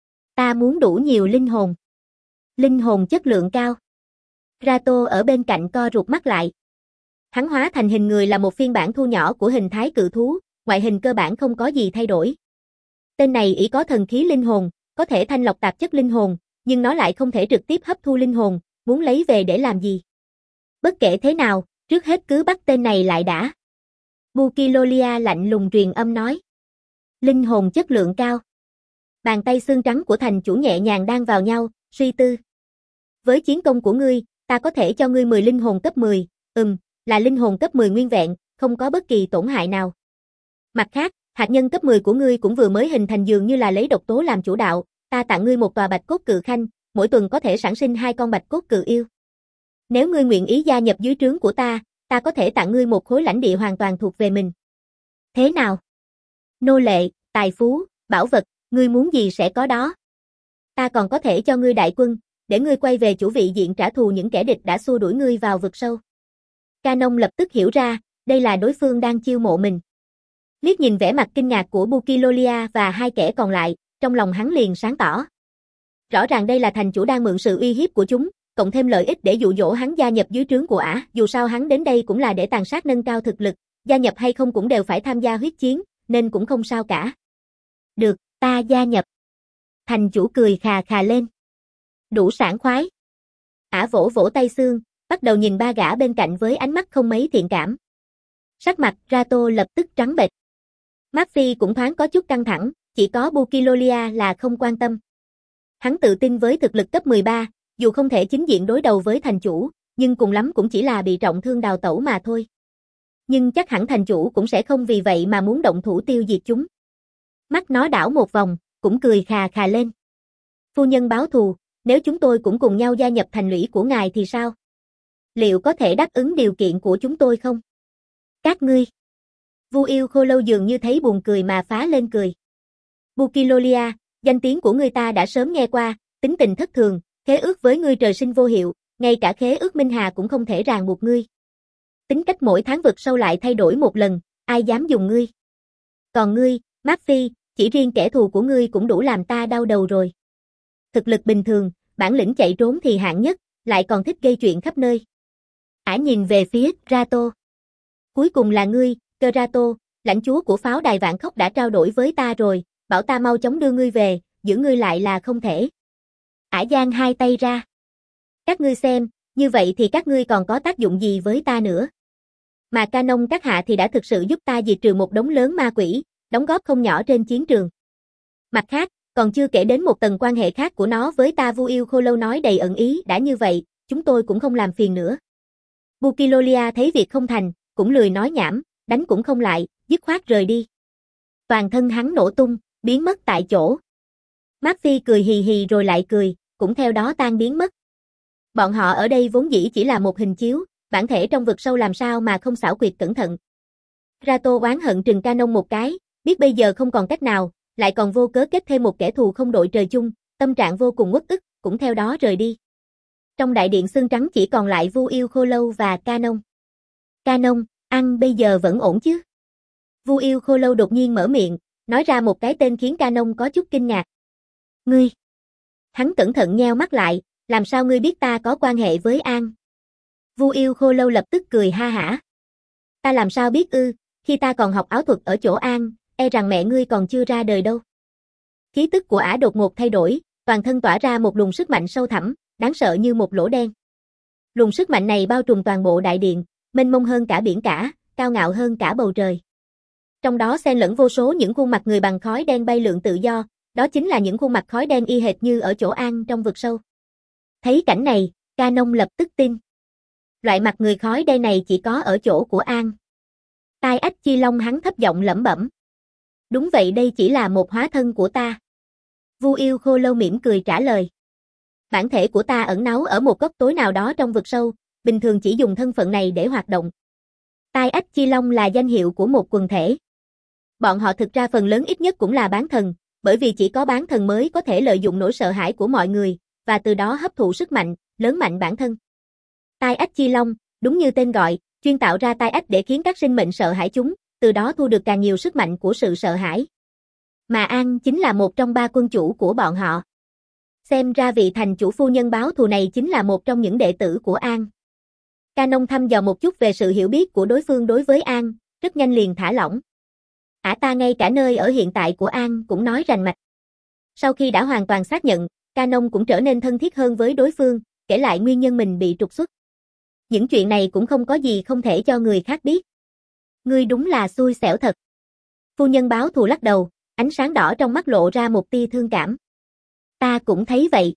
Ta muốn đủ nhiều linh hồn. Linh hồn chất lượng cao. Kratos ở bên cạnh co rụt mắt lại. Hắn hóa thành hình người là một phiên bản thu nhỏ của hình thái cự thú, ngoại hình cơ bản không có gì thay đổi. Tên này ỷ có thần khí linh hồn, có thể thanh lọc tạp chất linh hồn, nhưng nó lại không thể trực tiếp hấp thu linh hồn, muốn lấy về để làm gì. Bất kể thế nào, trước hết cứ bắt tên này lại đã. Bukilolia lạnh lùng truyền âm nói. Linh hồn chất lượng cao. Bàn tay xương trắng của thành chủ nhẹ nhàng đan vào nhau, suy tư. Với chiến công của ngươi, ta có thể cho ngươi mười linh hồn cấp mười, ừm, là linh hồn cấp mười nguyên vẹn, không có bất kỳ tổn hại nào. Mặt khác, hạt nhân cấp mười của ngươi cũng vừa mới hình thành dường như là lấy độc tố làm chủ đạo, ta tặng ngươi một tòa bạch cốt cự khanh, mỗi tuần có thể sản sinh hai con bạch cốt cự yêu. Nếu ngươi nguyện ý gia nhập dưới trướng của ta, ta có thể tặng ngươi một khối lãnh địa hoàn toàn thuộc về mình. Thế nào? Nô lệ, tài phú, bảo vật, ngươi muốn gì sẽ có đó. Ta còn có thể cho ngươi đại quân, để ngươi quay về chủ vị diện trả thù những kẻ địch đã xua đuổi ngươi vào vực sâu. Canon lập tức hiểu ra, đây là đối phương đang chiêu mộ mình. Liếc nhìn vẻ mặt kinh ngạc của Bukilolia và hai kẻ còn lại, trong lòng hắn liền sáng tỏ. Rõ ràng đây là thành chủ đang mượn sự uy hiếp của chúng, cộng thêm lợi ích để dụ dỗ hắn gia nhập dưới trướng của ả, dù sao hắn đến đây cũng là để tàn sát nâng cao thực lực, gia nhập hay không cũng đều phải tham gia huyết chiến, nên cũng không sao cả. Được, ta gia nhập. Thành chủ cười khà khà lên. Đủ sảng khoái. Ả vỗ vỗ tay xương, bắt đầu nhìn ba gã bên cạnh với ánh mắt không mấy thiện cảm. Sắc mặt Kratos lập tức trắng bệch. Murphy cũng thoáng có chút căng thẳng, chỉ có Bukilolia là không quan tâm. Hắn tự tin với thực lực cấp mười ba, dù không thể chính diện đối đầu với thành chủ, nhưng cùng lắm cũng chỉ là bị trọng thương đào tẩu mà thôi. Nhưng chắc hẳn thành chủ cũng sẽ không vì vậy mà muốn động thủ tiêu diệt chúng. Mắt nó đảo một vòng, cũng cười khà khà lên. Phu nhân báo thù, nếu chúng tôi cũng cùng nhau gia nhập thành lũy của ngài thì sao? Liệu có thể đáp ứng điều kiện của chúng tôi không? Các ngươi. Vu yêu khô lâu dường như thấy buồn cười mà phá lên cười. Bukilolia, danh tiếng của ngươi ta đã sớm nghe qua, tính tình thất thường, khế ước với ngươi trời sinh vô hiệu, ngay cả khế ước Minh Hà cũng không thể ràng buộc ngươi. Tính cách mỗi tháng vực sâu lại thay đổi một lần, ai dám dùng ngươi. Còn ngươi, Murphy, chỉ riêng kẻ thù của ngươi cũng đủ làm ta đau đầu rồi. Thực lực bình thường, bản lĩnh chạy trốn thì hạng nhất, lại còn thích gây chuyện khắp nơi. Ả nhìn về phía Kratos. Cuối cùng là ngươi, Kerato, lãnh chúa của pháo đài Vạn Khốc đã trao đổi với ta rồi, bảo ta mau chóng đưa ngươi về, giữ ngươi lại là không thể. Ả giang hai tay ra. Các ngươi xem, như vậy thì các ngươi còn có tác dụng gì với ta nữa? Mà Canon các hạ thì đã thực sự giúp ta diệt trừ một đống lớn ma quỷ, đóng góp không nhỏ trên chiến trường. Mặt khác, còn chưa kể đến một tầng quan hệ khác của nó với ta. Vu Yêu Khô Lâu nói đầy ẩn ý. Đã như vậy, chúng tôi cũng không làm phiền nữa. Bukilolia thấy việc không thành, cũng lười nói nhảm, đánh cũng không lại, dứt khoát rời đi. Toàn thân hắn nổ tung, biến mất tại chỗ. Murphy cười hì hì rồi lại cười, cũng theo đó tan biến mất. Bọn họ ở đây vốn dĩ chỉ là một hình chiếu, bản thể trong vực sâu làm sao mà không xảo quyệt cẩn thận. Rato oán hận trừng Canon một cái, biết bây giờ không còn cách nào, lại còn vô cớ kết thêm một kẻ thù không đội trời chung, tâm trạng vô cùng uất ức, cũng theo đó rời đi. Trong đại điện xương trắng chỉ còn lại Vu Yêu Khô Lâu và Canon. Canon, ăn bây giờ vẫn ổn chứ? Vu Yêu Khô Lâu đột nhiên mở miệng, nói ra một cái tên khiến Canon có chút kinh ngạc. Ngươi? Hắn cẩn thận nheo mắt lại, làm sao ngươi biết ta có quan hệ với An? Vu Yêu Khô Lâu lập tức cười ha hả. Ta làm sao biết ư, khi ta còn học áo thuật ở chỗ An, e rằng mẹ ngươi còn chưa ra đời đâu. Khí tức của ả đột ngột thay đổi, toàn thân tỏa ra một luồng sức mạnh sâu thẳm, đáng sợ như một lỗ đen. Luồng sức mạnh này bao trùm toàn bộ đại điện, mênh mông hơn cả biển cả, cao ngạo hơn cả bầu trời. Trong đó xen lẫn vô số những khuôn mặt người bằng khói đen bay lượn tự do, đó chính là những khuôn mặt khói đen y hệt như ở chỗ An trong vực sâu. Thấy cảnh này, Canon lập tức tin. Loại mặt người khói đen này chỉ có ở chỗ của An. Tai Ách Chi Long hắn thấp giọng lẩm bẩm. Đúng vậy, đây chỉ là một hóa thân của ta. Vu Yêu Khô Lâu mỉm cười trả lời. Bản thể của ta ẩn náu ở một góc tối nào đó trong vực sâu, bình thường chỉ dùng thân phận này để hoạt động. Tai Ách Chi Long là danh hiệu của một quần thể. Bọn họ thực ra phần lớn ít nhất cũng là bán thần, bởi vì chỉ có bán thần mới có thể lợi dụng nỗi sợ hãi của mọi người, và từ đó hấp thụ sức mạnh, lớn mạnh bản thân. Tai Ách Chi Long, đúng như tên gọi, chuyên tạo ra tai ách để khiến các sinh mệnh sợ hãi chúng, từ đó thu được càng nhiều sức mạnh của sự sợ hãi. Mà An chính là một trong ba quân chủ của bọn họ. Xem ra vị thành chủ phu nhân báo thù này chính là một trong những đệ tử của An. Canon thăm dò một chút về sự hiểu biết của đối phương đối với An, rất nhanh liền thả lỏng. Ả ta ngay cả nơi ở hiện tại của An cũng nói rành mạch. Sau khi đã hoàn toàn xác nhận, Canon cũng trở nên thân thiết hơn với đối phương, kể lại nguyên nhân mình bị trục xuất. Những chuyện này cũng không có gì không thể cho người khác biết. Ngươi đúng là xui xẻo thật. Phu nhân báo thù lắc đầu, ánh sáng đỏ trong mắt lộ ra một tia thương cảm. Ta cũng thấy vậy.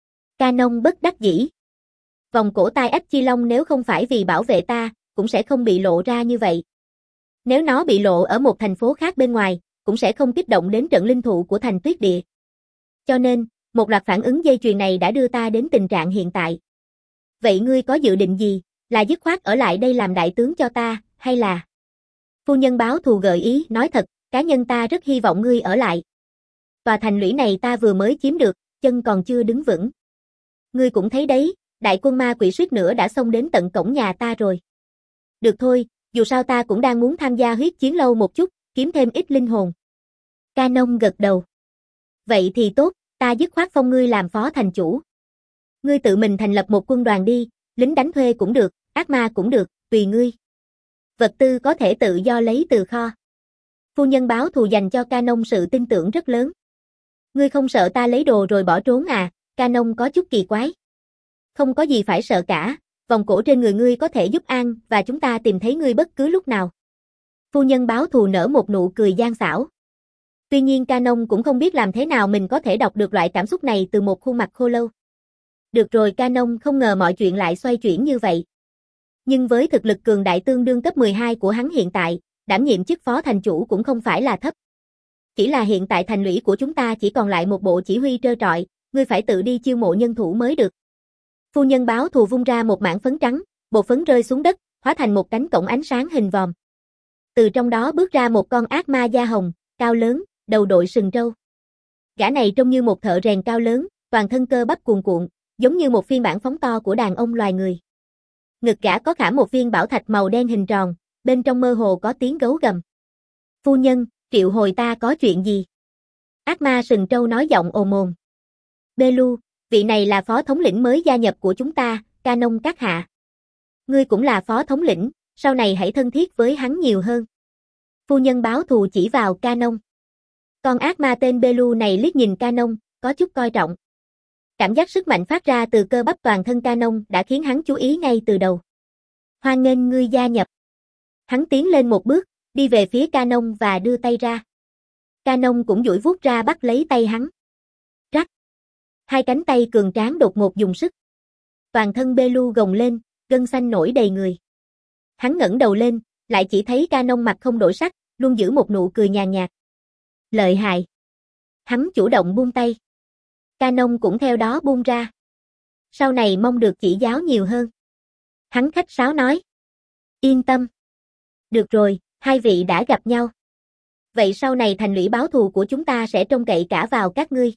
Canon bất đắc dĩ. Vòng cổ Tai Ách Chi Long nếu không phải vì bảo vệ ta, cũng sẽ không bị lộ ra như vậy. Nếu nó bị lộ ở một thành phố khác bên ngoài, cũng sẽ không kích động đến trận linh thụ của thành Tuyết Địa. Cho nên, một loạt phản ứng dây chuyền này đã đưa ta đến tình trạng hiện tại. Vậy ngươi có dự định gì, là dứt khoát ở lại đây làm đại tướng cho ta, hay là... Phu nhân báo thù gợi ý, nói thật, cá nhân ta rất hy vọng ngươi ở lại. Tòa thành lũy này ta vừa mới chiếm được, chân còn chưa đứng vững. Ngươi cũng thấy đấy, đại quân ma quỷ suýt nữa đã xông đến tận cổng nhà ta rồi. Được thôi, dù sao ta cũng đang muốn tham gia huyết chiến lâu một chút, kiếm thêm ít linh hồn. Canon gật đầu. Vậy thì tốt, ta dứt khoát phong ngươi làm phó thành chủ. Ngươi tự mình thành lập một quân đoàn đi, lính đánh thuê cũng được, ác ma cũng được, tùy ngươi. Vật tư có thể tự do lấy từ kho. Phu nhân báo thù dành cho Canon sự tin tưởng rất lớn. Ngươi không sợ ta lấy đồ rồi bỏ trốn à? Canon có chút kỳ quái. Không có gì phải sợ cả, vòng cổ trên người ngươi có thể giúp An và chúng ta tìm thấy ngươi bất cứ lúc nào. Phu nhân báo thù nở một nụ cười gian xảo. Tuy nhiên Canon cũng không biết làm thế nào mình có thể đọc được loại cảm xúc này từ một khuôn mặt khô lâu. Được rồi, Canon không ngờ mọi chuyện lại xoay chuyển như vậy. Nhưng với thực lực cường đại tương đương cấp mười hai của hắn hiện tại, đảm nhiệm chức phó thành chủ cũng không phải là thấp. Chỉ là hiện tại thành lũy của chúng ta chỉ còn lại một bộ chỉ huy trơ trọi, ngươi phải tự đi chiêu mộ nhân thủ mới được. Phu nhân báo thù vung ra một mảng phấn trắng, bột phấn rơi xuống đất, hóa thành một cánh cổng ánh sáng hình vòm. Từ trong đó bước ra một con ác ma da hồng, cao lớn, đầu đội sừng trâu. Gã này trông như một thợ rèn cao lớn, toàn thân cơ bắp cuồn cuộn, giống như một phiên bản phóng to của đàn ông loài người. Ngực gã có khảm một viên bảo thạch màu đen hình tròn, bên trong mơ hồ có tiếng gấu gầm. Phu nhân, triệu hồi ta có chuyện gì? Ác ma sừng trâu nói giọng ồm ồm. Belu, vị này là phó thống lĩnh mới gia nhập của chúng ta, Canon các hạ. Ngươi cũng là phó thống lĩnh, sau này hãy thân thiết với hắn nhiều hơn. Phu nhân báo thù chỉ vào Canon. Con ác ma tên Belu này liếc nhìn Canon, có chút coi trọng. Cảm giác sức mạnh phát ra từ cơ bắp toàn thân Canon đã khiến hắn chú ý ngay từ đầu. Hoan nghênh ngươi gia nhập. Hắn tiến lên một bước, đi về phía Canon và đưa tay ra. Canon cũng duỗi vuốt ra bắt lấy tay hắn. Rắc. Hai cánh tay cường tráng đột ngột dùng sức. Toàn thân Belu gồng lên, gân xanh nổi đầy người. Hắn ngẩng đầu lên, lại chỉ thấy Canon mặt không đổi sắc, luôn giữ một nụ cười nhàn nhạt. Lợi hại. Hắn chủ động buông tay. Canon cũng theo đó buông ra. Sau này mong được chỉ giáo nhiều hơn. Hắn khách sáo nói. Yên tâm. Được rồi, hai vị đã gặp nhau. Vậy sau này thành lũy báo thù của chúng ta sẽ trông cậy cả vào các ngươi.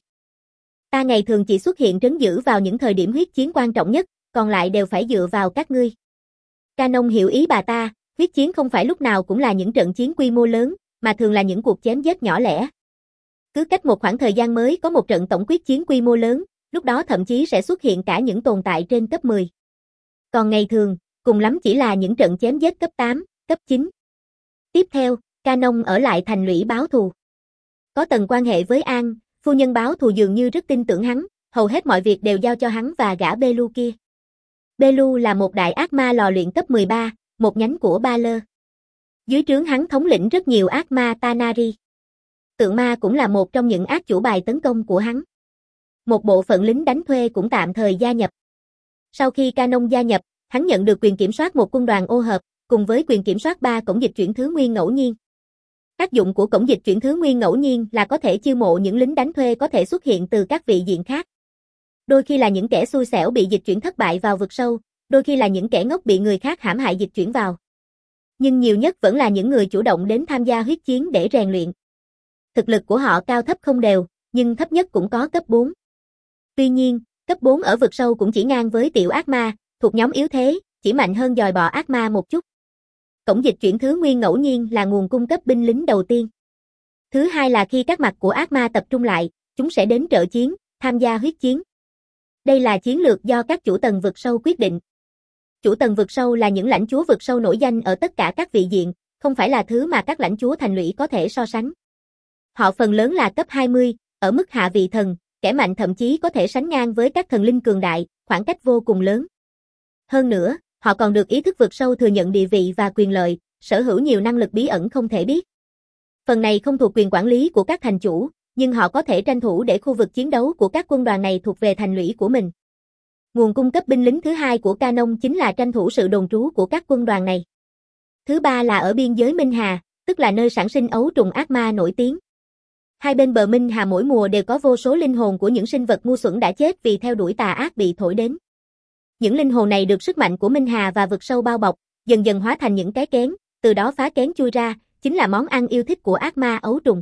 Ta ngày thường chỉ xuất hiện trấn giữ vào những thời điểm huyết chiến quan trọng nhất, còn lại đều phải dựa vào các ngươi. Canon hiểu ý bà ta, huyết chiến không phải lúc nào cũng là những trận chiến quy mô lớn, mà thường là những cuộc chém giết nhỏ lẻ. Cứ cách một khoảng thời gian mới có một trận tổng quyết chiến quy mô lớn, lúc đó thậm chí sẽ xuất hiện cả những tồn tại trên cấp mười. Còn ngày thường, cùng lắm chỉ là những trận chém giết cấp tám, cấp chín. Tiếp theo, Canon ở lại thành lũy báo thù. Có tầng quan hệ với An, phu nhân báo thù dường như rất tin tưởng hắn, hầu hết mọi việc đều giao cho hắn và gã Belu kia. Belu là một đại ác ma lò luyện cấp mười ba, một nhánh của Ba Lơ. Dưới trướng hắn thống lĩnh rất nhiều ác ma Tanari. Tượng ma cũng là một trong những ác chủ bài tấn công của hắn. Một bộ phận lính đánh thuê cũng tạm thời gia nhập. Sau khi Canon gia nhập, hắn nhận được quyền kiểm soát một quân đoàn ô hợp, cùng với quyền kiểm soát ba cổng dịch chuyển thứ nguyên ngẫu nhiên. Tác dụng của cổng dịch chuyển thứ nguyên ngẫu nhiên là có thể chiêu mộ những lính đánh thuê có thể xuất hiện từ các vị diện khác. Đôi khi là những kẻ xui xẻo bị dịch chuyển thất bại vào vực sâu, đôi khi là những kẻ ngốc bị người khác hãm hại dịch chuyển vào. Nhưng nhiều nhất vẫn là những người chủ động đến tham gia huyết chiến để rèn luyện. Thực lực của họ cao thấp không đều, nhưng thấp nhất cũng có cấp bốn. Tuy nhiên, cấp bốn ở vực sâu cũng chỉ ngang với tiểu ác ma, thuộc nhóm yếu thế, chỉ mạnh hơn dòi bò ác ma một chút. Cổng dịch chuyển thứ nguyên ngẫu nhiên là nguồn cung cấp binh lính đầu tiên. Thứ hai là khi các mặt của ác ma tập trung lại, chúng sẽ đến trợ chiến, tham gia huyết chiến. Đây là chiến lược do các chủ tầng vực sâu quyết định. Chủ tầng vực sâu là những lãnh chúa vực sâu nổi danh ở tất cả các vị diện, không phải là thứ mà các lãnh chúa thành lũy có thể so sánh. Họ phần lớn là cấp hai mươi, ở mức hạ vị thần, kẻ mạnh thậm chí có thể sánh ngang với các thần linh cường đại, khoảng cách vô cùng lớn. Hơn nữa, họ còn được ý thức vực sâu thừa nhận địa vị và quyền lợi, sở hữu nhiều năng lực bí ẩn không thể biết. Phần này không thuộc quyền quản lý của các thành chủ, nhưng họ có thể tranh thủ để khu vực chiến đấu của các quân đoàn này thuộc về thành lũy của mình. Nguồn cung cấp binh lính thứ hai của Canon chính là tranh thủ sự đồn trú của các quân đoàn này. Thứ ba là ở biên giới Minh Hà, tức là nơi sản sinh ấu trùng ác ma nổi tiếng. Hai bên bờ Minh Hà mỗi mùa đều có vô số linh hồn của những sinh vật ngu xuẩn đã chết vì theo đuổi tà ác bị thổi đến. Những linh hồn này được sức mạnh của Minh Hà và vực sâu bao bọc, dần dần hóa thành những cái kén, từ đó phá kén chui ra, chính là món ăn yêu thích của ác ma ấu trùng.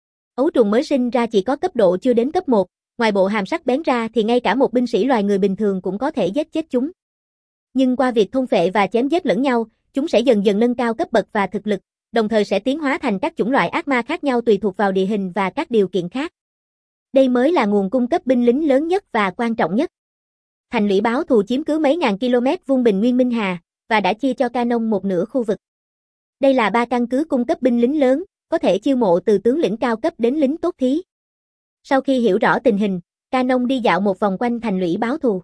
Ấu trùng mới sinh ra chỉ có cấp độ chưa đến cấp một, ngoài bộ hàm sắc bén ra thì ngay cả một binh sĩ loài người bình thường cũng có thể giết chết chúng. Nhưng qua việc thôn phệ và chém giết lẫn nhau, chúng sẽ dần dần nâng cao cấp bậc và thực lực, đồng thời sẽ tiến hóa thành các chủng loại ác ma khác nhau tùy thuộc vào địa hình và các điều kiện khác. Đây mới là nguồn cung cấp binh lính lớn nhất và quan trọng nhất. Thành lũy báo thù chiếm cứ mấy ngàn km vuông bình nguyên Minh Hà, và đã chia cho Canon một nửa khu vực. Đây là ba căn cứ cung cấp binh lính lớn, có thể chiêu mộ từ tướng lĩnh cao cấp đến lính tốt thí. Sau khi hiểu rõ tình hình, Canon đi dạo một vòng quanh thành lũy báo thù.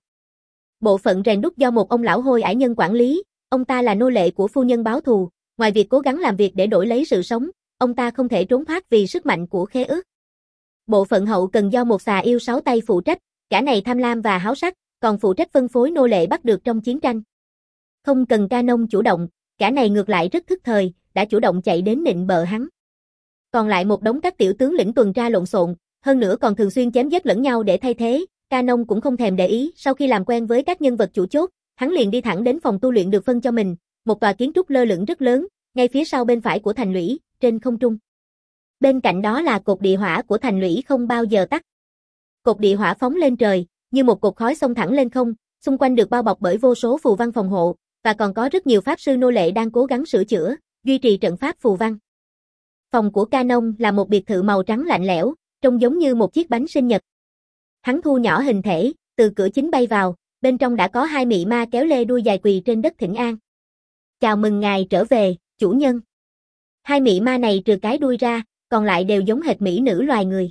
Bộ phận rèn đúc do một ông lão hôi ải nhân quản lý, ông ta là nô lệ của phu nhân báo thù, ngoài việc cố gắng làm việc để đổi lấy sự sống, ông ta không thể trốn thoát vì sức mạnh của khế ước. Bộ phận hậu cần do một xà yêu sáu tay phụ trách, cả này tham lam và háo sắc, còn phụ trách phân phối nô lệ bắt được trong chiến tranh. Không cần Canon chủ động, cả này ngược lại rất thức thời, đã chủ động chạy đến nịnh bợ hắn. Còn lại một đống các tiểu tướng lĩnh tuần tra lộn xộn, hơn nữa còn thường xuyên chém giết lẫn nhau để thay thế, Canon cũng không thèm để ý. Sau khi làm quen với các nhân vật chủ chốt, hắn liền đi thẳng đến phòng tu luyện được phân cho mình, một tòa kiến trúc lơ lửng rất lớn, ngay phía sau bên phải của thành lũy, trên không trung. Bên cạnh đó là cột địa hỏa của thành lũy không bao giờ tắt. Cột địa hỏa phóng lên trời, như một cột khói xông thẳng lên không, xung quanh được bao bọc bởi vô số phù văn phòng hộ, và còn có rất nhiều pháp sư nô lệ đang cố gắng sửa chữa, duy trì trận pháp phù văn. Phòng của Canon là một biệt thự màu trắng lạnh lẽo, trông giống như một chiếc bánh sinh nhật. Hắn thu nhỏ hình thể, từ cửa chính bay vào, bên trong đã có hai mị ma kéo lê đuôi dài quỳ trên đất thỉnh an. Chào mừng ngài trở về, chủ nhân. Hai mị ma này trừ cái đuôi ra, còn lại đều giống hệt mỹ nữ loài người.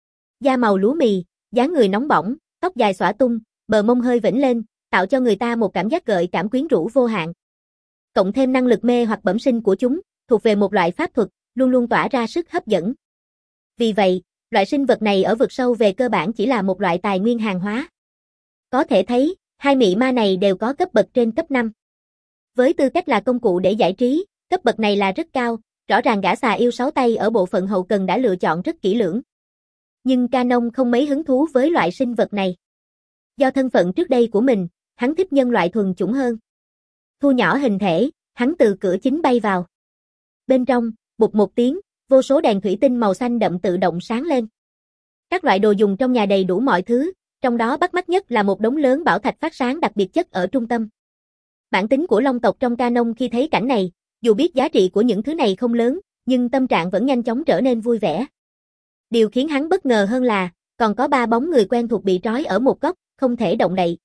Da màu lúa mì, dáng người nóng bỏng, tóc dài xõa tung, bờ mông hơi vểnh lên, tạo cho người ta một cảm giác gợi cảm quyến rũ vô hạn. Cộng thêm năng lực mê hoặc bẩm sinh của chúng, thuộc về một loại pháp thuật, luôn luôn tỏa ra sức hấp dẫn. Vì vậy, loại sinh vật này ở vực sâu về cơ bản chỉ là một loại tài nguyên hàng hóa. Có thể thấy, hai mị ma này đều có cấp bậc trên cấp năm. Với tư cách là công cụ để giải trí, cấp bậc này là rất cao, rõ ràng gã xà yêu sáu tay ở bộ phận hậu cần đã lựa chọn rất kỹ lưỡng. Nhưng Canon không mấy hứng thú với loại sinh vật này. Do thân phận trước đây của mình, hắn thích nhân loại thuần chủng hơn. Thu nhỏ hình thể, hắn từ cửa chính bay vào. Bên trong, bụp một tiếng, vô số đèn thủy tinh màu xanh đậm tự động sáng lên. Các loại đồ dùng trong nhà đầy đủ mọi thứ, trong đó bắt mắt nhất là một đống lớn bảo thạch phát sáng đặc biệt chất ở trung tâm. Bản tính của Long tộc trong Canon khi thấy cảnh này, dù biết giá trị của những thứ này không lớn, nhưng tâm trạng vẫn nhanh chóng trở nên vui vẻ. Điều khiến hắn bất ngờ hơn là, còn có ba bóng người quen thuộc bị trói ở một góc, không thể động đậy.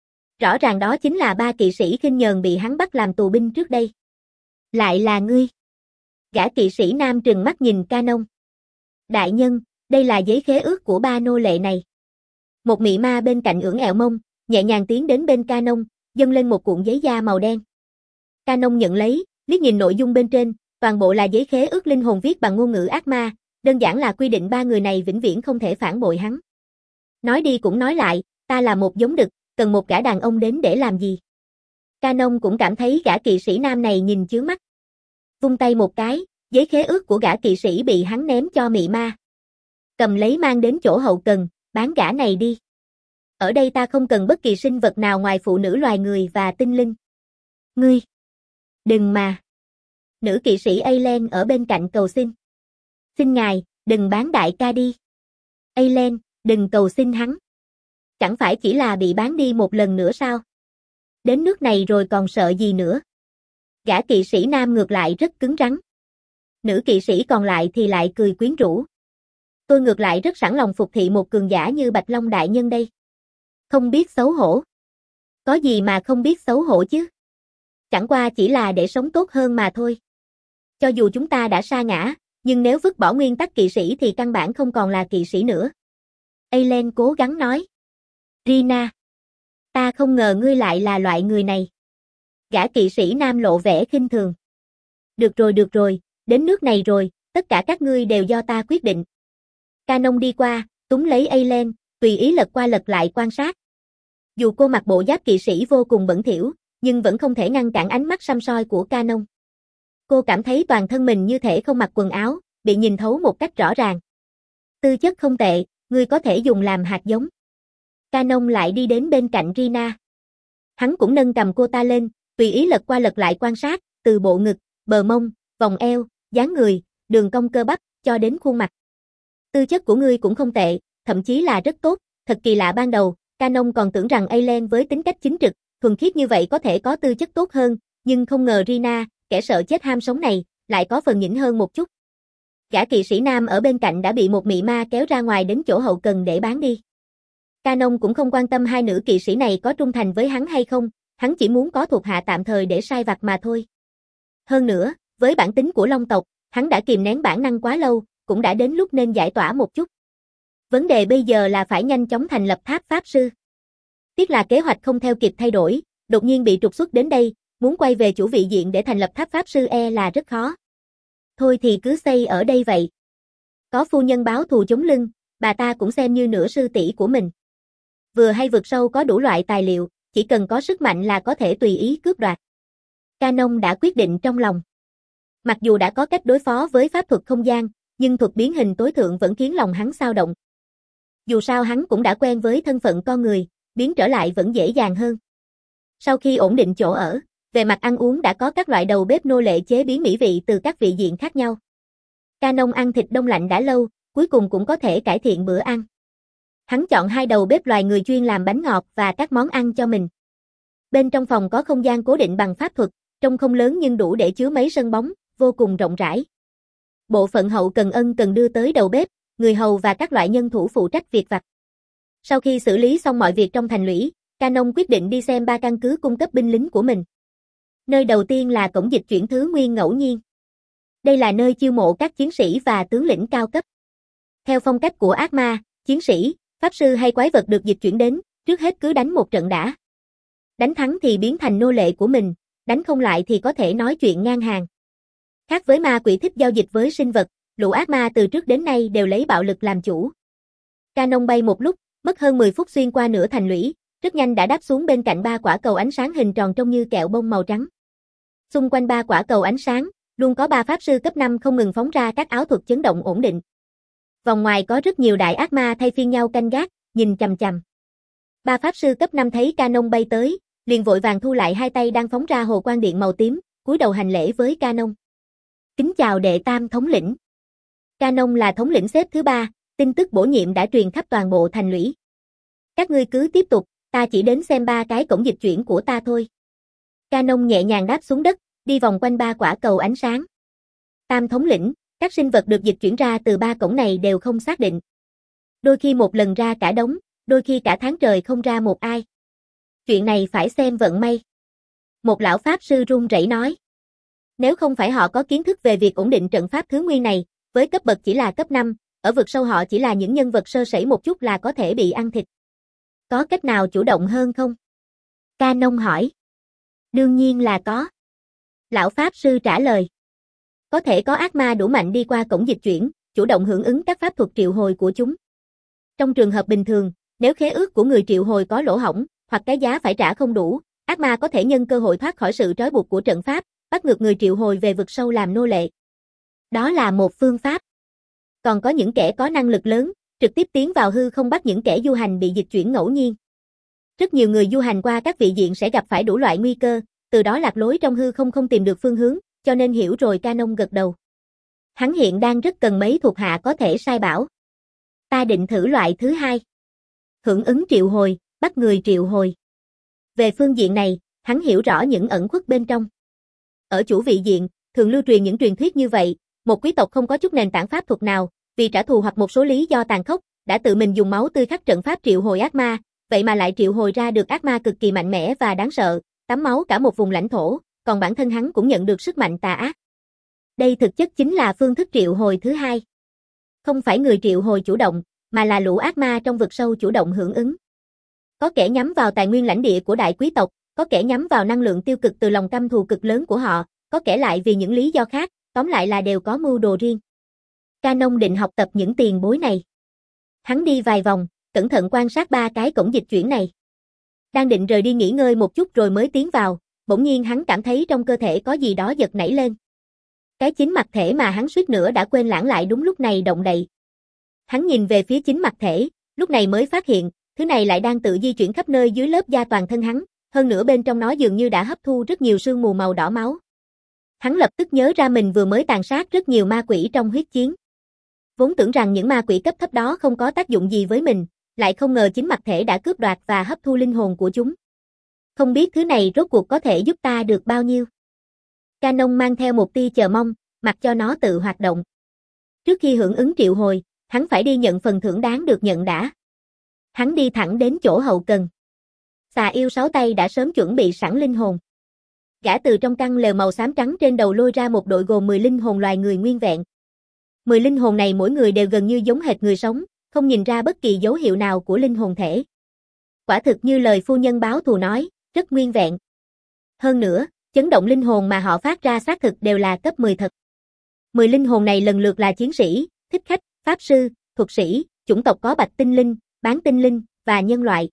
Rõ ràng đó chính là ba kỵ sĩ khinh nhờn bị hắn bắt làm tù binh trước đây. Lại là ngươi. Gã kỵ sĩ nam trừng mắt nhìn Canon. Đại nhân, đây là giấy khế ước của ba nô lệ này. Một mị ma bên cạnh ưỡn ẹo mông, nhẹ nhàng tiến đến bên Canon, dâng lên một cuộn giấy da màu đen. Canon nhận lấy, liếc nhìn nội dung bên trên, toàn bộ là giấy khế ước linh hồn viết bằng ngôn ngữ ác ma, đơn giản là quy định ba người này vĩnh viễn không thể phản bội hắn. Nói đi cũng nói lại, ta là một giống đực, cần một gã đàn ông đến để làm gì? Canon cũng cảm thấy gã kỵ sĩ nam này nhìn chướng mắt. Vung tay một cái, giấy khế ước của gã kỵ sĩ bị hắn ném cho mị ma. Cầm lấy mang đến chỗ hậu cần, bán gã này đi. Ở đây ta không cần bất kỳ sinh vật nào ngoài phụ nữ loài người và tinh linh. Ngươi! Đừng mà! Nữ kỵ sĩ Aileen ở bên cạnh cầu xin. Xin ngài, đừng bán đại ca đi. Aileen, đừng cầu xin hắn. Chẳng phải chỉ là bị bán đi một lần nữa sao? Đến nước này rồi còn sợ gì nữa? Gã kỵ sĩ nam ngược lại rất cứng rắn. Nữ kỵ sĩ còn lại thì lại cười quyến rũ. Tôi ngược lại rất sẵn lòng phục thị một cường giả như Bạch Long đại nhân đây. Không biết xấu hổ. Có gì mà không biết xấu hổ chứ? Chẳng qua chỉ là để sống tốt hơn mà thôi. Cho dù chúng ta đã sa ngã, nhưng nếu vứt bỏ nguyên tắc kỵ sĩ thì căn bản không còn là kỵ sĩ nữa. Aileen cố gắng nói. Rina, ta không ngờ ngươi lại là loại người này. Gã kỵ sĩ nam lộ vẻ khinh thường. Được rồi được rồi, đến nước này rồi, tất cả các ngươi đều do ta quyết định. Canon đi qua, túm lấy Aileen, tùy ý lật qua lật lại quan sát. Dù cô mặc bộ giáp kỵ sĩ vô cùng bẩn thỉu, nhưng vẫn không thể ngăn cản ánh mắt săm soi của Canon. Cô cảm thấy toàn thân mình như thể không mặc quần áo, bị nhìn thấu một cách rõ ràng. Tư chất không tệ, ngươi có thể dùng làm hạt giống. Canon lại đi đến bên cạnh Rina. Hắn cũng nâng cầm cô ta lên, tùy ý lật qua lật lại quan sát, từ bộ ngực, bờ mông, vòng eo, dáng người, đường cong cơ bắp, cho đến khuôn mặt. Tư chất của ngươi cũng không tệ, thậm chí là rất tốt, thật kỳ lạ ban đầu, Canon còn tưởng rằng Aileen với tính cách chính trực, thuần khiết như vậy có thể có tư chất tốt hơn, nhưng không ngờ Rina, kẻ sợ chết ham sống này, lại có phần nhỉnh hơn một chút. Gã kỵ sĩ nam ở bên cạnh đã bị một mị ma kéo ra ngoài đến chỗ hậu cần để bán đi. Canon cũng không quan tâm hai nữ kỵ sĩ này có trung thành với hắn hay không, hắn chỉ muốn có thuộc hạ tạm thời để sai vặt mà thôi. Hơn nữa, với bản tính của Long tộc, hắn đã kìm nén bản năng quá lâu, cũng đã đến lúc nên giải tỏa một chút. Vấn đề bây giờ là phải nhanh chóng thành lập tháp pháp sư. Tiếc là kế hoạch không theo kịp thay đổi, đột nhiên bị trục xuất đến đây, muốn quay về chủ vị diện để thành lập tháp pháp sư e là rất khó. Thôi thì cứ xây ở đây vậy. Có phu nhân báo thù chống lưng, bà ta cũng xem như nửa sư tỷ của mình. Vừa hay vực sâu có đủ loại tài liệu, chỉ cần có sức mạnh là có thể tùy ý cướp đoạt. Canon đã quyết định trong lòng. Mặc dù đã có cách đối phó với pháp thuật không gian, nhưng thuật biến hình tối thượng vẫn khiến lòng hắn xao động. Dù sao hắn cũng đã quen với thân phận con người, biến trở lại vẫn dễ dàng hơn. Sau khi ổn định chỗ ở, về mặt ăn uống đã có các loại đầu bếp nô lệ chế biến mỹ vị từ các vị diện khác nhau. Canon ăn thịt đông lạnh đã lâu, cuối cùng cũng có thể cải thiện bữa ăn. Hắn chọn hai đầu bếp loài người chuyên làm bánh ngọt và các món ăn cho mình. Bên trong phòng có không gian cố định bằng pháp thuật, trông không lớn nhưng đủ để chứa mấy sân bóng, vô cùng rộng rãi. Bộ phận hậu cần ân cần đưa tới đầu bếp, người hầu và các loại nhân thủ phụ trách việc vặt. Sau khi xử lý xong mọi việc trong thành lũy, Canon quyết định đi xem ba căn cứ cung cấp binh lính của mình. Nơi đầu tiên là cổng dịch chuyển thứ nguyên ngẫu nhiên. Đây là nơi chiêu mộ các chiến sĩ và tướng lĩnh cao cấp. Theo phong cách của ác ma, chiến sĩ, pháp sư hay quái vật được dịch chuyển đến, trước hết cứ đánh một trận đã. Đánh thắng thì biến thành nô lệ của mình, đánh không lại thì có thể nói chuyện ngang hàng. Khác với ma quỷ thích giao dịch với sinh vật, lũ ác ma từ trước đến nay đều lấy bạo lực làm chủ. Canon bay một lúc, mất hơn mười phút xuyên qua nửa thành lũy, rất nhanh đã đáp xuống bên cạnh ba quả cầu ánh sáng hình tròn trông như kẹo bông màu trắng. Xung quanh ba quả cầu ánh sáng, luôn có ba pháp sư cấp năm không ngừng phóng ra các áo thuật chấn động ổn định. Vòng ngoài có rất nhiều đại ác ma thay phiên nhau canh gác, nhìn chằm chằm. Ba pháp sư cấp năm thấy Canon bay tới, liền vội vàng thu lại hai tay đang phóng ra hồ quang điện màu tím, cúi đầu hành lễ với Canon. Kính chào đệ tam thống lĩnh. Canon là thống lĩnh xếp thứ ba, tin tức bổ nhiệm đã truyền khắp toàn bộ thành lũy. Các ngươi cứ tiếp tục, ta chỉ đến xem ba cái cổng dịch chuyển của ta thôi. Canon nhẹ nhàng đáp xuống đất, đi vòng quanh ba quả cầu ánh sáng. Tam thống lĩnh, các sinh vật được dịch chuyển ra từ ba cổng này đều không xác định. Đôi khi một lần ra cả đống, đôi khi cả tháng trời không ra một ai. Chuyện này phải xem vận may. Một lão pháp sư run rẩy nói. Nếu không phải họ có kiến thức về việc ổn định trận pháp thứ nguyên này, với cấp bậc chỉ là cấp năm, ở vực sâu họ chỉ là những nhân vật sơ sẩy một chút là có thể bị ăn thịt. Có cách nào chủ động hơn không? Canon hỏi. Đương nhiên là có. Lão pháp sư trả lời. Có thể có ác ma đủ mạnh đi qua cổng dịch chuyển, chủ động hưởng ứng các pháp thuật triệu hồi của chúng. Trong trường hợp bình thường, nếu khế ước của người triệu hồi có lỗ hổng, hoặc cái giá phải trả không đủ, ác ma có thể nhân cơ hội thoát khỏi sự trói buộc của trận pháp, bắt ngược người triệu hồi về vực sâu làm nô lệ. Đó là một phương pháp. Còn có những kẻ có năng lực lớn, trực tiếp tiến vào hư không bắt những kẻ du hành bị dịch chuyển ngẫu nhiên. Rất nhiều người du hành qua các vị diện sẽ gặp phải đủ loại nguy cơ, từ đó lạc lối trong hư không không tìm được phương hướng, cho nên hiểu rồi. Canon gật đầu. Hắn hiện đang rất cần mấy thuộc hạ có thể sai bảo. Ta định thử loại thứ hai. Hưởng ứng triệu hồi, bắt người triệu hồi. Về phương diện này, hắn hiểu rõ những ẩn khuất bên trong. Ở chủ vị diện, thường lưu truyền những truyền thuyết như vậy, một quý tộc không có chút nền tảng pháp thuật nào, vì trả thù hoặc một số lý do tàn khốc, đã tự mình dùng máu tươi khắc trận pháp triệu hồi ác ma, vậy mà lại triệu hồi ra được ác ma cực kỳ mạnh mẽ và đáng sợ, tắm máu cả một vùng lãnh thổ, còn bản thân hắn cũng nhận được sức mạnh tà ác. Đây thực chất chính là phương thức triệu hồi thứ hai. Không phải người triệu hồi chủ động, mà là lũ ác ma trong vực sâu chủ động hưởng ứng. Có kẻ nhắm vào tài nguyên lãnh địa của đại quý tộc, có kẻ nhắm vào năng lượng tiêu cực từ lòng căm thù cực lớn của họ, có kẻ lại vì những lý do khác, tóm lại là đều có mưu đồ riêng. Canon định học tập những tiền bối này. Hắn đi vài vòng, cẩn thận quan sát ba cái cổng dịch chuyển này. Đang định rời đi nghỉ ngơi một chút rồi mới tiến vào, bỗng nhiên hắn cảm thấy trong cơ thể có gì đó giật nảy lên. Cái chính mặt thể mà hắn suýt nữa đã quên lãng lại đúng lúc này động đậy. Hắn nhìn về phía chính mặt thể, lúc này mới phát hiện, thứ này lại đang tự di chuyển khắp nơi dưới lớp da toàn thân hắn, hơn nữa bên trong nó dường như đã hấp thu rất nhiều sương mù màu đỏ máu. Hắn lập tức nhớ ra mình vừa mới tàn sát rất nhiều ma quỷ trong huyết chiến. Vốn tưởng rằng những ma quỷ cấp thấp đó không có tác dụng gì với mình, lại không ngờ chính mặt thể đã cướp đoạt và hấp thu linh hồn của chúng. Không biết thứ này rốt cuộc có thể giúp ta được bao nhiêu. Canon mang theo một tia chờ mong, mặc cho nó tự hoạt động. Trước khi hưởng ứng triệu hồi, hắn phải đi nhận phần thưởng đáng được nhận đã. Hắn đi thẳng đến chỗ hậu cần. Xà yêu sáu tay đã sớm chuẩn bị sẵn linh hồn. Gã từ trong căn lều màu xám trắng trên đầu lôi ra một đội gồm mười linh hồn loài người nguyên vẹn. mười linh hồn này mỗi người đều gần như giống hệt người sống, không nhìn ra bất kỳ dấu hiệu nào của linh hồn thể. Quả thực như lời phu nhân báo thù nói, rất nguyên vẹn. Hơn nữa, chấn động linh hồn mà họ phát ra xác thực đều là cấp mười thật. mười linh hồn này lần lượt là chiến sĩ, thích khách, pháp sư, thuật sĩ, chủng tộc có bạch tinh linh, bán tinh linh, và nhân loại.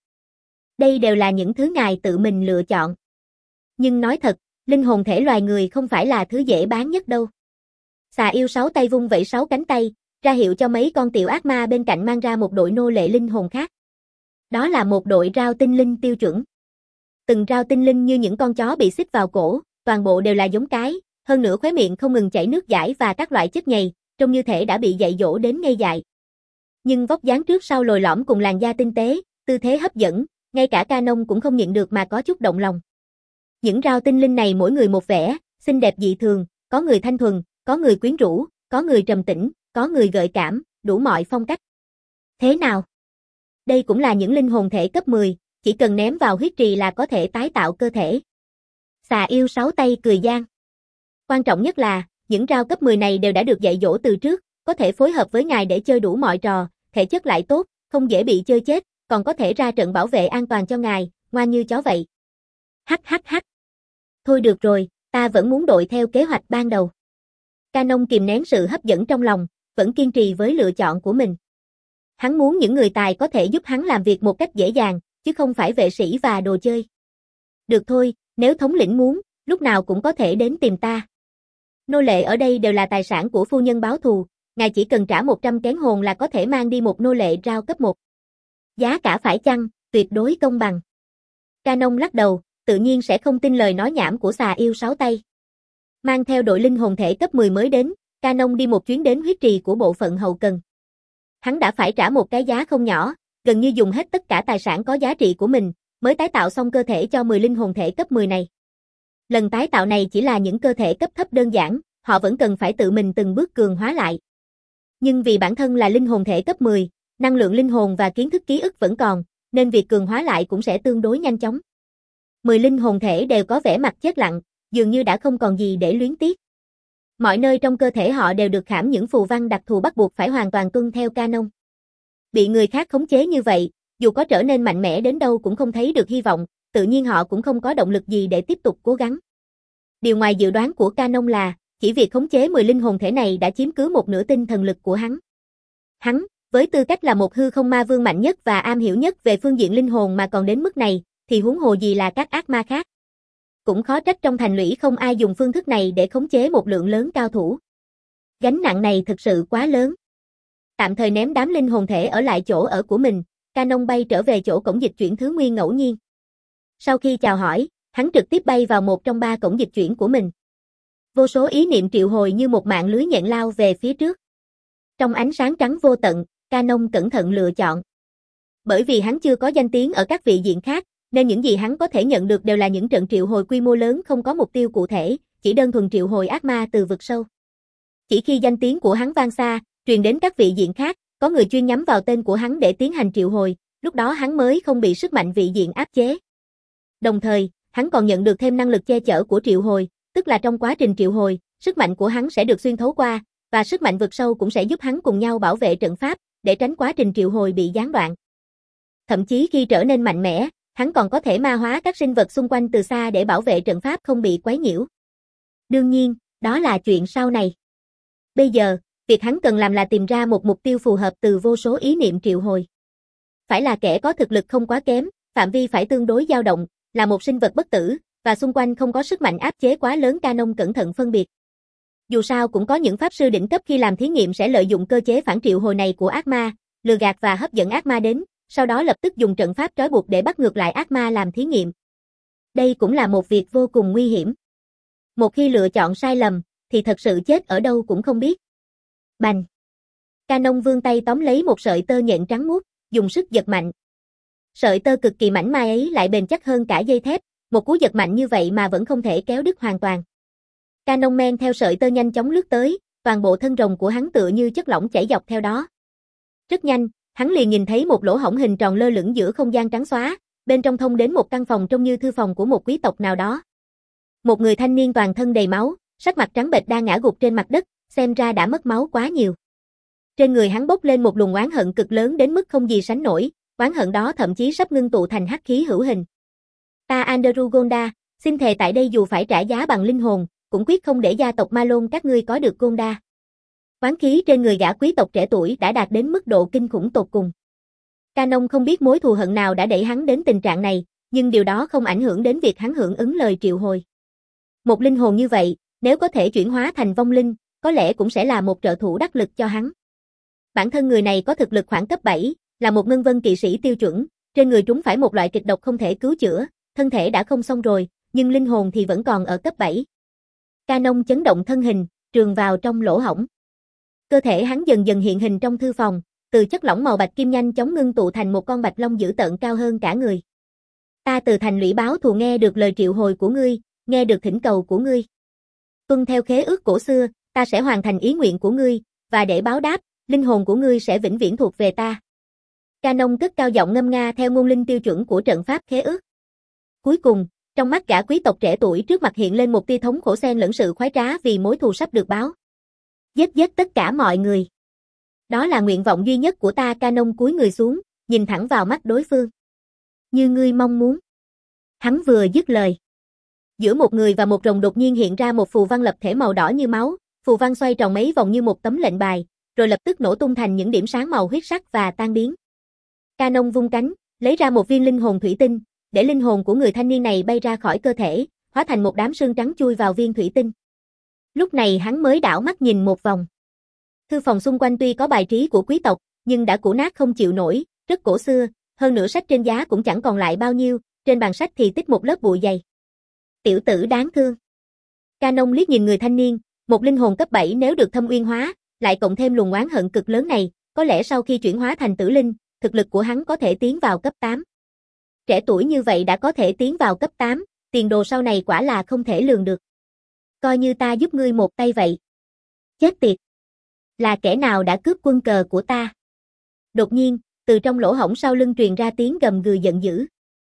Đây đều là những thứ ngài tự mình lựa chọn. Nhưng nói thật, linh hồn thể loài người không phải là thứ dễ bán nhất đâu. Xà yêu sáu tay vung vẩy sáu cánh tay, ra hiệu cho mấy con tiểu ác ma bên cạnh mang ra một đội nô lệ linh hồn khác. Đó là một đội rao tinh linh tiêu chuẩn. Từng rao tinh linh như những con chó bị xích vào cổ, toàn bộ đều là giống cái, hơn nữa khóe miệng không ngừng chảy nước dãi và các loại chất nhầy, trông như thể đã bị dạy dỗ đến ngây dại. Nhưng vóc dáng trước sau lồi lõm cùng làn da tinh tế, tư thế hấp dẫn, ngay cả Canon cũng không nhịn được mà có chút động lòng. Những rao tinh linh này mỗi người một vẻ, xinh đẹp dị thường, có người thanh thuần, có người quyến rũ, có người trầm tĩnh, có người gợi cảm, đủ mọi phong cách. Thế nào? Đây cũng là những linh hồn thể cấp mười, chỉ cần ném vào huyết trì là có thể tái tạo cơ thể. Xà yêu sáu tay cười gian. Quan trọng nhất là, những rao cấp mười này đều đã được dạy dỗ từ trước, có thể phối hợp với ngài để chơi đủ mọi trò, thể chất lại tốt, không dễ bị chơi chết, còn có thể ra trận bảo vệ an toàn cho ngài, ngoan như chó vậy. Hắc hắc hắc. Thôi được rồi, ta vẫn muốn đội theo kế hoạch ban đầu. Canon kìm nén sự hấp dẫn trong lòng, vẫn kiên trì với lựa chọn của mình. Hắn muốn những người tài có thể giúp hắn làm việc một cách dễ dàng, chứ không phải vệ sĩ và đồ chơi. Được thôi, nếu thống lĩnh muốn, lúc nào cũng có thể đến tìm ta. Nô lệ ở đây đều là tài sản của phu nhân báo thù, ngài chỉ cần trả một trăm kén hồn là có thể mang đi một nô lệ rao cấp một. Giá cả phải chăng, tuyệt đối công bằng. Canon lắc đầu, tự nhiên sẽ không tin lời nói nhảm của xà yêu sáu tay. Mang theo đội linh hồn thể cấp mười mới đến, Canon đi một chuyến đến huyết trì của bộ phận hậu cần. Hắn đã phải trả một cái giá không nhỏ, gần như dùng hết tất cả tài sản có giá trị của mình, mới tái tạo xong cơ thể cho mười linh hồn thể cấp mười này. Lần tái tạo này chỉ là những cơ thể cấp thấp đơn giản, họ vẫn cần phải tự mình từng bước cường hóa lại. Nhưng vì bản thân là linh hồn thể cấp mười, năng lượng linh hồn và kiến thức ký ức vẫn còn, nên việc cường hóa lại cũng sẽ tương đối nhanh chóng. mười linh hồn thể đều có vẻ mặt chết lặng, dường như đã không còn gì để luyến tiếc. Mọi nơi trong cơ thể họ đều được khảm những phù văn đặc thù bắt buộc phải hoàn toàn tuân theo canon. Bị người khác khống chế như vậy, dù có trở nên mạnh mẽ đến đâu cũng không thấy được hy vọng, tự nhiên họ cũng không có động lực gì để tiếp tục cố gắng. Điều ngoài dự đoán của canon là, chỉ việc khống chế mười linh hồn thể này đã chiếm cứ một nửa tinh thần lực của hắn. Hắn, với tư cách là một hư không ma vương mạnh nhất và am hiểu nhất về phương diện linh hồn mà còn đến mức này, thì huống hồ gì là các ác ma khác. Cũng khó trách trong thành lũy không ai dùng phương thức này để khống chế một lượng lớn cao thủ. Gánh nặng này thực sự quá lớn. Tạm thời ném đám linh hồn thể ở lại chỗ ở của mình, Canon bay trở về chỗ cổng dịch chuyển thứ nguyên ngẫu nhiên. Sau khi chào hỏi, hắn trực tiếp bay vào một trong ba cổng dịch chuyển của mình. Vô số ý niệm triệu hồi như một mạng lưới nhện lao về phía trước. Trong ánh sáng trắng vô tận, Canon cẩn thận lựa chọn. Bởi vì hắn chưa có danh tiếng ở các vị diện khác, nên những gì hắn có thể nhận được đều là những trận triệu hồi quy mô lớn không có mục tiêu cụ thể, chỉ đơn thuần triệu hồi ác ma từ vực sâu. Chỉ khi danh tiếng của hắn vang xa, truyền đến các vị diện khác, có người chuyên nhắm vào tên của hắn để tiến hành triệu hồi, lúc đó hắn mới không bị sức mạnh vị diện áp chế. Đồng thời, hắn còn nhận được thêm năng lực che chở của triệu hồi, tức là trong quá trình triệu hồi, sức mạnh của hắn sẽ được xuyên thấu qua, và sức mạnh vực sâu cũng sẽ giúp hắn cùng nhau bảo vệ trận pháp, để tránh quá trình triệu hồi bị gián đoạn. Thậm chí khi trở nên mạnh mẽ, hắn còn có thể ma hóa các sinh vật xung quanh từ xa để bảo vệ trận pháp không bị quấy nhiễu. Đương nhiên, đó là chuyện sau này. Bây giờ, việc hắn cần làm là tìm ra một mục tiêu phù hợp từ vô số ý niệm triệu hồi. Phải là kẻ có thực lực không quá kém, phạm vi phải tương đối dao động, là một sinh vật bất tử, và xung quanh không có sức mạnh áp chế quá lớn. Canon cẩn thận phân biệt. Dù sao cũng có những pháp sư đỉnh cấp khi làm thí nghiệm sẽ lợi dụng cơ chế phản triệu hồi này của ác ma, lừa gạt và hấp dẫn ác ma đến, sau đó lập tức dùng trận pháp trói buộc để bắt ngược lại ác ma làm thí nghiệm. Đây cũng là một việc vô cùng nguy hiểm. Một khi lựa chọn sai lầm, thì thật sự chết ở đâu cũng không biết. Bành! Canon vươn tay tóm lấy một sợi tơ nhện trắng muốt, dùng sức giật mạnh. Sợi tơ cực kỳ mảnh mai ấy lại bền chắc hơn cả dây thép, một cú giật mạnh như vậy mà vẫn không thể kéo đứt hoàn toàn. Canon men theo sợi tơ nhanh chóng lướt tới, toàn bộ thân rồng của hắn tựa như chất lỏng chảy dọc theo đó. Rất nhanh, hắn liền nhìn thấy một lỗ hổng hình tròn lơ lửng giữa không gian trắng xóa, bên trong thông đến một căn phòng trông như thư phòng của một quý tộc nào đó. Một người thanh niên toàn thân đầy máu, sắc mặt trắng bệch đang ngã gục trên mặt đất, xem ra đã mất máu quá nhiều. Trên người hắn bốc lên một luồng oán hận cực lớn đến mức không gì sánh nổi, oán hận đó thậm chí sắp ngưng tụ thành hắc khí hữu hình. Ta Andrew Gonda, xin thề tại đây dù phải trả giá bằng linh hồn, cũng quyết không để gia tộc Malone các ngươi có được Gonda. Oán khí trên người gã quý tộc trẻ tuổi đã đạt đến mức độ kinh khủng tột cùng. Canon không biết mối thù hận nào đã đẩy hắn đến tình trạng này, nhưng điều đó không ảnh hưởng đến việc hắn hưởng ứng lời triệu hồi. Một linh hồn như vậy, nếu có thể chuyển hóa thành vong linh, có lẽ cũng sẽ là một trợ thủ đắc lực cho hắn. Bản thân người này có thực lực khoảng cấp bảy, là một ngân vân kỵ sĩ tiêu chuẩn, trên người trúng phải một loại kịch độc không thể cứu chữa, thân thể đã không xong rồi, nhưng linh hồn thì vẫn còn ở cấp bảy. Canon chấn động thân hình, trườn vào trong lỗ hổng. Cơ thể hắn dần dần hiện hình trong thư phòng, từ chất lỏng màu bạch kim nhanh chóng ngưng tụ thành một con bạch long dữ tợn cao hơn cả người. Ta từ thành lũy báo thù nghe được lời triệu hồi của ngươi, nghe được thỉnh cầu của ngươi. Tuân theo khế ước cổ xưa, ta sẽ hoàn thành ý nguyện của ngươi, và để báo đáp, linh hồn của ngươi sẽ vĩnh viễn thuộc về ta. Canon cất cao giọng ngâm nga theo ngôn linh tiêu chuẩn của trận pháp khế ước. Cuối cùng, Trong mắt gã quý tộc trẻ tuổi trước mặt hiện lên một tia thống khổ xen lẫn sự khoái trá vì mối thù sắp được báo. Giết giết tất cả mọi người. Đó là nguyện vọng duy nhất của ta. Canon cúi người xuống, nhìn thẳng vào mắt đối phương. Như ngươi mong muốn. Hắn vừa dứt lời. Giữa một người và một rồng đột nhiên hiện ra một phù văn lập thể màu đỏ như máu, phù văn xoay tròn mấy vòng như một tấm lệnh bài, rồi lập tức nổ tung thành những điểm sáng màu huyết sắc và tan biến. Canon vung cánh, lấy ra một viên linh hồn thủy tinh, để linh hồn của người thanh niên này bay ra khỏi cơ thể, hóa thành một đám sương trắng chui vào viên thủy tinh. Lúc này hắn mới đảo mắt nhìn một vòng. Thư phòng xung quanh tuy có bài trí của quý tộc, nhưng đã cũ nát không chịu nổi, rất cổ xưa, hơn nữa sách trên giá cũng chẳng còn lại bao nhiêu, trên bàn sách thì tích một lớp bụi dày. Tiểu tử đáng thương. Canon liếc nhìn người thanh niên, một linh hồn cấp bảy nếu được thâm uyên hóa, lại cộng thêm luồng oán hận cực lớn này, có lẽ sau khi chuyển hóa thành tử linh, thực lực của hắn có thể tiến vào cấp tám. Trẻ tuổi như vậy đã có thể tiến vào cấp tám, tiền đồ sau này quả là không thể lường được. Coi như ta giúp ngươi một tay vậy. Chết tiệt. Là kẻ nào đã cướp quân cờ của ta? Đột nhiên, từ trong lỗ hổng sau lưng truyền ra tiếng gầm gừ giận dữ.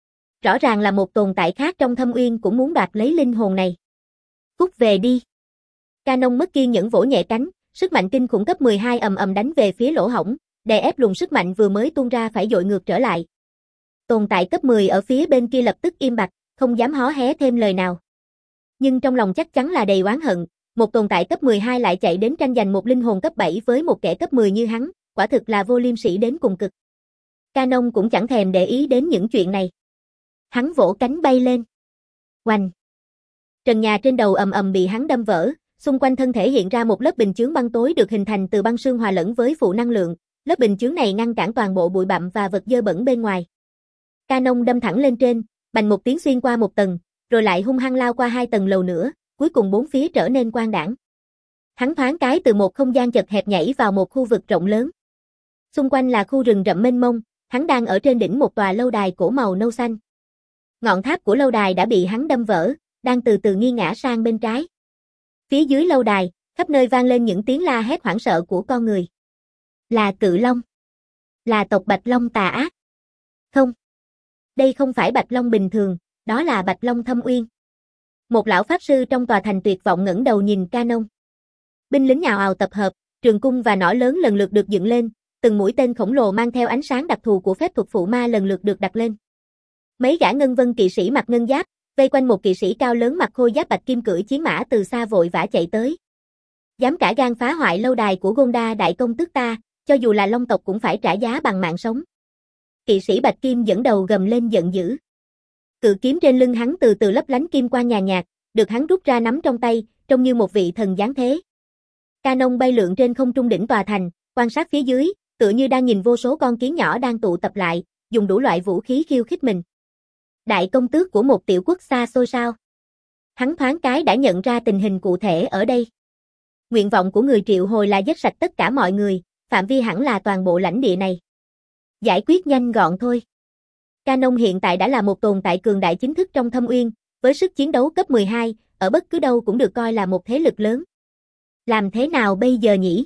Rõ ràng là một tồn tại khác trong thâm uyên cũng muốn đoạt lấy linh hồn này. Cút về đi. Canon mất kiên nhẫn vỗ nhẹ cánh, sức mạnh kinh khủng cấp mười hai ầm ầm đánh về phía lỗ hổng, đè ép luồng sức mạnh vừa mới tuôn ra phải dội ngược trở lại. Tồn tại cấp mười ở phía bên kia lập tức im bặt, không dám hó hé thêm lời nào. Nhưng trong lòng chắc chắn là đầy oán hận, một tồn tại cấp mười hai lại chạy đến tranh giành một linh hồn cấp bảy với một kẻ cấp mười như hắn, quả thực là vô liêm sỉ đến cùng cực. Canon cũng chẳng thèm để ý đến những chuyện này. Hắn vỗ cánh bay lên. Oanh! Trần nhà trên đầu ầm ầm bị hắn đâm vỡ, xung quanh thân thể hiện ra một lớp bình chướng băng tối được hình thành từ băng sương hòa lẫn với phụ năng lượng, lớp bình chướng này ngăn cản toàn bộ bụi bặm và vật dơ bẩn bên ngoài. Canon đâm thẳng lên trên, bành một tiếng xuyên qua một tầng, rồi lại hung hăng lao qua hai tầng lầu nữa, cuối cùng bốn phía trở nên quang đãng. Hắn thoáng cái từ một không gian chật hẹp nhảy vào một khu vực rộng lớn. Xung quanh là khu rừng rậm mênh mông, hắn đang ở trên đỉnh một tòa lâu đài cổ màu nâu xanh. Ngọn tháp của lâu đài đã bị hắn đâm vỡ, đang từ từ nghiêng ngã sang bên trái. Phía dưới lâu đài, khắp nơi vang lên những tiếng la hét hoảng sợ của con người. Là Cự Long. Là tộc Bạch Long tà ác. Không. Đây không phải Bạch Long bình thường, đó là Bạch Long Thâm Uyên. Một lão pháp sư trong tòa thành tuyệt vọng ngẩng đầu nhìn Canon. Binh lính ào ào tập hợp, trường cung và nỏ lớn lần lượt được dựng lên, từng mũi tên khổng lồ mang theo ánh sáng đặc thù của phép thuật phụ ma lần lượt được đặt lên. Mấy gã ngân vân kỵ sĩ mặc ngân giáp, vây quanh một kỵ sĩ cao lớn mặc khôi giáp bạch kim cưỡi chiến mã từ xa vội vã chạy tới. Dám cả gan phá hoại lâu đài của Gonda đại công tước ta, cho dù là Long tộc cũng phải trả giá bằng mạng sống. Kỵ sĩ bạch kim dẫn đầu gầm lên giận dữ. Cự kiếm trên lưng hắn từ từ lấp lánh kim quang nhàn nhạt, được hắn rút ra nắm trong tay, trông như một vị thần giáng thế. Canon bay lượn trên không trung đỉnh tòa thành, quan sát phía dưới, tựa như đang nhìn vô số con kiến nhỏ đang tụ tập lại, dùng đủ loại vũ khí khiêu khích mình. Đại công tước của một tiểu quốc xa xôi sao? Hắn thoáng cái đã nhận ra tình hình cụ thể ở đây. Nguyện vọng của người triệu hồi là giết sạch tất cả mọi người, phạm vi hẳn là toàn bộ lãnh địa này. Giải quyết nhanh gọn thôi. Canon hiện tại đã là một tồn tại cường đại chính thức trong Thâm Uyên, với sức chiến đấu cấp mười hai, ở bất cứ đâu cũng được coi là một thế lực lớn. Làm thế nào bây giờ nhỉ?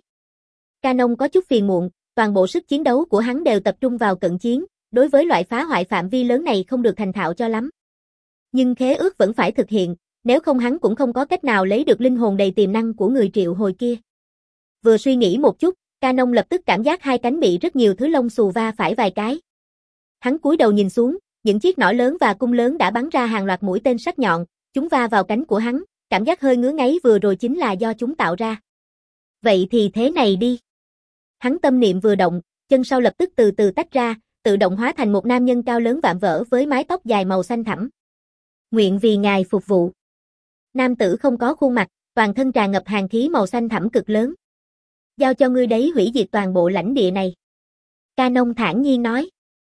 Canon có chút phiền muộn, toàn bộ sức chiến đấu của hắn đều tập trung vào cận chiến, đối với loại phá hoại phạm vi lớn này không được thành thạo cho lắm. Nhưng khế ước vẫn phải thực hiện, nếu không hắn cũng không có cách nào lấy được linh hồn đầy tiềm năng của người triệu hồi kia. Vừa suy nghĩ một chút, Canon lập tức cảm giác hai cánh bị rất nhiều thứ lông xù va phải vài cái. Hắn cúi đầu nhìn xuống, những chiếc nỏ lớn và cung lớn đã bắn ra hàng loạt mũi tên sắc nhọn, chúng va vào cánh của hắn, cảm giác hơi ngứa ngáy vừa rồi chính là do chúng tạo ra. Vậy thì thế này đi. Hắn tâm niệm vừa động, chân sau lập tức từ từ tách ra, tự động hóa thành một nam nhân cao lớn vạm vỡ với mái tóc dài màu xanh thẳm. Nguyện vì ngài phục vụ. Nam tử không có khuôn mặt, toàn thân tràn ngập hàn khí màu xanh thẳm cực lớn. Giao cho ngươi đấy hủy diệt toàn bộ lãnh địa này. Canon thản nhiên nói.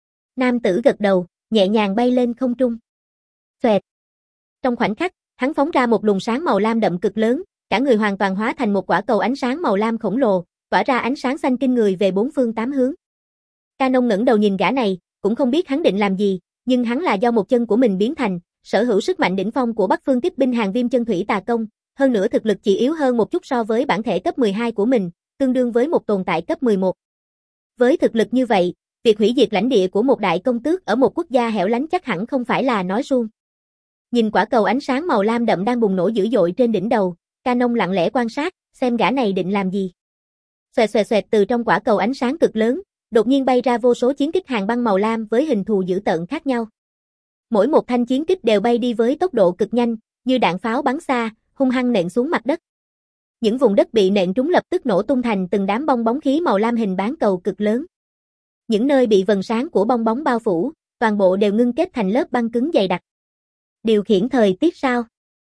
Nam tử gật đầu, nhẹ nhàng bay lên không trung. Xoẹt. Trong khoảnh khắc, hắn phóng ra một luồng sáng màu lam đậm cực lớn, cả người hoàn toàn hóa thành một quả cầu ánh sáng màu lam khổng lồ, tỏa ra ánh sáng xanh kinh người về bốn phương tám hướng. Canon ngẩng đầu nhìn gã này, cũng không biết hắn định làm gì, nhưng hắn là do một chân của mình biến thành, sở hữu sức mạnh đỉnh phong của Bắc Phương Kích binh Hàng Viêm Chân Thủy Tà Công, hơn nữa thực lực chỉ yếu hơn một chút so với bản thể cấp mười hai của mình, tương đương với một tồn tại cấp mười một. Với thực lực như vậy, việc hủy diệt lãnh địa của một đại công tước ở một quốc gia hẻo lánh chắc hẳn không phải là nói suông. Nhìn quả cầu ánh sáng màu lam đậm đang bùng nổ dữ dội trên đỉnh đầu, Canon lặng lẽ quan sát, xem gã này định làm gì. Xoẹt xoẹt xoẹt từ trong quả cầu ánh sáng cực lớn, đột nhiên bay ra vô số chiến kích hàng băng màu lam với hình thù dữ tợn khác nhau. Mỗi một thanh chiến kích đều bay đi với tốc độ cực nhanh, như đạn pháo bắn xa, hung hăng nện xuống mặt đất. Những vùng đất bị nện trúng lập tức nổ tung thành từng đám bong bóng khí màu lam hình bán cầu cực lớn. Những nơi bị vầng sáng của bong bóng bao phủ, toàn bộ đều ngưng kết thành lớp băng cứng dày đặc. Điều khiển thời tiết sao?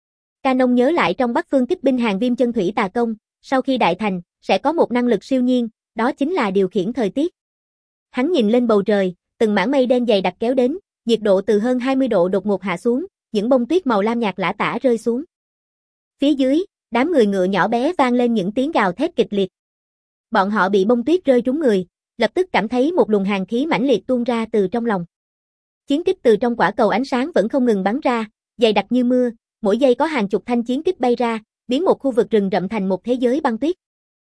Canon nhớ lại trong Bắc Phương kích binh hàng viêm chân thủy tà công, sau khi đại thành, sẽ có một năng lực siêu nhiên, đó chính là điều khiển thời tiết. Hắn nhìn lên bầu trời, từng mảng mây đen dày đặc kéo đến, nhiệt độ từ hơn hai mươi độ đột ngột hạ xuống, những bông tuyết màu lam nhạt lả tả rơi xuống. Phía dưới, đám người ngựa nhỏ bé vang lên những tiếng gào thét kịch liệt. Bọn họ bị bông tuyết rơi trúng người, lập tức cảm thấy một luồng hàn khí mãnh liệt tuôn ra từ trong lòng. Chiến kích từ trong quả cầu ánh sáng vẫn không ngừng bắn ra, dày đặc như mưa, mỗi giây có hàng chục thanh chiến kích bay ra, biến một khu vực rừng rậm thành một thế giới băng tuyết.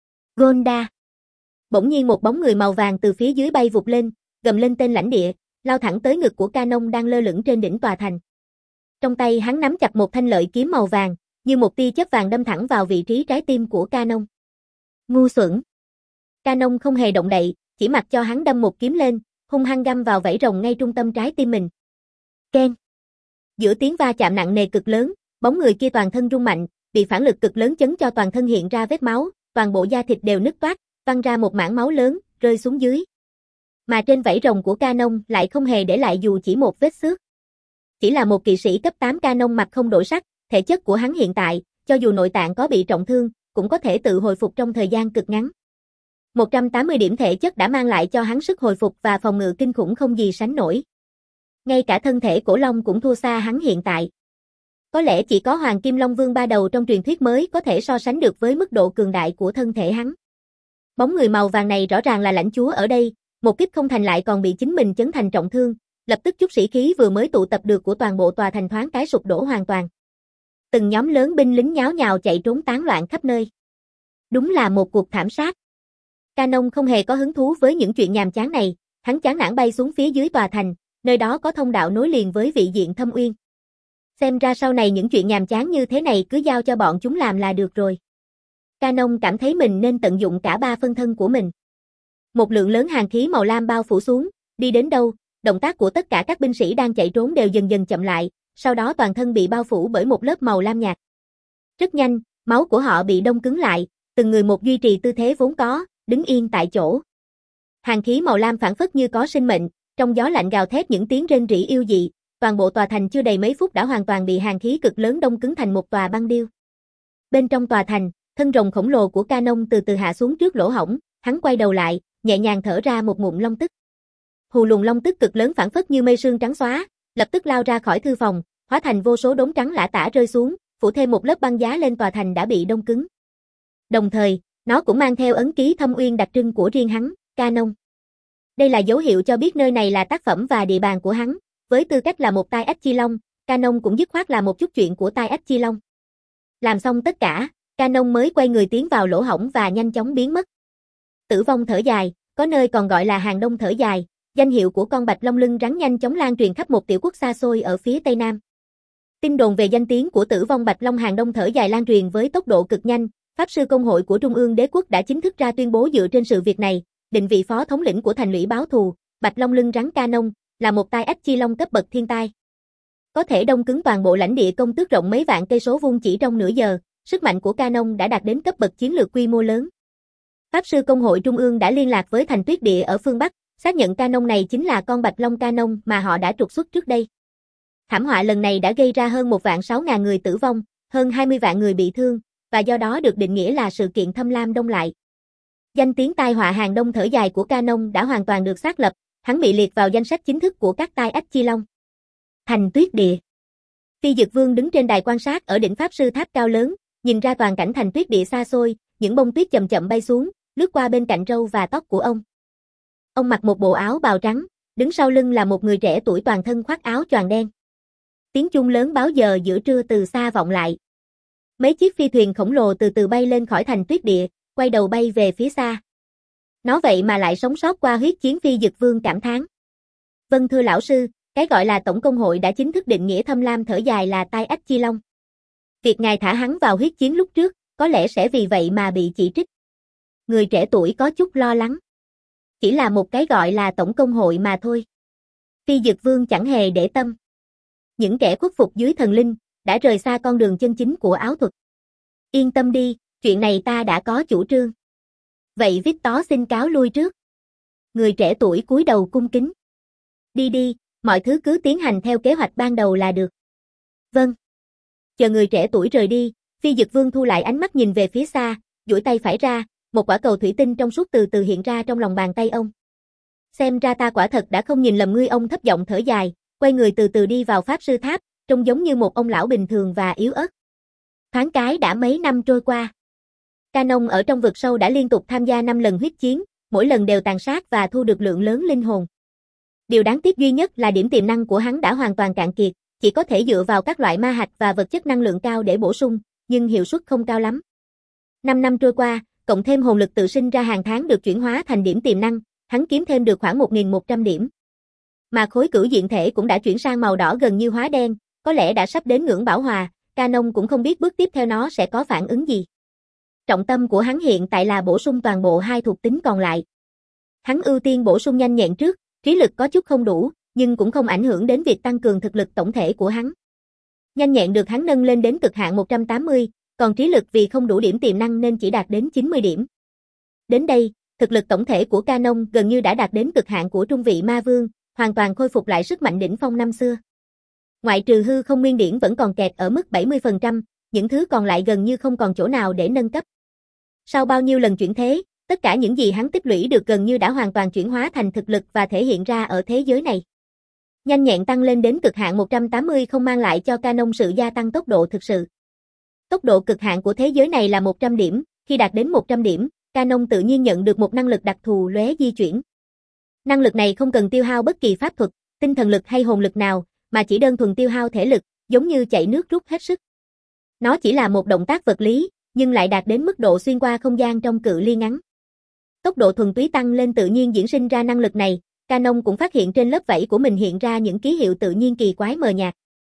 Gonda. Bỗng nhiên một bóng người màu vàng từ phía dưới bay vụt lên, gầm lên tên lãnh địa, lao thẳng tới ngực của Canon đang lơ lửng trên đỉnh tòa thành. Trong tay hắn nắm chặt một thanh lợi kiếm màu vàng, như một tia chớp vàng đâm thẳng vào vị trí trái tim của Canon. Ngu xuẩn. Canon không hề động đậy, chỉ mặc cho hắn đâm một kiếm lên, hung hăng găm vào vảy rồng ngay trung tâm trái tim mình. Keng. Giữa tiếng va chạm nặng nề cực lớn, bóng người kia toàn thân rung mạnh, bị phản lực cực lớn chấn cho toàn thân hiện ra vết máu, toàn bộ da thịt đều nứt toác, văng ra một mảng máu lớn, rơi xuống dưới. Mà trên vảy rồng của Canon lại không hề để lại dù chỉ một vết xước. Chỉ là một kỵ sĩ cấp tám Canon mặt không đổi sắc, thể chất của hắn hiện tại, cho dù nội tạng có bị trọng thương, cũng có thể tự hồi phục trong thời gian cực ngắn. một trăm tám mươi điểm thể chất đã mang lại cho hắn sức hồi phục và phòng ngự kinh khủng không gì sánh nổi. Ngay cả thân thể cổ long cũng thua xa hắn hiện tại. Có lẽ chỉ có Hoàng Kim Long Vương ba đầu trong truyền thuyết mới có thể so sánh được với mức độ cường đại của thân thể hắn. Bóng người màu vàng này rõ ràng là lãnh chúa ở đây, một kích không thành lại còn bị chính mình chấn thành trọng thương, lập tức chút sĩ khí vừa mới tụ tập được của toàn bộ tòa thành thoáng cái sụp đổ hoàn toàn. Từng nhóm lớn binh lính nháo nhào chạy trốn tán loạn khắp nơi. Đúng là một cuộc thảm sát. Canon không hề có hứng thú với những chuyện nhàm chán này, hắn chán nản bay xuống phía dưới tòa thành, nơi đó có thông đạo nối liền với vị diện Thâm Uyên. Xem ra sau này những chuyện nhàm chán như thế này cứ giao cho bọn chúng làm là được rồi. Canon cảm thấy mình nên tận dụng cả ba phân thân của mình. Một lượng lớn hàn khí màu lam bao phủ xuống, đi đến đâu, động tác của tất cả các binh sĩ đang chạy trốn đều dần dần chậm lại, sau đó toàn thân bị bao phủ bởi một lớp màu lam nhạt. Rất nhanh, máu của họ bị đông cứng lại, từng người một duy trì tư thế vốn có, đứng yên tại chỗ. Hàn khí màu lam phảng phất như có sinh mệnh, trong gió lạnh gào thét những tiếng rên rỉ yêu dị, toàn bộ tòa thành chưa đầy mấy phút đã hoàn toàn bị hàn khí cực lớn đông cứng thành một tòa băng điêu. Bên trong tòa thành, thân rồng khổng lồ của Canon từ từ hạ xuống trước lỗ hổng, hắn quay đầu lại, nhẹ nhàng thở ra một ngụm long tức. Hù luồng long tức cực lớn phảng phất như mây sương trắng xóa, lập tức lao ra khỏi thư phòng, hóa thành vô số đốm trắng lả tả rơi xuống, phủ thêm một lớp băng giá lên tòa thành đã bị đông cứng. Đồng thời, nó cũng mang theo ấn ký Thâm Uyên đặc trưng của riêng hắn, Canon. Đây là dấu hiệu cho biết nơi này là tác phẩm và địa bàn của hắn, với tư cách là một tai ách chi long, Canon cũng dứt khoát là một chút chuyện của tai ách chi long. Làm xong tất cả, Canon mới quay người tiến vào lỗ hổng và nhanh chóng biến mất. Tử vong thở dài, có nơi còn gọi là hàng đông thở dài, danh hiệu của con bạch long lưng rắn nhanh chóng lan truyền khắp một tiểu quốc xa xôi ở phía tây nam. Tin đồn về danh tiếng của tử vong bạch long hàng đông thở dài lan truyền với tốc độ cực nhanh, Pháp sư công hội của Trung ương Đế quốc đã chính thức ra tuyên bố dựa trên sự việc này, định vị phó thống lĩnh của thành lũy báo thù, bạch long lưng rắn Canon, là một tai ách chi long cấp bậc thiên tai. Có thể đông cứng toàn bộ lãnh địa công tước rộng mấy vạn cây số vuông chỉ trong nửa giờ, sức mạnh của Canon đã đạt đến cấp bậc chiến lược quy mô lớn. Pháp sư công hội Trung ương đã liên lạc với thành tuyết địa ở phương Bắc, xác nhận Canon này chính là con bạch long Canon mà họ đã trục xuất trước đây. Thảm họa lần này đã gây ra hơn một vạn sáu ngàn người tử vong, hơn hai mươi vạn người bị thương, và do đó được định nghĩa là sự kiện thâm lam đông lại. Danh tiếng tai họa hàng đông thở dài của Canon đã hoàn toàn được xác lập, hắn bị liệt vào danh sách chính thức của các tai ách chi long. Thành tuyết địa. Phi Dực Vương đứng trên đài quan sát ở đỉnh pháp sư tháp cao lớn, nhìn ra toàn cảnh thành tuyết địa xa xôi, những bông tuyết chậm chậm bay xuống, lướt qua bên cạnh râu và tóc của ông. Ông mặc một bộ áo bào trắng, đứng sau lưng là một người trẻ tuổi toàn thân khoác áo choàng đen. Tiếng chuông lớn báo giờ giữa trưa từ xa vọng lại. Mấy chiếc phi thuyền khổng lồ từ từ bay lên khỏi thành tuyết địa, quay đầu bay về phía xa. Nó vậy mà lại sống sót qua huyết chiến. Phi Dực Vương cảm thán. Vâng thưa lão sư, Cái gọi là tổng công hội đã chính thức định nghĩa Thâm Lam thở dài là tai ách chi long. Việc ngài thả hắn vào huyết chiến lúc trước, có lẽ sẽ vì vậy mà bị chỉ trích. Người trẻ tuổi có chút lo lắng. Chỉ là một cái gọi là tổng công hội mà thôi. Phi Dực Vương chẳng hề để tâm. Những kẻ khuất phục dưới thần linh, đã rời xa con đường chân chính của áo thuật. Yên tâm đi, chuyện này ta đã có chủ trương. Vậy Victor xin cáo lui trước. Người trẻ tuổi cúi đầu cung kính. Đi đi, mọi thứ cứ tiến hành theo kế hoạch ban đầu là được. Vâng. Chờ người trẻ tuổi rời đi, Phi Dực Vương thu lại ánh mắt nhìn về phía xa, duỗi tay phải ra, một quả cầu thủy tinh trong suốt từ từ hiện ra trong lòng bàn tay ông. Xem ra ta quả thật đã không nhìn lầm ngươi, ông thấp giọng thở dài, quay người từ từ đi vào pháp sư tháp, trông giống như một ông lão bình thường và yếu ớt. Thoáng cái đã mấy năm trôi qua. Canon ở trong vực sâu đã liên tục tham gia năm lần huyết chiến, mỗi lần đều tàn sát và thu được lượng lớn linh hồn. Điều đáng tiếc duy nhất là điểm tiềm năng của hắn đã hoàn toàn cạn kiệt, chỉ có thể dựa vào các loại ma hạch và vật chất năng lượng cao để bổ sung, nhưng hiệu suất không cao lắm. Năm năm trôi qua, cộng thêm hồn lực tự sinh ra hàng tháng được chuyển hóa thành điểm tiềm năng, hắn kiếm thêm được khoảng một nghìn một trăm điểm. Mà khối cửu diện thể cũng đã chuyển sang màu đỏ gần như hóa đen, có lẽ đã sắp đến ngưỡng bảo hòa, Canon cũng không biết bước tiếp theo nó sẽ có phản ứng gì. Trọng tâm của hắn hiện tại là bổ sung toàn bộ hai thuộc tính còn lại. Hắn ưu tiên bổ sung nhanh nhẹn trước, trí lực có chút không đủ, nhưng cũng không ảnh hưởng đến việc tăng cường thực lực tổng thể của hắn. Nhanh nhẹn được hắn nâng lên đến cực hạn một trăm tám mươi, còn trí lực vì không đủ điểm tiềm năng nên chỉ đạt đến chín mươi điểm. Đến đây, thực lực tổng thể của Canon gần như đã đạt đến cực hạn của trung vị ma vương, hoàn toàn khôi phục lại sức mạnh đỉnh phong năm xưa. Ngoại trừ hư không nguyên điển vẫn còn kẹt ở mức bảy mươi phần trăm, những thứ còn lại gần như không còn chỗ nào để nâng cấp. Sau bao nhiêu lần chuyển thế, tất cả những gì hắn tích lũy được gần như đã hoàn toàn chuyển hóa thành thực lực và thể hiện ra ở thế giới này. Nhanh nhẹn tăng lên đến cực hạn một trăm tám mươi không mang lại cho Canon sự gia tăng tốc độ thực sự. Tốc độ cực hạn của thế giới này là một trăm điểm, khi đạt đến một trăm điểm, Canon tự nhiên nhận được một năng lực đặc thù lóe di chuyển. Năng lực này không cần tiêu hao bất kỳ pháp thuật, tinh thần lực hay hồn lực nào, mà chỉ đơn thuần tiêu hao thể lực, giống như chạy nước rút hết sức. Nó chỉ là một động tác vật lý, nhưng lại đạt đến mức độ xuyên qua không gian trong cự ly ngắn. Tốc độ thuần túy tăng lên tự nhiên diễn sinh ra năng lực này, Canon cũng phát hiện trên lớp vảy của mình hiện ra những ký hiệu tự nhiên kỳ quái mờ nhạt.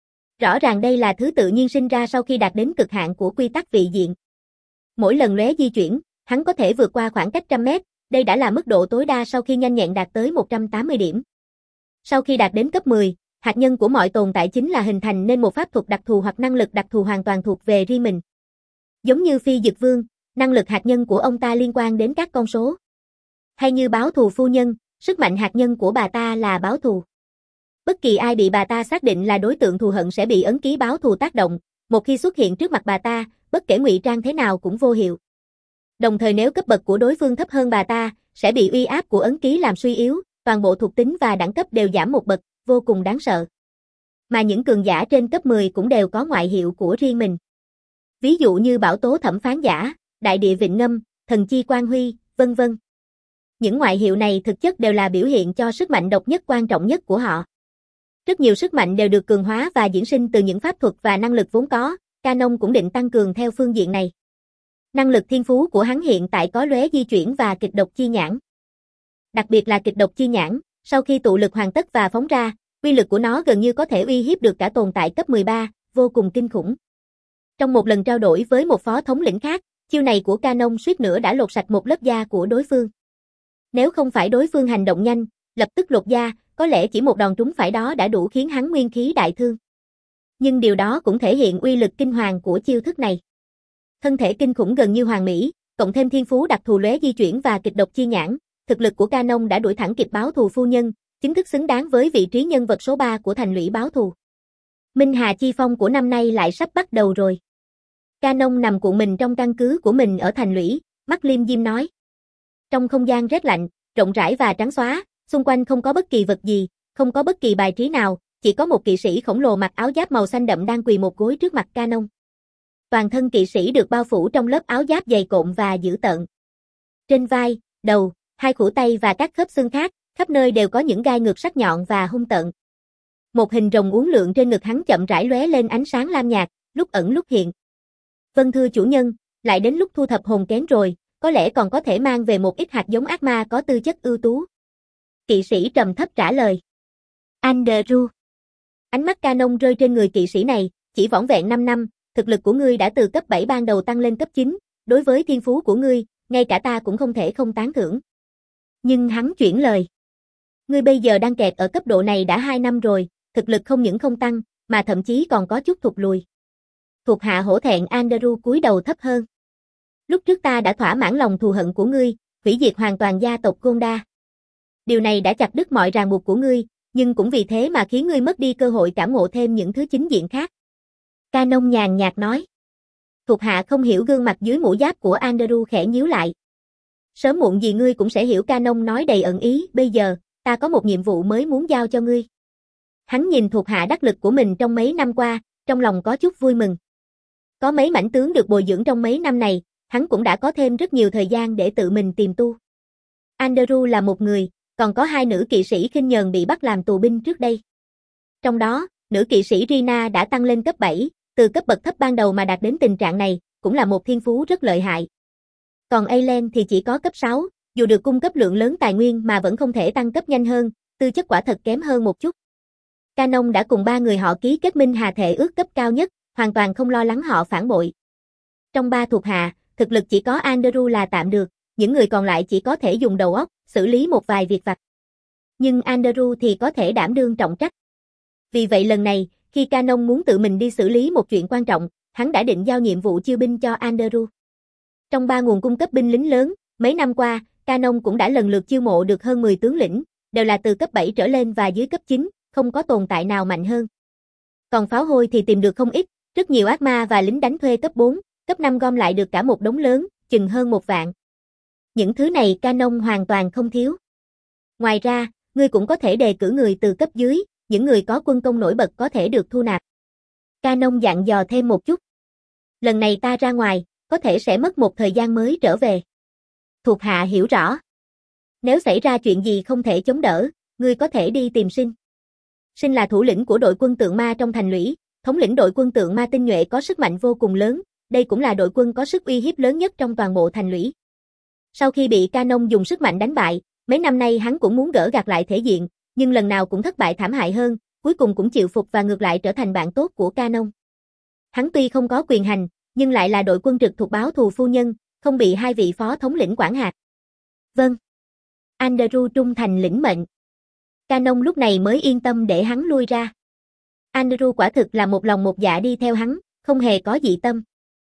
Rõ ràng đây là thứ tự nhiên sinh ra sau khi đạt đến cực hạn của quy tắc vị diện. Mỗi lần lóe di chuyển, hắn có thể vượt qua khoảng cách trăm mét, đây đã là mức độ tối đa sau khi nhanh nhẹn đạt tới một trăm tám mươi điểm. Sau khi đạt đến cấp mười, hạt nhân của mọi tồn tại chính là hình thành nên một pháp thuật đặc thù hoặc năng lực đặc thù hoàn toàn thuộc về riêng mình. Giống như Phi Dực Vương, năng lực hạt nhân của ông ta liên quan đến các con số. Hay như báo thù phu nhân, sức mạnh hạt nhân của bà ta là báo thù. Bất kỳ ai bị bà ta xác định là đối tượng thù hận sẽ bị ấn ký báo thù tác động, một khi xuất hiện trước mặt bà ta, bất kể ngụy trang thế nào cũng vô hiệu. Đồng thời nếu cấp bậc của đối phương thấp hơn bà ta, sẽ bị uy áp của ấn ký làm suy yếu, toàn bộ thuộc tính và đẳng cấp đều giảm một bậc, vô cùng đáng sợ. Mà những cường giả trên cấp mười cũng đều có ngoại hiệu của riêng mình. Ví dụ như Bảo Tố Thẩm Phán Giả, Đại Địa Vịnh Ngâm, Thần Chi Quang Huy, vân vân. Những ngoại hiệu này thực chất đều là biểu hiện cho sức mạnh độc nhất quan trọng nhất của họ. Rất nhiều sức mạnh đều được cường hóa và diễn sinh từ những pháp thuật và năng lực vốn có, Canon cũng định tăng cường theo phương diện này. Năng lực thiên phú của hắn hiện tại có lóe di chuyển và kịch độc chi nhãn. Đặc biệt là kịch độc chi nhãn, sau khi tụ lực hoàn tất và phóng ra, uy lực của nó gần như có thể uy hiếp được cả tồn tại cấp mười ba, vô cùng kinh khủng. Trong một lần trao đổi với một phó thống lĩnh khác, chiêu này của Canon suýt nữa đã lột sạch một lớp da của đối phương. Nếu không phải đối phương hành động nhanh, lập tức lột da, có lẽ chỉ một đòn trúng phải đó đã đủ khiến hắn nguyên khí đại thương. Nhưng điều đó cũng thể hiện uy lực kinh hoàng của chiêu thức này. Thân thể kinh khủng gần như hoàn mỹ, cộng thêm thiên phú đặc thù lóe di chuyển và kịch độc chi nhãn, thực lực của Canon đã đuổi thẳng kịp báo thù phu nhân, chính thức xứng đáng với vị trí nhân vật số ba của thành lũy báo thù. Minh Hà Chi Phong của năm nay lại sắp bắt đầu rồi. Canon nằm cuộn mình trong căn cứ của mình ở thành lũy, mắt liêm diêm nói. Trong không gian rét lạnh, rộng rãi và trắng xóa, xung quanh không có bất kỳ vật gì, không có bất kỳ bài trí nào, chỉ có một kỵ sĩ khổng lồ mặc áo giáp màu xanh đậm đang quỳ một gối trước mặt Canon. Toàn thân kỵ sĩ được bao phủ trong lớp áo giáp dày cộm và dữ tợn. Trên vai, đầu, hai khuỷu tay và các khớp xương khác, khắp nơi đều có những gai ngược sắc nhọn và hung tợn. Một hình rồng uốn lượn trên ngực hắn chậm rãi lóe lên ánh sáng lam nhạt, lúc ẩn lúc hiện. Vâng thưa chủ nhân, lại đến lúc thu thập hồn kén rồi, có lẽ còn có thể mang về một ít hạt giống ác ma có tư chất ưu tú. Kỵ sĩ trầm thấp trả lời. Andrew. Ánh mắt Canon rơi trên người kỵ sĩ này, chỉ vỏn vẹn năm năm, thực lực của ngươi đã từ cấp bảy ban đầu tăng lên cấp chín, đối với thiên phú của ngươi, ngay cả ta cũng không thể không tán thưởng. Nhưng hắn chuyển lời. Ngươi bây giờ đang kẹt ở cấp độ này đã hai năm rồi, thực lực không những không tăng, mà thậm chí còn có chút thụt lùi. Thuộc hạ hổ thẹn Andrew cúi đầu thấp hơn. Lúc trước ta đã thỏa mãn lòng thù hận của ngươi, hủy diệt hoàn toàn gia tộc Gonda. Điều này đã chặt đứt mọi ràng buộc của ngươi, nhưng cũng vì thế mà khiến ngươi mất đi cơ hội cảm ngộ thêm những thứ chính diện khác. Canon nhàn nhạt nói. Thuộc hạ không hiểu gương mặt dưới mũ giáp của Andrew khẽ nhíu lại. Sớm muộn gì ngươi cũng sẽ hiểu, Canon nói đầy ẩn ý, bây giờ, ta có một nhiệm vụ mới muốn giao cho ngươi. Hắn nhìn thuộc hạ đắc lực của mình trong mấy năm qua, trong lòng có chút vui mừng. Có mấy mãnh tướng được bồi dưỡng trong mấy năm này, hắn cũng đã có thêm rất nhiều thời gian để tự mình tìm tu. Andrew là một người, còn có hai nữ kỵ sĩ khinh nhờn bị bắt làm tù binh trước đây. Trong đó, nữ kỵ sĩ Rina đã tăng lên cấp bảy, từ cấp bậc thấp ban đầu mà đạt đến tình trạng này, cũng là một thiên phú rất lợi hại. Còn Aileen thì chỉ có cấp sáu, dù được cung cấp lượng lớn tài nguyên mà vẫn không thể tăng cấp nhanh hơn, tư chất quả thật kém hơn một chút. Canon đã cùng ba người họ ký kết minh hà thệ ước cấp cao nhất, hoàn toàn không lo lắng họ phản bội. Trong ba thuộc hạ, thực lực chỉ có Andrew là tạm được, những người còn lại chỉ có thể dùng đầu óc, xử lý một vài việc vặt. Nhưng Andrew thì có thể đảm đương trọng trách. Vì vậy lần này, khi Canon muốn tự mình đi xử lý một chuyện quan trọng, hắn đã định giao nhiệm vụ chiêu binh cho Andrew. Trong ba nguồn cung cấp binh lính lớn, mấy năm qua, Canon cũng đã lần lượt chiêu mộ được hơn mười tướng lĩnh, đều là từ cấp bảy trở lên và dưới cấp chín, không có tồn tại nào mạnh hơn. Còn pháo hôi thì tìm được không ít, rất nhiều ác ma và lính đánh thuê cấp bốn, cấp năm gom lại được cả một đống lớn, chừng hơn một vạn. Những thứ này Canon hoàn toàn không thiếu. Ngoài ra, ngươi cũng có thể đề cử người từ cấp dưới, những người có quân công nổi bật có thể được thu nạp. Canon dặn dò thêm một chút. Lần này ta ra ngoài, có thể sẽ mất một thời gian mới trở về. Thuộc hạ hiểu rõ. Nếu xảy ra chuyện gì không thể chống đỡ, ngươi có thể đi tìm Sinh. Sinh là thủ lĩnh của đội quân tượng ma trong thành lũy, thống lĩnh đội quân tượng ma tinh nhuệ có sức mạnh vô cùng lớn, đây cũng là đội quân có sức uy hiếp lớn nhất trong toàn bộ thành lũy. Sau khi bị Canon dùng sức mạnh đánh bại, mấy năm nay hắn cũng muốn gỡ gạc lại thể diện, nhưng lần nào cũng thất bại thảm hại hơn, cuối cùng cũng chịu phục và ngược lại trở thành bạn tốt của Canon. Hắn tuy không có quyền hành, nhưng lại là đội quân trực thuộc báo thù phu nhân, không bị hai vị phó thống lĩnh quản hạt. Vâng. Andrew trung thành lĩnh mệnh. Canon lúc này mới yên tâm để hắn lui ra. Andrew quả thực là một lòng một dạ đi theo hắn, không hề có dị tâm.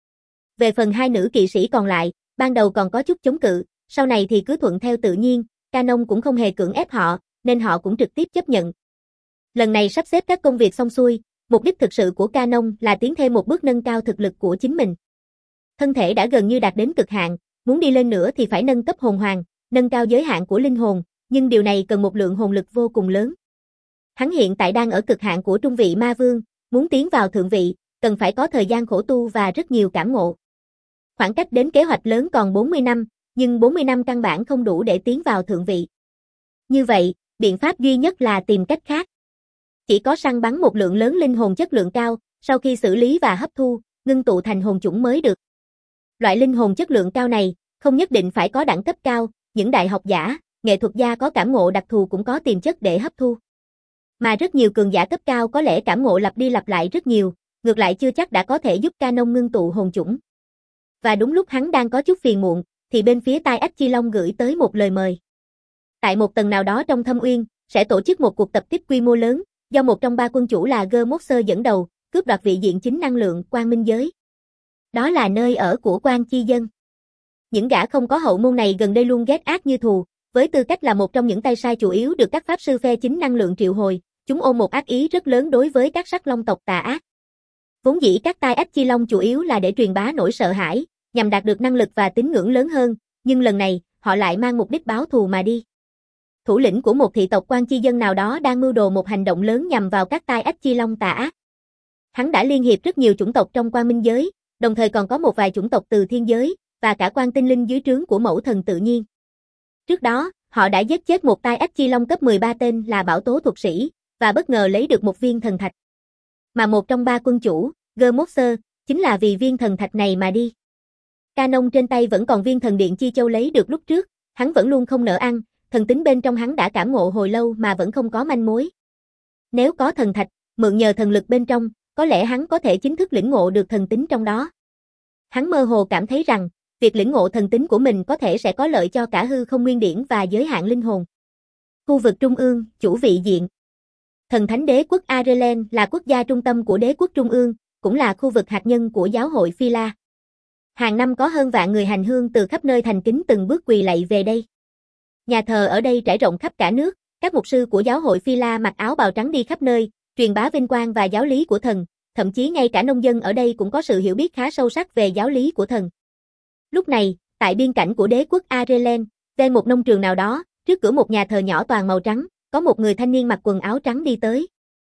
Về phần hai nữ kỵ sĩ còn lại, ban đầu còn có chút chống cự, sau này thì cứ thuận theo tự nhiên, Canon cũng không hề cưỡng ép họ, nên họ cũng trực tiếp chấp nhận. Lần này sắp xếp các công việc xong xuôi, mục đích thực sự của Canon là tiến thêm một bước nâng cao thực lực của chính mình. Thân thể đã gần như đạt đến cực hạn, muốn đi lên nữa thì phải nâng cấp hồn hoàng, nâng cao giới hạn của linh hồn, nhưng điều này cần một lượng hồn lực vô cùng lớn. Hắn hiện tại đang ở cực hạn của trung vị ma vương, muốn tiến vào thượng vị, cần phải có thời gian khổ tu và rất nhiều cảm ngộ. Khoảng cách đến kế hoạch lớn còn bốn mươi năm, nhưng bốn mươi năm căn bản không đủ để tiến vào thượng vị. Như vậy, biện pháp duy nhất là tìm cách khác. Chỉ có săn bắn một lượng lớn linh hồn chất lượng cao, sau khi xử lý và hấp thu, ngưng tụ thành hồn chủng mới được. Loại linh hồn chất lượng cao này, không nhất định phải có đẳng cấp cao, những đại học giả, nghệ thuật gia có cảm ngộ đặc thù cũng có tiềm chất để hấp thu. Mà rất nhiều cường giả cấp cao có lẽ cảm ngộ lặp đi lặp lại rất nhiều, ngược lại chưa chắc đã có thể giúp Canon ngưng tụ hồn chủng. Và đúng lúc hắn đang có chút phiền muộn, thì bên phía Tai Ách Chi Long gửi tới một lời mời. Tại một tầng nào đó trong Thâm Uyên, sẽ tổ chức một cuộc tập kích quy mô lớn, do một trong ba quân chủ là Germoxer dẫn đầu, cướp đoạt vị diện chính năng lượng Quang Minh Giới. Đó là nơi ở của Quan Chi Dân. Những gã không có hậu môn này gần đây luôn ghét ác như thù, với tư cách là một trong những tay sai chủ yếu được các pháp sư phe chính năng lượng triệu hồi, chúng ôm một ác ý rất lớn đối với các sắc long tộc tà ác. Vốn dĩ các Tai Ách Chi Long chủ yếu là để truyền bá nỗi sợ hãi, nhằm đạt được năng lực và tín ngưỡng lớn hơn, nhưng lần này, họ lại mang mục đích báo thù mà đi. Thủ lĩnh của một thị tộc Quan Chi Dân nào đó đang mưu đồ một hành động lớn nhằm vào các Tai Ách Chi Long tà ác. Hắn đã liên hiệp rất nhiều chủng tộc trong Quang Minh Giới, đồng thời còn có một vài chủng tộc từ thiên giới, và cả quan tinh linh dưới trướng của mẫu thần tự nhiên. Trước đó, họ đã giết chết một Tai Ách Chi Long cấp mười ba tên là Bảo Tố thuật sĩ, và bất ngờ lấy được một viên thần thạch. Mà một trong ba quân chủ, Germoxer, chính là vì viên thần thạch này mà đi. Canon trên tay vẫn còn viên thần điện chi châu lấy được lúc trước, hắn vẫn luôn không nỡ ăn, thần tính bên trong hắn đã cảm ngộ hồi lâu mà vẫn không có manh mối. Nếu có thần thạch, mượn nhờ thần lực bên trong, có lẽ hắn có thể chính thức lĩnh ngộ được thần tính trong đó. Hắn mơ hồ cảm thấy rằng, việc lĩnh ngộ thần tính của mình có thể sẽ có lợi cho cả hư không nguyên điển và giới hạn linh hồn. Khu vực Trung ương, chủ vị diện. Thần thánh đế quốc Arelen là quốc gia trung tâm của đế quốc Trung ương, cũng là khu vực hạt nhân của giáo hội Phi La. Hàng năm có hơn vạn người hành hương từ khắp nơi thành kính từng bước quỳ lạy về đây. Nhà thờ ở đây trải rộng khắp cả nước, các mục sư của giáo hội Phi La mặc áo bào trắng đi khắp nơi, truyền bá vinh quang và giáo lý của thần, thậm chí ngay cả nông dân ở đây cũng có sự hiểu biết khá sâu sắc về giáo lý của thần. Lúc này, tại biên cảnh của đế quốc Arelen, ven một nông trường nào đó, trước cửa một nhà thờ nhỏ toàn màu trắng, có một người thanh niên mặc quần áo trắng đi tới.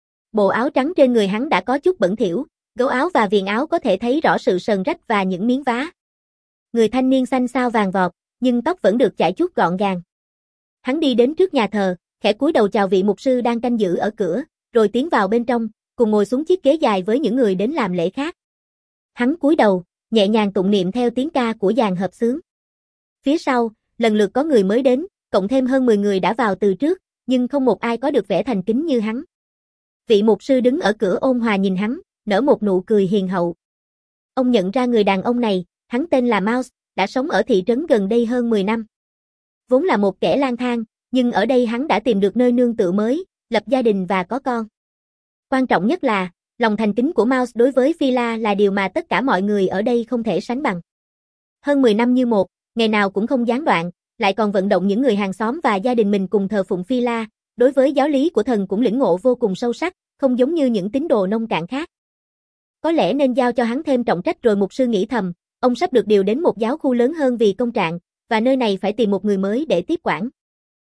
Bộ áo trắng trên người hắn đã có chút bẩn thỉu, gấu áo và viền áo có thể thấy rõ sự sờn rách và những miếng vá. Người thanh niên xanh xao vàng vọt, nhưng tóc vẫn được chải chuốt gọn gàng. Hắn đi đến trước nhà thờ, khẽ cúi đầu chào vị mục sư đang canh giữ ở cửa, rồi tiến vào bên trong, cùng ngồi xuống chiếc ghế dài với những người đến làm lễ khác. Hắn cúi đầu, nhẹ nhàng tụng niệm theo tiếng ca của dàn hợp xướng. Phía sau, lần lượt có người mới đến, cộng thêm hơn mười người đã vào từ trước, nhưng không một ai có được vẻ thành kính như hắn. Vị mục sư đứng ở cửa ôn hòa nhìn hắn, nở một nụ cười hiền hậu. Ông nhận ra người đàn ông này, hắn tên là Mouse, đã sống ở thị trấn gần đây hơn mười năm. Vốn là một kẻ lang thang, nhưng ở đây hắn đã tìm được nơi nương tựa mới, lập gia đình và có con. Quan trọng nhất là, lòng thành kính của Mouse đối với Phi La là điều mà tất cả mọi người ở đây không thể sánh bằng. Hơn mười năm như một, ngày nào cũng không gián đoạn, lại còn vận động những người hàng xóm và gia đình mình cùng thờ phụng Phi La, đối với giáo lý của thần cũng lĩnh ngộ vô cùng sâu sắc, không giống như những tín đồ nông cạn khác. Có lẽ nên giao cho hắn thêm trọng trách rồi mục sư nghĩ thầm, ông sắp được điều đến một giáo khu lớn hơn vì công trạng, và nơi này phải tìm một người mới để tiếp quản.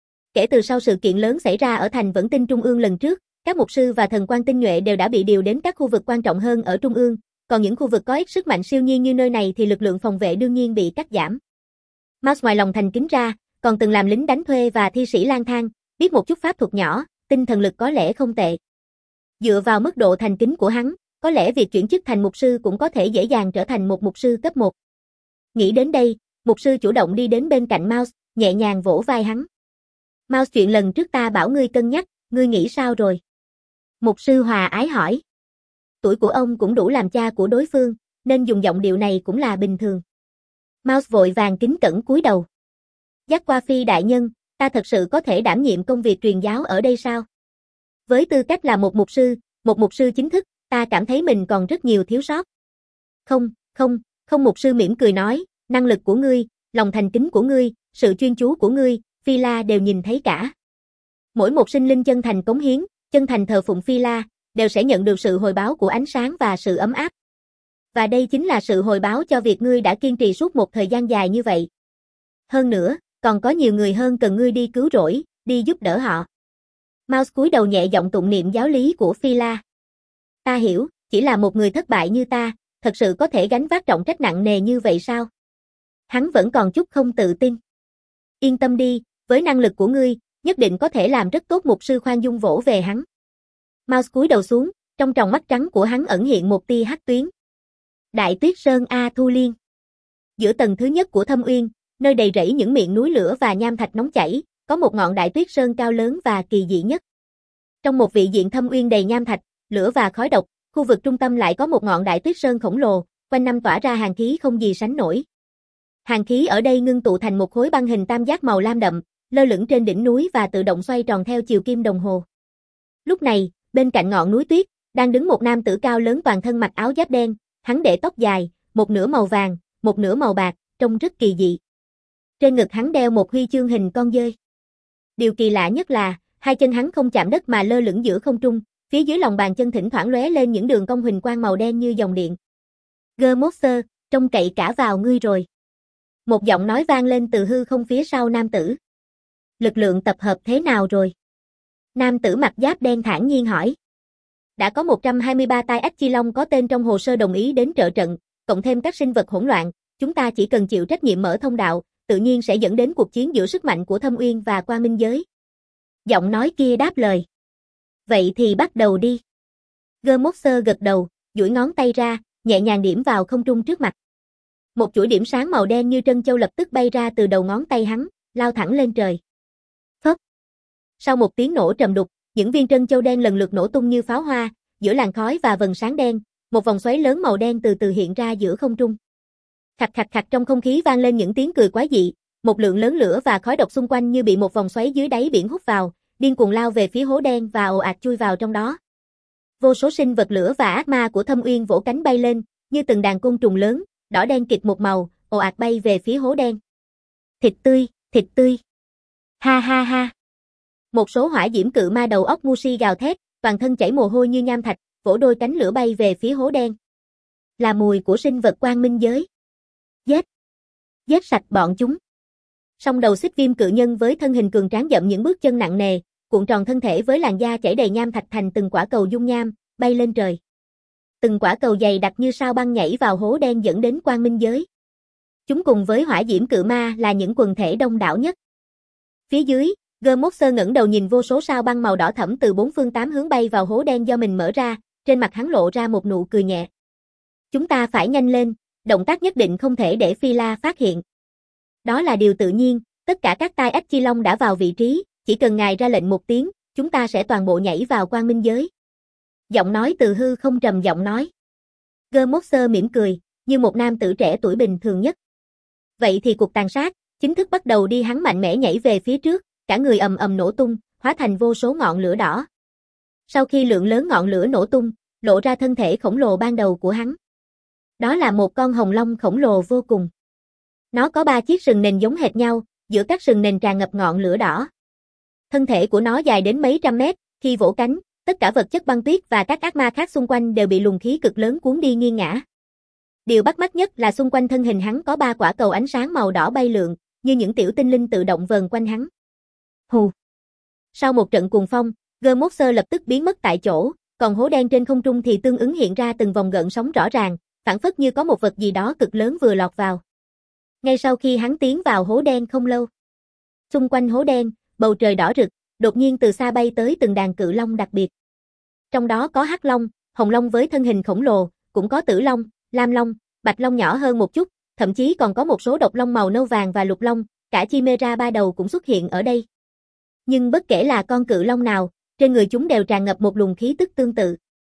Kể từ sau sự kiện lớn xảy ra ở thành Vẫn Tinh Trung ương lần trước, các mục sư và thần quan tinh nhuệ đều đã bị điều đến các khu vực quan trọng hơn ở Trung ương, còn những khu vực có ít sức mạnh siêu nhiên như nơi này thì lực lượng phòng vệ đương nhiên bị cắt giảm. Mouse ngoài lòng thành kính ra, còn từng làm lính đánh thuê và thi sĩ lang thang, biết một chút pháp thuật nhỏ, tinh thần lực có lẽ không tệ. Dựa vào mức độ thành kính của hắn, có lẽ việc chuyển chức thành mục sư cũng có thể dễ dàng trở thành một mục sư cấp một. Nghĩ đến đây, mục sư chủ động đi đến bên cạnh Mouse, nhẹ nhàng vỗ vai hắn. Mouse, chuyện lần trước ta bảo ngươi cân nhắc, ngươi nghĩ sao rồi? Mục sư hòa ái hỏi. Tuổi của ông cũng đủ làm cha của đối phương, nên dùng giọng điệu này cũng là bình thường. Mouse vội vàng kính cẩn cúi đầu. Giác qua Phi đại nhân, ta thật sự có thể đảm nhiệm công việc truyền giáo ở đây sao? Với tư cách là một mục sư, một mục sư chính thức, ta cảm thấy mình còn rất nhiều thiếu sót. Không, không, không, mục sư mỉm cười nói, năng lực của ngươi, lòng thành kính của ngươi, sự chuyên chú của ngươi, Phi La đều nhìn thấy cả. Mỗi một sinh linh chân thành cống hiến, chân thành thờ phụng Phi La, đều sẽ nhận được sự hồi báo của ánh sáng và sự ấm áp. Và đây chính là sự hồi báo cho việc ngươi đã kiên trì suốt một thời gian dài như vậy. Hơn nữa, còn có nhiều người hơn cần ngươi đi cứu rỗi, đi giúp đỡ họ. Mouse cúi đầu nhẹ giọng tụng niệm giáo lý của Phi La. Ta hiểu, chỉ là một người thất bại như ta, thật sự có thể gánh vác trọng trách nặng nề như vậy sao? Hắn vẫn còn chút không tự tin. Yên tâm đi, với năng lực của ngươi, nhất định có thể làm rất tốt, mục sư khoan dung vỗ về hắn. Mouse cúi đầu xuống, trong tròng mắt trắng của hắn ẩn hiện một tia hắc tuyến. Đại Tuyết Sơn A Thu Liên. Giữa tầng thứ nhất của Thâm Uyên, nơi đầy rẫy những miệng núi lửa và nham thạch nóng chảy, có một ngọn Đại Tuyết Sơn cao lớn và kỳ dị nhất. Trong một vị diện Thâm Uyên đầy nham thạch, lửa và khói độc, khu vực trung tâm lại có một ngọn Đại Tuyết Sơn khổng lồ, quanh năm tỏa ra hàn khí không gì sánh nổi. Hàn khí ở đây ngưng tụ thành một khối băng hình tam giác màu lam đậm, lơ lửng trên đỉnh núi và tự động xoay tròn theo chiều kim đồng hồ. Lúc này, bên cạnh ngọn núi tuyết, đang đứng một nam tử cao lớn toàn thân mặc áo giáp đen, hắn để tóc dài, một nửa màu vàng, một nửa màu bạc, trông rất kỳ dị. Trên ngực hắn đeo một huy chương hình con dơi. Điều kỳ lạ nhất là, hai chân hắn không chạm đất mà lơ lửng giữa không trung, phía dưới lòng bàn chân thỉnh thoảng lóe lên những đường cong huỳnh quang màu đen như dòng điện. Germoser, trông cậy cả vào ngươi rồi. Một giọng nói vang lên từ hư không phía sau nam tử. Lực lượng tập hợp thế nào rồi? Nam tử mặc giáp đen thản nhiên hỏi. Đã có một trăm hai mươi ba tai ách chi long có tên trong hồ sơ đồng ý đến trợ trận, cộng thêm các sinh vật hỗn loạn, chúng ta chỉ cần chịu trách nhiệm mở thông đạo, tự nhiên sẽ dẫn đến cuộc chiến giữa sức mạnh của Thâm Uyên và Quang Minh giới. Giọng nói kia đáp lời. Vậy thì bắt đầu đi. Germoser gật đầu, duỗi ngón tay ra, nhẹ nhàng điểm vào không trung trước mặt. Một chuỗi điểm sáng màu đen như trân châu lập tức bay ra từ đầu ngón tay hắn, lao thẳng lên trời. Phốc. Sau một tiếng nổ trầm đục, Những viên trân châu đen lần lượt nổ tung như pháo hoa, giữa làn khói và vầng sáng đen, một vòng xoáy lớn màu đen từ từ hiện ra giữa không trung. Khạch khạch khạch, trong không khí vang lên những tiếng cười quái dị, một lượng lớn lửa và khói độc xung quanh như bị một vòng xoáy dưới đáy biển hút vào, điên cuồng lao về phía hố đen và ồ ạt chui vào trong đó. Vô số sinh vật lửa và ác ma của Thâm Uyên vỗ cánh bay lên, như từng đàn côn trùng lớn, đỏ đen kịt một màu, ồ ạt bay về phía hố đen. Thịt tươi, thịt tươi. Ha ha ha. Một số hỏa diễm cự ma đầu óc ngu si gào thét, toàn thân chảy mồ hôi như nham thạch, vỗ đôi cánh lửa bay về phía hố đen. Là mùi của sinh vật quang minh giới. Giết. Giết sạch bọn chúng. Song đầu xích viêm cự nhân với thân hình cường tráng dậm những bước chân nặng nề, cuộn tròn thân thể với làn da chảy đầy nham thạch thành từng quả cầu dung nham, bay lên trời. Từng quả cầu dày đặc như sao băng nhảy vào hố đen dẫn đến quang minh giới. Chúng cùng với hỏa diễm cự ma là những quần thể đông đảo nhất. Phía dưới, Germoxer ngẩng đầu nhìn vô số sao băng màu đỏ thẫm từ bốn phương tám hướng bay vào hố đen do mình mở ra, trên mặt hắn lộ ra một nụ cười nhẹ. Chúng ta phải nhanh lên, động tác nhất định không thể để Phi La phát hiện. Đó là điều tự nhiên, tất cả các tai ách chi long đã vào vị trí, chỉ cần ngài ra lệnh một tiếng, chúng ta sẽ toàn bộ nhảy vào quang minh giới. Giọng nói từ hư không trầm giọng nói. Germoxer mỉm cười, như một nam tử trẻ tuổi bình thường nhất. Vậy thì cuộc tàn sát chính thức bắt đầu đi, hắn mạnh mẽ nhảy về phía trước, cả người ầm ầm nổ tung, hóa thành vô số ngọn lửa đỏ. Sau khi lượng lớn ngọn lửa nổ tung, lộ ra thân thể khổng lồ ban đầu của hắn. Đó là một con hồng long khổng lồ vô cùng. Nó có ba chiếc sừng nền giống hệt nhau, giữa các sừng nền tràn ngập ngọn lửa đỏ. Thân thể của nó dài đến mấy trăm mét, khi vỗ cánh, tất cả vật chất băng tuyết và các ác ma khác xung quanh đều bị luồng khí cực lớn cuốn đi nghiêng ngã. Điều bắt mắt nhất là xung quanh thân hình hắn có ba quả cầu ánh sáng màu đỏ bay lượn, như những tiểu tinh linh tự động vờn quanh hắn. Hù. Sau một trận cuồng phong, Germoxer lập tức biến mất tại chỗ, còn hố đen trên không trung thì tương ứng hiện ra từng vòng gợn sóng rõ ràng, phảng phất như có một vật gì đó cực lớn vừa lọt vào. Ngay sau khi hắn tiến vào hố đen không lâu, xung quanh hố đen, bầu trời đỏ rực, đột nhiên từ xa bay tới từng đàn cự long đặc biệt. Trong đó có hắc long, hồng long với thân hình khổng lồ, cũng có tử long, lam long, bạch long nhỏ hơn một chút, thậm chí còn có một số độc long màu nâu vàng và lục long, cả chimera ba đầu cũng xuất hiện ở đây. Nhưng bất kể là con cự long nào, trên người chúng đều tràn ngập một luồng khí tức tương tự.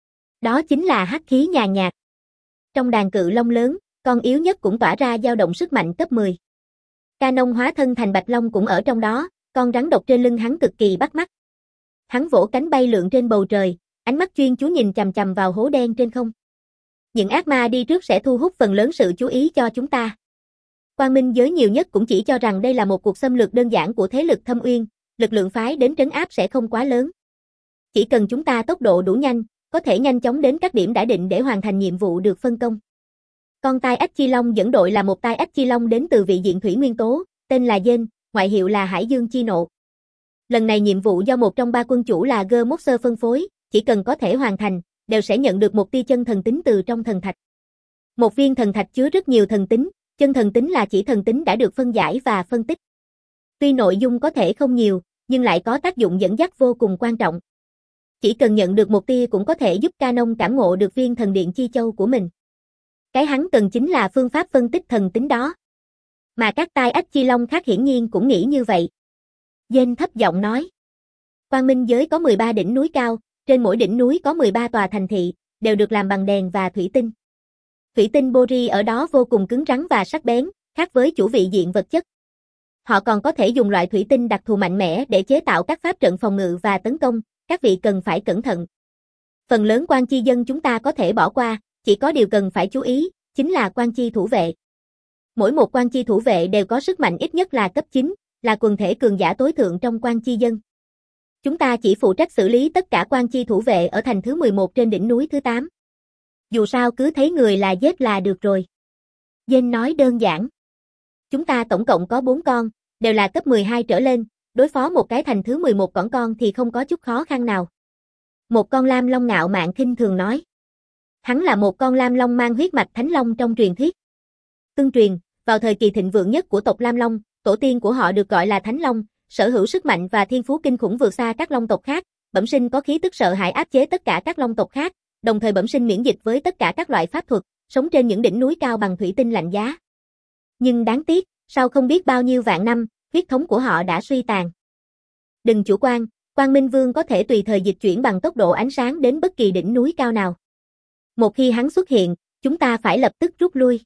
Đó chính là hắc khí nhàn nhạt. Trong đàn cự long lớn, con yếu nhất cũng tỏa ra dao động sức mạnh cấp mười. Canon hóa thân thành bạch long cũng ở trong đó, con rắn độc trên lưng hắn cực kỳ bắt mắt. Hắn vỗ cánh bay lượn trên bầu trời, ánh mắt chuyên chú nhìn chằm chằm vào hố đen trên không. Những ác ma đi trước sẽ thu hút phần lớn sự chú ý cho chúng ta. Quang minh giới nhiều nhất cũng chỉ cho rằng đây là một cuộc xâm lược đơn giản của thế lực Thâm Uyên, lực lượng phái đến trấn áp sẽ không quá lớn. Chỉ cần chúng ta tốc độ đủ nhanh, có thể nhanh chóng đến các điểm đã định để hoàn thành nhiệm vụ được phân công. Con tai ách chi long dẫn đội là một tai ách chi long đến từ vị diện thủy nguyên tố, tên là Dên, ngoại hiệu là Hải Dương chi nộ. Lần này nhiệm vụ do một trong ba quân chủ là Germoxer phân phối, chỉ cần có thể hoàn thành, đều sẽ nhận được một tia chân thần tính từ trong thần thạch. Một viên thần thạch chứa rất nhiều thần tính, chân thần tính là chỉ thần tính đã được phân giải và phân tích. Tuy nội dung có thể không nhiều, nhưng lại có tác dụng dẫn dắt vô cùng quan trọng. Chỉ cần nhận được một tia cũng có thể giúp Canon cảm ngộ được viên thần điện chi châu của mình. Cái hắn cần chính là phương pháp phân tích thần tính đó. Mà các tai ách chi long khác hiển nhiên cũng nghĩ như vậy. Dên thấp giọng nói. Quang minh giới có mười ba đỉnh núi cao, trên mỗi đỉnh núi có mười ba tòa thành thị, đều được làm bằng đèn và thủy tinh. Thủy tinh Bori ở đó vô cùng cứng rắn và sắc bén, khác với chủ vị diện vật chất. Họ còn có thể dùng loại thủy tinh đặc thù mạnh mẽ để chế tạo các pháp trận phòng ngự và tấn công, các vị cần phải cẩn thận. Phần lớn quan chi dân chúng ta có thể bỏ qua, chỉ có điều cần phải chú ý, chính là quan chi thủ vệ. Mỗi một quan chi thủ vệ đều có sức mạnh ít nhất là cấp chín, là quần thể cường giả tối thượng trong quan chi dân. Chúng ta chỉ phụ trách xử lý tất cả quan chi thủ vệ ở thành thứ mười một trên đỉnh núi thứ tám. Dù sao cứ thấy người là giết là được rồi. Dên nói đơn giản. Chúng ta tổng cộng có bốn con, đều là cấp mười hai trở lên, đối phó một cái thành thứ mười một cõng con thì không có chút khó khăn nào. Một con lam long ngạo mạn khinh thường nói. Hắn là một con lam long mang huyết mạch thánh long trong truyền thuyết. Tương truyền, vào thời kỳ thịnh vượng nhất của tộc Lam Long, tổ tiên của họ được gọi là Thánh Long, sở hữu sức mạnh và thiên phú kinh khủng vượt xa các long tộc khác, bẩm sinh có khí tức sợ hãi áp chế tất cả các long tộc khác, đồng thời bẩm sinh miễn dịch với tất cả các loại pháp thuật, sống trên những đỉnh núi cao bằng thủy tinh lạnh giá. Nhưng đáng tiếc, sau không biết bao nhiêu vạn năm, huyết thống của họ đã suy tàn. Đừng chủ quan, Quang Minh Vương có thể tùy thời dịch chuyển bằng tốc độ ánh sáng đến bất kỳ đỉnh núi cao nào. Một khi hắn xuất hiện, chúng ta phải lập tức rút lui.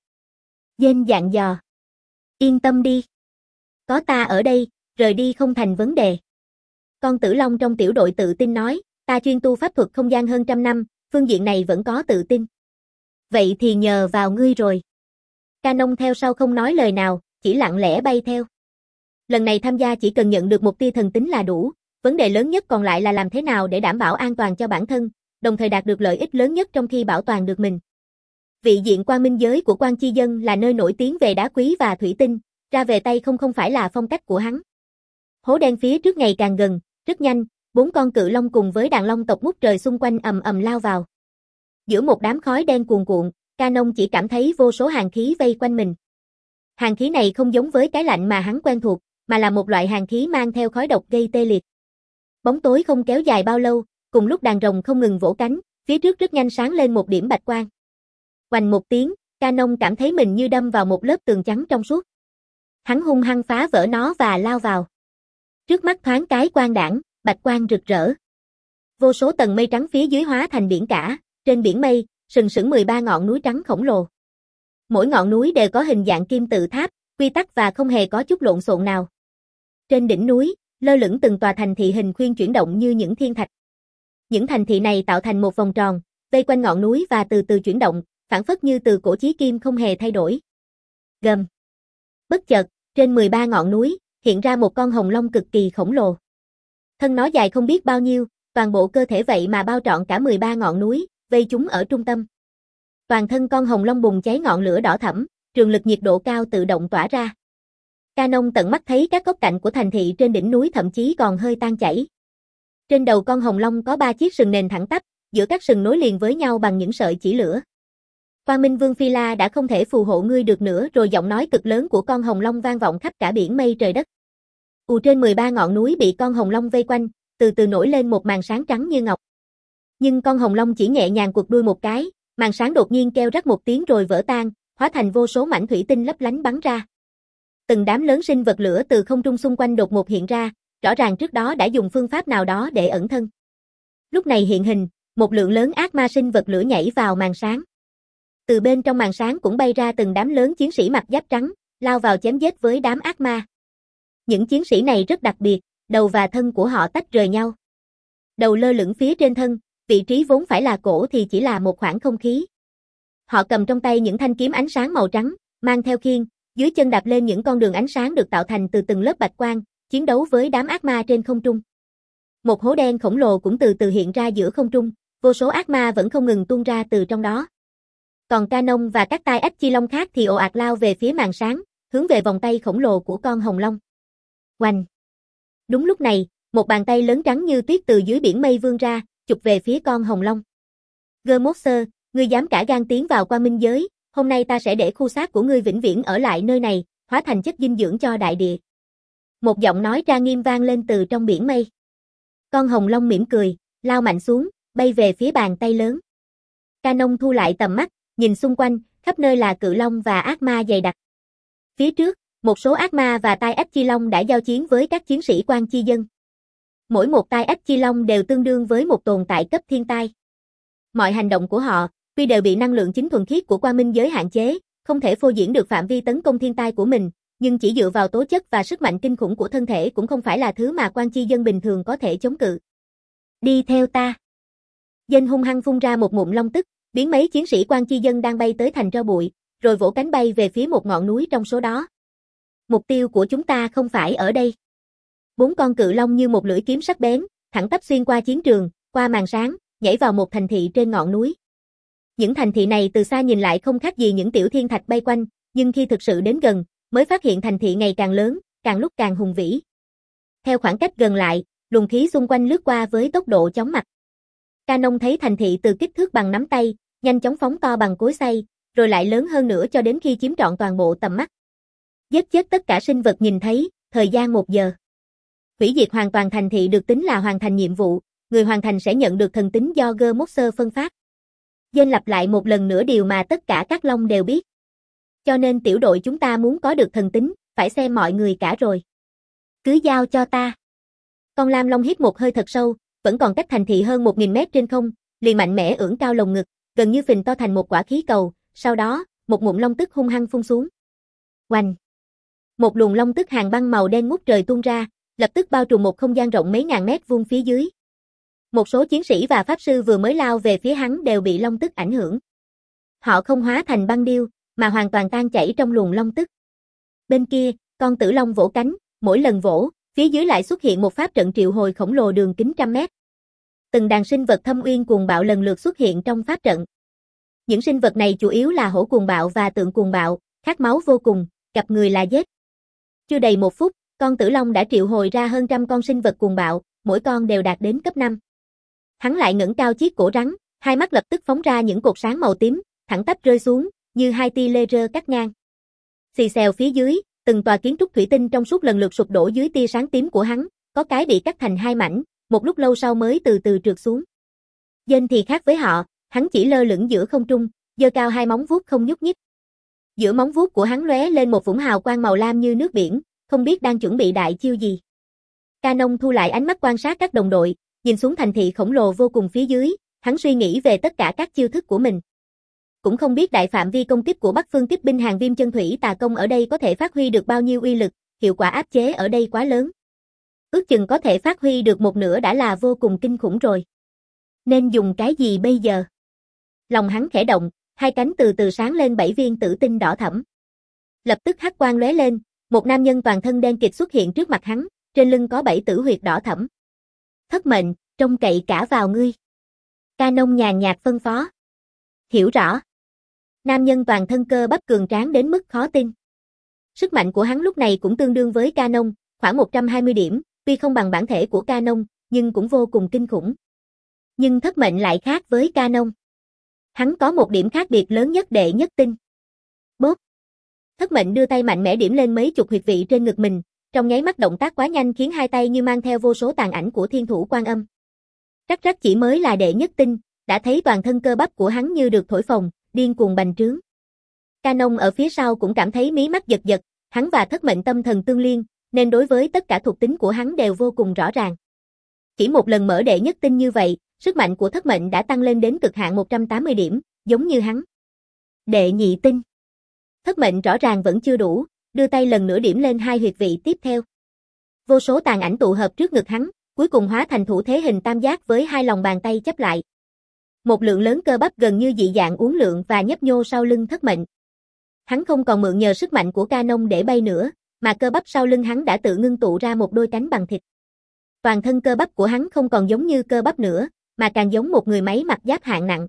Dên dặn dò. Yên tâm đi. Có ta ở đây, rời đi không thành vấn đề. Con Tử Long trong tiểu đội tự tin nói, ta chuyên tu pháp thuật không gian hơn trăm năm, phương diện này vẫn có tự tin. Vậy thì nhờ vào ngươi rồi. Canon theo sau không nói lời nào, chỉ lặng lẽ bay theo. Lần này tham gia chỉ cần nhận được một tia thần tính là đủ, vấn đề lớn nhất còn lại là làm thế nào để đảm bảo an toàn cho bản thân, đồng thời đạt được lợi ích lớn nhất trong khi bảo toàn được mình. Vị diện Quang Minh giới của Quan Chi Dân là nơi nổi tiếng về đá quý và thủy tinh, ra về tay không không phải là phong cách của hắn. Hố đen phía trước ngày càng gần, rất nhanh, bốn con cự long cùng với đàn long tộc ngút trời xung quanh ầm ầm lao vào. Giữa một đám khói đen cuồn cuộn, Canon chỉ cảm thấy vô số hàn khí vây quanh mình. Hàn khí này không giống với cái lạnh mà hắn quen thuộc, mà là một loại hàn khí mang theo khói độc gây tê liệt. Bóng tối không kéo dài bao lâu, cùng lúc đàn rồng không ngừng vỗ cánh, phía trước rất nhanh sáng lên một điểm bạch quang. Oành một tiếng, Canon cảm thấy mình như đâm vào một lớp tường trắng trong suốt. Hắn hung hăng phá vỡ nó và lao vào. Trước mắt thoáng cái quang đãng, bạch quang rực rỡ. Vô số tầng mây trắng phía dưới hóa thành biển cả, trên biển mây, sừng sững mười ba ngọn núi trắng khổng lồ. Mỗi ngọn núi đều có hình dạng kim tự tháp, quy tắc và không hề có chút lộn xộn nào. Trên đỉnh núi, lơ lửng từng tòa thành thị hình khuyên chuyển động như những thiên thạch. Những thành thị này tạo thành một vòng tròn, vây quanh ngọn núi và từ từ chuyển động, phản phất như từ cổ chí kim không hề thay đổi. Gầm. Bất chợt, trên mười ba ngọn núi, hiện ra một con hồng long cực kỳ khổng lồ. Thân nó dài không biết bao nhiêu, toàn bộ cơ thể vậy mà bao trọn cả mười ba ngọn núi, vây chúng ở trung tâm. Toàn thân con hồng long bùng cháy ngọn lửa đỏ thẫm, trường lực nhiệt độ cao tự động tỏa ra. Canon tận mắt thấy các góc cạnh của thành thị trên đỉnh núi thậm chí còn hơi tan chảy. Trên đầu con hồng long có ba chiếc sừng nền thẳng tắp, giữa các sừng nối liền với nhau bằng những sợi chỉ lửa. Quang Minh Vương Phi La đã không thể phù hộ ngươi được nữa, rồi giọng nói cực lớn của con hồng long vang vọng khắp cả biển mây trời đất. Ù trên mười ba ngọn núi bị con hồng long vây quanh, từ từ nổi lên một màn sáng trắng như ngọc. Nhưng con hồng long chỉ nhẹ nhàng quật đuôi một cái, màn sáng đột nhiên kêu rắc một tiếng rồi vỡ tan, hóa thành vô số mảnh thủy tinh lấp lánh bắn ra. Từng đám lớn sinh vật lửa từ không trung xung quanh đột ngột hiện ra, rõ ràng trước đó đã dùng phương pháp nào đó để ẩn thân. Lúc này hiện hình, một lượng lớn ác ma sinh vật lửa nhảy vào màn sáng. Từ bên trong màn sáng cũng bay ra từng đám lớn chiến sĩ mặc giáp trắng, lao vào chém giết với đám ác ma. Những chiến sĩ này rất đặc biệt, đầu và thân của họ tách rời nhau. Đầu lơ lửng phía trên thân, vị trí vốn phải là cổ thì chỉ là một khoảng không khí. Họ cầm trong tay những thanh kiếm ánh sáng màu trắng, mang theo khiên, dưới chân đạp lên những con đường ánh sáng được tạo thành từ từng lớp bạch quang, chiến đấu với đám ác ma trên không trung. Một hố đen khổng lồ cũng từ từ hiện ra giữa không trung, vô số ác ma vẫn không ngừng tuôn ra từ trong đó. Còn Canon và các tai ách chi long khác thì ồ ạt lao về phía màn sáng, hướng về vòng tay khổng lồ của con hồng long. Oanh! Đúng lúc này, một bàn tay lớn trắng như tuyết từ dưới biển mây vươn ra, chụp về phía con hồng long. Germoser, ngươi dám cả gan tiến vào Quang Minh giới, hôm nay ta sẽ để khu xác của ngươi vĩnh viễn ở lại nơi này, hóa thành chất dinh dưỡng cho đại địa. Một giọng nói tra nghiêm vang lên từ trong biển mây. Con hồng long mỉm cười, lao mạnh xuống, bay về phía bàn tay lớn. Canon thu lại tầm mắt, nhìn xung quanh, khắp nơi là cự long và ác ma dày đặc. Phía trước, một số ác ma và tai ách chi long đã giao chiến với các chiến sĩ Quan Chi Dân. Mỗi một tai ách chi long đều tương đương với một tồn tại cấp thiên tai. Mọi hành động của họ, tuy đều bị năng lượng chính thuần khiết của Quang Minh giới hạn chế, không thể phô diễn được phạm vi tấn công thiên tai của mình, nhưng chỉ dựa vào tố chất và sức mạnh kinh khủng của thân thể cũng không phải là thứ mà Quan Chi Dân bình thường có thể chống cự. Đi theo ta. Dân hung hăng phun ra một ngụm long tức, biến mấy chiến sĩ Quan Chi Dân đang bay tới thành tro bụi, rồi vỗ cánh bay về phía một ngọn núi trong số đó. Mục tiêu của chúng ta không phải ở đây. Bốn con cự long như một lưỡi kiếm sắc bén, thẳng tắp xuyên qua chiến trường, qua màn sáng, nhảy vào một thành thị trên ngọn núi. Những thành thị này từ xa nhìn lại không khác gì những tiểu thiên thạch bay quanh, nhưng khi thực sự đến gần, mới phát hiện thành thị ngày càng lớn, càng lúc càng hùng vĩ. Theo khoảng cách gần lại, luồng khí xung quanh lướt qua với tốc độ chóng mặt. Canon thấy thành thị từ kích thước bằng nắm tay, nhanh chóng phóng to bằng cối xay, rồi lại lớn hơn nữa cho đến khi chiếm trọn toàn bộ tầm mắt. Giết chết tất cả sinh vật nhìn thấy, thời gian một giờ. Hủy diệt hoàn toàn thành thị được tính là hoàn thành nhiệm vụ, người hoàn thành sẽ nhận được thần tính do Germoser phân phát. Dân lặp lại một lần nữa điều mà tất cả các long đều biết. Cho nên tiểu đội chúng ta muốn có được thần tính, phải xem mọi người cả rồi. Cứ giao cho ta. Con lam long hít một hơi thật sâu, vẫn còn cách thành thị hơn một nghìn mét trên không, liền mạnh mẽ ưỡn cao lồng ngực, gần như phình to thành một quả khí cầu, sau đó, một ngụm long tức hung hăng phun xuống. Oanh! Một luồng long tức hàng băng màu đen ngút trời tuôn ra, lập tức bao trùm một không gian rộng mấy ngàn mét vuông phía dưới. Một số chiến sĩ và pháp sư vừa mới lao về phía hắn đều bị long tức ảnh hưởng. Họ không hóa thành băng điêu, mà hoàn toàn tan chảy trong luồng long tức. Bên kia, con tử long vỗ cánh, mỗi lần vỗ, phía dưới lại xuất hiện một pháp trận triệu hồi khổng lồ đường kính trăm mét. Từng đàn sinh vật thâm uyên cuồng bạo lần lượt xuất hiện trong pháp trận. Những sinh vật này chủ yếu là hổ cuồng bạo và tượng cuồng bạo, khát máu vô cùng, gặp người là giết. Chưa đầy một phút, con tử long đã triệu hồi ra hơn trăm con sinh vật cuồng bạo, mỗi con đều đạt đến cấp năm. Hắn lại ngẩng cao chiếc cổ rắn, hai mắt lập tức phóng ra những cột sáng màu tím, thẳng tắp rơi xuống, như hai tia laser cắt ngang. Xì xèo phía dưới, từng tòa kiến trúc thủy tinh trong suốt lần lượt sụp đổ dưới tia sáng tím của hắn, có cái bị cắt thành hai mảnh, một lúc lâu sau mới từ từ trượt xuống. Dên thì khác với họ, hắn chỉ lơ lửng giữa không trung, giơ cao hai móng vuốt không nhúc nhích. Giữa móng vuốt của hắn lóe lên một vũng hào quang màu lam như nước biển, không biết đang chuẩn bị đại chiêu gì. Canon thu lại ánh mắt quan sát các đồng đội, nhìn xuống thành thị khổng lồ vô cùng phía dưới, hắn suy nghĩ về tất cả các chiêu thức của mình. Cũng không biết đại phạm vi công kích của Bắc Phương Tiếp binh hàng viêm chân thủy tà công ở đây có thể phát huy được bao nhiêu uy lực, hiệu quả áp chế ở đây quá lớn. Ước chừng có thể phát huy được một nửa đã là vô cùng kinh khủng rồi. Nên dùng cái gì bây giờ? Lòng hắn khẽ động, hai cánh từ từ sáng lên bảy viên tử tinh đỏ thẫm. Lập tức hắc quang lóe lên, một nam nhân toàn thân đen kịt xuất hiện trước mặt hắn, trên lưng có bảy tử huyệt đỏ thẫm. Thất mệnh, trông cậy cả vào ngươi. Canon nhàn nhạt phân phó. Hiểu rõ. Nam nhân toàn thân cơ bắp cường tráng đến mức khó tin. Sức mạnh của hắn lúc này cũng tương đương với Canon, khoảng một trăm hai mươi điểm, tuy không bằng bản thể của Canon, nhưng cũng vô cùng kinh khủng. Nhưng thất mệnh lại khác với Canon. Hắn có một điểm khác biệt lớn nhất đệ nhất tinh. Bốp. Thất mệnh đưa tay mạnh mẽ điểm lên mấy chục huyệt vị trên ngực mình, trong nháy mắt động tác quá nhanh khiến hai tay như mang theo vô số tàn ảnh của thiên thủ Quan Âm. Rắc rắc chỉ mới là đệ nhất tinh, đã thấy toàn thân cơ bắp của hắn như được thổi phồng, điên cuồng bành trướng. Canon ở phía sau cũng cảm thấy mí mắt giật giật, hắn và thất mệnh tâm thần tương liên, nên đối với tất cả thuộc tính của hắn đều vô cùng rõ ràng. Chỉ một lần mở đệ nhất tinh như vậy, sức mạnh của thất mệnh đã tăng lên đến cực hạn một trăm tám mươi điểm, giống như hắn. Đệ nhị tinh. Thất mệnh rõ ràng vẫn chưa đủ, đưa tay lần nữa điểm lên hai huyệt vị tiếp theo. Vô số tàn ảnh tụ hợp trước ngực hắn, cuối cùng hóa thành thủ thế hình tam giác với hai lòng bàn tay chấp lại. Một lượng lớn cơ bắp gần như dị dạng uốn lượn và nhấp nhô sau lưng thất mệnh. Hắn không còn mượn nhờ sức mạnh của Canon để bay nữa, mà cơ bắp sau lưng hắn đã tự ngưng tụ ra một đôi cánh bằng thịt. Toàn thân cơ bắp của hắn không còn giống như cơ bắp nữa, mà càng giống một người máy mặc giáp hạng nặng.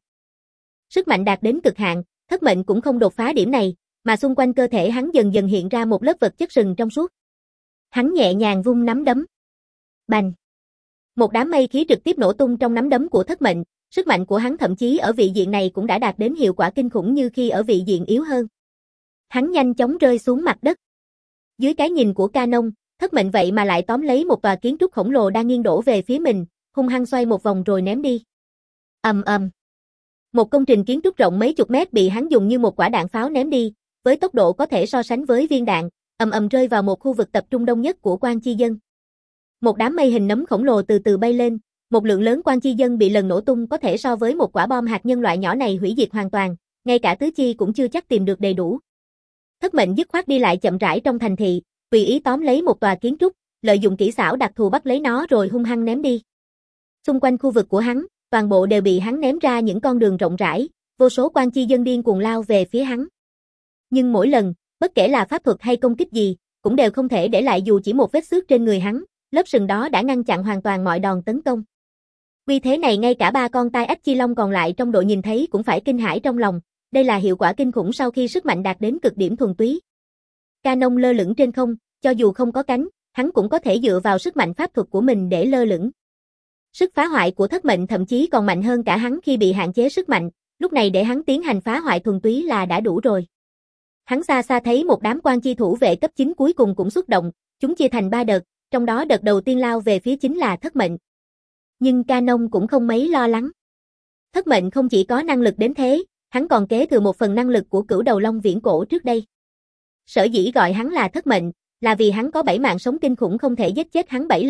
Sức mạnh đạt đến cực hạn, thất mệnh cũng không đột phá điểm này, mà xung quanh cơ thể hắn dần dần hiện ra một lớp vật chất sừng trong suốt. Hắn nhẹ nhàng vung nắm đấm. Bành! Một đám mây khí trực tiếp nổ tung trong nắm đấm của thất mệnh, sức mạnh của hắn thậm chí ở vị diện này cũng đã đạt đến hiệu quả kinh khủng như khi ở vị diện yếu hơn. Hắn nhanh chóng rơi xuống mặt đất. Dưới cái nhìn của Canon, thất mệnh vậy mà lại tóm lấy một tòa kiến trúc khổng lồ đang nghiêng đổ về phía mình, hung hăng xoay một vòng rồi ném đi. Ầm ầm. Một công trình kiến trúc rộng mấy chục mét bị hắn dùng như một quả đạn pháo ném đi, với tốc độ có thể so sánh với viên đạn, ầm ầm rơi vào một khu vực tập trung đông nhất của Quan Chi Dân. Một đám mây hình nấm khổng lồ từ từ bay lên, một lượng lớn Quan Chi Dân bị lần nổ tung có thể so với một quả bom hạt nhân loại nhỏ này hủy diệt hoàn toàn, ngay cả tứ chi cũng chưa chắc tìm được đầy đủ. Thất mệnh dứt khoát đi lại chậm rãi trong thành thị, tùy ý tóm lấy một tòa kiến trúc, lợi dụng kỹ xảo đặc thù bắt lấy nó rồi hung hăng ném đi. Xung quanh khu vực của hắn, toàn bộ đều bị hắn ném ra những con đường rộng rãi, vô số Quan Chi Dân điên cuồng lao về phía hắn. Nhưng mỗi lần, bất kể là pháp thuật hay công kích gì, cũng đều không thể để lại dù chỉ một vết xước trên người hắn, lớp sừng đó đã ngăn chặn hoàn toàn mọi đòn tấn công. Vì thế này ngay cả ba con tai ách chi long còn lại trong đội nhìn thấy cũng phải kinh hãi trong lòng, đây là hiệu quả kinh khủng sau khi sức mạnh đạt đến cực điểm thuần túy. Canon lơ lửng trên không, cho dù không có cánh, hắn cũng có thể dựa vào sức mạnh pháp thuật của mình để lơ lửng. Sức phá hoại của thất mệnh thậm chí còn mạnh hơn cả hắn khi bị hạn chế sức mạnh, lúc này để hắn tiến hành phá hoại thuần túy là đã đủ rồi. Hắn xa xa thấy một đám quan chi thủ vệ cấp chín cuối cùng cũng xuất động, chúng chia thành ba đợt, trong đó đợt đầu tiên lao về phía chính là thất mệnh. Nhưng Canon cũng không mấy lo lắng. Thất mệnh không chỉ có năng lực đến thế, hắn còn kế thừa một phần năng lực của cửu đầu long viễn cổ trước đây. Sở dĩ gọi hắn là thất mệnh, là vì hắn có bảy mạng sống kinh khủng không thể giết chết hắn bảy lần,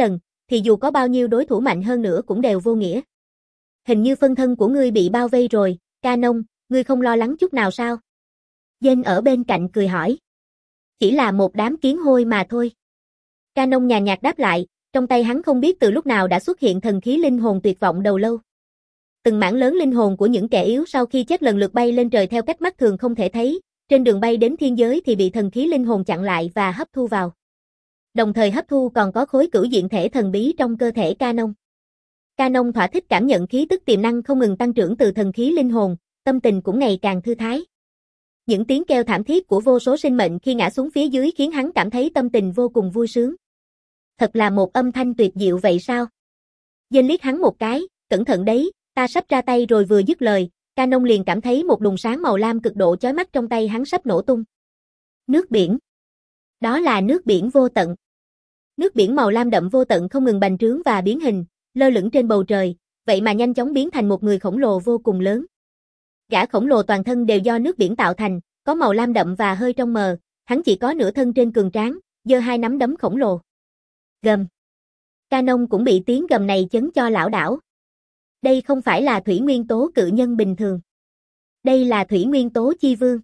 thì dù có bao nhiêu đối thủ mạnh hơn nữa cũng đều vô nghĩa. Hình như phân thân của ngươi bị bao vây rồi, Canon, ngươi không lo lắng chút nào sao? Jane ở bên cạnh cười hỏi. Chỉ là một đám kiến hôi mà thôi. Canon nhàn nhạt đáp lại, trong tay hắn không biết từ lúc nào đã xuất hiện thần khí linh hồn tuyệt vọng đầu lâu. Từng mảng lớn linh hồn của những kẻ yếu sau khi chết lần lượt bay lên trời theo cách mắt thường không thể thấy, trên đường bay đến thiên giới thì bị thần khí linh hồn chặn lại và hấp thu vào. Đồng thời hấp thu còn có khối cửu diện thể thần bí trong cơ thể Canon. Canon thỏa thích cảm nhận khí tức tiềm năng không ngừng tăng trưởng từ thần khí linh hồn, tâm tình cũng ngày càng thư thái. Những tiếng kêu thảm thiết của vô số sinh mệnh khi ngã xuống phía dưới khiến hắn cảm thấy tâm tình vô cùng vui sướng. Thật là một âm thanh tuyệt diệu vậy sao? Jane liếc hắn một cái, cẩn thận đấy, ta sắp ra tay rồi. Vừa dứt lời, Canon liền cảm thấy một luồng sáng màu lam cực độ chói mắt trong tay hắn sắp nổ tung. Nước biển. Đó là nước biển vô tận. Nước biển màu lam đậm vô tận không ngừng bành trướng và biến hình, lơ lửng trên bầu trời, vậy mà nhanh chóng biến thành một người khổng lồ vô cùng lớn. Gã khổng lồ toàn thân đều do nước biển tạo thành, có màu lam đậm và hơi trong mờ, hắn chỉ có nửa thân trên cường tráng, giơ hai nắm đấm khổng lồ. Gầm. Canon cũng bị tiếng gầm này chấn cho lảo đảo. Đây không phải là thủy nguyên tố cự nhân bình thường. Đây là thủy nguyên tố chi vương.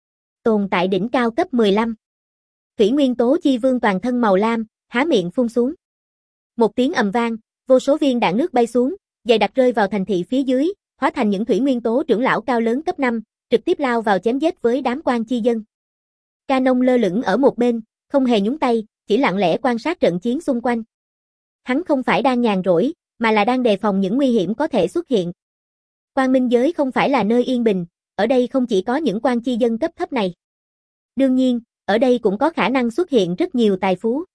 Tồn tại đỉnh cao cấp mười lăm. Thủy nguyên tố chi vương toàn thân màu lam, há miệng phun xuống. Một tiếng ầm vang, vô số viên đạn nước bay xuống, dày đặc rơi vào thành thị phía dưới, hóa thành những thủy nguyên tố trưởng lão cao lớn cấp năm, trực tiếp lao vào chém giết với đám quan chi dân. Canon lơ lửng ở một bên, không hề nhúng tay, chỉ lặng lẽ quan sát trận chiến xung quanh. Hắn không phải đang nhàn rỗi, mà là đang đề phòng những nguy hiểm có thể xuất hiện. Quang minh giới không phải là nơi yên bình, ở đây không chỉ có những quan chi dân cấp thấp này. Đương nhiên, ở đây cũng có khả năng xuất hiện rất nhiều tài phú.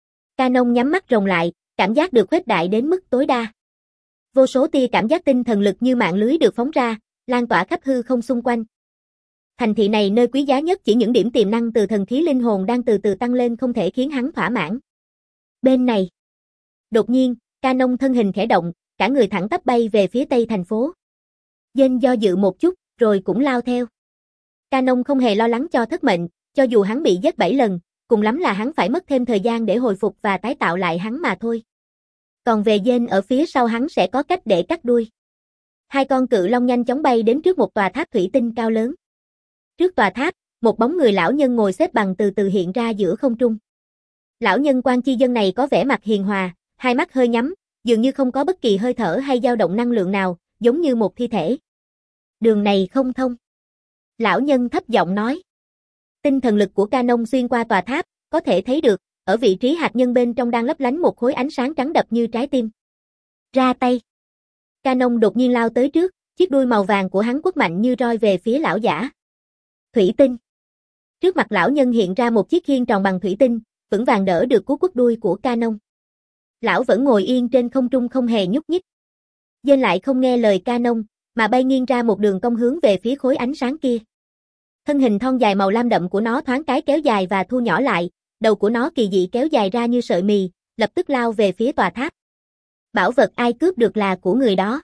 Canon nhắm mắt rồng lại, cảm giác được khuếch đại đến mức tối đa. Vô số tia cảm giác tinh thần lực như mạng lưới được phóng ra, lan tỏa khắp hư không xung quanh. Thành thị này nơi quý giá nhất chỉ những điểm tiềm năng từ thần khí linh hồn đang từ từ tăng lên không thể khiến hắn thỏa mãn. Bên này. Đột nhiên, Canon thân hình khẽ động, cả người thẳng tắp bay về phía tây thành phố. Jane do dự một chút, rồi cũng lao theo. Canon không hề lo lắng cho thất mệnh, cho dù hắn bị giết bảy lần, cùng lắm là hắn phải mất thêm thời gian để hồi phục và tái tạo lại hắn mà thôi. Còn về Jane ở phía sau hắn sẽ có cách để cắt đuôi. Hai con cự long nhanh chóng bay đến trước một tòa tháp thủy tinh cao lớn. Trước tòa tháp, một bóng người lão nhân ngồi xếp bằng từ từ hiện ra giữa không trung. Lão nhân quan chi dân này có vẻ mặt hiền hòa, hai mắt hơi nhắm, dường như không có bất kỳ hơi thở hay dao động năng lượng nào, giống như một thi thể. Đường này không thông. Lão nhân thấp giọng nói. Tinh thần lực của Canon xuyên qua tòa tháp, có thể thấy được, ở vị trí hạt nhân bên trong đang lấp lánh một khối ánh sáng trắng đập như trái tim. Ra tay. Canon đột nhiên lao tới trước, chiếc đuôi màu vàng của hắn quất mạnh như roi về phía lão giả. Thủy tinh. Trước mặt lão nhân hiện ra một chiếc khiên tròn bằng thủy tinh, vững vàng đỡ được cú quất đuôi của Canon. Lão vẫn ngồi yên trên không trung không hề nhúc nhích. Jane lại không nghe lời Canon, mà bay nghiêng ra một đường cong hướng về phía khối ánh sáng kia. Thân hình thon dài màu lam đậm của nó thoáng cái kéo dài và thu nhỏ lại, đầu của nó kỳ dị kéo dài ra như sợi mì, lập tức lao về phía tòa tháp. Bảo vật ai cướp được là của người đó.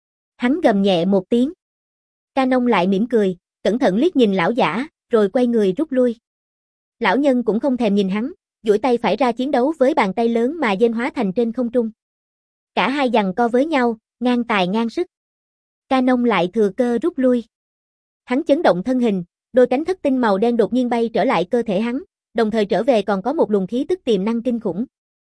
Hắn gầm nhẹ một tiếng. Canon lại mỉm cười, cẩn thận liếc nhìn lão giả, rồi quay người rút lui. Lão nhân cũng không thèm nhìn hắn, duỗi tay phải ra chiến đấu với bàn tay lớn mà Jane hóa thành trên không trung. Cả hai giằng co với nhau, ngang tài ngang sức. Canon lại thừa cơ rút lui. Hắn chấn động thân hình, đôi cánh thất tinh màu đen đột nhiên bay trở lại cơ thể hắn, đồng thời trở về còn có một luồng khí tức tiềm năng kinh khủng.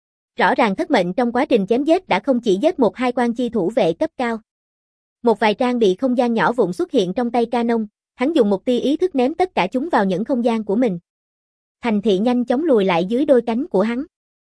Rõ ràng thất mệnh trong quá trình chém giết đã không chỉ giết một hai quan chi thủ vệ cấp cao. Một vài trang bị không gian nhỏ vụn xuất hiện trong tay Canon, hắn dùng một tia ý thức ném tất cả chúng vào những không gian của mình. Thành thị nhanh chóng lùi lại dưới đôi cánh của hắn.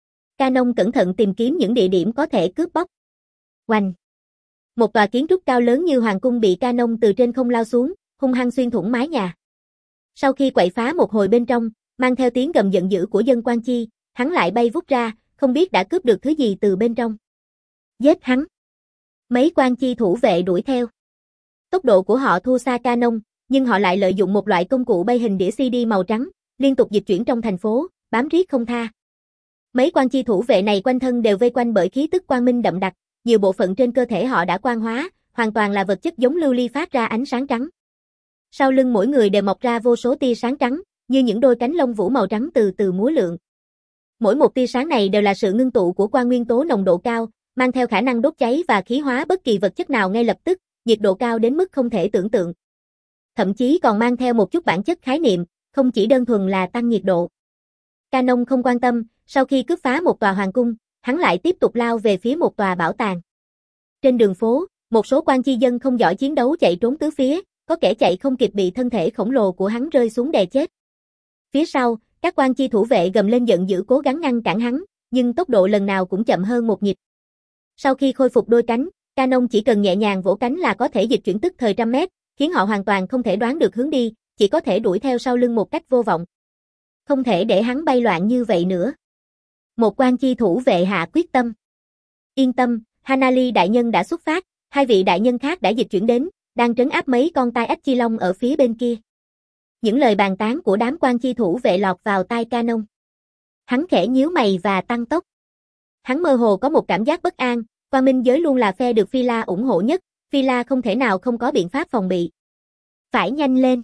Canon cẩn thận tìm kiếm những địa điểm có thể cướp bóc. Oanh! Một tòa kiến trúc cao lớn như hoàng cung bị Canon từ trên không lao xuống, hung hăng xuyên thủng mái nhà. Sau khi quậy phá một hồi bên trong, mang theo tiếng gầm giận dữ của dân quan chi, hắn lại bay vút ra, không biết đã cướp được thứ gì từ bên trong. Giết hắn! Mấy quan chi thủ vệ đuổi theo. Tốc độ của họ thua xa Canon, nhưng họ lại lợi dụng một loại công cụ bay hình đĩa xê đê màu trắng, liên tục dịch chuyển trong thành phố, bám riết không tha. Mấy quan chi thủ vệ này quanh thân đều vây quanh bởi khí tức quang minh đậm đặc, nhiều bộ phận trên cơ thể họ đã quang hóa, hoàn toàn là vật chất giống lưu ly phát ra ánh sáng trắng. Sau lưng mỗi người đều mọc ra vô số tia sáng trắng, như những đôi cánh lông vũ màu trắng từ từ múa lượn. Mỗi một tia sáng này đều là sự ngưng tụ của quang nguyên tố nồng độ cao, mang theo khả năng đốt cháy và khí hóa bất kỳ vật chất nào ngay lập tức, nhiệt độ cao đến mức không thể tưởng tượng. Thậm chí còn mang theo một chút bản chất khái niệm, không chỉ đơn thuần là tăng nhiệt độ. Canon không quan tâm, sau khi cướp phá một tòa hoàng cung, hắn lại tiếp tục lao về phía một tòa bảo tàng. Trên đường phố, một số quan chi dân không giỏi chiến đấu chạy trốn tứ phía, có kẻ chạy không kịp bị thân thể khổng lồ của hắn rơi xuống đè chết. Phía sau, các quan chi thủ vệ gầm lên giận dữ cố gắng ngăn cản hắn, nhưng tốc độ lần nào cũng chậm hơn một nhịp. Sau khi khôi phục đôi cánh, Canon chỉ cần nhẹ nhàng vỗ cánh là có thể dịch chuyển tức thời trăm mét, khiến họ hoàn toàn không thể đoán được hướng đi, chỉ có thể đuổi theo sau lưng một cách vô vọng. Không thể để hắn bay loạn như vậy nữa. Một quan chi thủ vệ hạ quyết tâm. Yên tâm, Hanali đại nhân đã xuất phát, hai vị đại nhân khác đã dịch chuyển đến, đang trấn áp mấy con tai ách chi long ở phía bên kia. Những lời bàn tán của đám quan chi thủ vệ lọt vào tai Canon. Hắn khẽ nhíu mày và tăng tốc. Hắn mơ hồ có một cảm giác bất an, Quang Minh giới luôn là phe được Phi La ủng hộ nhất, Phi La không thể nào không có biện pháp phòng bị. Phải nhanh lên.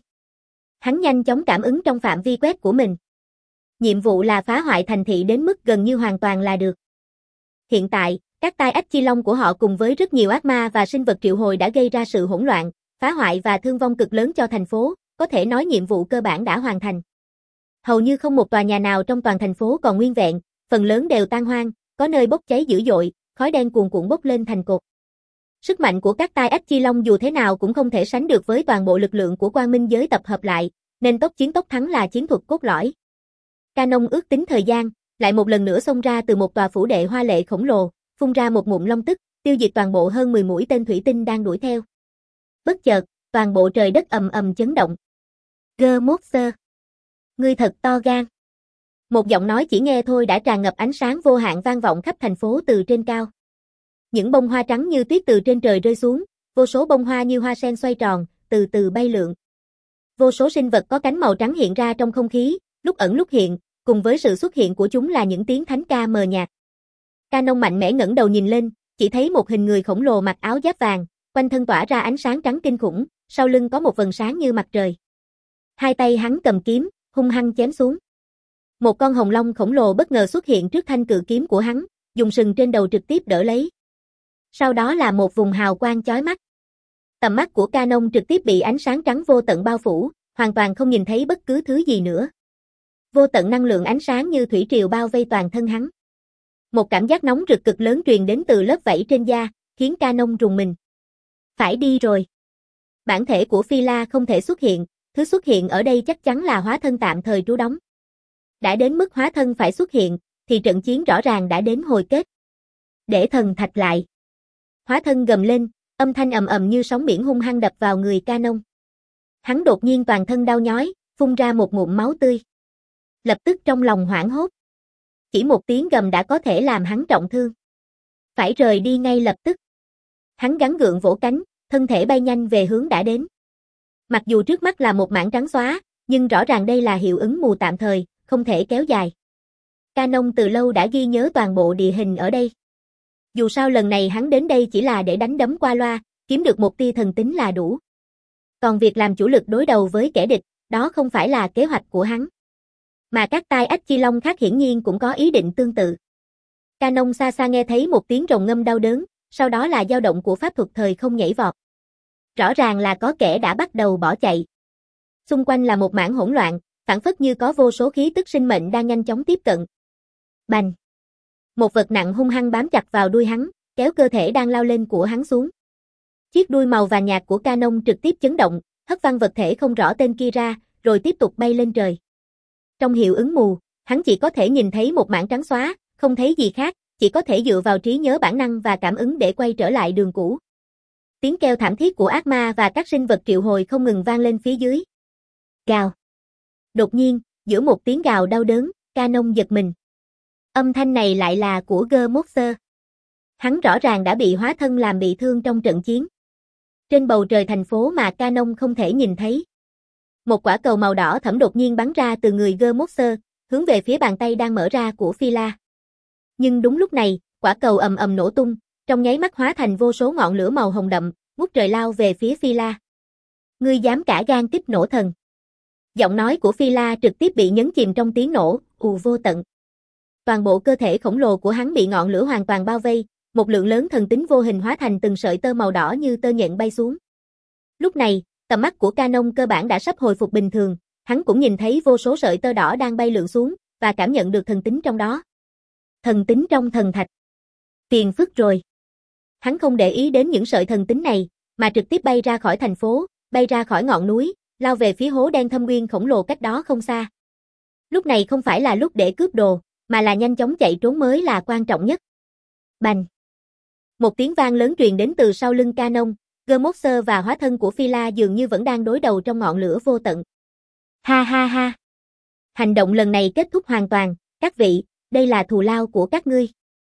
Hắn nhanh chóng cảm ứng trong phạm vi quét của mình. Nhiệm vụ là phá hoại thành thị đến mức gần như hoàn toàn là được. Hiện tại, các tai ách chi long của họ cùng với rất nhiều ác ma và sinh vật triệu hồi đã gây ra sự hỗn loạn, phá hoại và thương vong cực lớn cho thành phố, có thể nói nhiệm vụ cơ bản đã hoàn thành. Hầu như không một tòa nhà nào trong toàn thành phố còn nguyên vẹn, phần lớn đều tan hoang, có nơi bốc cháy dữ dội, khói đen cuồn cuộn bốc lên thành cột. Sức mạnh của các tai ách chi long dù thế nào cũng không thể sánh được với toàn bộ lực lượng của Quang Minh giới tập hợp lại, nên tốc chiến tốc thắng là chiến thuật cốt lõi. Canon ước tính thời gian, lại một lần nữa xông ra từ một tòa phủ đệ hoa lệ khổng lồ, phun ra một ngụm long tức, tiêu diệt toàn bộ hơn mười mũi tên thủy tinh đang đuổi theo. Bất chợt, toàn bộ trời đất ầm ầm chấn động. Germoxer, ngươi thật to gan. Một giọng nói chỉ nghe thôi đã tràn ngập ánh sáng vô hạn vang vọng khắp thành phố từ trên cao. Những bông hoa trắng như tuyết từ trên trời rơi xuống, vô số bông hoa như hoa sen xoay tròn, từ từ bay lượn. Vô số sinh vật có cánh màu trắng hiện ra trong không khí, lúc ẩn lúc hiện, cùng với sự xuất hiện của chúng là những tiếng thánh ca mờ nhạt. Canon mạnh mẽ ngẩng đầu nhìn lên, chỉ thấy một hình người khổng lồ mặc áo giáp vàng, quanh thân tỏa ra ánh sáng trắng kinh khủng, sau lưng có một vầng sáng như mặt trời. Hai tay hắn cầm kiếm, hung hăng chém xuống. Một con hồng long khổng lồ bất ngờ xuất hiện trước thanh cự kiếm của hắn, dùng sừng trên đầu trực tiếp đỡ lấy. Sau đó là một vùng hào quang chói mắt. Tầm mắt của Canon trực tiếp bị ánh sáng trắng vô tận bao phủ, hoàn toàn không nhìn thấy bất cứ thứ gì nữa. Vô tận năng lượng ánh sáng như thủy triều bao vây toàn thân hắn. Một cảm giác nóng rực cực lớn truyền đến từ lớp vảy trên da, khiến Canon rùng mình. Phải đi rồi. Bản thể của Phi La không thể xuất hiện, thứ xuất hiện ở đây chắc chắn là hóa thân tạm thời trú đóng. Đã đến mức hóa thân phải xuất hiện, thì trận chiến rõ ràng đã đến hồi kết. Để thần thạch lại. Hóa thân gầm lên, âm thanh ầm ầm như sóng biển hung hăng đập vào người Canon. Hắn đột nhiên toàn thân đau nhói, phun ra một ngụm máu tươi. Lập tức trong lòng hoảng hốt. Chỉ một tiếng gầm đã có thể làm hắn trọng thương. Phải rời đi ngay lập tức. Hắn gắng gượng vỗ cánh, thân thể bay nhanh về hướng đã đến. Mặc dù trước mắt là một mảng trắng xóa, nhưng rõ ràng đây là hiệu ứng mù tạm thời, không thể kéo dài. Canon từ lâu đã ghi nhớ toàn bộ địa hình ở đây. Dù sao lần này hắn đến đây chỉ là để đánh đấm qua loa, kiếm được một tia thần tính là đủ. Còn việc làm chủ lực đối đầu với kẻ địch, đó không phải là kế hoạch của hắn. Mà các tai ách chi long khác hiển nhiên cũng có ý định tương tự. Canon xa xa nghe thấy một tiếng rồng ngâm đau đớn, sau đó là dao động của pháp thuật thời không nhảy vọt. Rõ ràng là có kẻ đã bắt đầu bỏ chạy. Xung quanh là một mảng hỗn loạn, phảng phất như có vô số khí tức sinh mệnh đang nhanh chóng tiếp cận. Bành! Một vật nặng hung hăng bám chặt vào đuôi hắn, kéo cơ thể đang lao lên của hắn xuống. Chiếc đuôi màu vàng nhạt của Canon trực tiếp chấn động, hất văng vật thể không rõ tên kia ra, rồi tiếp tục bay lên trời. Trong hiệu ứng mù, hắn chỉ có thể nhìn thấy một mảng trắng xóa, không thấy gì khác, chỉ có thể dựa vào trí nhớ bản năng và cảm ứng để quay trở lại đường cũ. Tiếng kêu thảm thiết của ác ma và các sinh vật triệu hồi không ngừng vang lên phía dưới. Gào. Đột nhiên, giữa một tiếng gào đau đớn, Canon giật mình. Âm thanh này lại là của Germoxer. Hắn rõ ràng đã bị hóa thân làm bị thương trong trận chiến. Trên bầu trời thành phố mà Canon không thể nhìn thấy. Một quả cầu màu đỏ thẫm đột nhiên bắn ra từ người Germoxer, hướng về phía bàn tay đang mở ra của Phi La. Nhưng đúng lúc này, quả cầu ầm ầm nổ tung, trong nháy mắt hóa thành vô số ngọn lửa màu hồng đậm, ngút trời lao về phía Phi La. Ngươi dám cả gan kích nổ thần. Giọng nói của Phi La trực tiếp bị nhấn chìm trong tiếng nổ, ù vô tận. toàn bộ cơ thể khổng lồ của hắn bị ngọn lửa hoàn toàn bao vây, một lượng lớn thần tính vô hình hóa thành từng sợi tơ màu đỏ như tơ nhện bay xuống. Lúc này, tầm mắt của Canon cơ bản đã sắp hồi phục bình thường, hắn cũng nhìn thấy vô số sợi tơ đỏ đang bay lượn xuống, và cảm nhận được thần tính trong đó. Thần tính trong thần thạch. Phiền phức rồi. Hắn không để ý đến những sợi thần tính này, mà trực tiếp bay ra khỏi thành phố, bay ra khỏi ngọn núi, lao về phía hố đen thâm uyên khổng lồ cách đó không xa. Lúc này không phải là lúc để cướp đồ, mà là nhanh chóng chạy trốn mới là quan trọng nhất. Bành! Một tiếng vang lớn truyền đến từ sau lưng Canon, Germoxer và hóa thân của Phyla dường như vẫn đang đối đầu trong ngọn lửa vô tận. Ha ha ha! Hành động lần này kết thúc hoàn toàn, các vị, đây là thù lao của các ngươi.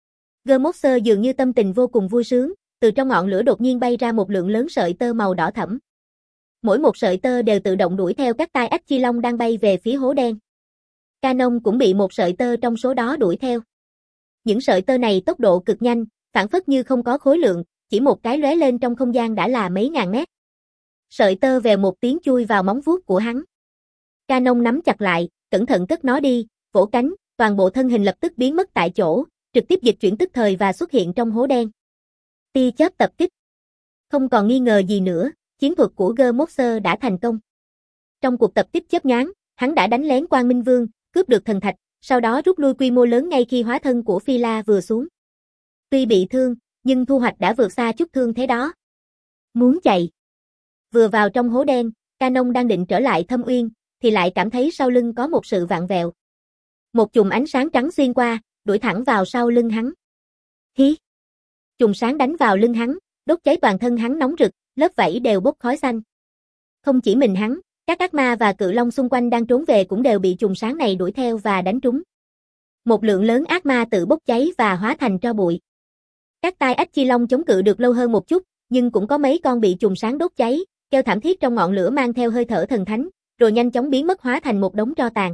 Germoxer dường như tâm tình vô cùng vui sướng, từ trong ngọn lửa đột nhiên bay ra một lượng lớn sợi tơ màu đỏ thẫm. Mỗi một sợi tơ đều tự động đuổi theo các tai ách chi long đang bay về phía hố đen. Canon cũng bị một sợi tơ trong số đó đuổi theo. Những sợi tơ này tốc độ cực nhanh, phản phất như không có khối lượng, chỉ một cái lóe lên trong không gian đã là mấy ngàn mét. Sợi tơ vèo một tiếng chui vào móng vuốt của hắn. Canon nắm chặt lại, cẩn thận cất nó đi, vỗ cánh, toàn bộ thân hình lập tức biến mất tại chỗ, trực tiếp dịch chuyển tức thời và xuất hiện trong hố đen. Tia chớp tập kích. Không còn nghi ngờ gì nữa, chiến thuật của Germoxer đã thành công. Trong cuộc tập kích chớp nhoáng, hắn đã đánh lén Quang Minh Vương, cướp được thần thạch, sau đó rút lui quy mô lớn ngay khi hóa thân của Phyla vừa xuống. Tuy bị thương, nhưng thu hoạch đã vượt xa chút thương thế đó. Muốn chạy. Vừa vào trong hố đen, Canon đang định trở lại thâm uyên, thì lại cảm thấy sau lưng có một sự vặn vẹo. Một chùm ánh sáng trắng xuyên qua, đuổi thẳng vào sau lưng hắn. Hí! Chùm sáng đánh vào lưng hắn, đốt cháy toàn thân hắn nóng rực, lớp vảy đều bốc khói xanh. Không chỉ mình hắn, các ác ma và cự long xung quanh đang trốn về cũng đều bị chùm sáng này đuổi theo và đánh trúng. Một lượng lớn ác ma tự bốc cháy và hóa thành tro bụi. Các tai ách chi long chống cự được lâu hơn một chút, nhưng cũng có mấy con bị chùm sáng đốt cháy, kêu thảm thiết trong ngọn lửa mang theo hơi thở thần thánh, rồi nhanh chóng biến mất hóa thành một đống tro tàn.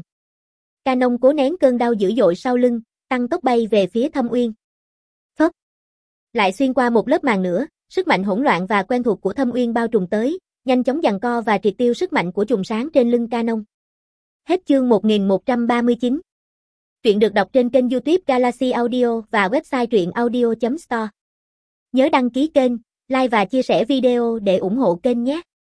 Canon cố nén cơn đau dữ dội sau lưng, tăng tốc bay về phía thâm uyên. Phốc! Lại xuyên qua một lớp màn nữa, sức mạnh hỗn loạn và quen thuộc của thâm uyên bao trùm tới, nhanh chóng giằng co và triệt tiêu sức mạnh của chùm sáng trên lưng Canon. Hết chương một nghìn một trăm ba mươi chín. Truyện được đọc trên kênh YouTube Galaxy Audio và website truyện audio chấm store. Nhớ đăng ký kênh, like và chia sẻ video để ủng hộ kênh nhé.